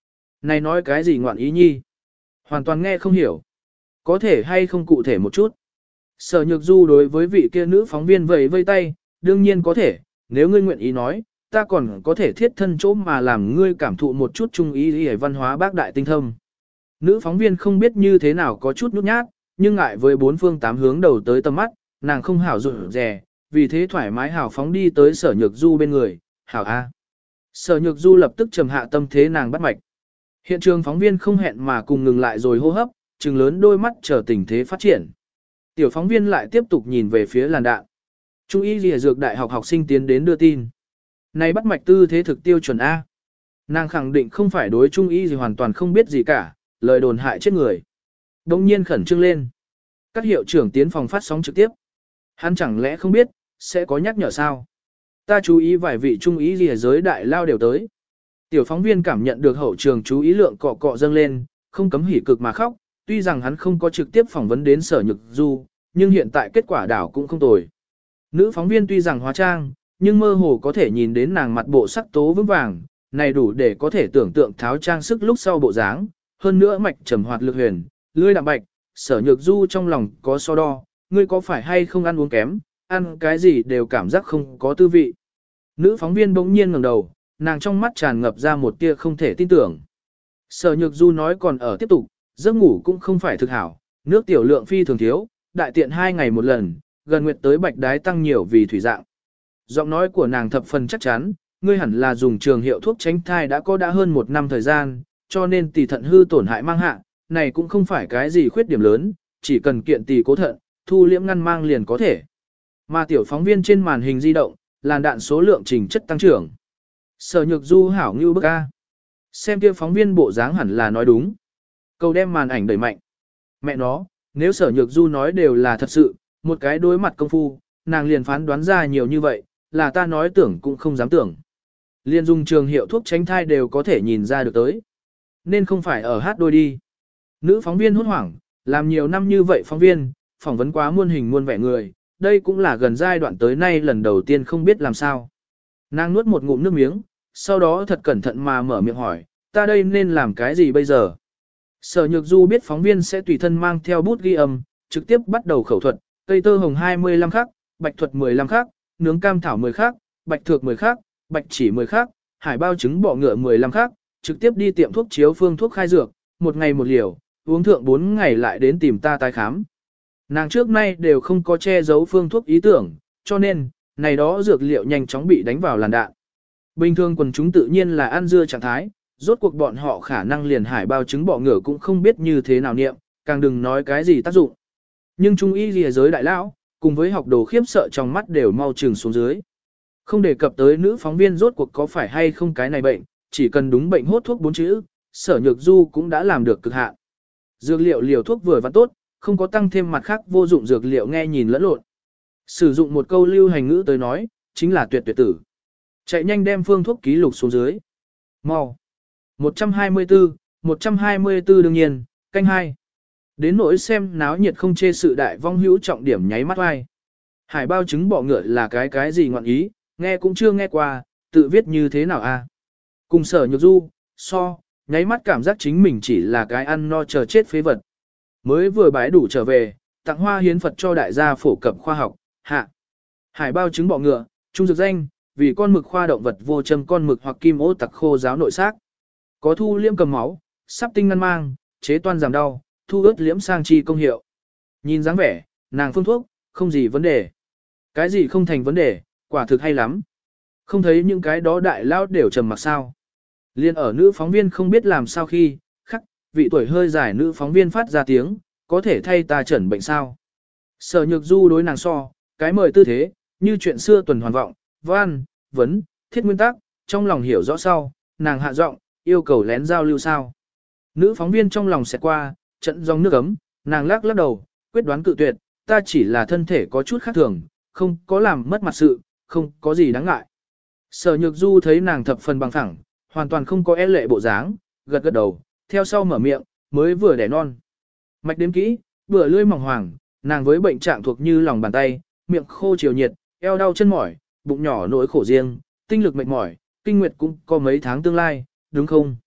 Này nói cái gì ngoạn ý nhi? Hoàn toàn nghe không hiểu. Có thể hay không cụ thể một chút. Sở Nhược Du đối với vị kia nữ phóng viên vẫy vây tay, đương nhiên có thể, nếu ngươi nguyện ý nói, ta còn có thể thiết thân chỗ mà làm ngươi cảm thụ một chút trung ý y văn hóa bác đại tinh thâm. Nữ phóng viên không biết như thế nào có chút nhút nhát, nhưng ngại với bốn phương tám hướng đầu tới tầm mắt, nàng không hảo rụt rè, vì thế thoải mái hảo phóng đi tới Sở Nhược Du bên người, hảo a. Sở Nhược Du lập tức trầm hạ tâm thế nàng bắt mạch. Hiện trường phóng viên không hẹn mà cùng ngừng lại rồi hô hấp, trừng lớn đôi mắt chờ tình thế phát triển. Tiểu phóng viên lại tiếp tục nhìn về phía làn đạn. Trung y lìa dược đại học học sinh tiến đến đưa tin. Này bắt mạch tư thế thực tiêu chuẩn A. Nàng khẳng định không phải đối trung y gì hoàn toàn không biết gì cả, lời đồn hại chết người. Đông nhiên khẩn trương lên. Các hiệu trưởng tiến phòng phát sóng trực tiếp. Hắn chẳng lẽ không biết, sẽ có nhắc nhở sao? Ta chú ý vài vị trung ý lìa giới đại lao đều tới. Tiểu phóng viên cảm nhận được hậu trường chú ý lượng cọ cọ dâng lên, không cấm hỉ cực mà khóc, tuy rằng hắn không có trực tiếp phỏng vấn đến Sở Nhược Du, nhưng hiện tại kết quả đảo cũng không tồi. Nữ phóng viên tuy rằng hóa trang, nhưng mơ hồ có thể nhìn đến nàng mặt bộ sắc tố vững vàng, này đủ để có thể tưởng tượng tháo trang sức lúc sau bộ dáng, hơn nữa mạch trầm hoạt lực huyền, lưỡi đạm bạch, Sở Nhược Du trong lòng có so đo, ngươi có phải hay không ăn uống kém, ăn cái gì đều cảm giác không có tư vị. Nữ phóng viên bỗng nhiên ngẩng đầu, nàng trong mắt tràn ngập ra một tia không thể tin tưởng. Sở Nhược Du nói còn ở tiếp tục, giấc ngủ cũng không phải thực hảo, nước tiểu lượng phi thường thiếu, đại tiện hai ngày một lần, gần nguyệt tới bạch đái tăng nhiều vì thủy dạng. Giọng nói của nàng thập phần chắc chắn, ngươi hẳn là dùng trường hiệu thuốc tránh thai đã có đã hơn một năm thời gian, cho nên tỷ thận hư tổn hại mang hạ, này cũng không phải cái gì khuyết điểm lớn, chỉ cần kiện tỷ cố thận, thu liễm ngăn mang liền có thể. Mà tiểu phóng viên trên màn hình di động, làn đạn số lượng trình chất tăng trưởng. Sở Nhược Du hảo như bức a. Xem kia phóng viên bộ dáng hẳn là nói đúng. Cầu đem màn ảnh đẩy mạnh. Mẹ nó, nếu Sở Nhược Du nói đều là thật sự, một cái đối mặt công phu, nàng liền phán đoán ra nhiều như vậy, là ta nói tưởng cũng không dám tưởng. Liên dùng trường hiệu thuốc tránh thai đều có thể nhìn ra được tới. Nên không phải ở hát đôi đi. Nữ phóng viên hốt hoảng, làm nhiều năm như vậy phóng viên, phỏng vấn quá muôn hình muôn vẻ người, đây cũng là gần giai đoạn tới nay lần đầu tiên không biết làm sao. Nàng nuốt một ngụm nước miếng, sau đó thật cẩn thận mà mở miệng hỏi, ta đây nên làm cái gì bây giờ? Sở Nhược Du biết phóng viên sẽ tùy thân mang theo bút ghi âm, trực tiếp bắt đầu khẩu thuật, cây tơ hồng hai mươi lăm khắc, bạch thuật mười lăm khắc, nướng cam thảo mười khắc, bạch thược mười khắc, bạch chỉ mười khắc, hải bao trứng bọ ngựa mười lăm khắc, trực tiếp đi tiệm thuốc chiếu phương thuốc khai dược, một ngày một liều, uống thượng bốn ngày lại đến tìm ta tái khám. Nàng trước nay đều không có che giấu phương thuốc ý tưởng, cho nên, này đó dược liệu nhanh chóng bị đánh vào làn đạn. Bình thường quần chúng tự nhiên là ăn dưa trạng thái, rốt cuộc bọn họ khả năng liền hải bao trứng bọ ngựa cũng không biết như thế nào niệm, càng đừng nói cái gì tác dụng. Nhưng trung y lìa giới đại lão, cùng với học đồ khiếp sợ trong mắt đều mau trừng xuống dưới. Không đề cập tới nữ phóng viên rốt cuộc có phải hay không cái này bệnh, chỉ cần đúng bệnh hốt thuốc bốn chữ, Sở Nhược Du cũng đã làm được cực hạn. Dược liệu liều thuốc vừa và tốt, không có tăng thêm mặt khác vô dụng dược liệu nghe nhìn lẫn lộn. Sử dụng một câu lưu hành ngữ tới nói, chính là tuyệt tuyệt tử. Chạy nhanh đem phương thuốc ký lục xuống dưới. Mau. một trăm hai mươi tư, một trăm hai mươi tư đương nhiên, canh hai. Đến nỗi xem náo nhiệt không chê sự đại vong hữu trọng điểm nháy mắt vai. Hải bao trứng bọ ngựa là cái cái gì ngọn ý, nghe cũng chưa nghe qua, tự viết như thế nào a? Cùng Sở Nhược Du, so, nháy mắt cảm giác chính mình chỉ là cái ăn no chờ chết phế vật. Mới vừa bái đủ trở về, tặng hoa hiến Phật cho đại gia phổ cập khoa học, hạ. Hải bao trứng bọ ngựa, trung dược danh, vì con mực khoa động vật vô châm con mực hoặc kim ô tặc khô giáo nội xác. Có thu liễm cầm máu, sắp tinh ngăn mang, chế toan giảm đau, thu ướt liễm sang chi công hiệu. Nhìn dáng vẻ, nàng phương thuốc, không gì vấn đề. Cái gì không thành vấn đề, quả thực hay lắm. Không thấy những cái đó đại lao đều trầm mặc sao. Liên ở nữ phóng viên không biết làm sao khi, khắc, vị tuổi hơi dài nữ phóng viên phát ra tiếng, có thể thay ta chẩn bệnh sao. Sở Nhược Du đối nàng so, cái mời tư thế, như chuyện xưa tuần hoàn vọng, văn, vấn, thiết nguyên tắc, trong lòng hiểu rõ sau, nàng hạ giọng, yêu cầu lén giao lưu sao. Nữ phóng viên trong lòng xẹt qua, trận dòng nước ấm, nàng lắc lắc đầu, quyết đoán cự tuyệt, ta chỉ là thân thể có chút khác thường, không có làm mất mặt sự, không có gì đáng ngại. Sở Nhược Du thấy nàng thập phần bằng phẳng, hoàn toàn không có e lệ bộ dáng, gật gật đầu, theo sau mở miệng, mới vừa đẻ non. Mạch đếm kỹ, vừa lưỡi mỏng hoàng, nàng với bệnh trạng thuộc như lòng bàn tay, miệng khô chiều nhiệt, eo đau chân mỏi, bụng nhỏ nỗi khổ riêng, tinh lực mệt mỏi, kinh nguyệt cũng có mấy tháng tương lai, đúng không?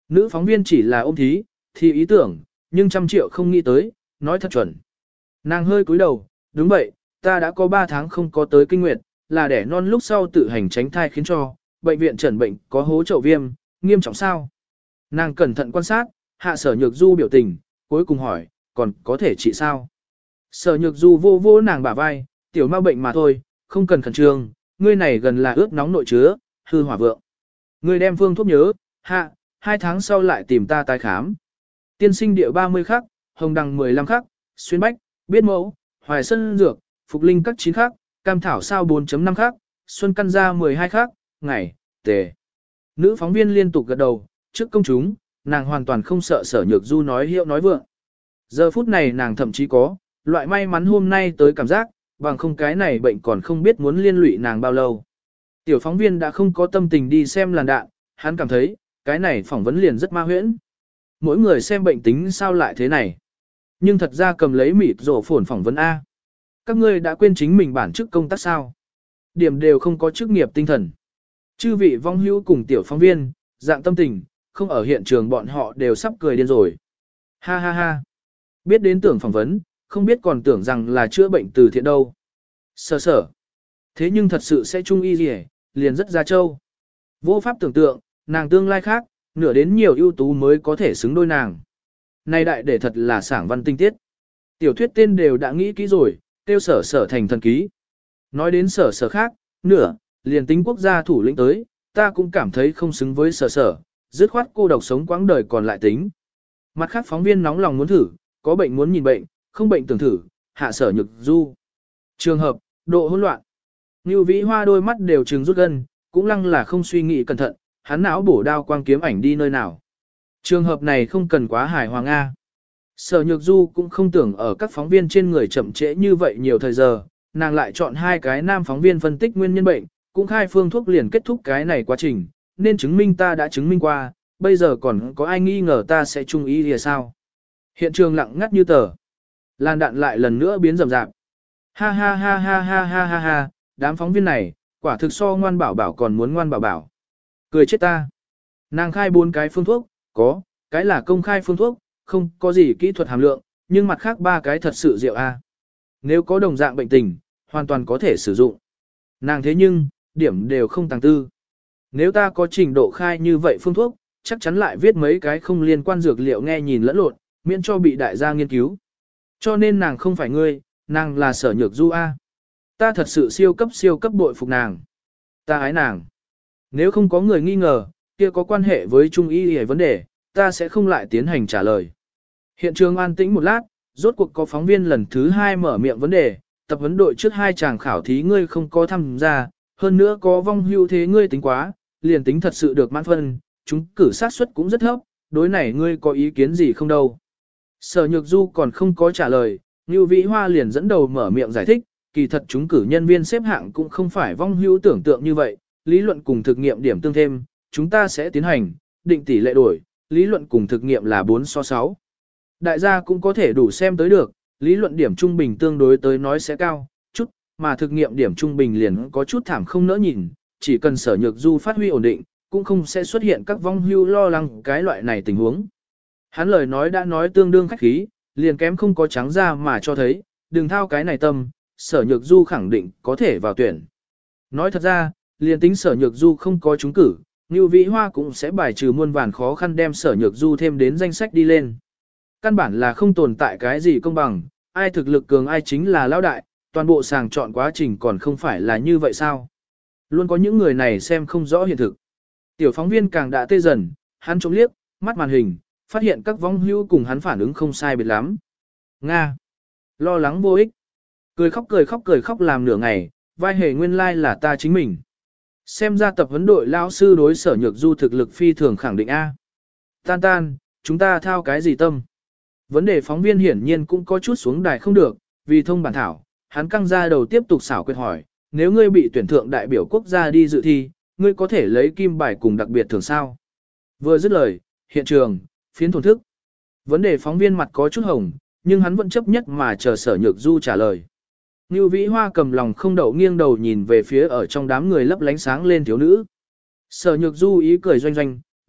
Nữ phóng viên chỉ là ôm thí, thì ý tưởng, nhưng trăm triệu không nghĩ tới, nói thật chuẩn. Nàng hơi cúi đầu, đúng vậy, ta đã có ba tháng không có tới kinh nguyệt, là đẻ non lúc sau tự hành tránh thai khiến cho, bệnh viện chẩn bệnh có hố chậu viêm, nghiêm trọng sao? Nàng cẩn thận quan sát, hạ sở nhược du biểu tình, cuối cùng hỏi, còn có thể trị sao? Sở nhược du vô vô nàng bả vai, tiểu ma bệnh mà thôi, không cần khẩn trương, ngươi này gần là ướt nóng nội chứa, hư hỏa vượng. Ngươi đem phương thuốc nhớ, hạ, hai tháng sau lại tìm ta tái khám. Tiên sinh địa ba mươi khắc, hồng đằng mười lăm khắc, xuyên bách, biết mẫu, hoài sơn dược, phục linh các chín khắc, cam thảo sao bốn chấm năm khắc, xuân căn gia mười hai khắc, ngày, tề. Nữ phóng viên liên tục gật đầu, trước công chúng, nàng hoàn toàn không sợ sở nhược du nói hiệu nói vượng. Giờ phút này nàng thậm chí có, loại may mắn hôm nay tới cảm giác, bằng không cái này bệnh còn không biết muốn liên lụy nàng bao lâu. Tiểu phóng viên đã không có tâm tình đi xem làn đạn, hắn cảm thấy, cái này phỏng vấn liền rất ma huyễn. Mỗi người xem bệnh tính sao lại thế này. Nhưng thật ra cầm lấy mịt rổ phồn phỏng vấn A. Các ngươi đã quên chính mình bản chức công tác sao. Điểm đều không có chức nghiệp tinh thần. Chư vị vong hữu cùng tiểu phóng viên, dạng tâm tình, không ở hiện trường bọn họ đều sắp cười điên rồi. Ha ha ha. Biết đến tưởng phỏng vấn, không biết còn tưởng rằng là chữa bệnh từ thiện đâu. Sở sở. Thế nhưng thật sự sẽ trung y gì hết, liền rất ra châu. Vô pháp tưởng tượng, nàng tương lai khác, nửa đến nhiều ưu tú mới có thể xứng đôi nàng. Này đại để thật là sảng văn tinh tiết. Tiểu thuyết tên đều đã nghĩ kỹ rồi, tiêu sở sở thành thần ký. Nói đến sở sở khác, nửa, liền tính quốc gia thủ lĩnh tới, ta cũng cảm thấy không xứng với sở sở, dứt khoát cô độc sống quãng đời còn lại tính. Mặt khác phóng viên nóng lòng muốn thử, có bệnh muốn nhìn bệnh, không bệnh tưởng thử, hạ sở nhược du. Trường hợp, độ hỗn loạn. Như Vĩ Hoa đôi mắt đều trừng rút gân, cũng lăng là không suy nghĩ cẩn thận, hắn não bổ đao quang kiếm ảnh đi nơi nào. Trường hợp này không cần quá hài hoàng A. Sở Nhược Du cũng không tưởng ở các phóng viên trên người chậm trễ như vậy nhiều thời giờ, nàng lại chọn hai cái nam phóng viên phân tích nguyên nhân bệnh, cũng khai phương thuốc liền kết thúc cái này quá trình, nên chứng minh ta đã chứng minh qua, bây giờ còn có ai nghi ngờ ta sẽ trung ý thì sao. Hiện trường lặng ngắt như tờ. Làn đạn lại lần nữa biến rầm rạp. Ha ha ha ha ha ha ha ha, đám phóng viên này, quả thực so ngoan bảo bảo còn muốn ngoan bảo bảo. Cười chết ta. Nàng khai bốn cái phương thuốc, có, cái là công khai phương thuốc, không có gì kỹ thuật hàm lượng, nhưng mặt khác ba cái thật sự diệu a. Nếu có đồng dạng bệnh tình, hoàn toàn có thể sử dụng. Nàng thế nhưng, điểm đều không tàng tư. Nếu ta có trình độ khai như vậy phương thuốc, chắc chắn lại viết mấy cái không liên quan dược liệu nghe nhìn lẫn lộn, miễn cho bị đại gia nghiên cứu. Cho nên nàng không phải ngươi, nàng là sở nhược du A. Ta thật sự siêu cấp siêu cấp bội phục nàng. Ta ái nàng. Nếu không có người nghi ngờ, kia có quan hệ với trung y hề vấn đề, ta sẽ không lại tiến hành trả lời. Hiện trường an tĩnh một lát, rốt cuộc có phóng viên lần thứ hai mở miệng vấn đề, tập vấn đội trước hai chàng khảo thí ngươi không có tham gia, hơn nữa có vong hưu thế ngươi tính quá, liền tính thật sự được mãn phân, chúng cử sát suất cũng rất thấp, đối này ngươi có ý kiến gì không đâu. Sở Nhược Du còn không có trả lời, Ngưu Vĩ Hoa liền dẫn đầu mở miệng giải thích, kỳ thật chúng cử nhân viên xếp hạng cũng không phải vong hưu tưởng tượng như vậy, lý luận cùng thực nghiệm điểm tương thêm, chúng ta sẽ tiến hành, định tỷ lệ đổi, lý luận cùng thực nghiệm là bốn so sáu. Đại gia cũng có thể đủ xem tới được, lý luận điểm trung bình tương đối tới nói sẽ cao, chút, mà thực nghiệm điểm trung bình liền có chút thảm không nỡ nhìn, chỉ cần Sở Nhược Du phát huy ổn định, cũng không sẽ xuất hiện các vong hưu lo lắng cái loại này tình huống. Hắn lời nói đã nói tương đương khách khí, liền kém không có trắng ra mà cho thấy, đừng thao cái này tâm, Sở Nhược Du khẳng định có thể vào tuyển. Nói thật ra, liền tính Sở Nhược Du không có trúng cử, Ngưu Vĩ Hoa cũng sẽ bài trừ muôn vàn khó khăn đem Sở Nhược Du thêm đến danh sách đi lên. Căn bản là không tồn tại cái gì công bằng, ai thực lực cường ai chính là lão đại, toàn bộ sàng chọn quá trình còn không phải là như vậy sao. Luôn có những người này xem không rõ hiện thực. Tiểu phóng viên càng đã tê dần, hắn trông liếc, mắt màn hình, phát hiện các vong hữu cùng hắn phản ứng không sai biệt lắm. Nga. Lo lắng vô ích. Cười khóc cười khóc cười khóc làm nửa ngày, vai hề nguyên lai là ta chính mình. Xem ra tập huấn đội lão sư đối Sở Nhược Du thực lực phi thường khẳng định A. Tan tan, chúng ta thao cái gì tâm? Vấn đề phóng viên hiển nhiên cũng có chút xuống đài không được, vì thông bản thảo, hắn căng ra đầu tiếp tục xảo quyệt hỏi, nếu ngươi bị tuyển thượng đại biểu quốc gia đi dự thi, ngươi có thể lấy kim bài cùng đặc biệt thường sao? Vừa dứt lời, hiện trường, phiến thổn thức. Vấn đề phóng viên mặt có chút hồng, nhưng hắn vẫn chấp nhất mà chờ Sở Nhược Du trả lời. Ngưu Vĩ Hoa cầm lòng không đậu nghiêng đầu nhìn về phía ở trong đám người lấp lánh sáng lên thiếu nữ. Sở Nhược Du ý cười doanh doanh,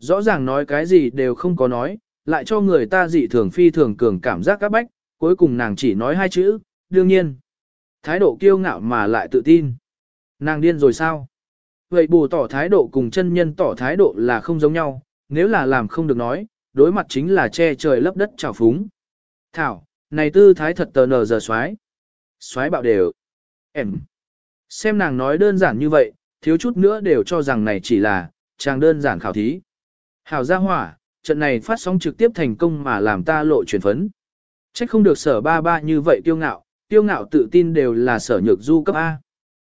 Rõ ràng nói cái gì đều không có nói, lại cho người ta dị thường phi thường cường cảm giác các bách, cuối cùng nàng chỉ nói hai chữ, đương nhiên. Thái độ kiêu ngạo mà lại tự tin. Nàng điên rồi sao? Vậy bù tỏ thái độ cùng chân nhân tỏ thái độ là không giống nhau, nếu là làm không được nói, đối mặt chính là che trời lấp đất trào phúng. Thảo, này tư thái thật tờ nờ giờ xoái. Xoái bạo đều. Em. Xem nàng nói đơn giản như vậy, thiếu chút nữa đều cho rằng này chỉ là, chàng đơn giản khảo thí. Hảo gia hỏa, trận này phát sóng trực tiếp thành công mà làm ta lộ truyền phấn. Trách không được sở ba ba như vậy kiêu ngạo, kiêu ngạo tự tin đều là sở nhược du cấp A.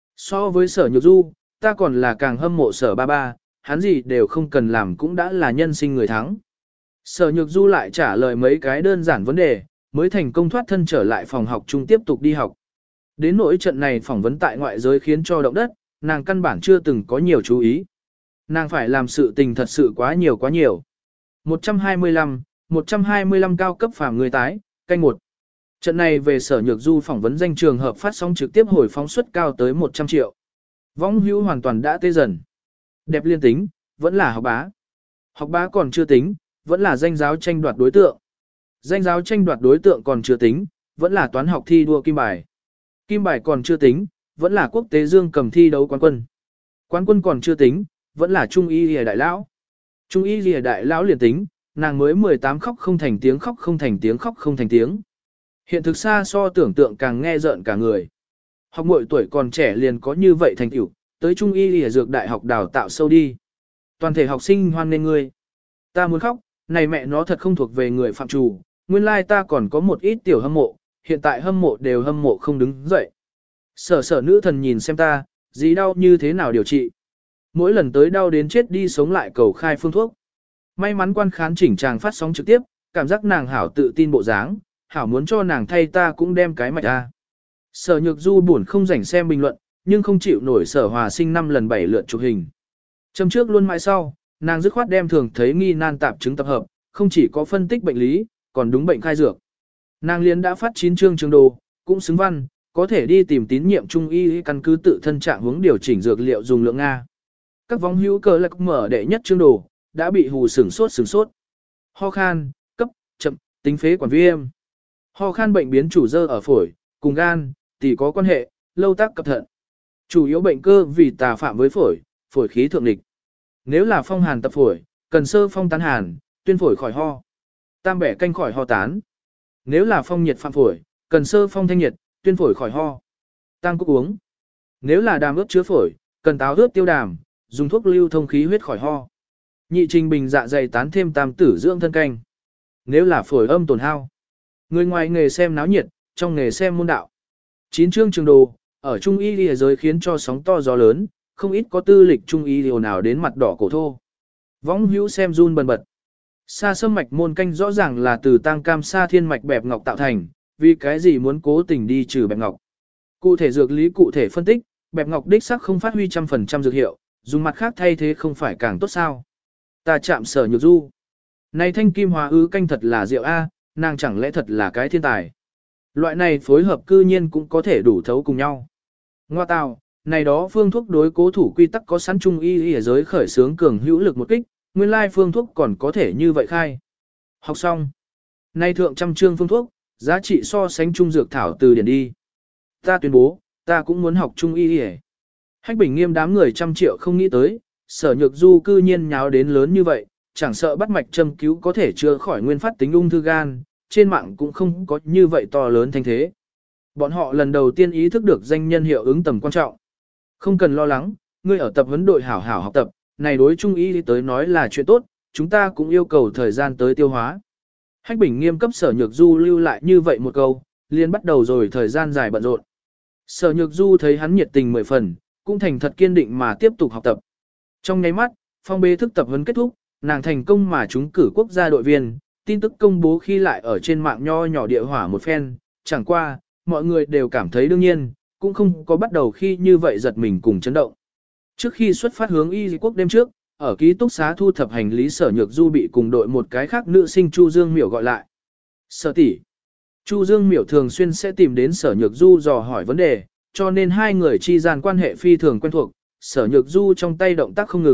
So với sở nhược du, ta còn là càng hâm mộ sở ba ba, hắn gì đều không cần làm cũng đã là nhân sinh người thắng. Sở nhược du lại trả lời mấy cái đơn giản vấn đề, mới thành công thoát thân trở lại phòng học chung tiếp tục đi học. Đến nỗi trận này phỏng vấn tại ngoại giới khiến cho động đất, nàng căn bản chưa từng có nhiều chú ý. Nàng phải làm sự tình thật sự quá nhiều quá nhiều. một trăm hai mươi lăm, một trăm hai mươi lăm cao cấp phàm người tái, canh một. Trận này về sở nhược du phỏng vấn danh trường hợp phát sóng trực tiếp hồi phóng suất cao tới một trăm triệu. Võng hữu hoàn toàn đã tê dần. Đẹp liên tính, vẫn là học bá. Học bá còn chưa tính, vẫn là danh giáo tranh đoạt đối tượng. Danh giáo tranh đoạt đối tượng còn chưa tính, vẫn là toán học thi đua kim bài. Kim bài còn chưa tính, vẫn là quốc tế dương cầm thi đấu quán quân. Quán quân còn chưa tính, vẫn là trung y lìa đại lão. Trung y lìa đại lão liền tính, nàng mới mười tám khóc không thành tiếng khóc không thành tiếng khóc không thành tiếng. Hiện thực xa so tưởng tượng càng nghe rợn cả người. Học muội tuổi còn trẻ liền có như vậy thành tựu, tới trung y lìa dược đại học đào tạo sâu đi. Toàn thể học sinh hoan nghênh ngươi. Ta muốn khóc, này mẹ nó thật không thuộc về người phạm trù, nguyên lai ta còn có một ít tiểu hâm mộ, hiện tại hâm mộ đều hâm mộ không đứng dậy. Sở sở nữ thần nhìn xem ta, gì đau như thế nào điều trị. Mỗi lần tới đau đến chết đi sống lại cầu khai phương thuốc. May mắn quan khán chỉnh tràng phát sóng trực tiếp, cảm giác nàng hảo tự tin bộ dáng, hảo muốn cho nàng thay ta cũng đem cái mạch ra. Sở nhược du buồn không rảnh xem bình luận, nhưng không chịu nổi sở hòa sinh năm lần bảy lượt chụp hình. Châm trước luôn mãi sau, nàng dứt khoát đem thường thấy nghi nan tạp chứng tập hợp, không chỉ có phân tích bệnh lý, còn đúng bệnh khai dược. Nàng liên đã phát chín chương trường đồ, cũng xứng văn, có thể đi tìm tín nhiệm trung y căn cứ tự thân trạng hướng điều chỉnh dược liệu dùng lượng Nga. Các vong hữu cờ lạc mở đệ nhất chương đồ, đã bị hù sửng sốt sửng sốt. Ho khan, cấp, chậm, tính phế quản viêm. Ho khan bệnh biến chủ dơ ở phổi, cùng gan, tỷ có quan hệ, lâu tác cập thận. Chủ yếu bệnh cơ vì tà phạm với phổi, phổi khí thượng địch. Nếu là phong hàn tập phổi, cần sơ phong tán hàn, tuyên phổi khỏi ho. Tam bẻ canh khỏi ho tán. Nếu là phong nhiệt phạm phổi, cần sơ phong thanh nhiệt, tuyên phổi khỏi ho. Tăng cúc uống. Nếu là đàm ướt chứa phổi, cần táo ướt tiêu đàm, dùng thuốc lưu thông khí huyết khỏi ho. Nhị trình bình dạ dày tán thêm tam tử dưỡng thân canh. Nếu là phổi âm tổn hao. Người ngoài nghề xem náo nhiệt, trong nghề xem môn đạo. Chín chương trường đồ, ở trung y lìa giới khiến cho sóng to gió lớn, không ít có tư lịch trung y liều nào đến mặt đỏ cổ thô. Võng hữu xem run bần bật. Sa sâm mạch môn canh rõ ràng là từ tang cam sa thiên mạch bẹp ngọc tạo thành, vì cái gì muốn cố tình đi trừ bẹp ngọc. Cụ thể dược lý cụ thể phân tích, bẹp ngọc đích sắc không phát huy trăm phần trăm dược hiệu, dùng mặt khác thay thế không phải càng tốt sao. Ta chạm sở nhược du. Này thanh kim hóa ứ canh thật là rượu A, nàng chẳng lẽ thật là cái thiên tài. Loại này phối hợp cư nhiên cũng có thể đủ thấu cùng nhau. Ngoa tào, này đó phương thuốc đối cố thủ quy tắc có sẵn trung y y giới khởi sướng cường hữu lực một kích, nguyên lai phương thuốc còn có thể như vậy khai. Học xong. Nay thượng trăm chương phương thuốc, giá trị so sánh trung dược thảo từ điển đi. Ta tuyên bố, ta cũng muốn học trung y y. Hách Bình Nghiêm đám người trăm triệu không nghĩ tới, sở nhược du cư nhiên nháo đến lớn như vậy, chẳng sợ bắt mạch châm cứu có thể chữa khỏi nguyên phát tính ung thư gan, trên mạng cũng không có như vậy to lớn thanh thế. Bọn họ lần đầu tiên ý thức được danh nhân hiệu ứng tầm quan trọng. Không cần lo lắng, ngươi ở tập huấn đội hảo hảo học tập, này đối trung y tới nói là chuyện tốt, chúng ta cũng yêu cầu thời gian tới tiêu hóa. Hách Bình Nghiêm cấp sở nhược du lưu lại như vậy một câu, liền bắt đầu rồi thời gian dài bận rộn. Sở nhược du thấy hắn nhiệt tình mười phần, cũng thành thật kiên định mà tiếp tục học tập. Trong nháy mắt, phong bế thức tập huấn kết thúc, nàng thành công mà trúng cử quốc gia đội viên, tin tức công bố khi lại ở trên mạng nho nhỏ địa hỏa một phen, chẳng qua, mọi người đều cảm thấy đương nhiên, cũng không có bắt đầu khi như vậy giật mình cùng chấn động. Trước khi xuất phát hướng y quốc đêm trước, ở ký túc xá thu thập hành lý sở nhược du bị cùng đội một cái khác nữ sinh Chu Dương Miểu gọi lại. Sở tỷ, Chu Dương Miểu thường xuyên sẽ tìm đến sở nhược du dò hỏi vấn đề, cho nên hai người chi gian quan hệ phi thường quen thuộc, sở nhược du trong tay động tác không ngừng,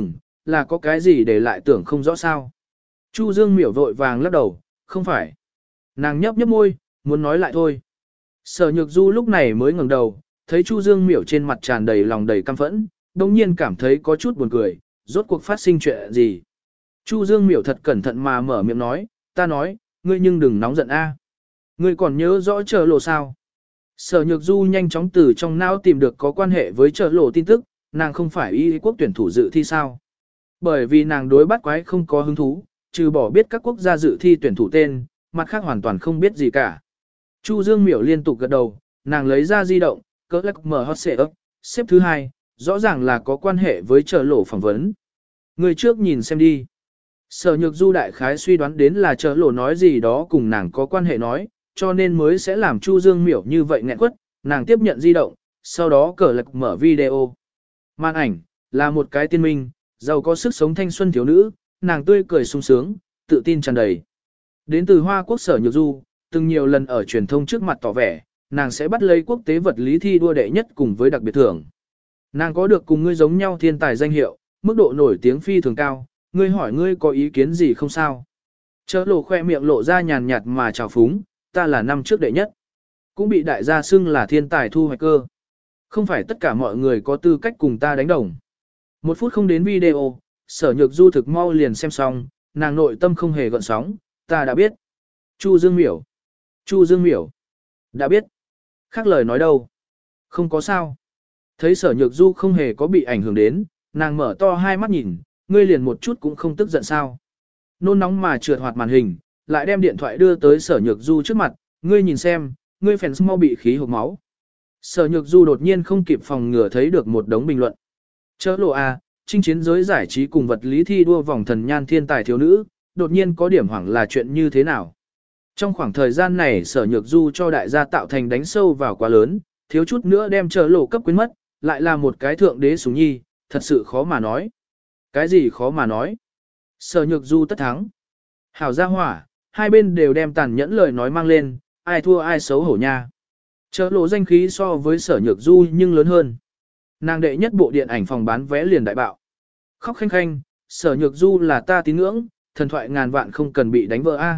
là có cái gì để lại tưởng không rõ sao. Chu Dương miểu vội vàng lắc đầu, không phải. Nàng nhấp nhấp môi, muốn nói lại thôi. Sở Nhược Du lúc này mới ngẩng đầu, thấy Chu Dương miểu trên mặt tràn đầy lòng đầy căm phẫn, đồng nhiên cảm thấy có chút buồn cười, rốt cuộc phát sinh chuyện gì. Chu Dương miểu thật cẩn thận mà mở miệng nói, ta nói, ngươi nhưng đừng nóng giận a. Ngươi còn nhớ rõ chờ lộ sao? Sở Nhược Du nhanh chóng từ trong não tìm được có quan hệ với chờ lộ tin tức, nàng không phải y quốc tuyển thủ dự thi sao? Bởi vì nàng đối bắt quái không có hứng thú, trừ bỏ biết các quốc gia dự thi tuyển thủ tên, mặt khác hoàn toàn không biết gì cả. Chu Dương miểu liên tục gật đầu, nàng lấy ra di động, cỡ lắc mở hot xệ ấp, xếp thứ hai, rõ ràng là có quan hệ với chờ lộ phỏng vấn. Người trước nhìn xem đi. Sở Nhược Du đại khái suy đoán đến là chờ lộ nói gì đó cùng nàng có quan hệ nói, cho nên mới sẽ làm Chu Dương miểu như vậy nghẹn quất, nàng tiếp nhận di động, sau đó cỡ lắc mở video. Màn ảnh, là một cái tiên minh, giàu có sức sống thanh xuân thiếu nữ, nàng tươi cười sung sướng, tự tin tràn đầy. Đến từ Hoa Quốc Sở Nhược Du, từng nhiều lần ở truyền thông trước mặt tỏ vẻ, nàng sẽ bắt lấy quốc tế vật lý thi đua đệ nhất cùng với đặc biệt thưởng. Nàng có được cùng ngươi giống nhau thiên tài danh hiệu, mức độ nổi tiếng phi thường cao, ngươi hỏi ngươi có ý kiến gì không sao? Chớ lộ khoe miệng lộ ra nhàn nhạt mà trào phúng, ta là năm trước đệ nhất. Cũng bị đại gia xưng là thiên tài thu hoạch cơ. Không phải tất cả mọi người có tư cách cùng ta đánh đồng. Một phút không đến video, Sở Nhược Du thực mau liền xem xong, nàng nội tâm không hề gợn sóng, ta đã biết. Chu Dương miểu. Chu Dương miểu. Đã biết. Khác lời nói đâu. Không có sao. Thấy Sở Nhược Du không hề có bị ảnh hưởng đến, nàng mở to hai mắt nhìn, ngươi liền một chút cũng không tức giận sao. Nôn nóng mà trượt hoạt màn hình, lại đem điện thoại đưa tới Sở Nhược Du trước mặt, ngươi nhìn xem, ngươi fans mau bị khí hộc máu. Sở Nhược Du đột nhiên không kịp phòng ngừa thấy được một đống bình luận. Chớ lộ a, chinh chiến giới giải trí cùng vật lý thi đua vòng thần nhan thiên tài thiếu nữ, đột nhiên có điểm hoảng là chuyện như thế nào. Trong khoảng thời gian này Sở Nhược Du cho đại gia tạo thành đánh sâu vào quá lớn, thiếu chút nữa đem chớ lộ cấp quyến mất, lại là một cái thượng đế sủng nhi, thật sự khó mà nói. Cái gì khó mà nói? Sở Nhược Du tất thắng. Hảo gia hỏa, hai bên đều đem tàn nhẫn lời nói mang lên, ai thua ai xấu hổ nha. Chớ lộ danh khí so với Sở Nhược Du nhưng lớn hơn. Nàng đệ nhất bộ điện ảnh phòng bán vé liền đại bạo. Khóc khanh khanh, Sở Nhược Du là ta tín ngưỡng, thần thoại ngàn vạn không cần bị đánh vỡ a.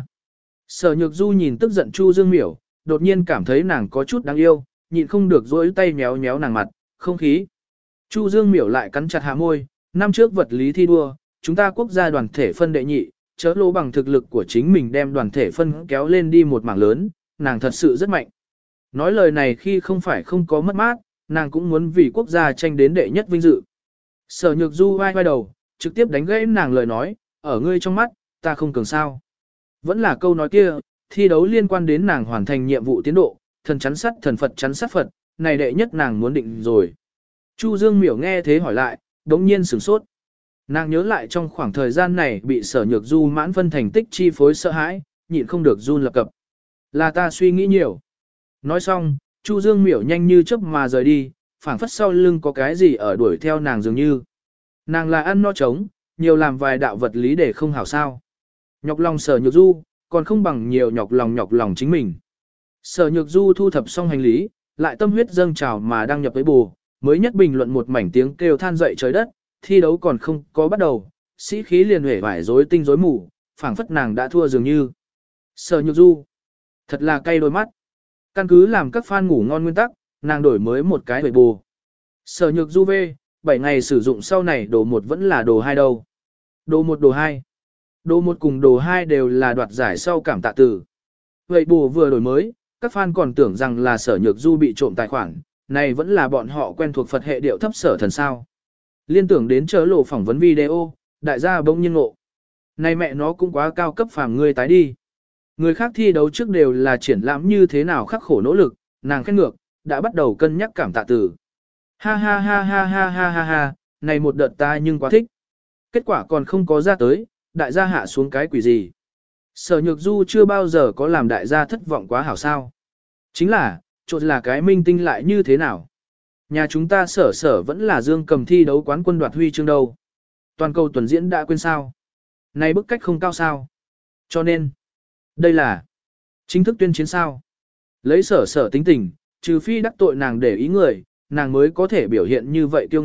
Sở Nhược Du nhìn tức giận Chu Dương miểu, đột nhiên cảm thấy nàng có chút đáng yêu, nhịn không được dỗi tay méo méo nàng mặt, không khí. Chu Dương miểu lại cắn chặt hạ môi, năm trước vật lý thi đua, chúng ta quốc gia đoàn thể phân đệ nhị, chớ lỗ bằng thực lực của chính mình đem đoàn thể phân kéo lên đi một mảng lớn, nàng thật sự rất mạnh. Nói lời này khi không phải không có mất mát, nàng cũng muốn vì quốc gia tranh đến đệ nhất vinh dự. Sở Nhược Du vai vai đầu, trực tiếp đánh gãy nàng lời nói, ở ngươi trong mắt, ta không cường sao. Vẫn là câu nói kia, thi đấu liên quan đến nàng hoàn thành nhiệm vụ tiến độ, thần chắn sắt thần Phật chắn sắt Phật, này đệ nhất nàng muốn định rồi. Chu Dương miểu nghe thế hỏi lại, đống nhiên sửng sốt. Nàng nhớ lại trong khoảng thời gian này bị Sở Nhược Du mãn phân thành tích chi phối sợ hãi, nhịn không được run lập cập. Là ta suy nghĩ nhiều. Nói xong, Chu Dương miểu nhanh như chớp mà rời đi, phảng phất sau lưng có cái gì ở đuổi theo nàng dường như. Nàng là ăn no trống, nhiều làm vài đạo vật lý để không hảo sao. Nhọc lòng Sở Nhược Du, còn không bằng nhiều nhọc lòng nhọc lòng chính mình. Sở Nhược Du thu thập xong hành lý, lại tâm huyết dâng trào mà đăng nhập với bù, mới nhất bình luận một mảnh tiếng kêu than dậy trời đất, thi đấu còn không có bắt đầu, sĩ khí liền huệ vải rối tinh rối mù, phảng phất nàng đã thua dường như. Sở Nhược Du, thật là cay đôi mắt. Căn cứ làm các fan ngủ ngon nguyên tắc, nàng đổi mới một cái huệ bù. Sở Nhược Du V, bảy ngày sử dụng sau này đồ một vẫn là đồ hai đâu. Đồ một đồ hai. Đồ một cùng đồ hai đều là đoạt giải sau cảm tạ từ. Vậy bù vừa đổi mới, các fan còn tưởng rằng là Sở Nhược Du bị trộm tài khoản, này vẫn là bọn họ quen thuộc Phật hệ điệu thấp sở thần sao. Liên tưởng đến chớ lộ phỏng vấn video, đại gia bỗng nhiên ngộ. Này mẹ nó cũng quá cao cấp phàm người tái đi. Người khác thi đấu trước đều là triển lãm như thế nào khắc khổ nỗ lực, nàng khen ngược, đã bắt đầu cân nhắc cảm tạ từ. Ha ha ha ha ha ha ha ha, này một đợt ta nhưng quá thích. Kết quả còn không có ra tới, đại gia hạ xuống cái quỷ gì. Sở Nhược Du chưa bao giờ có làm đại gia thất vọng quá hảo sao. Chính là, trộn là cái minh tinh lại như thế nào. Nhà chúng ta sở sở vẫn là dương cầm thi đấu quán quân đoạt huy chương đâu. Toàn cầu tuần diễn đã quên sao. Này bức cách không cao sao. Cho nên, đây là chính thức tuyên chiến sao. Lấy sở sở tính tình, trừ phi đắc tội nàng để ý người, nàng mới có thể biểu hiện như vậy kiêu ngạo,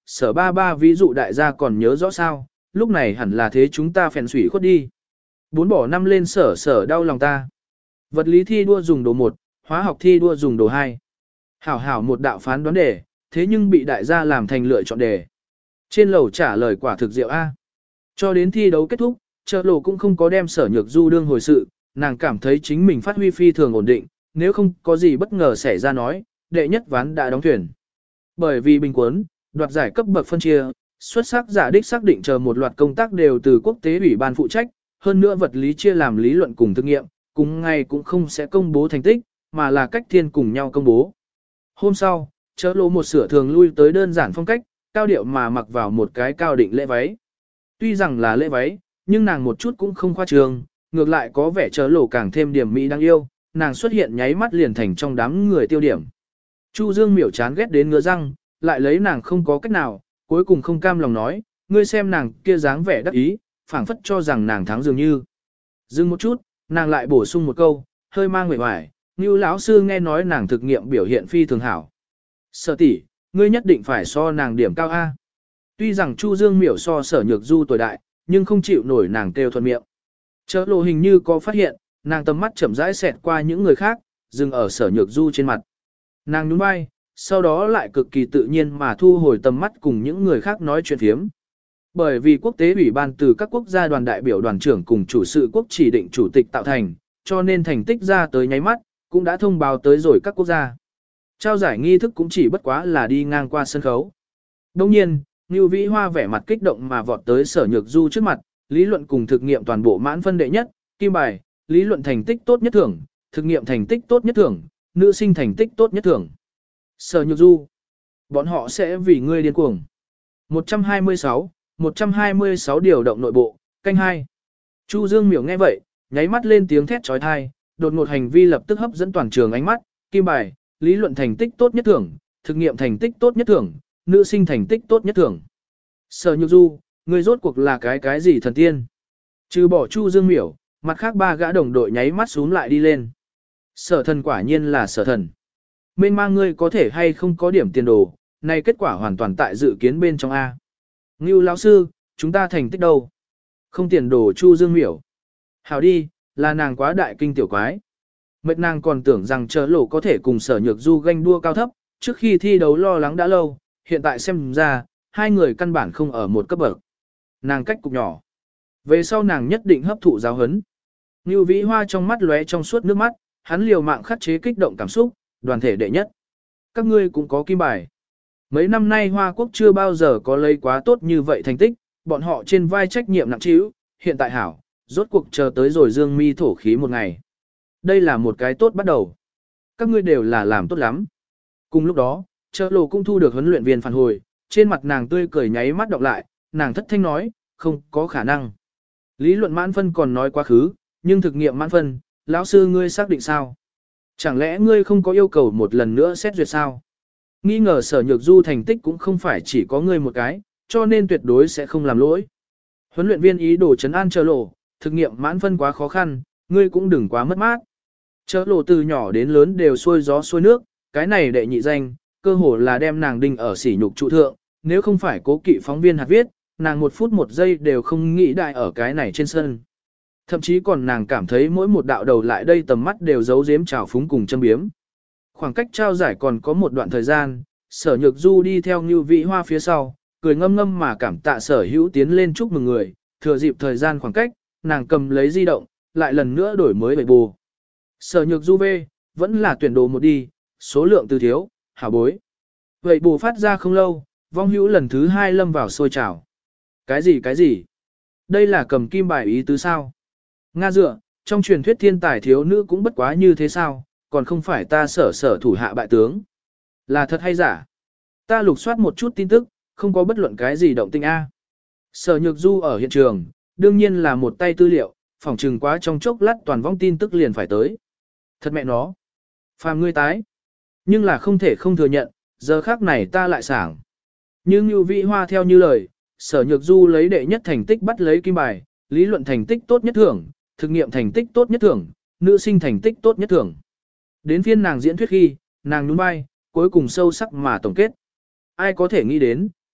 sở ba ba ví dụ đại gia còn nhớ rõ sao, lúc này hẳn là thế chúng ta phèn sủy khuất đi. Bốn bỏ năm lên sở sở đau lòng ta. Vật lý thi đua dùng đồ một, hóa học thi đua dùng đồ hai. Hảo hảo một đạo phán đoán đề, thế nhưng bị đại gia làm thành lựa chọn đề. Trên lầu trả lời quả thực diệu A. Cho đến thi đấu kết thúc, Chợ Lộ cũng không có đem Sở Nhược Du đương hồi sự, nàng cảm thấy chính mình phát huy phi thường ổn định, nếu không có gì bất ngờ xảy ra nói, đệ nhất ván đã đóng thuyền. Bởi vì bình quân, đoạt giải cấp bậc phân chia, xuất sắc giả đích xác định chờ một loạt công tác đều từ quốc tế ủy ban phụ trách, hơn nữa vật lý chia làm lý luận cùng thực nghiệm, cùng ngày cũng không sẽ công bố thành tích, mà là cách thiên cùng nhau công bố. Hôm sau, Chợ Lộ một sửa thường lui tới đơn giản phong cách, cao điệu mà mặc vào một cái cao định lễ váy. Tuy rằng là lễ váy, nhưng nàng một chút cũng không khoa trương, ngược lại có vẻ Chợ Lộ càng thêm điểm mỹ đáng yêu, nàng xuất hiện nháy mắt liền thành trong đám người tiêu điểm. Chu Dương miểu chán ghét đến ngứa răng, lại lấy nàng không có cách nào, cuối cùng không cam lòng nói, ngươi xem nàng kia dáng vẻ đắc ý, phảng phất cho rằng nàng thắng dường như. Dừng một chút, nàng lại bổ sung một câu, hơi mang nguệ hoài, như lão sư nghe nói nàng thực nghiệm biểu hiện phi thường hảo. Sở tỷ, ngươi nhất định phải so nàng điểm cao A. Tuy rằng Chu Dương miểu so Sở Nhược Du tuổi đại, nhưng không chịu nổi nàng kêu thuận miệng. Chợ Lộ hình như có phát hiện, nàng tầm mắt chậm rãi xẹt qua những người khác, dừng ở Sở Nhược Du trên mặt. Nàng nhún vai, sau đó lại cực kỳ tự nhiên mà thu hồi tầm mắt cùng những người khác nói chuyện phiếm. Bởi vì quốc tế ủy ban từ các quốc gia đoàn đại biểu đoàn trưởng cùng chủ sự quốc chỉ định chủ tịch tạo thành, cho nên thành tích ra tới nháy mắt, cũng đã thông báo tới rồi các quốc gia. Trao giải nghi thức cũng chỉ bất quá là đi ngang qua sân khấu. Đồng nhiên, Ngưu Vĩ Hoa vẻ mặt kích động mà vọt tới Sở Nhược Du trước mặt, lý luận cùng thực nghiệm toàn bộ mãn phân đệ nhất, kim bài, lý luận thành tích tốt nhất thưởng, thực nghiệm thành tích tốt nhất thưởng, nữ sinh thành tích tốt nhất thưởng. Sở Nhược Du, bọn họ sẽ vì ngươi điên cuồng. một trăm hai mươi sáu, một trăm hai mươi sáu điều động nội bộ, canh hai. Chu Dương miểu nghe vậy, nháy mắt lên tiếng thét chói tai, đột ngột hành vi lập tức hấp dẫn toàn trường ánh mắt, kim bài, lý luận thành tích tốt nhất thưởng, thực nghiệm thành tích tốt nhất thưởng, nữ sinh thành tích tốt nhất thưởng. Sở Nhược Du, ngươi rốt cuộc là cái cái gì thần tiên? Trừ bỏ Chu Dương miểu, mặt khác ba gã đồng đội nháy mắt xuống lại đi lên. Sở thần quả nhiên là sở thần. Mênh mang ngươi có thể hay không có điểm tiền đồ, này kết quả hoàn toàn tại dự kiến bên trong A. Ngưu lão sư, chúng ta thành tích đâu? Không tiền đồ Chu Dương miểu. Hảo đi, là nàng quá đại kinh tiểu quái. Mệt nàng còn tưởng rằng Chợ Lộ có thể cùng Sở Nhược Du ganh đua cao thấp, trước khi thi đấu lo lắng đã lâu, hiện tại xem ra, hai người căn bản không ở một cấp bậc. Nàng cách cục nhỏ. Về sau nàng nhất định hấp thụ giáo huấn. Ngưu Vĩ Hoa trong mắt lóe trong suốt nước mắt, hắn liều mạng khắc chế kích động cảm xúc, đoàn thể đệ nhất. Các ngươi cũng có kim bài. Mấy năm nay Hoa Quốc chưa bao giờ có lấy quá tốt như vậy thành tích, bọn họ trên vai trách nhiệm nặng trĩu, hiện tại hảo, rốt cuộc chờ tới rồi dương mi thổ khí một ngày. Đây là một cái tốt bắt đầu. Các ngươi đều là làm tốt lắm. Cùng lúc đó, Chợ Lộ cũng thu được huấn luyện viên phản hồi, trên mặt nàng tươi cười nháy mắt đọc lại, nàng thất thanh nói, không có khả năng. Lý luận mãn phân còn nói quá khứ, nhưng thực nghiệm mãn phân, lão sư ngươi xác định sao? Chẳng lẽ ngươi không có yêu cầu một lần nữa xét duyệt sao? Nghi ngờ Sở Nhược Du thành tích cũng không phải chỉ có ngươi một cái, cho nên tuyệt đối sẽ không làm lỗi. Huấn luyện viên ý đồ trấn an Chợ Lộ, thực nghiệm mãn phân quá khó khăn, ngươi cũng đừng quá mất mát. Chợ Lộ từ nhỏ đến lớn đều xuôi gió xuôi nước, cái này đệ nhị danh, cơ hồ là đem nàng đinh ở sỉ nhục trụ thượng, nếu không phải cố kỵ phóng viên hạt viết, nàng một phút một giây đều không nghĩ đại ở cái này trên sân. Thậm chí còn nàng cảm thấy mỗi một đạo đầu lại đây tầm mắt đều giấu giếm trào phúng cùng châm biếm. Khoảng cách trao giải còn có một đoạn thời gian, Sở Nhược Du đi theo Ngưu Vĩ Hoa phía sau, cười ngâm ngâm mà cảm tạ Sở Hữu tiến lên chúc mừng người, thừa dịp thời gian khoảng cách, nàng cầm lấy di động, lại lần nữa đổi mới bày bù. Sở Nhược Du V, vẫn là tuyển đồ một đi, số lượng từ thiếu, hảo bối. Vậy bù phát ra không lâu, vong hữu lần thứ hai lâm vào sôi trào. Cái gì cái gì? Đây là cầm kim bài ý tứ sao? Nga dựa, trong truyền thuyết thiên tài thiếu nữ cũng bất quá như thế sao, còn không phải ta sở sở thủ hạ bại tướng. Là thật hay giả? Ta lục soát một chút tin tức, không có bất luận cái gì động tinh A. Sở Nhược Du ở hiện trường, đương nhiên là một tay tư liệu, phỏng trừng quá trong chốc lát toàn vong tin tức liền phải tới. Thật mẹ nó. Phàm ngươi tái. Nhưng là không thể không thừa nhận, giờ khác này ta lại sảng. Nhưng Ngưu Vĩ Hoa theo như lời, Sở Nhược Du lấy đệ nhất thành tích bắt lấy kim bài, lý luận thành tích tốt nhất thưởng, thực nghiệm thành tích tốt nhất thưởng, nữ sinh thành tích tốt nhất thưởng. Đến phiên nàng diễn thuyết khi, nàng nhún vai, cuối cùng sâu sắc mà tổng kết. Ai có thể nghĩ đến,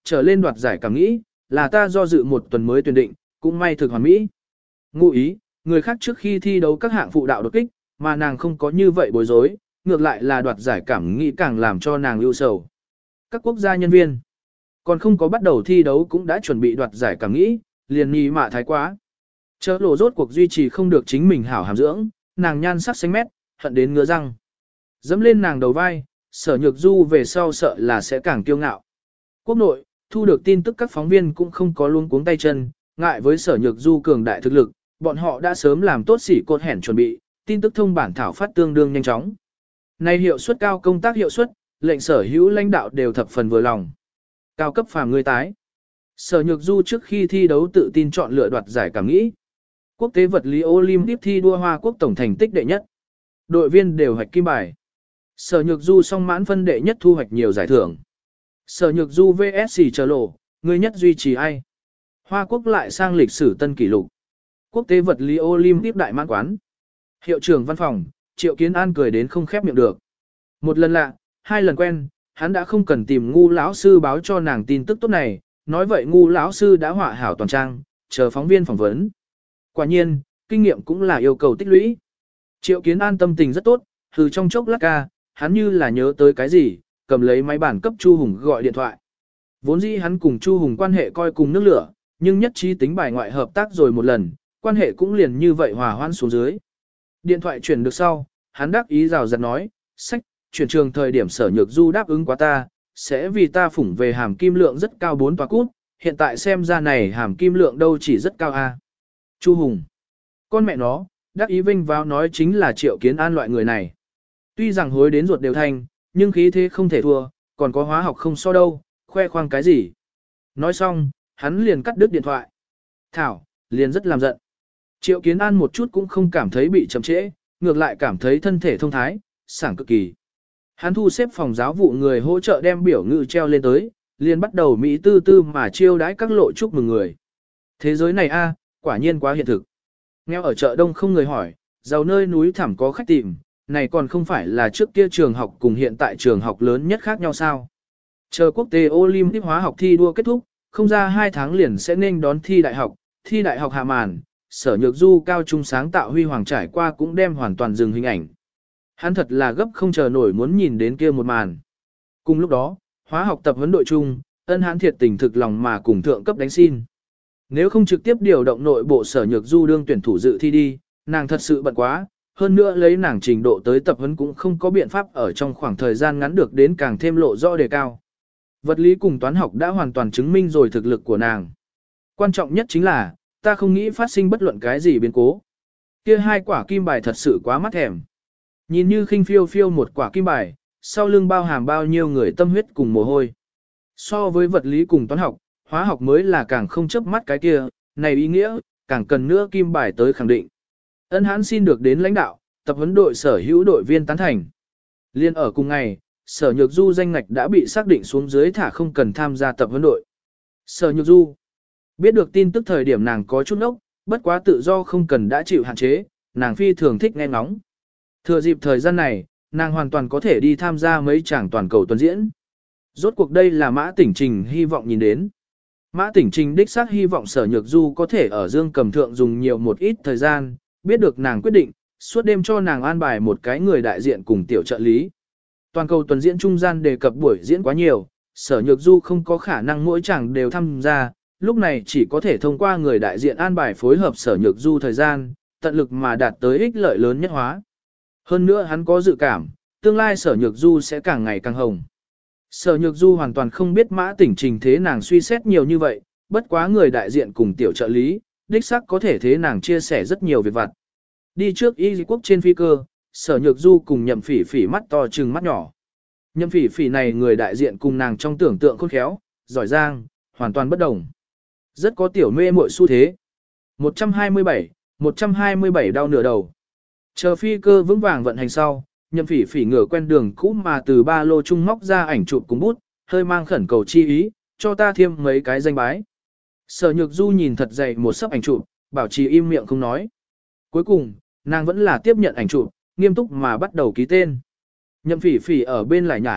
trở lên đoạt giải cảm nghĩ, là ta do dự một tuần mới tuyển định, cũng may thực hoàn mỹ. Ngụ ý, người khác trước khi thi đấu các hạng phụ đạo đột kích, mà nàng không có như vậy bối rối, ngược lại là đoạt giải cảm nghĩ càng làm cho nàng ưu sầu. Các quốc gia nhân viên, còn không có bắt đầu thi đấu cũng đã chuẩn bị đoạt giải cảm nghĩ, liền nghi mạ thái quá. Chớ lộ rốt cuộc duy trì không được chính mình hảo hàm dưỡng, nàng nhan sắc xanh mét, hận đến ngứa răng. Dẫm lên nàng đầu vai, Sở Nhược Du về sau sợ là sẽ càng kiêu ngạo. Quốc nội, thu được tin tức các phóng viên cũng không có luống cuống tay chân, ngại với Sở Nhược Du cường đại thực lực, bọn họ đã sớm làm tốt xỉ cột hẻn chuẩn bị, tin tức thông bản thảo phát tương đương nhanh chóng. Này hiệu suất cao công tác hiệu suất, lệnh sở hữu lãnh đạo đều thập phần vừa lòng. Cao cấp phàm người tái. Sở Nhược Du trước khi thi đấu tự tin chọn lựa đoạt giải cảm nghĩ. Quốc tế vật lý Olympic thi đua Hoa Quốc tổng thành tích đệ nhất. Đội viên đều hoạch kim bài. Sở Nhược Du song mãn phân đệ nhất thu hoạch nhiều giải thưởng. Sở Nhược Du vs Chờ Lộ, người nhất duy trì ai? Hoa Quốc lại sang lịch sử tân kỷ lục. Quốc tế vật lý Olympic đại mãn quán. Hiệu trưởng văn phòng, Triệu Kiến An cười đến không khép miệng được. Một lần lạ, hai lần quen, hắn đã không cần tìm ngu lão sư báo cho nàng tin tức tốt này, nói vậy ngu lão sư đã họa hảo toàn trang, chờ phóng viên phỏng vấn. Quả nhiên, kinh nghiệm cũng là yêu cầu tích lũy. Triệu Kiến An tâm tình rất tốt, từ trong chốc lát ca, hắn như là nhớ tới cái gì, cầm lấy máy bản cấp Chu Hùng gọi điện thoại. Vốn dĩ hắn cùng Chu Hùng quan hệ coi cùng nước lửa, nhưng nhất trí tính bài ngoại hợp tác rồi một lần, quan hệ cũng liền như vậy hòa hoãn xuống dưới. Điện thoại chuyển được sau, hắn đáp ý rào rạt nói, sách, chuyển trường thời điểm Sở Nhược Du đáp ứng quá ta, sẽ vì ta phủng về hàm kim lượng rất cao bốn tòa cút, hiện tại xem ra này hàm kim lượng đâu chỉ rất cao a. Chu Hùng, con mẹ nó, đáp ý vinh vào nói chính là Triệu Kiến An loại người này. Tuy rằng hối đến ruột đều thanh, nhưng khí thế không thể thua, còn có hóa học không so đâu, khoe khoang cái gì. Nói xong, hắn liền cắt đứt điện thoại. Thảo, liền rất làm giận. Triệu Kiến An một chút cũng không cảm thấy bị chậm trễ, ngược lại cảm thấy thân thể thông thái, sảng cực kỳ. Hắn thu xếp phòng giáo vụ người hỗ trợ đem biểu ngữ treo lên tới, liền bắt đầu Mỹ tư tư mà chiêu đãi các lộ chúc mừng người. Thế giới này a, quả nhiên quá hiện thực. Nghèo ở chợ đông không người hỏi, giàu nơi núi thẳm có khách tìm, này còn không phải là trước kia trường học cùng hiện tại trường học lớn nhất khác nhau sao. Chờ quốc tế Olympic hóa học thi đua kết thúc, không ra hai tháng liền sẽ nên đón thi đại học, thi đại học hạ màn, Sở Nhược Du cao trung sáng tạo huy hoàng trải qua cũng đem hoàn toàn dừng hình ảnh. Hắn thật là gấp không chờ nổi muốn nhìn đến kia một màn. Cùng lúc đó, hóa học tập huấn đội chung, Ân Hãn thiệt tình thực lòng mà cùng thượng cấp đánh xin. Nếu không trực tiếp điều động nội bộ Sở Nhược Du đương tuyển thủ dự thi đi, nàng thật sự bận quá, hơn nữa lấy nàng trình độ tới tập huấn cũng không có biện pháp ở trong khoảng thời gian ngắn được đến càng thêm lộ rõ đề cao. Vật lý cùng toán học đã hoàn toàn chứng minh rồi thực lực của nàng. Quan trọng nhất chính là, ta không nghĩ phát sinh bất luận cái gì biến cố. Kia hai quả kim bài thật sự quá mắt thèm. Nhìn như khinh phiêu phiêu một quả kim bài, sau lưng bao hàm bao nhiêu người tâm huyết cùng mồ hôi. So với vật lý cùng toán học, hóa học mới là càng không chớp mắt cái kia, này ý nghĩa, càng cần nữa kim bài tới khẳng định. Ân Hãn xin được đến lãnh đạo, tập huấn đội sở hữu đội viên tán thành. Liên ở cùng ngày, Sở Nhược Du danh ngạch đã bị xác định xuống dưới thả không cần tham gia tập huấn đội. Sở Nhược Du biết được tin tức thời điểm nàng có chút ốc, bất quá tự do không cần đã chịu hạn chế, nàng phi thường thích nghe ngóng. Thừa dịp thời gian này, nàng hoàn toàn có thể đi tham gia mấy tràng toàn cầu tuần diễn. Rốt cuộc đây là Mã Tỉnh Trình hy vọng nhìn đến. Mã Tỉnh Trình đích xác hy vọng Sở Nhược Du có thể ở Dương Cầm Thượng dùng nhiều một ít thời gian, biết được nàng quyết định, suốt đêm cho nàng an bài một cái người đại diện cùng tiểu trợ lý. Toàn cầu tuần diễn trung gian đề cập buổi diễn quá nhiều, Sở Nhược Du không có khả năng mỗi chàng đều tham gia, lúc này chỉ có thể thông qua người đại diện an bài phối hợp Sở Nhược Du thời gian, tận lực mà đạt tới ích lợi lớn nhất hóa. Hơn nữa hắn có dự cảm, tương lai Sở Nhược Du sẽ càng ngày càng hồng. Sở Nhược Du hoàn toàn không biết Mã Tỉnh Trình thế nàng suy xét nhiều như vậy, bất quá người đại diện cùng tiểu trợ lý, đích xác có thể thế nàng chia sẻ rất nhiều việc vặt. Đi trước y quốc trên phi cơ, Sở Nhược Du cùng Nhậm Phỉ Phỉ mắt to trừng mắt nhỏ. Nhậm Phỉ Phỉ này người đại diện cùng nàng trong tưởng tượng khôn khéo, giỏi giang, hoàn toàn bất đồng. Rất có tiểu mê muội xu thế. một trăm hai mươi bảy, một trăm hai mươi bảy đau nửa đầu. Chờ phi cơ vững vàng vận hành sau, Nhậm Phỉ Phỉ ngửa quen đường cũ mà từ ba lô trung móc ra ảnh chụp cùng bút, hơi mang khẩn cầu chi ý, cho ta thêm mấy cái danh bái. Sở Nhược Du nhìn thật dày một sấp ảnh chụp, bảo trì im miệng không nói. Cuối cùng, nàng vẫn là tiếp nhận ảnh chụp, nghiêm túc mà bắt đầu ký tên. Nhậm Phỉ Phỉ ở bên lại nhải,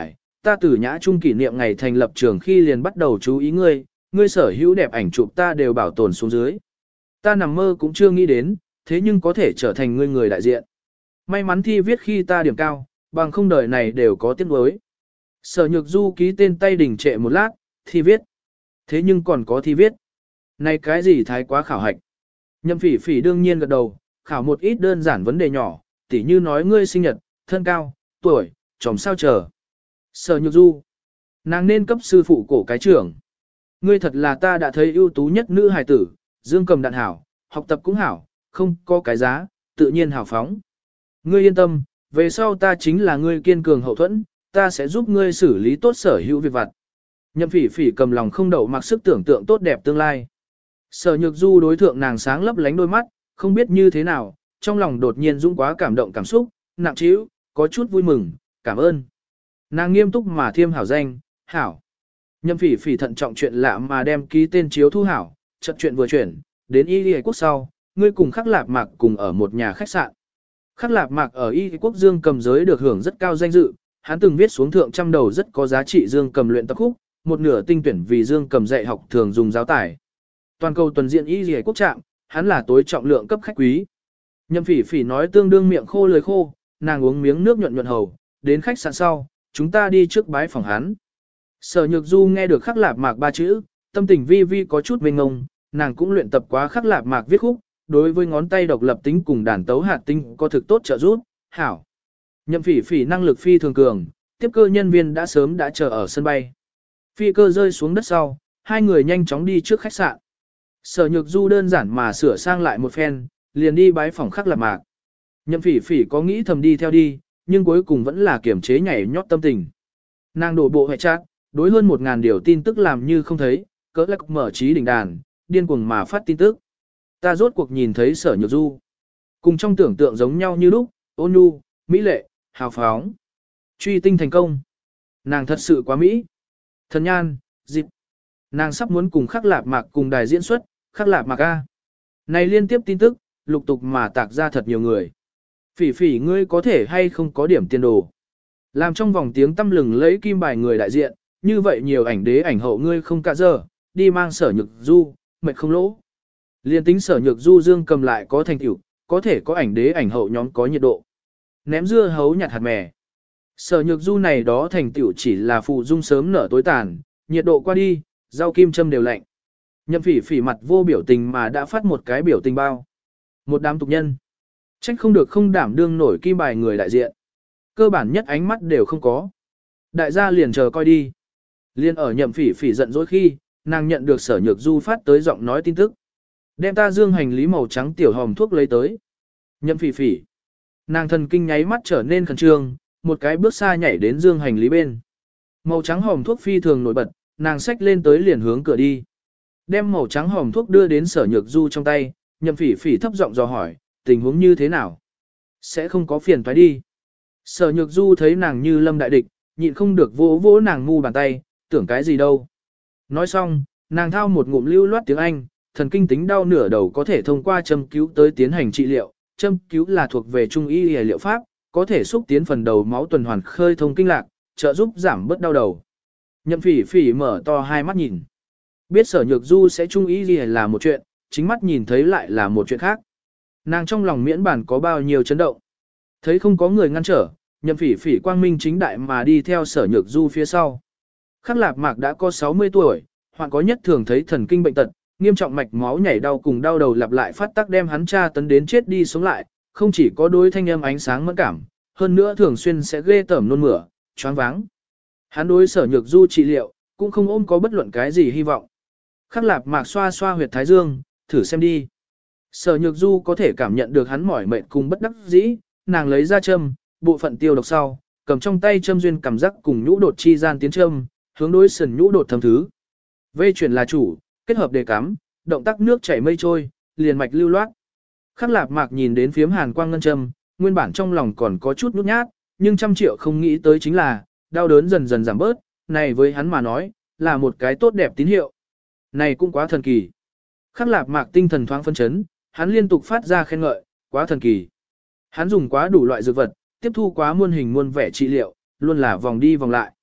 ta từ nhã trung kỷ niệm ngày thành lập trường khi liền bắt đầu chú ý ngươi, ngươi sở hữu đẹp ảnh chụp ta đều bảo tồn xuống dưới. Ta nằm mơ cũng chưa nghĩ đến, thế nhưng có thể trở thành ngươi người đại diện. May mắn thi viết khi ta điểm cao, bằng không đời này đều có tiếc nuối. Sở Nhược Du ký tên tay đình trệ một lát, thi viết. Thế nhưng còn có thi viết. Này cái gì thái quá khảo hạch. Nhậm Phỉ Phỉ đương nhiên gật đầu, khảo một ít đơn giản vấn đề nhỏ, tỉ như nói ngươi sinh nhật, thân cao, tuổi, chòm sao chờ. Sở Nhược Du. Nàng nên cấp sư phụ cổ cái trưởng. Ngươi thật là ta đã thấy ưu tú nhất nữ hài tử, dương cầm đạn hảo, học tập cũng hảo, không có cái giá, tự nhiên hảo phóng. Ngươi yên tâm, về sau ta chính là ngươi kiên cường hậu thuẫn, ta sẽ giúp ngươi xử lý tốt sở hữu việc vặt. Nhậm Phỉ Phỉ cầm lòng không đậu mặc sức tưởng tượng tốt đẹp tương lai. Sở Nhược Du đối thượng nàng sáng lấp lánh đôi mắt, không biết như thế nào, trong lòng đột nhiên dũng quá cảm động cảm xúc, nặng trĩu, có chút vui mừng, cảm ơn. Nàng nghiêm túc mà thiêm hảo danh, hảo. Nhậm Phỉ Phỉ thận trọng chuyện lạ mà đem ký tên chiếu thu hảo, chợt chuyện vừa chuyển, đến Y Y quốc sau, ngươi cùng Khắc Lạp Mạc cùng ở một nhà khách sạn. Khắc Lạp Mạc ở Y Y quốc dương cầm giới được hưởng rất cao danh dự, hắn từng viết xuống thượng trăm đầu rất có giá trị dương cầm luyện tập khúc, một nửa tinh tuyển vì dương cầm dạy học thường dùng giáo tải. Toàn cầu tuần diễn Y Y quốc trạm, hắn là tối trọng lượng cấp khách quý. Nhậm Phỉ Phỉ nói tương đương miệng khô lời khô, nàng uống miếng nước nhuận nhuận hầu, đến khách sạn sau, chúng ta đi trước bái phòng hắn. Sở Nhược Du nghe được Khắc Lạp Mạc ba chữ, tâm tình vi vi có chút mênh ngông, nàng cũng luyện tập quá Khắc Lạp Mạc viết khúc, đối với ngón tay độc lập tính cùng đàn tấu hạt tinh có thực tốt trợ giúp, hảo. Nhậm Phỉ Phỉ năng lực phi thường cường, tiếp cơ nhân viên đã sớm đã chờ ở sân bay. Phi cơ rơi xuống đất sau, hai người nhanh chóng đi trước khách sạn. Sở Nhược Du đơn giản mà sửa sang lại một phen, liền đi bái phòng Khắc Lạp Mạc. Nhậm Phỉ Phỉ có nghĩ thầm đi theo đi, nhưng cuối cùng vẫn là kiềm chế nhảy nhót tâm tình. Nàng đổ bộ hệ chat, đối hơn một ngàn điều tin tức làm như không thấy, cỡ lắc mở trí đỉnh đàn, điên cuồng mà phát tin tức. Ta rốt cuộc nhìn thấy Sở Nhược Du. Cùng trong tưởng tượng giống nhau như lúc, ôn nhu, mỹ lệ, hào phóng. Truy tinh thành công. Nàng thật sự quá mỹ. Thần nhan, dịp. Nàng sắp muốn cùng Khắc Lạp Mạc cùng đài diễn xuất, Khắc Lạp Mạc A. Này liên tiếp tin tức, lục tục mà tạc ra thật nhiều người. Phỉ Phỉ ngươi có thể hay không có điểm tiền đồ. Làm trong vòng tiếng tâm lừng lấy kim bài người đại diện, như vậy nhiều ảnh đế ảnh hậu ngươi không cả giờ, đi mang Sở Nhược Du, mệt không lỗ. Liên tính Sở Nhược Du dương cầm lại có thành tựu, có thể có ảnh đế ảnh hậu nhóm có nhiệt độ. Ném dưa hấu nhặt hạt mè. Sở Nhược Du này đó thành tựu chỉ là phụ dung sớm nở tối tàn, nhiệt độ qua đi, rau kim châm đều lạnh. Nhậm Phỉ Phỉ mặt vô biểu tình mà đã phát một cái biểu tình bao. Một đám tục nhân. Trách không được không đảm đương nổi kim bài người đại diện. Cơ bản nhất ánh mắt đều không có. Đại gia liền chờ coi đi. Liên ở Nhậm Phỉ Phỉ giận dỗi khi, nàng nhận được Sở Nhược Du phát tới giọng nói tin tức. Đem ta dương hành lý màu trắng tiểu hòm thuốc lấy tới. Nhậm Phỉ Phỉ. Nàng thần kinh nháy mắt trở nên khẩn trương, một cái bước xa nhảy đến dương hành lý bên. Màu trắng hòm thuốc phi thường nổi bật, nàng xách lên tới liền hướng cửa đi. Đem màu trắng hòm thuốc đưa đến Sở Nhược Du trong tay, Nhậm Phỉ Phỉ thấp giọng dò hỏi, tình huống như thế nào? Sẽ không có phiền toái đi. Sở Nhược Du thấy nàng như lâm đại địch, nhịn không được vỗ vỗ nàng ngu bàn tay, tưởng cái gì đâu. Nói xong, nàng thao một ngụm lưu loát tiếng Anh, thần kinh tính đau nửa đầu có thể thông qua châm cứu tới tiến hành trị liệu. Châm cứu là thuộc về trung y y liệu pháp, có thể xúc tiến phần đầu máu tuần hoàn khơi thông kinh lạc, trợ giúp giảm bớt đau đầu. Nhậm Phỉ Phỉ mở to hai mắt nhìn. Biết Sở Nhược Du sẽ trung y y là một chuyện, chính mắt nhìn thấy lại là một chuyện khác. Nàng trong lòng miễn bản có bao nhiêu chấn động. Thấy không có người ngăn trở, Nhậm Phỉ Phỉ quang minh chính đại mà đi theo Sở Nhược Du phía sau. Khắc Lạp Mạc đã có sáu mươi tuổi, hoặc có nhất thường thấy thần kinh bệnh tật, nghiêm trọng mạch máu nhảy đau cùng đau đầu lặp lại phát tác đem hắn tra tấn đến chết đi sống lại, không chỉ có đối thanh âm ánh sáng mẫn cảm, hơn nữa thường xuyên sẽ ghê tởm nôn mửa, choáng váng. Hắn đối Sở Nhược Du trị liệu, cũng không ôm có bất luận cái gì hy vọng. Khắc Lạp Mạc xoa xoa huyệt thái dương, thử xem đi. Sở Nhược Du có thể cảm nhận được hắn mỏi mệt cùng bất đắc dĩ, nàng lấy ra châm, bộ phận tiêu độc sau, cầm trong tay châm duyên cảm giác cùng nhũ đột chi gian tiến châm, hướng đối sườn nhũ đột thâm thứ. Vây chuyển là chủ, kết hợp đề cắm, động tác nước chảy mây trôi, liền mạch lưu loát. Khắc Lạp Mạc nhìn đến phiếm hàn quang ngân châm, nguyên bản trong lòng còn có chút nhút nhát, nhưng trăm triệu không nghĩ tới chính là, đau đớn dần dần giảm bớt, này với hắn mà nói, là một cái tốt đẹp tín hiệu. Này cũng quá thần kỳ. Khắc Lạp Mạc tinh thần thoáng phân chấn, hắn liên tục phát ra khen ngợi, quá thần kỳ. Hắn dùng quá đủ loại dược vật, tiếp thu quá muôn hình muôn vẻ trị liệu, luôn là vòng đi vòng lại.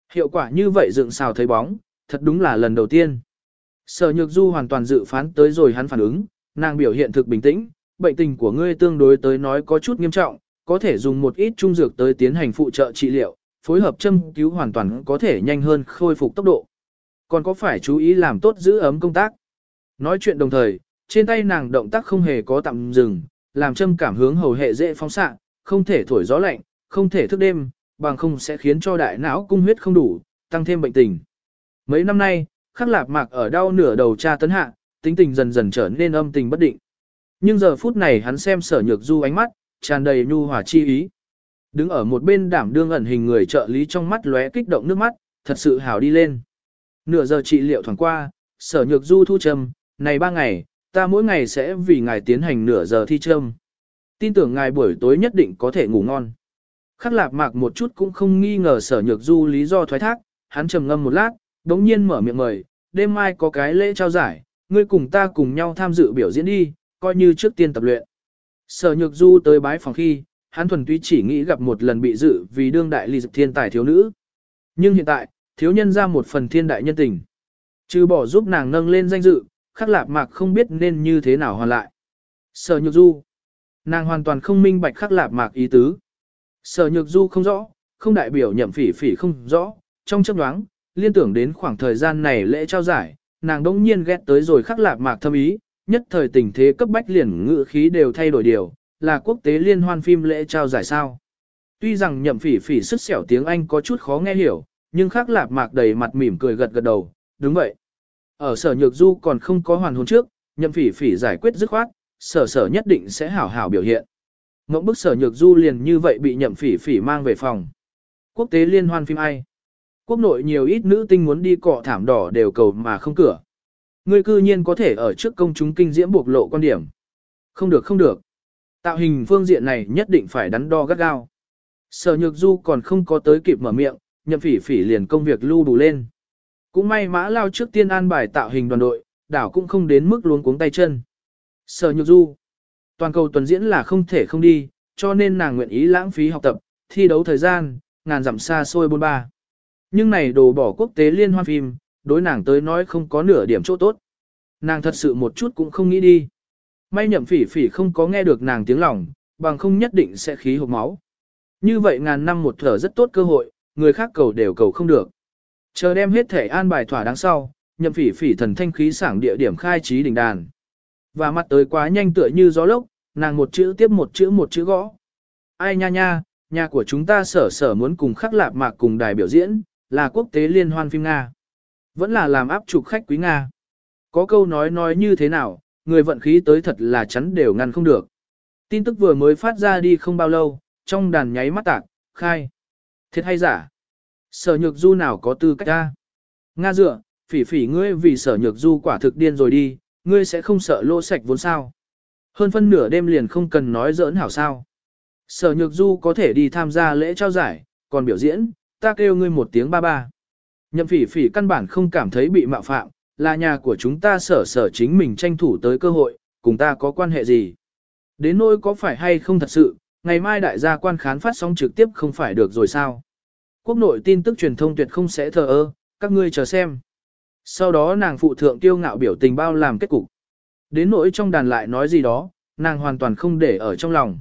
Hiệu quả như vậy dựng xào thấy bóng, thật đúng là lần đầu tiên. Sở Nhược Du hoàn toàn dự phán tới rồi hắn phản ứng, nàng biểu hiện thực bình tĩnh, bệnh tình của ngươi tương đối tới nói có chút nghiêm trọng, có thể dùng một ít trung dược tới tiến hành phụ trợ trị liệu, phối hợp châm cứu hoàn toàn có thể nhanh hơn khôi phục tốc độ. Còn có phải chú ý làm tốt giữ ấm công tác. Nói chuyện đồng thời, trên tay nàng động tác không hề có tạm dừng, làm châm cảm hướng hầu hệ dễ phóng xạ, không thể thổi gió lạnh, không thể thức đêm, bằng không sẽ khiến cho đại não cung huyết không đủ, tăng thêm bệnh tình. Mấy năm nay, Khắc Lạp Mạc ở đau nửa đầu tra tấn hạ, tính tình dần dần trở nên âm tình bất định. Nhưng giờ phút này hắn xem Sở Nhược Du ánh mắt, tràn đầy nhu hòa chi ý. Đứng ở một bên đảm đương ẩn hình người trợ lý trong mắt lóe kích động nước mắt, thật sự hào đi lên. Nửa giờ trị liệu thoảng qua, Sở Nhược Du thu trầm, này ba ngày, ta mỗi ngày sẽ vì ngài tiến hành nửa giờ thi trâm. Tin tưởng ngài buổi tối nhất định có thể ngủ ngon. Khắc Lạp Mạc một chút cũng không nghi ngờ Sở Nhược Du lý do thoái thác, hắn trầm ngâm một lát, đống nhiên mở miệng mời, đêm mai có cái lễ trao giải, ngươi cùng ta cùng nhau tham dự biểu diễn đi, coi như trước tiên tập luyện. Sở Nhược Du tới bái phòng khi, hắn thuần túy chỉ nghĩ gặp một lần bị dự vì đương đại ly dực thiên tài thiếu nữ. Nhưng hiện tại, thiếu nhân ra một phần thiên đại nhân tình. Trừ bỏ giúp nàng nâng lên danh dự, Khắc Lạp Mạc không biết nên như thế nào hoàn lại. Sở Nhược Du. Nàng hoàn toàn không minh bạch Khắc Lạp Mạc ý tứ. Sở Nhược Du không rõ, không đại biểu Nhậm Phỉ Phỉ không rõ, trong chớp nhoáng, liên tưởng đến khoảng thời gian này lễ trao giải, nàng đống nhiên ghét tới rồi Khắc Lạp Mạc thâm ý, nhất thời tình thế cấp bách liền ngữ khí đều thay đổi điều, là quốc tế liên hoan phim lễ trao giải sao. Tuy rằng Nhậm Phỉ Phỉ sức xẻo tiếng Anh có chút khó nghe hiểu, nhưng Khắc Lạp Mạc đầy mặt mỉm cười gật gật đầu, đúng vậy. Ở Sở Nhược Du còn không có hoàn hồn trước, Nhậm Phỉ Phỉ giải quyết dứt khoát, sở sở nhất định sẽ hảo hảo biểu hiện. Ngỗng bức Sở Nhược Du liền như vậy bị Nhậm Phỉ Phỉ mang về phòng. Quốc tế liên hoan phim ai? Quốc nội nhiều ít nữ tinh muốn đi cọ thảm đỏ đều cầu mà không cửa. Ngươi cư nhiên có thể ở trước công chúng kinh diễm bộc lộ quan điểm. Không được không được. Tạo hình phương diện này nhất định phải đắn đo gắt gao. Sở Nhược Du còn không có tới kịp mở miệng, Nhậm Phỉ Phỉ liền công việc lưu đủ lên. Cũng may Mã Lao trước tiên an bài tạo hình đoàn đội, đảo cũng không đến mức luống cuống tay chân. Sở Nhược Du. Toàn cầu tuần diễn là không thể không đi, cho nên nàng nguyện ý lãng phí học tập, thi đấu thời gian, ngàn dặm xa xôi bôn ba. Nhưng này đồ bỏ quốc tế liên hoan phim, đối nàng tới nói không có nửa điểm chỗ tốt. Nàng thật sự một chút cũng không nghĩ đi. May Nhậm Phỉ Phỉ không có nghe được nàng tiếng lòng, bằng không nhất định sẽ khí hộc máu. Như vậy ngàn năm một thở rất tốt cơ hội, người khác cầu đều cầu không được. Chờ đem hết thể an bài thỏa đáng sau, Nhậm Phỉ Phỉ thần thanh khí sảng địa điểm khai trí đỉnh đàn. Và mặt tới quá nhanh tựa như gió lốc, nàng một chữ tiếp một chữ một chữ gõ. Ai nha nha, nhà của chúng ta sở sở muốn cùng Khắc Lạp Mạc cùng đài biểu diễn, là quốc tế liên hoan phim Nga. Vẫn là làm áp trục khách quý Nga. Có câu nói nói như thế nào, người vận khí tới thật là chắn đều ngăn không được. Tin tức vừa mới phát ra đi không bao lâu, trong đàn nháy mắt tạc, khai. Thiệt hay giả? Sở Nhược Du nào có tư cách ra? Nga dựa, Phỉ Phỉ ngươi vì Sở Nhược Du quả thực điên rồi đi, ngươi sẽ không sợ lỗ sạch vốn sao? Hơn phân nửa đêm liền không cần nói giỡn hảo sao? Sở Nhược Du có thể đi tham gia lễ trao giải, còn biểu diễn, ta kêu ngươi một tiếng ba ba. Nhậm Phỉ Phỉ căn bản không cảm thấy bị mạo phạm, là nhà của chúng ta sở sở chính mình tranh thủ tới cơ hội, cùng ta có quan hệ gì? Đến nỗi có phải hay không thật sự, ngày mai đại gia quan khán phát sóng trực tiếp không phải được rồi sao? Quốc nội tin tức truyền thông tuyệt không sẽ thờ ơ, các ngươi chờ xem. Sau đó nàng phụ thượng tiêu ngạo biểu tình bao làm kết cục. Đến nỗi trong đàn lại nói gì đó, nàng hoàn toàn không để ở trong lòng.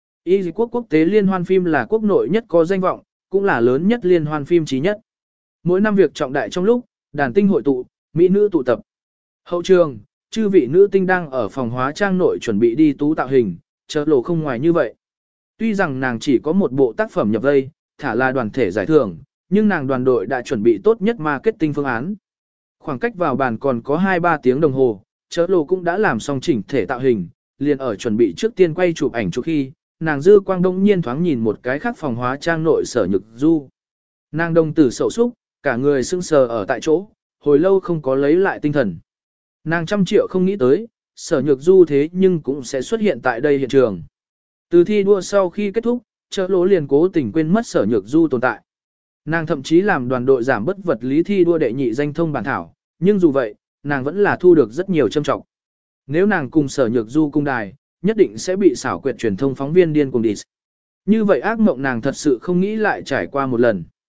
Y quốc quốc tế liên hoan phim là quốc nội nhất có danh vọng, cũng là lớn nhất liên hoan phim trí nhất. Mỗi năm việc trọng đại trong lúc, đàn tinh hội tụ, mỹ nữ tụ tập. Hậu trường, chư vị nữ tinh đang ở phòng hóa trang nội chuẩn bị đi tú tạo hình, chợ lộ không ngoài như vậy. Tuy rằng nàng chỉ có một bộ tác phẩm nhập vây, thả là đoàn thể giải thưởng, nhưng nàng đoàn đội đã chuẩn bị tốt nhất marketing phương án. Khoảng cách vào bàn còn có hai ba tiếng đồng hồ, chợ lộ cũng đã làm xong chỉnh thể tạo hình, liền ở chuẩn bị trước tiên quay chụp ảnh chụp khi, nàng dư quang đông nhiên thoáng nhìn một cái khác phòng hóa trang nội Sở Nhược Du. Nàng đồng tử sầu xúc, cả người sững sờ ở tại chỗ, hồi lâu không có lấy lại tinh thần. Nàng trăm triệu không nghĩ tới, Sở Nhược Du thế nhưng cũng sẽ xuất hiện tại đây hiện trường. Từ thi đua sau khi kết thúc, chợ lỗ liền cố tình quên mất Sở Nhược Du tồn tại. Nàng thậm chí làm đoàn đội giảm bất vật lý thi đua đệ nhị danh thông bản thảo, nhưng dù vậy, nàng vẫn là thu được rất nhiều châm trọng. Nếu nàng cùng Sở Nhược Du cung đài, nhất định sẽ bị xảo quyệt truyền thông phóng viên điên cuồng đi. Như vậy ác mộng nàng thật sự không nghĩ lại trải qua một lần.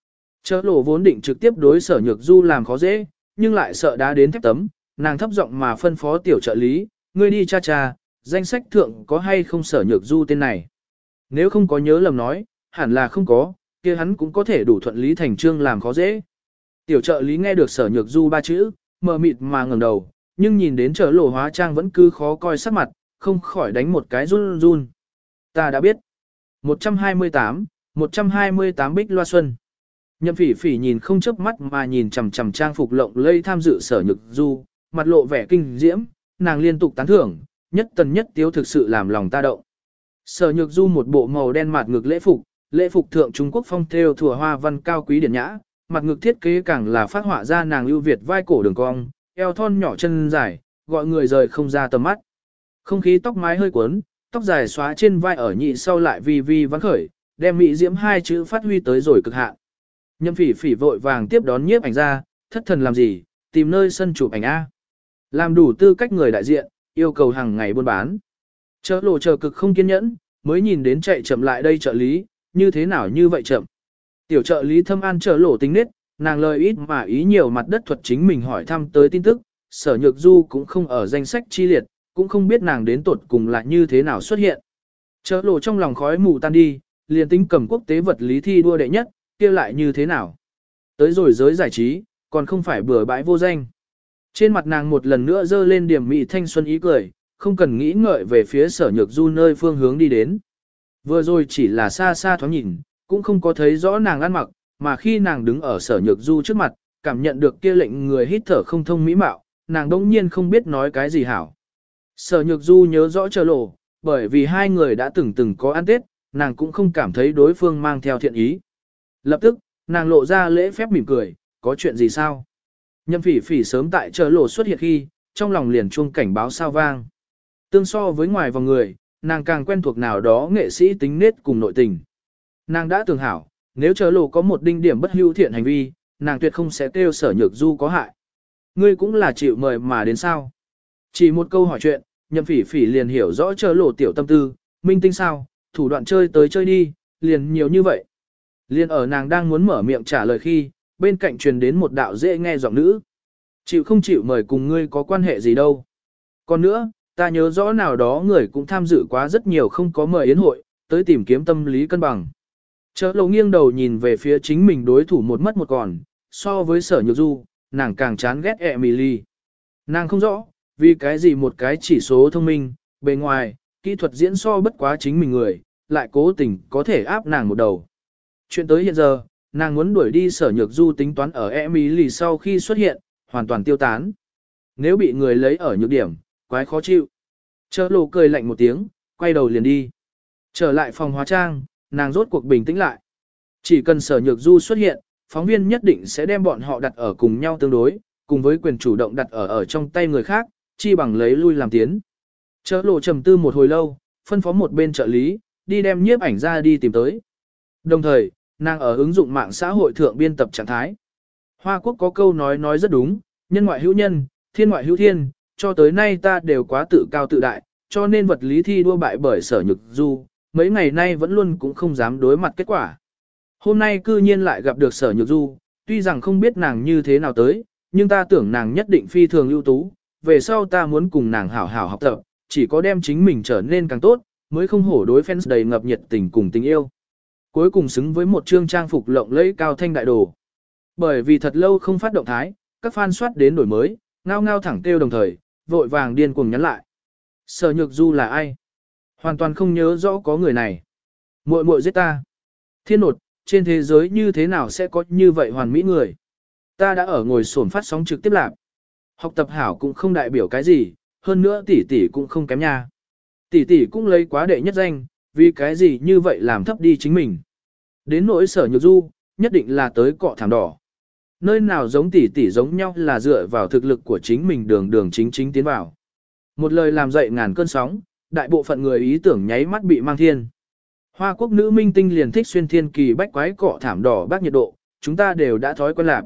Chớ lộ vốn định trực tiếp đối sở nhược du làm khó dễ, nhưng lại sợ đá đến thép tấm, nàng thấp giọng mà phân phó tiểu trợ lý, ngươi đi cha cha, danh sách thượng có hay không sở nhược du tên này. Nếu không có nhớ lầm nói, hẳn là không có, kia hắn cũng có thể đủ thuận lý thành trương làm khó dễ. Tiểu trợ lý nghe được sở nhược du ba chữ, mờ mịt mà ngẩng đầu, nhưng nhìn đến chớ lộ hóa trang vẫn cứ khó coi sắc mặt, không khỏi đánh một cái run run. Ta đã biết. một trăm hai mươi tám, một trăm hai mươi tám Bích Loa Xuân. Nhậm Phỉ Phỉ nhìn không chớp mắt mà nhìn chằm chằm trang phục lộng lẫy tham dự sở nhược du, mặt lộ vẻ kinh diễm, nàng liên tục tán thưởng, nhất tần nhất tiếu thực sự làm lòng ta động. Sở nhược du một bộ màu đen mạt ngực lễ phục, lễ phục thượng Trung Quốc phong thêu thùa hoa văn cao quý điển nhã, mặt ngực thiết kế càng là phát họa ra nàng ưu việt vai cổ đường cong, eo thon nhỏ chân dài, gọi người rời không ra tầm mắt. Không khí tóc mái hơi cuốn, tóc dài xóa trên vai ở nhị sau lại vi vi vắng khởi, đem mỹ diễm hai chữ phát huy tới rồi cực hạn. Nhậm Phỉ Phỉ vội vàng tiếp đón nhiếp ảnh ra, thất thần làm gì, tìm nơi sân chụp ảnh A. Làm đủ tư cách người đại diện, yêu cầu hàng ngày buôn bán. Chớ lộ chờ cực không kiên nhẫn, mới nhìn đến chạy chậm lại đây trợ lý, như thế nào như vậy chậm. Tiểu trợ lý thâm an chớ lộ tính nết, nàng lời ít mà ý nhiều mặt đất thuật chính mình hỏi thăm tới tin tức, sở nhược du cũng không ở danh sách chi liệt, cũng không biết nàng đến tột cùng là như thế nào xuất hiện. Chớ lộ trong lòng khói mù tan đi, liền tính cầm quốc tế vật lý thi đua đệ nhất, kia lại như thế nào. Tới rồi giới giải trí, còn không phải bừa bãi vô danh. Trên mặt nàng một lần nữa dơ lên điểm mị thanh xuân ý cười, không cần nghĩ ngợi về phía sở nhược du nơi phương hướng đi đến. Vừa rồi chỉ là xa xa thoáng nhìn, cũng không có thấy rõ nàng ăn mặc, mà khi nàng đứng ở sở nhược du trước mặt, cảm nhận được kia lệnh người hít thở không thông mỹ mạo, nàng đông nhiên không biết nói cái gì hảo. Sở nhược du nhớ rõ Chớ lộ, bởi vì hai người đã từng từng có ăn tết, nàng cũng không cảm thấy đối phương mang theo thiện ý. Lập tức, nàng lộ ra lễ phép mỉm cười, có chuyện gì sao? Nhậm Phỉ Phỉ sớm tại Chớ lộ xuất hiện khi, trong lòng liền chuông cảnh báo sao vang. Tương so với ngoài vòng người, nàng càng quen thuộc nào đó nghệ sĩ tính nết cùng nội tình. Nàng đã tưởng hảo, nếu Chớ lộ có một đinh điểm bất hữu thiện hành vi, nàng tuyệt không sẽ kêu sở nhược du có hại. Ngươi cũng là chịu mời mà đến sao? Chỉ một câu hỏi chuyện, Nhậm Phỉ Phỉ liền hiểu rõ Chớ lộ tiểu tâm tư, minh tinh sao, thủ đoạn chơi tới chơi đi, liền nhiều như vậy. Liền ở nàng đang muốn mở miệng trả lời khi, bên cạnh truyền đến một đạo dễ nghe giọng nữ. Chịu không chịu mời cùng ngươi có quan hệ gì đâu. Còn nữa, ta nhớ rõ nào đó người cũng tham dự quá rất nhiều không có mời yến hội, tới tìm kiếm tâm lý cân bằng. Chớ lộ nghiêng đầu nhìn về phía chính mình đối thủ một mất một còn, so với sở nhược du, nàng càng chán ghét Emily. Nàng không rõ, vì cái gì một cái chỉ số thông minh, bề ngoài, kỹ thuật diễn so bất quá chính mình người, lại cố tình có thể áp nàng một đầu. Chuyện tới hiện giờ, nàng muốn đuổi đi sở nhược du tính toán ở Emily sau khi xuất hiện, hoàn toàn tiêu tán. Nếu bị người lấy ở nhược điểm, quái khó chịu. Chớ lộ cười lạnh một tiếng, quay đầu liền đi. Trở lại phòng hóa trang, nàng rốt cuộc bình tĩnh lại. Chỉ cần sở nhược du xuất hiện, phóng viên nhất định sẽ đem bọn họ đặt ở cùng nhau tương đối, cùng với quyền chủ động đặt ở ở trong tay người khác, chi bằng lấy lui làm tiến. Chớ lộ trầm tư một hồi lâu, phân phó một bên trợ lý, đi đem nhiếp ảnh ra đi tìm tới. Đồng thời, nàng ở ứng dụng mạng xã hội thượng biên tập trạng thái. Hoa Quốc có câu nói nói rất đúng, nhân ngoại hữu nhân, thiên ngoại hữu thiên, cho tới nay ta đều quá tự cao tự đại, cho nên vật lý thi đua bại bởi sở nhược du, mấy ngày nay vẫn luôn cũng không dám đối mặt kết quả. Hôm nay cư nhiên lại gặp được sở nhược du, tuy rằng không biết nàng như thế nào tới, nhưng ta tưởng nàng nhất định phi thường ưu tú, về sau ta muốn cùng nàng hảo hảo học tập, chỉ có đem chính mình trở nên càng tốt, mới không hổ đối fans đầy ngập nhiệt tình cùng tình yêu. Cuối cùng xứng với một chương trang phục lộng lẫy cao thanh đại đồ. Bởi vì thật lâu không phát động thái, các fan soát đến đổi mới, ngao ngao thẳng kêu đồng thời, vội vàng điên cuồng nhắn lại. Sở nhược du là ai? Hoàn toàn không nhớ rõ có người này. Muội muội giết ta. Thiên nột, trên thế giới như thế nào sẽ có như vậy hoàn mỹ người? Ta đã ở ngồi sổn phát sóng trực tiếp lạc. Học tập hảo cũng không đại biểu cái gì, hơn nữa tỷ tỷ cũng không kém nha. Tỷ tỷ cũng lấy quá đệ nhất danh, vì cái gì như vậy làm thấp đi chính mình. Đến nỗi sở nhược du, nhất định là tới cọ thảm đỏ. Nơi nào giống tỷ tỷ giống nhau là dựa vào thực lực của chính mình đường đường chính chính tiến vào. Một lời làm dậy ngàn cơn sóng, đại bộ phận người ý tưởng nháy mắt bị mang thiên. Hoa Quốc nữ minh tinh liền thích xuyên thiên kỳ bách quái cọ thảm đỏ bác nhiệt độ, chúng ta đều đã thói quen lạc.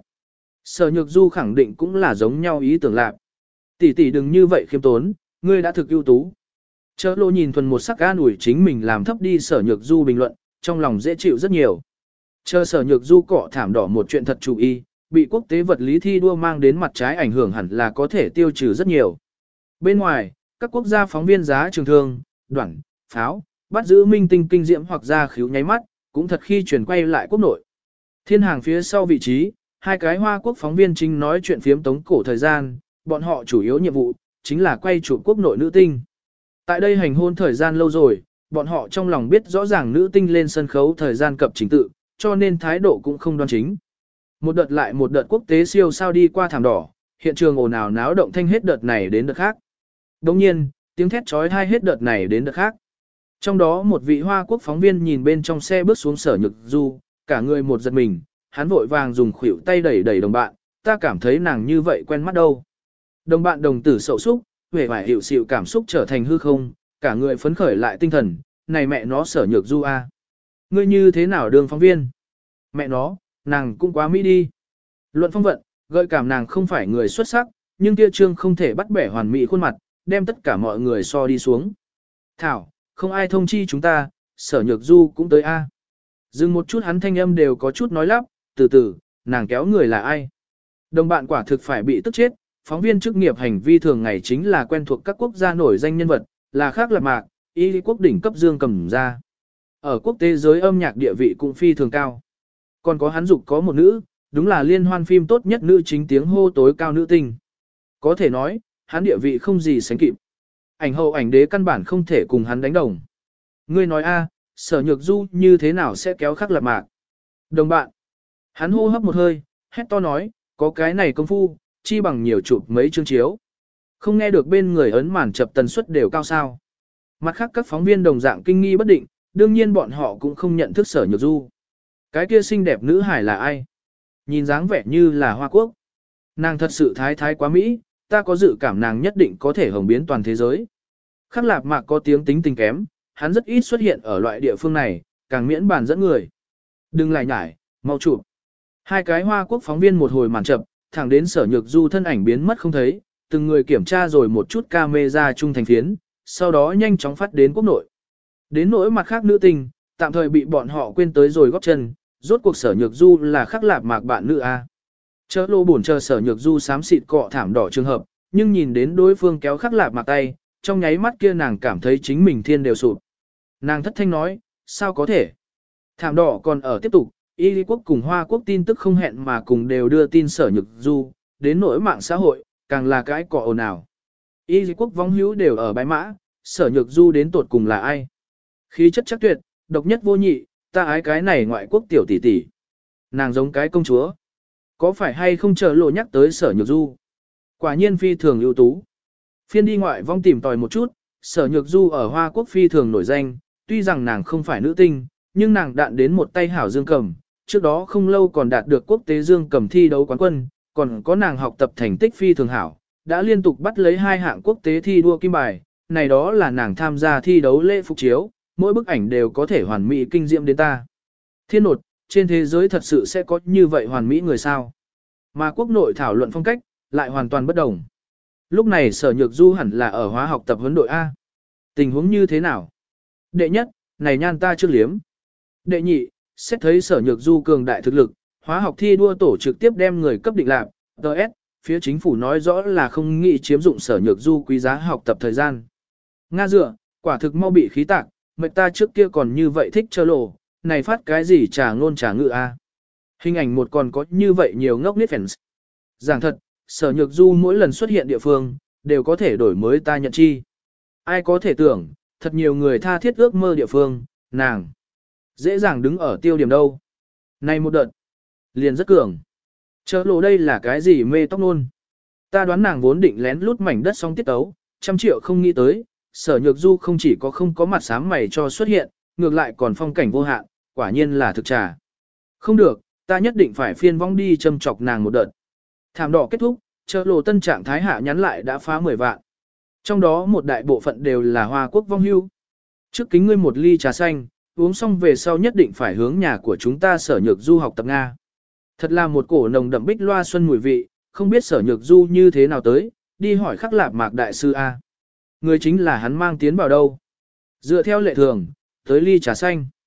Sở nhược du khẳng định cũng là giống nhau ý tưởng lạc. Tỷ tỷ đừng như vậy khiêm tốn, ngươi đã thực ưu tú. Chớ lộ nhìn thuần một sắc an ủi chính mình làm thấp đi sở nhược du bình luận, trong lòng dễ chịu rất nhiều. Chờ Sở Nhược Du cọ thảm đỏ một chuyện thật chủ y, bị quốc tế vật lý thi đua mang đến mặt trái ảnh hưởng hẳn là có thể tiêu trừ rất nhiều. Bên ngoài, các quốc gia phóng viên giá trường thương, đoạn, pháo, bắt giữ minh tinh kinh diễm hoặc ra khíu nháy mắt, cũng thật khi chuyển quay lại quốc nội. Thiên hàng phía sau vị trí, hai cái Hoa Quốc phóng viên chính nói chuyện phiếm tống cổ thời gian, bọn họ chủ yếu nhiệm vụ, chính là quay chụp quốc nội nữ tinh. Tại đây hành hôn thời gian lâu rồi, bọn họ trong lòng biết rõ ràng nữ tinh lên sân khấu thời gian cập chính tự, cho nên thái độ cũng không đoan chính. Một đợt lại một đợt quốc tế siêu sao đi qua thảm đỏ, hiện trường ồn ào náo động thanh hết đợt này đến đợt khác. Đồng nhiên, tiếng thét trói thai hết đợt này đến đợt khác. Trong đó một vị Hoa Quốc phóng viên nhìn bên trong xe bước xuống Sở Nhược Du, cả người một giật mình, hắn vội vàng dùng khuỷu tay đẩy đẩy đồng bạn, ta cảm thấy nàng như vậy quen mắt đâu. Đồng bạn đồng tử sậu xúc, vẻ vải hiệu xịu cảm xúc trở thành hư không, cả người phấn khởi lại tinh thần, này mẹ nó Sở Nhược Du a, ngươi như thế nào đương phóng viên? Mẹ nó, nàng cũng quá mỹ đi. Luận phong vận, gợi cảm nàng không phải người xuất sắc, nhưng kia trương không thể bắt bẻ hoàn mỹ khuôn mặt, đem tất cả mọi người so đi xuống. Thảo, không ai thông chi chúng ta, Sở Nhược Du cũng tới a. Dừng một chút hắn thanh âm đều có chút nói lắp, từ từ, nàng kéo người là ai? Đồng bạn quả thực phải bị tức chết, phóng viên chức nghiệp hành vi thường ngày chính là quen thuộc các quốc gia nổi danh nhân vật, là khác lập mạc, y quốc đỉnh cấp dương cầm ra. Ở quốc tế giới âm nhạc địa vị cũng phi thường cao. Còn có hắn dục có một nữ, đúng là liên hoan phim tốt nhất nữ chính tiếng hô tối cao nữ tinh. Có thể nói, hắn địa vị không gì sánh kịp. Ảnh hậu ảnh đế căn bản không thể cùng hắn đánh đồng. Ngươi nói a, Sở Nhược Du như thế nào sẽ kéo khắc lập mạc? Đồng bạn. Hắn hô hấp một hơi, hét to nói, có cái này công phu, chi bằng nhiều chụp mấy chương chiếu. Không nghe được bên người ấn màn chập tần suất đều cao sao. Mặt khác các phóng viên đồng dạng kinh nghi bất định, đương nhiên bọn họ cũng không nhận thức Sở Nhược Du. Cái kia xinh đẹp nữ hải là ai? Nhìn dáng vẻ như là Hoa Quốc. Nàng thật sự thái thái quá Mỹ, ta có dự cảm nàng nhất định có thể hồng biến toàn thế giới. Khắc Lạp Mạc có tiếng tính tình kém, hắn rất ít xuất hiện ở loại địa phương này, càng miễn bàn dẫn người. Đừng lại nhải, mau chụp. Hai cái Hoa Quốc phóng viên một hồi màn chậm, thẳng đến Sở Nhược Du thân ảnh biến mất không thấy, từng người kiểm tra rồi một chút camera trung thành phiến, sau đó nhanh chóng phát đến quốc nội. Đến nỗi mặt khác nữ tình, tạm thời bị bọn họ quên tới rồi góp chân, rốt cuộc Sở Nhược Du là Khắc Lạp Mạc bạn nữ a. Chớ lô buồn chờ Sở Nhược Du xám xịt cọ thảm đỏ trường hợp, nhưng nhìn đến đối phương kéo Khắc Lạp Mạc tay, trong nháy mắt kia nàng cảm thấy chính mình thiên đều sụp. Nàng thất thanh nói, sao có thể? Thảm đỏ còn ở tiếp tục, Y Lý quốc cùng Hoa quốc tin tức không hẹn mà cùng đều đưa tin Sở Nhược Du, đến nỗi mạng xã hội, càng là cái cọ ồn ào. Y Lý quốc vong hữu đều ở bãi mã, Sở Nhược Du đến tột cùng là ai? Khí chất chắc tuyệt, độc nhất vô nhị, ta ái cái này ngoại quốc tiểu tỷ tỷ. Nàng giống cái công chúa. Có phải hay không chờ lộ nhắc tới Sở Nhược Du? Quả nhiên phi thường ưu tú. Phiên đi ngoại vong tìm tòi một chút, Sở Nhược Du ở Hoa quốc phi thường nổi danh, tuy rằng nàng không phải nữ tinh, nhưng nàng đạn đến một tay hảo dương cầm, trước đó không lâu còn đạt được quốc tế dương cầm thi đấu quán quân, còn có nàng học tập thành tích phi thường hảo, đã liên tục bắt lấy hai hạng quốc tế thi đua kim bài, này đó là nàng tham gia thi đấu lễ phục chiếu, mỗi bức ảnh đều có thể hoàn mỹ kinh diệm đến ta. Thiên nột, trên thế giới thật sự sẽ có như vậy hoàn mỹ người sao? Mà quốc nội thảo luận phong cách, lại hoàn toàn bất đồng. Lúc này Sở Nhược Du hẳn là ở hóa học tập huấn đội A. Tình huống như thế nào? Đệ nhất, này nhan ta chưa liếm. Đệ nhị, xét thấy Sở Nhược Du cường đại thực lực, hóa học thi đua tổ trực tiếp đem người cấp định lạc, tê ét, phía chính phủ nói rõ là không nghĩ chiếm dụng Sở Nhược Du quý giá học tập thời gian. Nga dựa, quả thực mau bị khí tạc, mệt ta trước kia còn như vậy thích chơ lộ, này phát cái gì trà ngôn trà ngữ a. Hình ảnh một còn có như vậy nhiều ngốc nít fans. Giảng thật, Sở Nhược Du mỗi lần xuất hiện địa phương, đều có thể đổi mới ta nhận chi. Ai có thể tưởng, thật nhiều người tha thiết ước mơ địa phương, nàng. Dễ dàng đứng ở tiêu điểm đâu. Này một đợt, liền rất cường. Chớ lộ đây là cái gì mê tóc nôn. Ta đoán nàng vốn định lén lút mảnh đất xong tiết tấu, trăm triệu không nghĩ tới, Sở Nhược Du không chỉ có không có mặt sám mày cho xuất hiện, ngược lại còn phong cảnh vô hạn, quả nhiên là thực trà. Không được, ta nhất định phải phiên vong đi châm chọc nàng một đợt. Thảm đỏ kết thúc, chợ lộ tân trạng thái hạ nhắn lại đã phá mười vạn. Trong đó một đại bộ phận đều là Hoa quốc vong hưu. Trước kính ngươi một ly trà xanh, uống xong về sau nhất định phải hướng nhà của chúng ta Sở Nhược Du học tập Nga. Thật là một cổ nồng đậm bích loa xuân mùi vị, không biết Sở Nhược Du như thế nào tới, đi hỏi Khắc Lạp Mạc đại sư A. Người chính là hắn mang tiến vào đâu. Dựa theo lệ thường, tới ly trà xanh.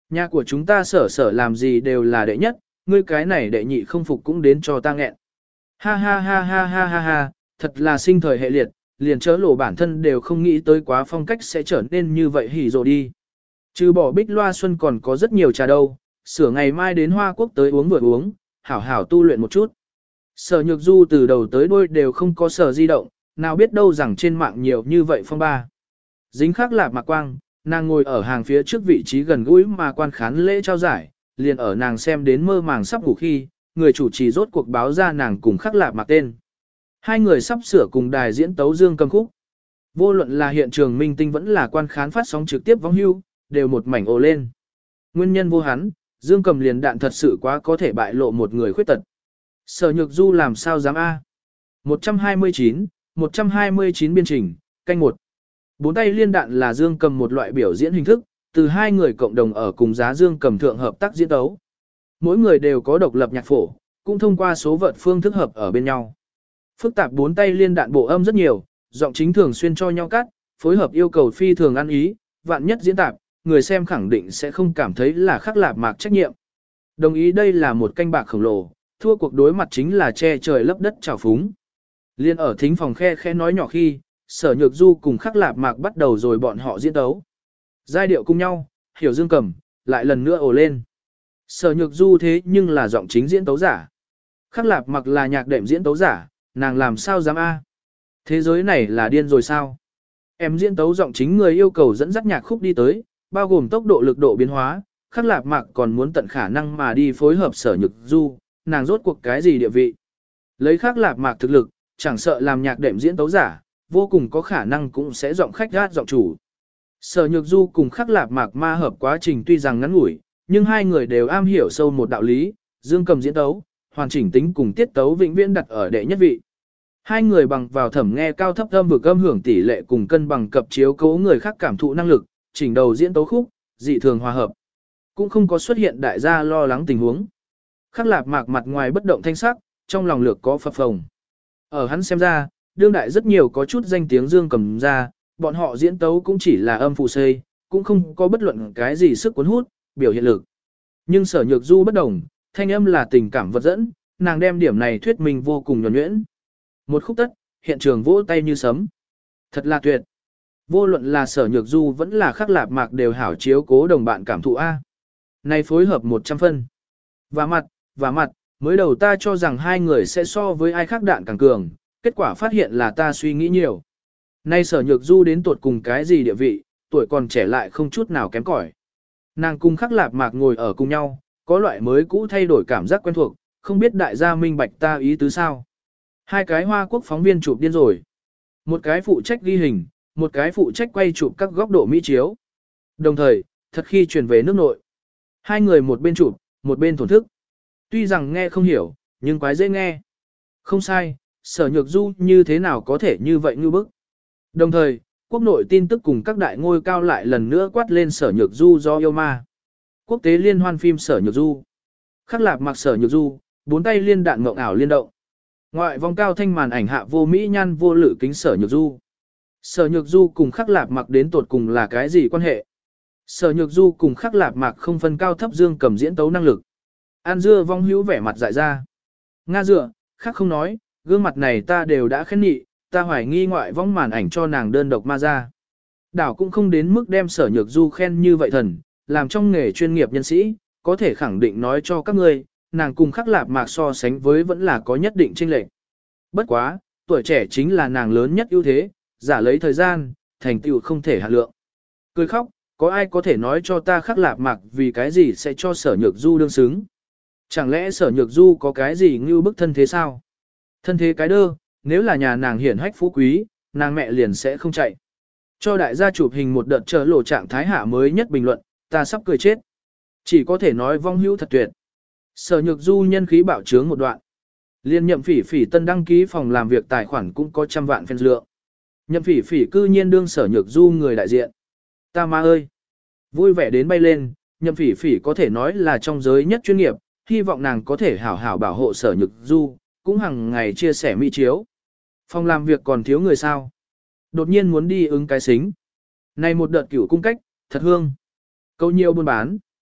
Nhà của chúng ta sở sở làm gì đều là đệ nhất, ngươi cái này đệ nhị không phục cũng đến cho ta nghẹn. Ha ha ha ha ha ha ha, thật là sinh thời hệ liệt, liền chớ lộ bản thân đều không nghĩ tới quá phong cách sẽ trở nên như vậy hỉ rồi đi. Trừ bỏ bích loa xuân còn có rất nhiều trà đâu, sửa ngày mai đến Hoa Quốc tới uống vừa uống, hảo hảo tu luyện một chút. Sở Nhược Du từ đầu tới đuôi đều không có sở di động, nào biết đâu rằng trên mạng nhiều như vậy phong ba. Dính khắc lạc mạc quang, nàng ngồi ở hàng phía trước vị trí gần gũi mà quan khán lễ trao giải, liền ở nàng xem đến mơ màng sắp ngủ khi, người chủ trì rốt cuộc báo ra nàng cùng khắc lạc mạc tên. Hai người sắp sửa cùng đài diễn tấu dương cầm khúc. Vô luận là hiện trường minh tinh vẫn là quan khán phát sóng trực tiếp vong hưu, đều một mảnh ồ lên. Nguyên nhân vô hắn, dương cầm liền đạn thật sự quá có thể bại lộ một người khuyết tật. Sở Nhược Du làm sao dám A. một trăm hai mươi chín, một trăm hai mươi chín biên trình, canh một. Bốn tay liên đạn là dương cầm một loại biểu diễn hình thức, từ hai người cộng đồng ở cùng giá dương cầm thượng hợp tác diễn tấu. Mỗi người đều có độc lập nhạc phổ, cũng thông qua số vận phương thức hợp ở bên nhau. Phức tạp bốn tay liên đạn bộ âm rất nhiều, giọng chính thường xuyên cho nhau cắt, phối hợp yêu cầu phi thường ăn ý, vạn nhất diễn tạp, người xem khẳng định sẽ không cảm thấy là khắc lạp mạc trách nhiệm. Đồng ý đây là một canh bạc khổng lồ, thua cuộc đối mặt chính là che trời lấp đất trào phúng. Liên ở thính phòng khe khẽ nói nhỏ khi, Sở Nhược Du cùng khắc lạp mạc bắt đầu rồi bọn họ diễn tấu. Giai điệu cùng nhau, hiểu dương cầm, lại lần nữa ồ lên. Sở Nhược Du thế nhưng là giọng chính diễn tấu giả. Khắc lạp mạc là nhạc đệm diễn tấu giả, nàng làm sao dám a? Thế giới này là điên rồi sao? Em diễn tấu giọng chính người yêu cầu dẫn dắt nhạc khúc đi tới, bao gồm tốc độ lực độ biến hóa, khắc lạp mạc còn muốn tận khả năng mà đi phối hợp Sở Nhược Du, nàng rốt cuộc cái gì địa vị. Lấy khắc lạp mạc thực lực, chẳng sợ làm nhạc đệm diễn tấu giả, vô cùng có khả năng cũng sẽ giọng khách gát giọng chủ. Sở Nhược Du cùng khắc lạp mạc ma hợp quá trình tuy rằng ngắn ngủi, nhưng hai người đều am hiểu sâu một đạo lý, dương cầm diễn tấu, hoàn chỉnh tính cùng tiết tấu vĩnh viễn đặt ở đệ nhất vị. Hai người bằng vào thẩm nghe cao thấp âm vực âm hưởng tỷ lệ cùng cân bằng cập chiếu cố người khác cảm thụ năng lực, chỉnh đầu diễn tấu khúc, dị thường hòa hợp. Cũng không có xuất hiện đại gia lo lắng tình huống. Khắc lạp mạc mặt ngoài bất động thanh sắc, trong lòng lược có phập phồng. Ở hắn xem ra, đương đại rất nhiều có chút danh tiếng dương cầm ra, bọn họ diễn tấu cũng chỉ là âm phụ xây, cũng không có bất luận cái gì sức cuốn hút, biểu hiện lực. Nhưng Sở Nhược Du bất đồng, thanh âm là tình cảm vật dẫn, nàng đem điểm này thuyết minh vô cùng nhuần nhuyễn. Một khúc tất, hiện trường vỗ tay như sấm. Thật là tuyệt. Vô luận là Sở Nhược Du vẫn là khắc lạp mạc đều hảo chiếu cố đồng bạn cảm thụ A. Này phối hợp một trăm phân. Và mặt, và mặt, mới đầu ta cho rằng hai người sẽ so với ai khác đạn càng cường, kết quả phát hiện là ta suy nghĩ nhiều. Nay Sở Nhược Du đến tuột cùng cái gì địa vị, tuổi còn trẻ lại không chút nào kém cỏi. Nàng cùng khắc lạp mạc ngồi ở cùng nhau, có loại mới cũ thay đổi cảm giác quen thuộc, không biết đại gia minh bạch ta ý tứ sao. Hai cái Hoa Quốc phóng viên chụp điên rồi. Một cái phụ trách ghi hình, một cái phụ trách quay chụp các góc độ mỹ chiếu. Đồng thời, thật khi chuyển về nước nội. Hai người một bên chụp, một bên thổn thức. Tuy rằng nghe không hiểu, nhưng quái dễ nghe. Không sai, Sở Nhược Du như thế nào có thể như vậy như bức. Đồng thời, quốc nội tin tức cùng các đại ngôi cao lại lần nữa quát lên Sở Nhược Du do yêu ma. Quốc tế liên hoan phim Sở Nhược Du. Khắc lạp mặc Sở Nhược Du, bốn tay liên đạn ngộng ảo liên động. Ngoại vòng cao thanh màn ảnh hạ vô mỹ nhan vô lự kính Sở Nhược Du. Sở Nhược Du cùng khắc lạp mặc đến tột cùng là cái gì quan hệ? Sở Nhược Du cùng khắc lạp mặc không phân cao thấp dương cầm diễn tấu năng lực. An dưa vong hữu vẻ mặt dại ra. Nga dựa, khác không nói, gương mặt này ta đều đã khen nhị, ta hoài nghi ngoại vong màn ảnh cho nàng đơn độc ma ra. Đảo cũng không đến mức đem Sở Nhược Du khen như vậy thần, làm trong nghề chuyên nghiệp nhân sĩ, có thể khẳng định nói cho các ngươi, nàng cùng khắc lạp mạc so sánh với vẫn là có nhất định chênh lệch. Bất quá, tuổi trẻ chính là nàng lớn nhất ưu thế, giả lấy thời gian, thành tựu không thể hạ lượng. Cười khóc, có ai có thể nói cho ta khắc lạp mạc vì cái gì sẽ cho Sở Nhược Du đương xứng? Chẳng lẽ Sở Nhược Du có cái gì như bức thân thế sao? Thân thế cái đơ, nếu là nhà nàng hiển hách phú quý, nàng mẹ liền sẽ không chạy. Cho đại gia chụp hình một đợt chờ lộ trạng thái hạ mới nhất bình luận, ta sắp cười chết. Chỉ có thể nói vong hữu thật tuyệt. Sở Nhược Du nhân khí bạo trướng một đoạn. Liên Nhậm Phỉ Phỉ tân đăng ký phòng làm việc tài khoản cũng có trăm vạn fan lượng. Nhậm Phỉ Phỉ cư nhiên đương Sở Nhược Du người đại diện. Ta ma ơi! Vui vẻ đến bay lên, Nhậm Phỉ Phỉ có thể nói là trong giới nhất chuyên nghiệp, hy vọng nàng có thể hảo hảo bảo hộ Sở Nhược Du, cũng hàng ngày chia sẻ mỹ chiếu. Phòng làm việc còn thiếu người sao? Đột nhiên muốn đi ứng cái xính. Này một đợt cửu cung cách, thật hương. Câu nhiều buôn bán.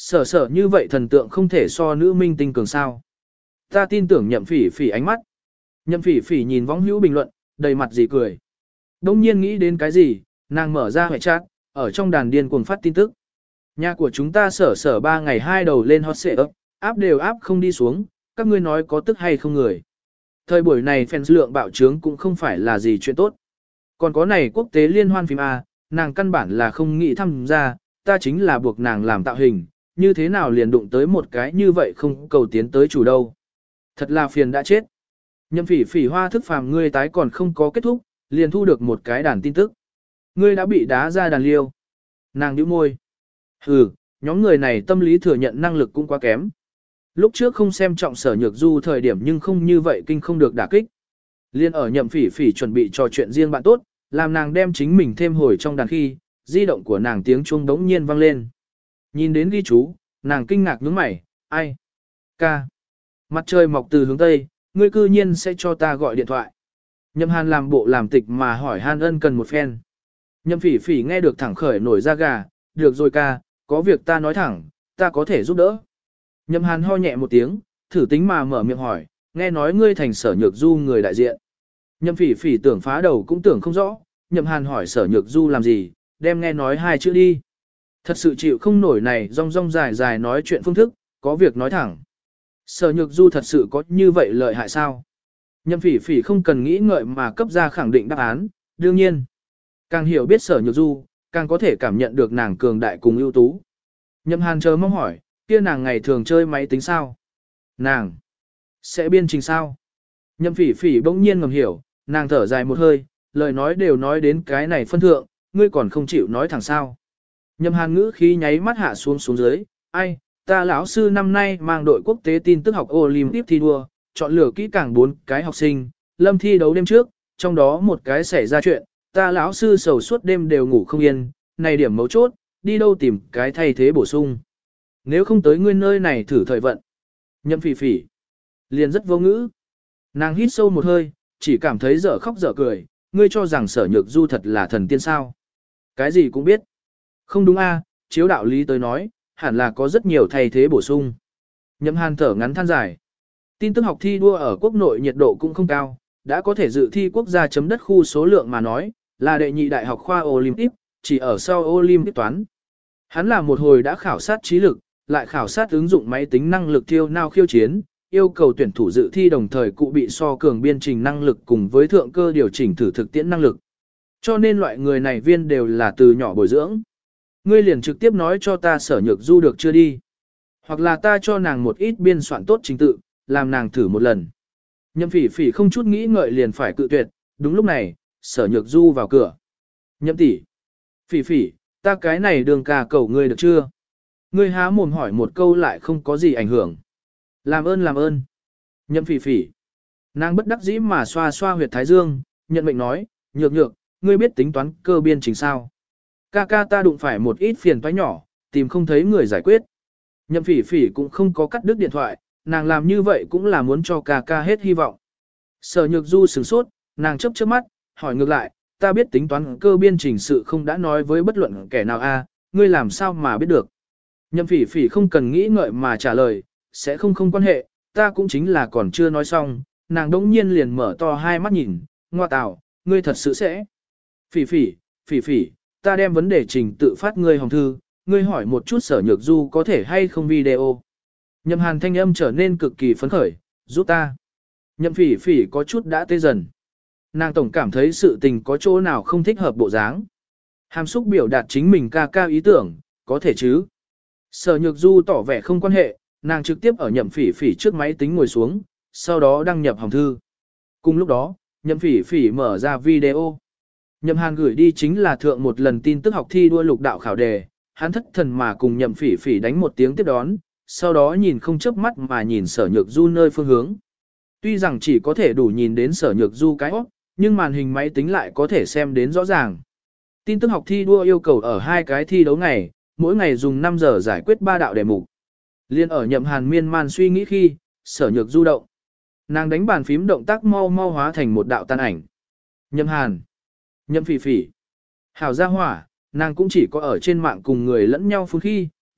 Sở sở như vậy thần tượng không thể so nữ minh tinh cường sao. Ta tin tưởng nhậm phỉ phỉ ánh mắt. Nhậm phỉ phỉ nhìn võng hữu bình luận, đầy mặt gì cười. Đông nhiên nghĩ đến cái gì, nàng mở ra hệ chat, ở trong đàn điên cuồng phát tin tức. Nhà của chúng ta sở sở ba ngày hai đầu lên hot seat, áp đều áp không đi xuống, các ngươi nói có tức hay không người. Thời buổi này fans lượng bạo trướng cũng không phải là gì chuyện tốt. Còn có này quốc tế liên hoan phim A, nàng căn bản là không nghĩ tham gia, ta chính là buộc nàng làm tạo hình, như thế nào liền đụng tới một cái như vậy không cầu tiến tới chủ đâu. Thật là phiền đã chết. Nhậm phỉ phỉ hoa thức phàm ngươi tái còn không có kết thúc, liền thu được một cái đàn tin tức. Ngươi đã bị đá ra đàn liêu. Nàng nhíu môi. Hừ, nhóm người này tâm lý thừa nhận năng lực cũng quá kém. Lúc trước không xem trọng sở nhược du thời điểm nhưng không như vậy kinh không được đả kích. Liên ở nhậm phỉ phỉ chuẩn bị trò chuyện riêng bạn tốt, làm nàng đem chính mình thêm hồi trong đàn khi, di động của nàng tiếng chuông đống nhiên vang lên. Nhìn đến ghi chú, nàng kinh ngạc nhướng mày, ai? Ca. Mặt trời mọc từ hướng Tây, ngươi cư nhiên sẽ cho ta gọi điện thoại. Nhậm Hàn làm bộ làm tịch mà hỏi Han ân cần một phen. Nhậm phỉ phỉ nghe được thẳng khởi nổi da gà, được rồi ca, có việc ta nói thẳng, ta có thể giúp đỡ. Nhậm Hàn ho nhẹ một tiếng, thử tính mà mở miệng hỏi, nghe nói ngươi thành sở nhược du người đại diện. Nhậm phỉ phỉ tưởng phá đầu cũng tưởng không rõ, Nhậm Hàn hỏi sở nhược du làm gì, đem nghe nói hai chữ đi. Thật sự chịu không nổi này rong rong dài dài nói chuyện phương thức, có việc nói thẳng. Sở nhược du thật sự có như vậy lợi hại sao? Nhậm phỉ phỉ không cần nghĩ ngợi mà cấp ra khẳng định đáp án, đương nhiên. Càng hiểu biết sở nhược du, càng có thể cảm nhận được nàng cường đại cùng ưu tú. Nhậm Hàn chờ mong hỏi, kia nàng ngày thường chơi máy tính sao? Nàng sẽ biên trình sao? Nhậm phỉ phỉ bỗng nhiên ngầm hiểu, nàng thở dài một hơi, lời nói đều nói đến cái này phân thượng, ngươi còn không chịu nói thẳng sao? Nhậm Hàn ngữ khí nháy mắt hạ xuống xuống dưới, ai, ta lão sư năm nay mang đội quốc tế tin tức học Olympic thi đua, chọn lựa kỹ càng bốn cái học sinh, lâm thi đấu đêm trước, trong đó một cái xảy ra chuyện, ta lão sư sầu suốt đêm đều ngủ không yên, này điểm mấu chốt, đi đâu tìm cái thay thế bổ sung. Nếu không tới ngươi nơi này thử thời vận. Nhậm phỉ phỉ, liền rất vô ngữ. Nàng hít sâu một hơi, chỉ cảm thấy dở khóc dở cười, ngươi cho rằng sở nhược du thật là thần tiên sao. Cái gì cũng biết. Không đúng a, chiếu đạo lý tới nói, hẳn là có rất nhiều thay thế bổ sung. Nhậm Hàn thở ngắn than dài. Tin tức học thi đua ở quốc nội nhiệt độ cũng không cao, đã có thể dự thi quốc gia chấm đất khu số lượng mà nói, là đệ nhị đại học khoa Olympic, chỉ ở sau Olympic toán. Hắn là một hồi đã khảo sát trí lực, lại khảo sát ứng dụng máy tính năng lực thiêu nào khiêu chiến, yêu cầu tuyển thủ dự thi đồng thời cụ bị so cường biên trình năng lực cùng với thượng cơ điều chỉnh thử thực tiễn năng lực. Cho nên loại người này viên đều là từ nhỏ bồi dưỡng. Ngươi liền trực tiếp nói cho ta sở nhược du được chưa đi. Hoặc là ta cho nàng một ít biên soạn tốt trình tự, làm nàng thử một lần. Nhậm phỉ phỉ không chút nghĩ ngợi liền phải cự tuyệt, đúng lúc này, sở nhược du vào cửa. Nhậm tỷ, phỉ phỉ, ta cái này đường ca cầu ngươi được chưa? Ngươi há mồm hỏi một câu lại không có gì ảnh hưởng. Làm ơn làm ơn. Nhậm phỉ phỉ. Nàng bất đắc dĩ mà xoa xoa huyệt thái dương, nhận mệnh nói, nhược nhược, ngươi biết tính toán cơ biên trình sao? Ca ca ta đụng phải một ít phiền toái nhỏ, tìm không thấy người giải quyết. Nhậm phỉ phỉ cũng không có cắt đứt điện thoại, nàng làm như vậy cũng là muốn cho ca ca hết hy vọng. Sở nhược du sửng sốt, nàng chớp chớp mắt, hỏi ngược lại, ta biết tính toán cơ biên trình sự không đã nói với bất luận kẻ nào a, ngươi làm sao mà biết được. Nhậm phỉ phỉ không cần nghĩ ngợi mà trả lời, sẽ không không quan hệ, ta cũng chính là còn chưa nói xong, nàng đống nhiên liền mở to hai mắt nhìn, ngoa tào, ngươi thật sự sẽ. Phỉ phỉ, phỉ phỉ, ta đem vấn đề trình tự phát ngươi hồng thư, ngươi hỏi một chút sở nhược du có thể hay không video. Nhậm Hàn thanh âm trở nên cực kỳ phấn khởi, giúp ta. Nhậm phỉ phỉ có chút đã tê dần. Nàng tổng cảm thấy sự tình có chỗ nào không thích hợp bộ dáng. Hàm xúc biểu đạt chính mình ca ca ý tưởng, có thể chứ. Sở nhược du tỏ vẻ không quan hệ, nàng trực tiếp ở nhậm phỉ phỉ trước máy tính ngồi xuống, sau đó đăng nhập hồng thư. Cùng lúc đó, nhậm phỉ phỉ mở ra video. Nhậm Hàn gửi đi chính là thượng một lần tin tức học thi đua lục đạo khảo đề, hắn thất thần mà cùng nhậm phỉ phỉ đánh một tiếng tiếp đón, sau đó nhìn không chớp mắt mà nhìn sở nhược du nơi phương hướng. Tuy rằng chỉ có thể đủ nhìn đến sở nhược du cái óc, nhưng màn hình máy tính lại có thể xem đến rõ ràng. Tin tức học thi đua yêu cầu ở hai cái thi đấu ngày, mỗi ngày dùng năm giờ giải quyết ba đạo đề mục. Liên ở nhậm Hàn miên man suy nghĩ khi, sở nhược du động. Nàng đánh bàn phím động tác mau mau hóa thành một đạo tan ảnh. Nhậm Hàn, nhậm phỉ phỉ. Hảo gia hỏa, nàng cũng chỉ có ở trên mạng cùng người lẫn nhau phun khi,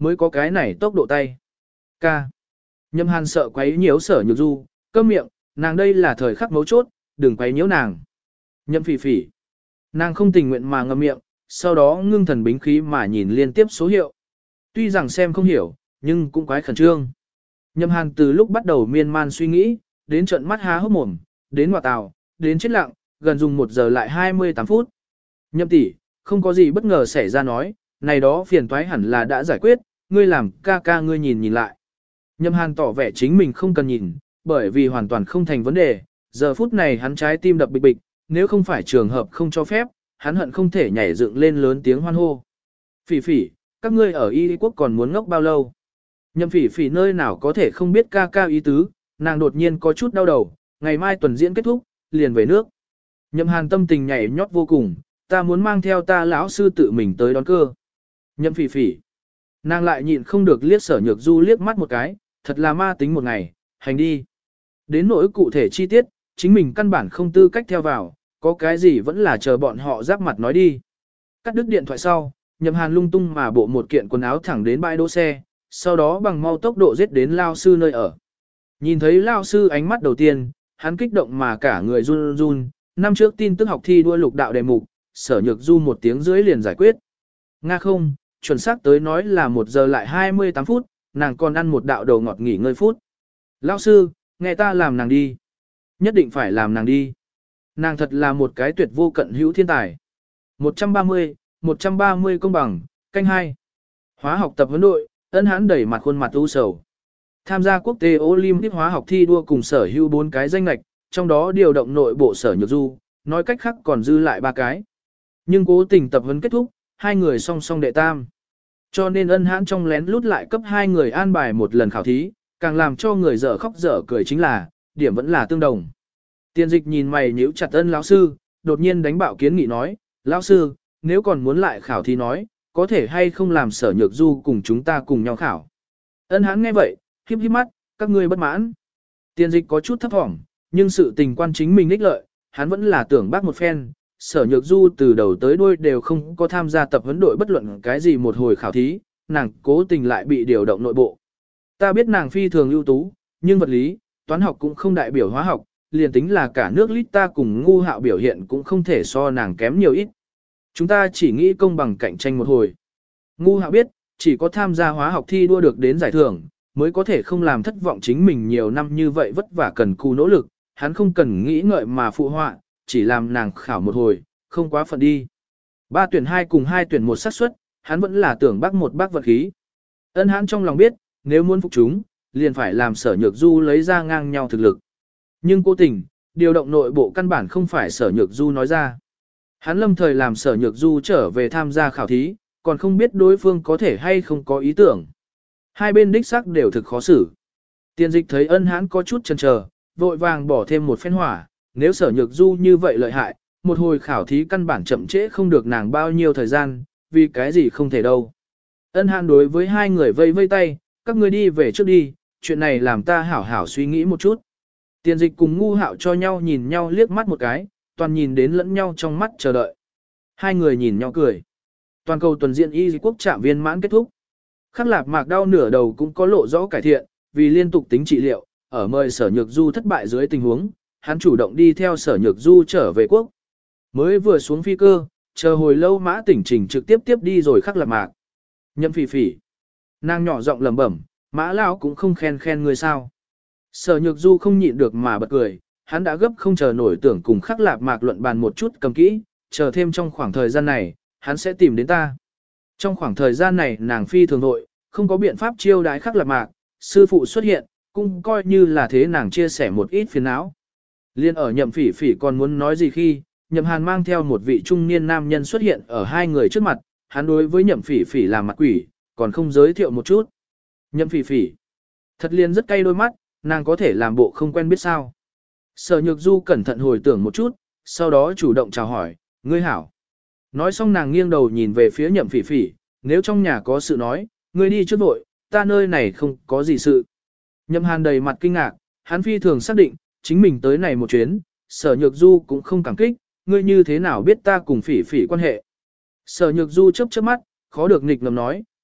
mới có cái này tốc độ tay. Ca. Nhậm Hàn sợ quấy nhiễu Sở Nhược Du, câm miệng, nàng đây là thời khắc mấu chốt, đừng quấy nhiễu nàng. Nhậm Phỉ Phỉ. Nàng không tình nguyện mà ngậm miệng, sau đó ngưng thần bính khí mà nhìn liên tiếp số hiệu. Tuy rằng xem không hiểu, nhưng cũng quái khẩn trương. Nhậm Hàn từ lúc bắt đầu miên man suy nghĩ, đến trận mắt há hốc mồm, đến ngoại tào, đến chết lặng, gần dùng một giờ lại hai mươi tám phút. Nhậm tỷ, không có gì bất ngờ xảy ra nói, này đó phiền toái hẳn là đã giải quyết, ngươi làm ca ca ngươi nhìn nhìn lại. Nhậm Hàn tỏ vẻ chính mình không cần nhìn, bởi vì hoàn toàn không thành vấn đề, giờ phút này hắn trái tim đập bịch bịch, nếu không phải trường hợp không cho phép, hắn hận không thể nhảy dựng lên lớn tiếng hoan hô. Phỉ Phỉ, các ngươi ở Y quốc còn muốn ngốc bao lâu? Nhậm Phỉ Phỉ nơi nào có thể không biết ca ca ý tứ, nàng đột nhiên có chút đau đầu, ngày mai tuần diễn kết thúc, liền về nước. Nhậm Hàn tâm tình nhảy nhót vô cùng, ta muốn mang theo ta lão sư tự mình tới đón cơ. Nhậm Phỉ Phỉ, nàng lại nhịn không được liếc Sở Nhược Du liếc mắt một cái, thật là ma tính một ngày, hành đi. Đến nỗi cụ thể chi tiết, chính mình căn bản không tư cách theo vào, có cái gì vẫn là chờ bọn họ giáp mặt nói đi. Cắt đứt điện thoại sau, Nhậm Hàn lung tung mà bộ một kiện quần áo thẳng đến bãi đỗ xe, sau đó bằng mau tốc độ giết đến lao sư nơi ở. Nhìn thấy lao sư ánh mắt đầu tiên, hắn kích động mà cả người run run, năm trước tin tức học thi đua lục đạo đề mục, Sở Nhược Du một tiếng rưỡi liền giải quyết. Nga không, chuẩn xác tới nói là một giờ lại hai mươi tám phút, nàng còn ăn một đạo đầu ngọt nghỉ ngơi phút. Lao sư, nghe ta làm nàng đi. Nhất định phải làm nàng đi. Nàng thật là một cái tuyệt vô cận hữu thiên tài. một trăm ba mươi, một trăm ba mươi công bằng, canh hai. Hóa học tập huấn đội, Ân Hãn đẩy mặt khuôn mặt u sầu. Tham gia quốc tế Olympic hóa học thi đua cùng sở hữu bốn cái danh lệch, trong đó điều động nội bộ Sở Nhược Du, nói cách khác còn dư lại ba cái. Nhưng cố tình tập huấn kết thúc, hai người song song đệ tam. Cho nên Ân Hãn trong lén lút lại cấp hai người an bài một lần khảo thí, càng làm cho người dở khóc dở cười chính là, điểm vẫn là tương đồng. Tiên Dịch nhìn mày nhíu chặt Ân lão sư, đột nhiên đánh bạo kiến nghị nói, lão sư, nếu còn muốn lại khảo thí nói, có thể hay không làm Sở Nhược Du cùng chúng ta cùng nhau khảo. Ân Hãn nghe vậy, híp híp mắt, các ngươi bất mãn. Tiên Dịch có chút thấp thỏm, nhưng sự tình quan chính mình ích lợi, hắn vẫn là tưởng bác một phen. Sở Nhược Du từ đầu tới đuôi đều không có tham gia tập huấn đội bất luận cái gì một hồi khảo thí, nàng cố tình lại bị điều động nội bộ. Ta biết nàng phi thường ưu tú, nhưng vật lý, toán học cũng không đại biểu hóa học, liền tính là cả nước lít ta cùng ngu hạo biểu hiện cũng không thể so nàng kém nhiều ít. Chúng ta chỉ nghĩ công bằng cạnh tranh một hồi. Ngu hạo biết, chỉ có tham gia hóa học thi đua được đến giải thưởng, mới có thể không làm thất vọng chính mình nhiều năm như vậy vất vả cần cù nỗ lực, hắn không cần nghĩ ngợi mà phụ họa, chỉ làm nàng khảo một hồi, không quá phận đi. Ba tuyển hai cùng hai tuyển một xác suất, hắn vẫn là tưởng bác một bác vật khí. Ân Hãn trong lòng biết, nếu muốn phục chúng, liền phải làm Sở Nhược Du lấy ra ngang nhau thực lực. Nhưng cố tình, điều động nội bộ căn bản không phải Sở Nhược Du nói ra. Hắn lâm thời làm Sở Nhược Du trở về tham gia khảo thí, còn không biết đối phương có thể hay không có ý tưởng. Hai bên đích xác đều thực khó xử. Tiên Dịch thấy Ân Hãn có chút chần chờ, vội vàng bỏ thêm một phen hỏa, nếu Sở Nhược Du như vậy lợi hại, một hồi khảo thí căn bản chậm trễ không được nàng bao nhiêu thời gian, vì cái gì không thể đâu. Ân Hãn đối với hai người vây vây tay, các ngươi đi về trước đi, chuyện này làm ta hảo hảo suy nghĩ một chút. Tiên Dịch cùng ngu hạo cho nhau nhìn nhau liếc mắt một cái, toàn nhìn đến lẫn nhau trong mắt chờ đợi. Hai người nhìn nhau cười. Toàn cầu tuần diễn y quốc trạm viên mãn kết thúc. Khắc Lạp Mạc đau nửa đầu cũng có lộ rõ cải thiện, vì liên tục tính trị liệu, ở mời Sở Nhược Du thất bại dưới tình huống, hắn chủ động đi theo Sở Nhược Du trở về quốc. Mới vừa xuống phi cơ, chờ hồi lâu Mã Tỉnh Trình trực tiếp tiếp đi rồi Khắc Lạp Mạc. Nhậm Phỉ Phỉ, nàng nhỏ giọng lẩm bẩm, Mã lão cũng không khen khen người sao? Sở Nhược Du không nhịn được mà bật cười, hắn đã gấp không chờ nổi tưởng cùng Khắc Lạp Mạc luận bàn một chút cầm kỹ, chờ thêm trong khoảng thời gian này, hắn sẽ tìm đến ta. Trong khoảng thời gian này nàng phi thường nội, không có biện pháp chiêu đái Khắc Lạp Mạc, sư phụ xuất hiện, cũng coi như là thế nàng chia sẻ một ít phiền não. Liên ở Nhậm Phỉ Phỉ còn muốn nói gì khi, Nhậm Hàn mang theo một vị trung niên nam nhân xuất hiện ở hai người trước mặt, hắn đối với Nhậm Phỉ Phỉ làm mặt quỷ, còn không giới thiệu một chút. Nhậm Phỉ Phỉ, thật liên rất cay đôi mắt, nàng có thể làm bộ không quen biết sao. Sở Nhược Du cẩn thận hồi tưởng một chút, sau đó chủ động chào hỏi, ngươi hảo. Nói xong nàng nghiêng đầu nhìn về phía Nhậm Phỉ Phỉ, nếu trong nhà có sự nói, ngươi đi trước vội, ta nơi này không có gì sự. Nhậm Hàn đầy mặt kinh ngạc, hắn phi thường xác định, chính mình tới này một chuyến, Sở Nhược Du cũng không cảm kích, ngươi như thế nào biết ta cùng Phỉ Phỉ quan hệ. Sở Nhược Du chớp chớp mắt, khó được nghịch ngầm nói,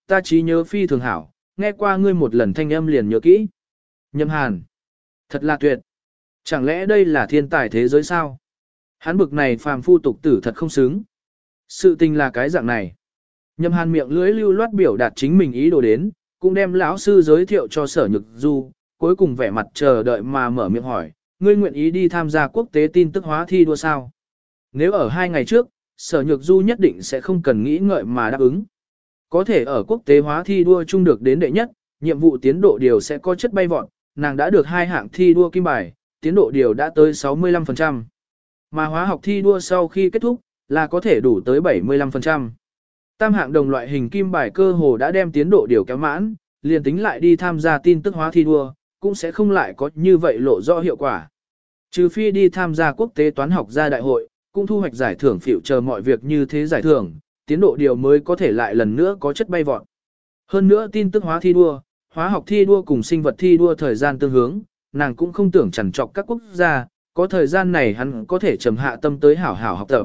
ta trí nhớ phi thường hảo, nghe qua ngươi một lần thanh âm liền nhớ kỹ. Nhậm Hàn, thật là tuyệt. Chẳng lẽ đây là thiên tài thế giới sao? Hắn bực này phàm phu tục tử thật không xứng. Sự tình là cái dạng này. Nhậm Hàn miệng lưỡi lưu loát biểu đạt chính mình ý đồ đến, cũng đem lão sư giới thiệu cho Sở Nhược Du, cuối cùng vẻ mặt chờ đợi mà mở miệng hỏi, ngươi nguyện ý đi tham gia quốc tế tin tức hóa thi đua sao? Nếu ở hai ngày trước, Sở Nhược Du nhất định sẽ không cần nghĩ ngợi mà đáp ứng. Có thể ở quốc tế hóa thi đua chung được đến đệ nhất, nhiệm vụ tiến độ điều sẽ có chất bay vọt, nàng đã được hai hạng thi đua kim bài, tiến độ điều đã tới sáu mươi lăm phần trăm. Mà hóa học thi đua sau khi kết thúc, là có thể đủ tới bảy mươi lăm phần trăm. Tam hạng đồng loại hình kim bài cơ hồ đã đem tiến độ điều kéo mãn, liền tính lại đi tham gia tin tức hóa thi đua, cũng sẽ không lại có như vậy lộ rõ hiệu quả. Trừ phi đi tham gia quốc tế toán học gia đại hội, cũng thu hoạch giải thưởng phiệu chờ mọi việc như thế giải thưởng, tiến độ điều mới có thể lại lần nữa có chất bay vọt. Hơn nữa tin tức hóa thi đua, hóa học thi đua cùng sinh vật thi đua thời gian tương hướng, nàng cũng không tưởng chằn trọc các quốc gia, có thời gian này hắn có thể trầm hạ tâm tới hảo hảo học tập.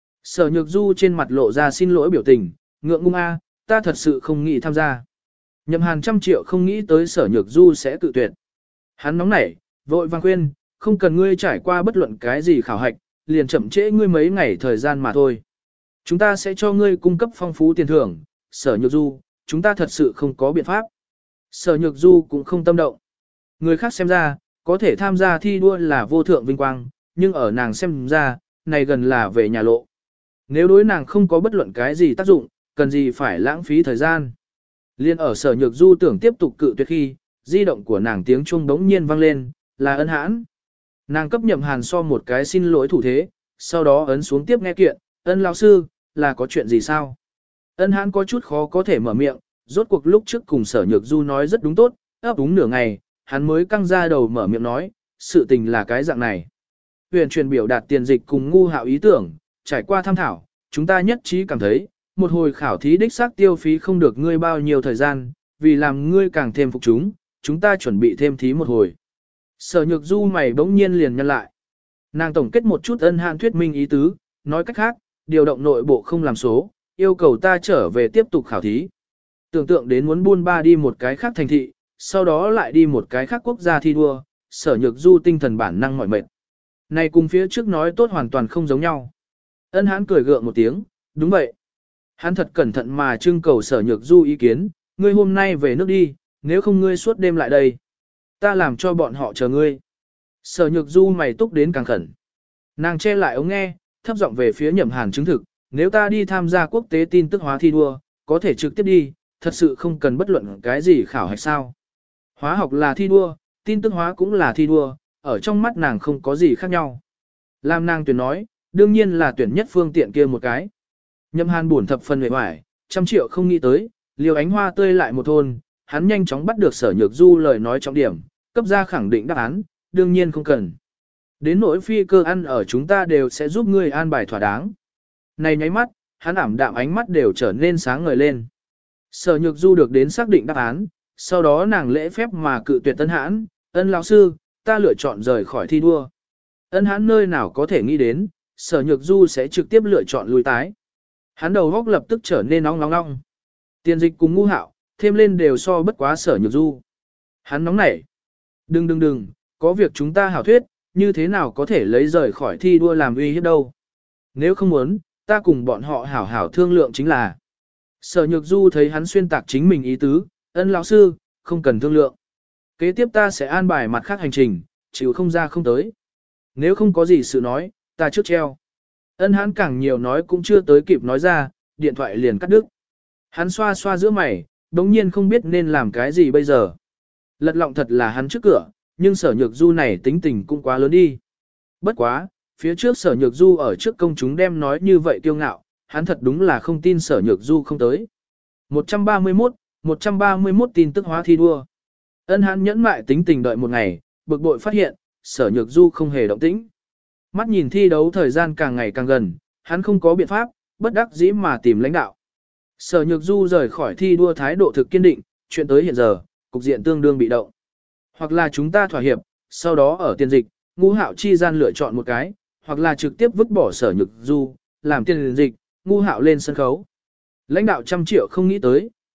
Sở Nhược Du trên mặt lộ ra xin lỗi biểu tình, ngượng ngùng a, ta thật sự không nghĩ tham gia. Nhậm Hàn trăm triệu không nghĩ tới Sở Nhược Du sẽ tự tuyệt. Hắn nóng nảy, vội vàng khuyên, không cần ngươi trải qua bất luận cái gì khảo hạch, liền chậm trễ ngươi mấy ngày thời gian mà thôi. Chúng ta sẽ cho ngươi cung cấp phong phú tiền thưởng, Sở Nhược Du, chúng ta thật sự không có biện pháp. Sở Nhược Du cũng không tâm động. Người khác xem ra, có thể tham gia thi đua là vô thượng vinh quang, nhưng ở nàng xem ra, này gần là về nhà lộ. Nếu đối nàng không có bất luận cái gì tác dụng, cần gì phải lãng phí thời gian. Liên ở Sở Nhược Du tưởng tiếp tục cự tuyệt khi, di động của nàng tiếng chuông đống nhiên vang lên, là Ân Hãn. Nàng cấp Nhậm Hàn so một cái xin lỗi thủ thế, sau đó ấn xuống tiếp nghe kiện, Ân lão sư, là có chuyện gì sao? Ân Hãn có chút khó có thể mở miệng, rốt cuộc lúc trước cùng Sở Nhược Du nói rất đúng tốt, ấp đúng nửa ngày, hắn mới căng ra đầu mở miệng nói, sự tình là cái dạng này. Huyền truyền biểu đạt tiền dịch cùng ngu hạo ý tưởng, trải qua tham thảo, chúng ta nhất trí cảm thấy, một hồi khảo thí đích xác tiêu phí không được ngươi bao nhiêu thời gian, vì làm ngươi càng thêm phục chúng, chúng ta chuẩn bị thêm thí một hồi. Sở Nhược Du mày bỗng nhiên liền nhăn lại. Nàng tổng kết một chút Ân Hãn thuyết minh ý tứ, nói cách khác, điều động nội bộ không làm số, yêu cầu ta trở về tiếp tục khảo thí. Tưởng tượng đến muốn buôn ba đi một cái khác thành thị, sau đó lại đi một cái khác quốc gia thi đua, Sở Nhược Du tinh thần bản năng mỏi mệt. Này cùng phía trước nói tốt hoàn toàn không giống nhau. Ân Hãn cười gượng một tiếng, đúng vậy. Hắn thật cẩn thận mà trưng cầu Sở Nhược Du ý kiến, ngươi hôm nay về nước đi, nếu không ngươi suốt đêm lại đây. Ta làm cho bọn họ chờ ngươi. Sở Nhược Du mày túc đến càng khẩn. Nàng che lại ống nghe, thấp giọng về phía Nhậm Hàn chứng thực, nếu ta đi tham gia quốc tế tin tức hóa thi đua, có thể trực tiếp đi, thật sự không cần bất luận cái gì khảo hạch sao. Hóa học là thi đua, tin tức hóa cũng là thi đua, ở trong mắt nàng không có gì khác nhau. Lam nàng tuyển nói, đương nhiên là tuyển nhất phương tiện kia một cái. Nhậm Hàn buồn thập phần mệt mỏi, trăm triệu không nghĩ tới, liều ánh hoa tươi lại một thôn, hắn nhanh chóng bắt được Sở Nhược Du lời nói trọng điểm, cấp ra khẳng định đáp án, đương nhiên không cần. Đến nỗi phi cơ ăn ở chúng ta đều sẽ giúp ngươi an bài thỏa đáng. Này nháy mắt, hắn ảm đạm ánh mắt đều trở nên sáng ngời lên. Sở Nhược Du được đến xác định đáp án, sau đó nàng lễ phép mà cự tuyệt Ân Hãn, Ân lão sư, ta lựa chọn rời khỏi thi đua. Ân Hãn nơi nào có thể nghĩ đến, Sở Nhược Du sẽ trực tiếp lựa chọn lùi tái. Hắn đầu góc lập tức trở nên nóng nóng nóng. Tiền dịch cùng ngu hạo, thêm lên đều so bất quá Sở Nhược Du. Hắn nóng nảy. Đừng đừng đừng, có việc chúng ta hảo thuyết, như thế nào có thể lấy rời khỏi thi đua làm uy hiếp đâu. Nếu không muốn, ta cùng bọn họ hảo hảo thương lượng chính là. Sở Nhược Du thấy hắn xuyên tạc chính mình ý tứ, Ân lão sư, không cần thương lượng. Kế tiếp ta sẽ an bài mặt khác hành trình, chịu không ra không tới. Nếu không có gì sự nói, ta trước treo. Ân Hãn càng nhiều nói cũng chưa tới kịp nói ra, điện thoại liền cắt đứt. Hắn xoa xoa giữa mày, đống nhiên không biết nên làm cái gì bây giờ. Lật lọng thật là hắn trước cửa, nhưng Sở Nhược Du này tính tình cũng quá lớn đi. Bất quá, phía trước Sở Nhược Du ở trước công chúng đem nói như vậy kiêu ngạo, hắn thật đúng là không tin Sở Nhược Du không tới. một trăm ba mươi mốt, một trăm ba mươi mốt tin tức hóa thi đua. Ân Hãn nhẫn mại tính tình đợi một ngày, bực bội phát hiện, Sở Nhược Du không hề động tĩnh. Mắt nhìn thi đấu thời gian càng ngày càng gần, hắn không có biện pháp, bất đắc dĩ mà tìm lãnh đạo. Sở Nhược Du rời khỏi thi đua thái độ thực kiên định, chuyện tới hiện giờ, cục diện tương đương bị động. Hoặc là chúng ta thỏa hiệp, sau đó ở tiền dịch, ngu hạo chi gian lựa chọn một cái, hoặc là trực tiếp vứt bỏ Sở Nhược Du, làm tiền dịch, ngu hạo lên sân khấu. Lãnh đạo trăm triệu không nghĩ tới,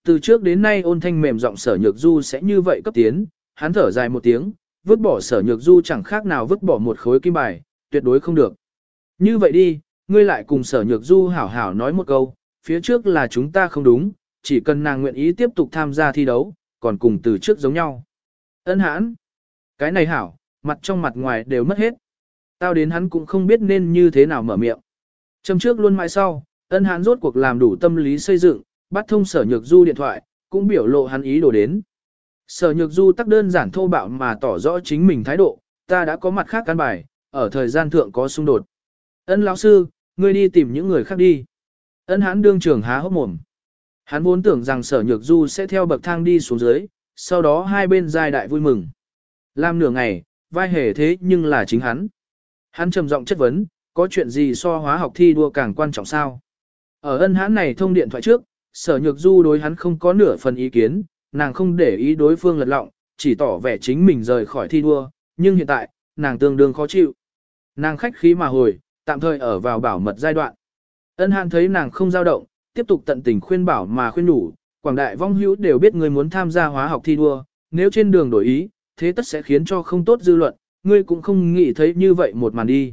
từ trước đến nay ôn thanh mềm giọng Sở Nhược Du sẽ như vậy cấp tiến, hắn thở dài một tiếng, vứt bỏ Sở Nhược Du chẳng khác nào vứt bỏ một khối kim bài, tuyệt đối không được. Như vậy đi, ngươi lại cùng Sở Nhược Du hảo hảo nói một câu, phía trước là chúng ta không đúng, chỉ cần nàng nguyện ý tiếp tục tham gia thi đấu, còn cùng từ trước giống nhau. Ân hãn, cái này hảo, mặt trong mặt ngoài đều mất hết. Tao đến hắn cũng không biết nên như thế nào mở miệng. Châm trước luôn mãi sau, ân hãn rốt cuộc làm đủ tâm lý xây dựng, bắt thông Sở Nhược Du điện thoại, cũng biểu lộ hắn ý đồ đến. Sở Nhược Du tắc đơn giản thô bạo mà tỏ rõ chính mình thái độ, ta đã có mặt khác căn bài, ở thời gian thượng có xung đột. Ân lão sư, ngươi đi tìm những người khác đi. Ân hãn đương trưởng há hốc mồm. Hắn vốn tưởng rằng Sở Nhược Du sẽ theo bậc thang đi xuống dưới, sau đó hai bên giai đại vui mừng. Làm nửa ngày, vai hề thế nhưng là chính hắn. Hắn trầm giọng chất vấn, có chuyện gì so hóa học thi đua càng quan trọng sao? Ở ân hãn này thông điện thoại trước, Sở Nhược Du đối hắn không có nửa phần ý kiến, nàng không để ý đối phương lật lọng, chỉ tỏ vẻ chính mình rời khỏi thi đua, nhưng hiện tại, nàng tương đương khó chịu. Nàng khách khí mà hồi, tạm thời ở vào bảo mật giai đoạn. Ân hãn thấy nàng không dao động, tiếp tục tận tình khuyên bảo mà khuyên đủ, quảng đại vong hữu đều biết ngươi muốn tham gia hóa học thi đua, nếu trên đường đổi ý, thế tất sẽ khiến cho không tốt dư luận, ngươi cũng không nghĩ thấy như vậy một màn đi.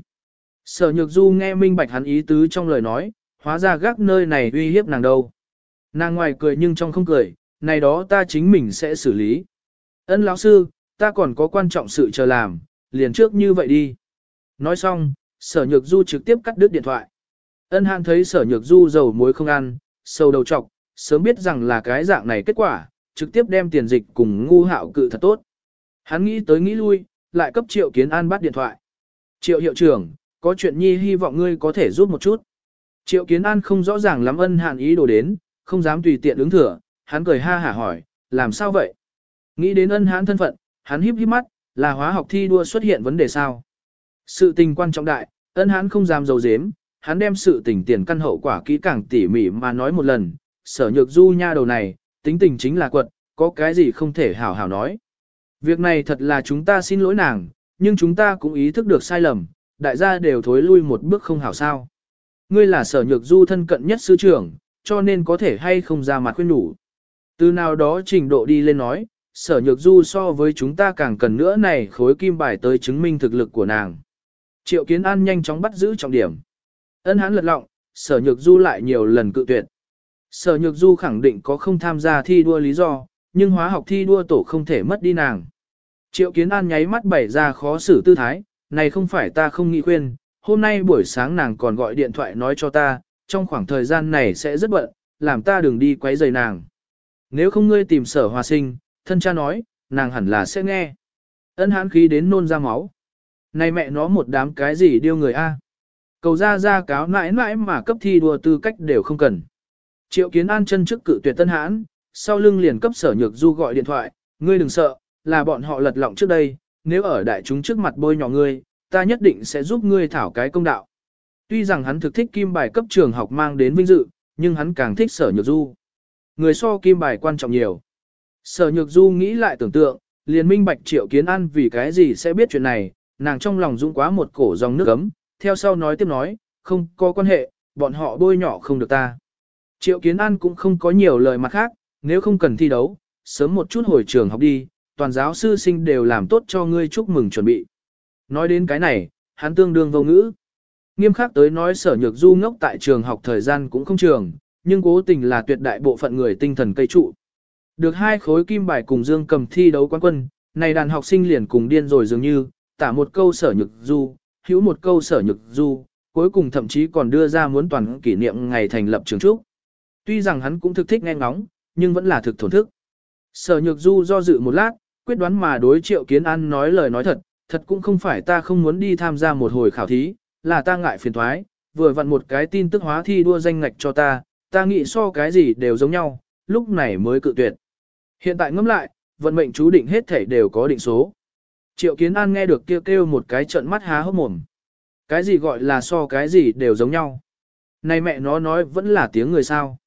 Sở Nhược Du nghe minh bạch hắn ý tứ trong lời nói, hóa ra gác nơi này uy hiếp nàng đâu. Nàng ngoài cười nhưng trong không cười, này đó ta chính mình sẽ xử lý. Ân lão sư, ta còn có quan trọng sự chờ làm, liền trước như vậy đi. Nói xong, Sở Nhược Du trực tiếp cắt đứt điện thoại. Ân hãn thấy Sở Nhược Du dầu muối không ăn, sâu đầu trọc, sớm biết rằng là cái dạng này kết quả, trực tiếp đem tiền dịch cùng ngu hạo cự thật tốt. Hắn nghĩ tới nghĩ lui, lại cấp Triệu Kiến An bắt điện thoại. Triệu hiệu trưởng, có chuyện nhi hy vọng ngươi có thể giúp một chút. Triệu Kiến An không rõ ràng lắm ân hãn ý đồ đến, không dám tùy tiện ứng thừa, hắn cười ha hả hỏi, làm sao vậy? Nghĩ đến ân hãn thân phận, hắn híp híp mắt, là hóa học thi đua xuất hiện vấn đề sao? Sự tình quan trọng đại, ân hãn không dám giấu giếm, hắn đem sự tình tiền căn hậu quả kỹ càng tỉ mỉ mà nói một lần, Sở Nhược Du nha đầu này, tính tình chính là quật, có cái gì không thể hảo hảo nói. Việc này thật là chúng ta xin lỗi nàng, nhưng chúng ta cũng ý thức được sai lầm, đại gia đều thối lui một bước không hảo sao. Ngươi là Sở Nhược Du thân cận nhất sư trưởng, cho nên có thể hay không ra mặt khuyên đủ. Từ nào đó trình độ đi lên nói, Sở Nhược Du so với chúng ta càng cần nữa này khối kim bài tới chứng minh thực lực của nàng. Triệu Kiến An nhanh chóng bắt giữ trọng điểm. Ân hãn lật lọng, Sở Nhược Du lại nhiều lần cự tuyệt. Sở Nhược Du khẳng định có không tham gia thi đua lý do, nhưng hóa học thi đua tổ không thể mất đi nàng. Triệu Kiến An nháy mắt bày ra khó xử tư thái, này không phải ta không nghĩ khuyên, hôm nay buổi sáng nàng còn gọi điện thoại nói cho ta, trong khoảng thời gian này sẽ rất bận, làm ta đừng đi quấy rầy nàng. Nếu không ngươi tìm Sở Hòa Sinh, thân cha nói, nàng hẳn là sẽ nghe. Ân hãn khí đến nôn ra máu. Này mẹ nó một đám cái gì điêu người a? Cầu ra ra cáo mãi mãi mà cấp thi đua tư cách đều không cần. Triệu Kiến An chân trước cự tuyệt tân hãn, sau lưng liền cấp Sở Nhược Du gọi điện thoại, ngươi đừng sợ, là bọn họ lật lọng trước đây, nếu ở đại chúng trước mặt bôi nhọ ngươi, ta nhất định sẽ giúp ngươi thảo cái công đạo. Tuy rằng hắn thực thích kim bài cấp trường học mang đến vinh dự, nhưng hắn càng thích Sở Nhược Du. Người so kim bài quan trọng nhiều. Sở Nhược Du nghĩ lại tưởng tượng, liền minh bạch Triệu Kiến An vì cái gì sẽ biết chuyện này, nàng trong lòng dũng quá một cổ dòng nước ấm, theo sau nói tiếp nói, không có quan hệ, bọn họ bôi nhọ không được ta. Triệu Kiến An cũng không có nhiều lời mặt khác, nếu không cần thi đấu, sớm một chút hồi trường học đi, toàn giáo sư sinh đều làm tốt cho ngươi chúc mừng chuẩn bị. Nói đến cái này, hắn tương đương vô ngữ. Nghiêm khắc tới nói Sở Nhược Du ngốc tại trường học thời gian cũng không trường, nhưng cố tình là tuyệt đại bộ phận người tinh thần cây trụ. Được hai khối kim bài cùng Dương Cầm thi đấu quán quân, này đàn học sinh liền cùng điên rồi dường như, tả một câu Sở Nhược Du, hữu một câu Sở Nhược Du, cuối cùng thậm chí còn đưa ra muốn toàn kỷ niệm ngày thành lập trường trúc. Tuy rằng hắn cũng thực thích nghe ngóng, nhưng vẫn là thực thổn thức. Sở Nhược Du do dự một lát, quyết đoán mà đối Triệu Kiến An nói lời nói thật, thật cũng không phải ta không muốn đi tham gia một hồi khảo thí, là ta ngại phiền thoái, vừa vặn một cái tin tức hóa thi đua danh ngạch cho ta, ta nghĩ so cái gì đều giống nhau, lúc này mới cự tuyệt. Hiện tại ngẫm lại, vận mệnh chú định hết thảy đều có định số. Triệu Kiến An nghe được kêu kêu một cái trận mắt há hốc mồm. Cái gì gọi là so cái gì đều giống nhau. Này mẹ nó nói vẫn là tiếng người sao.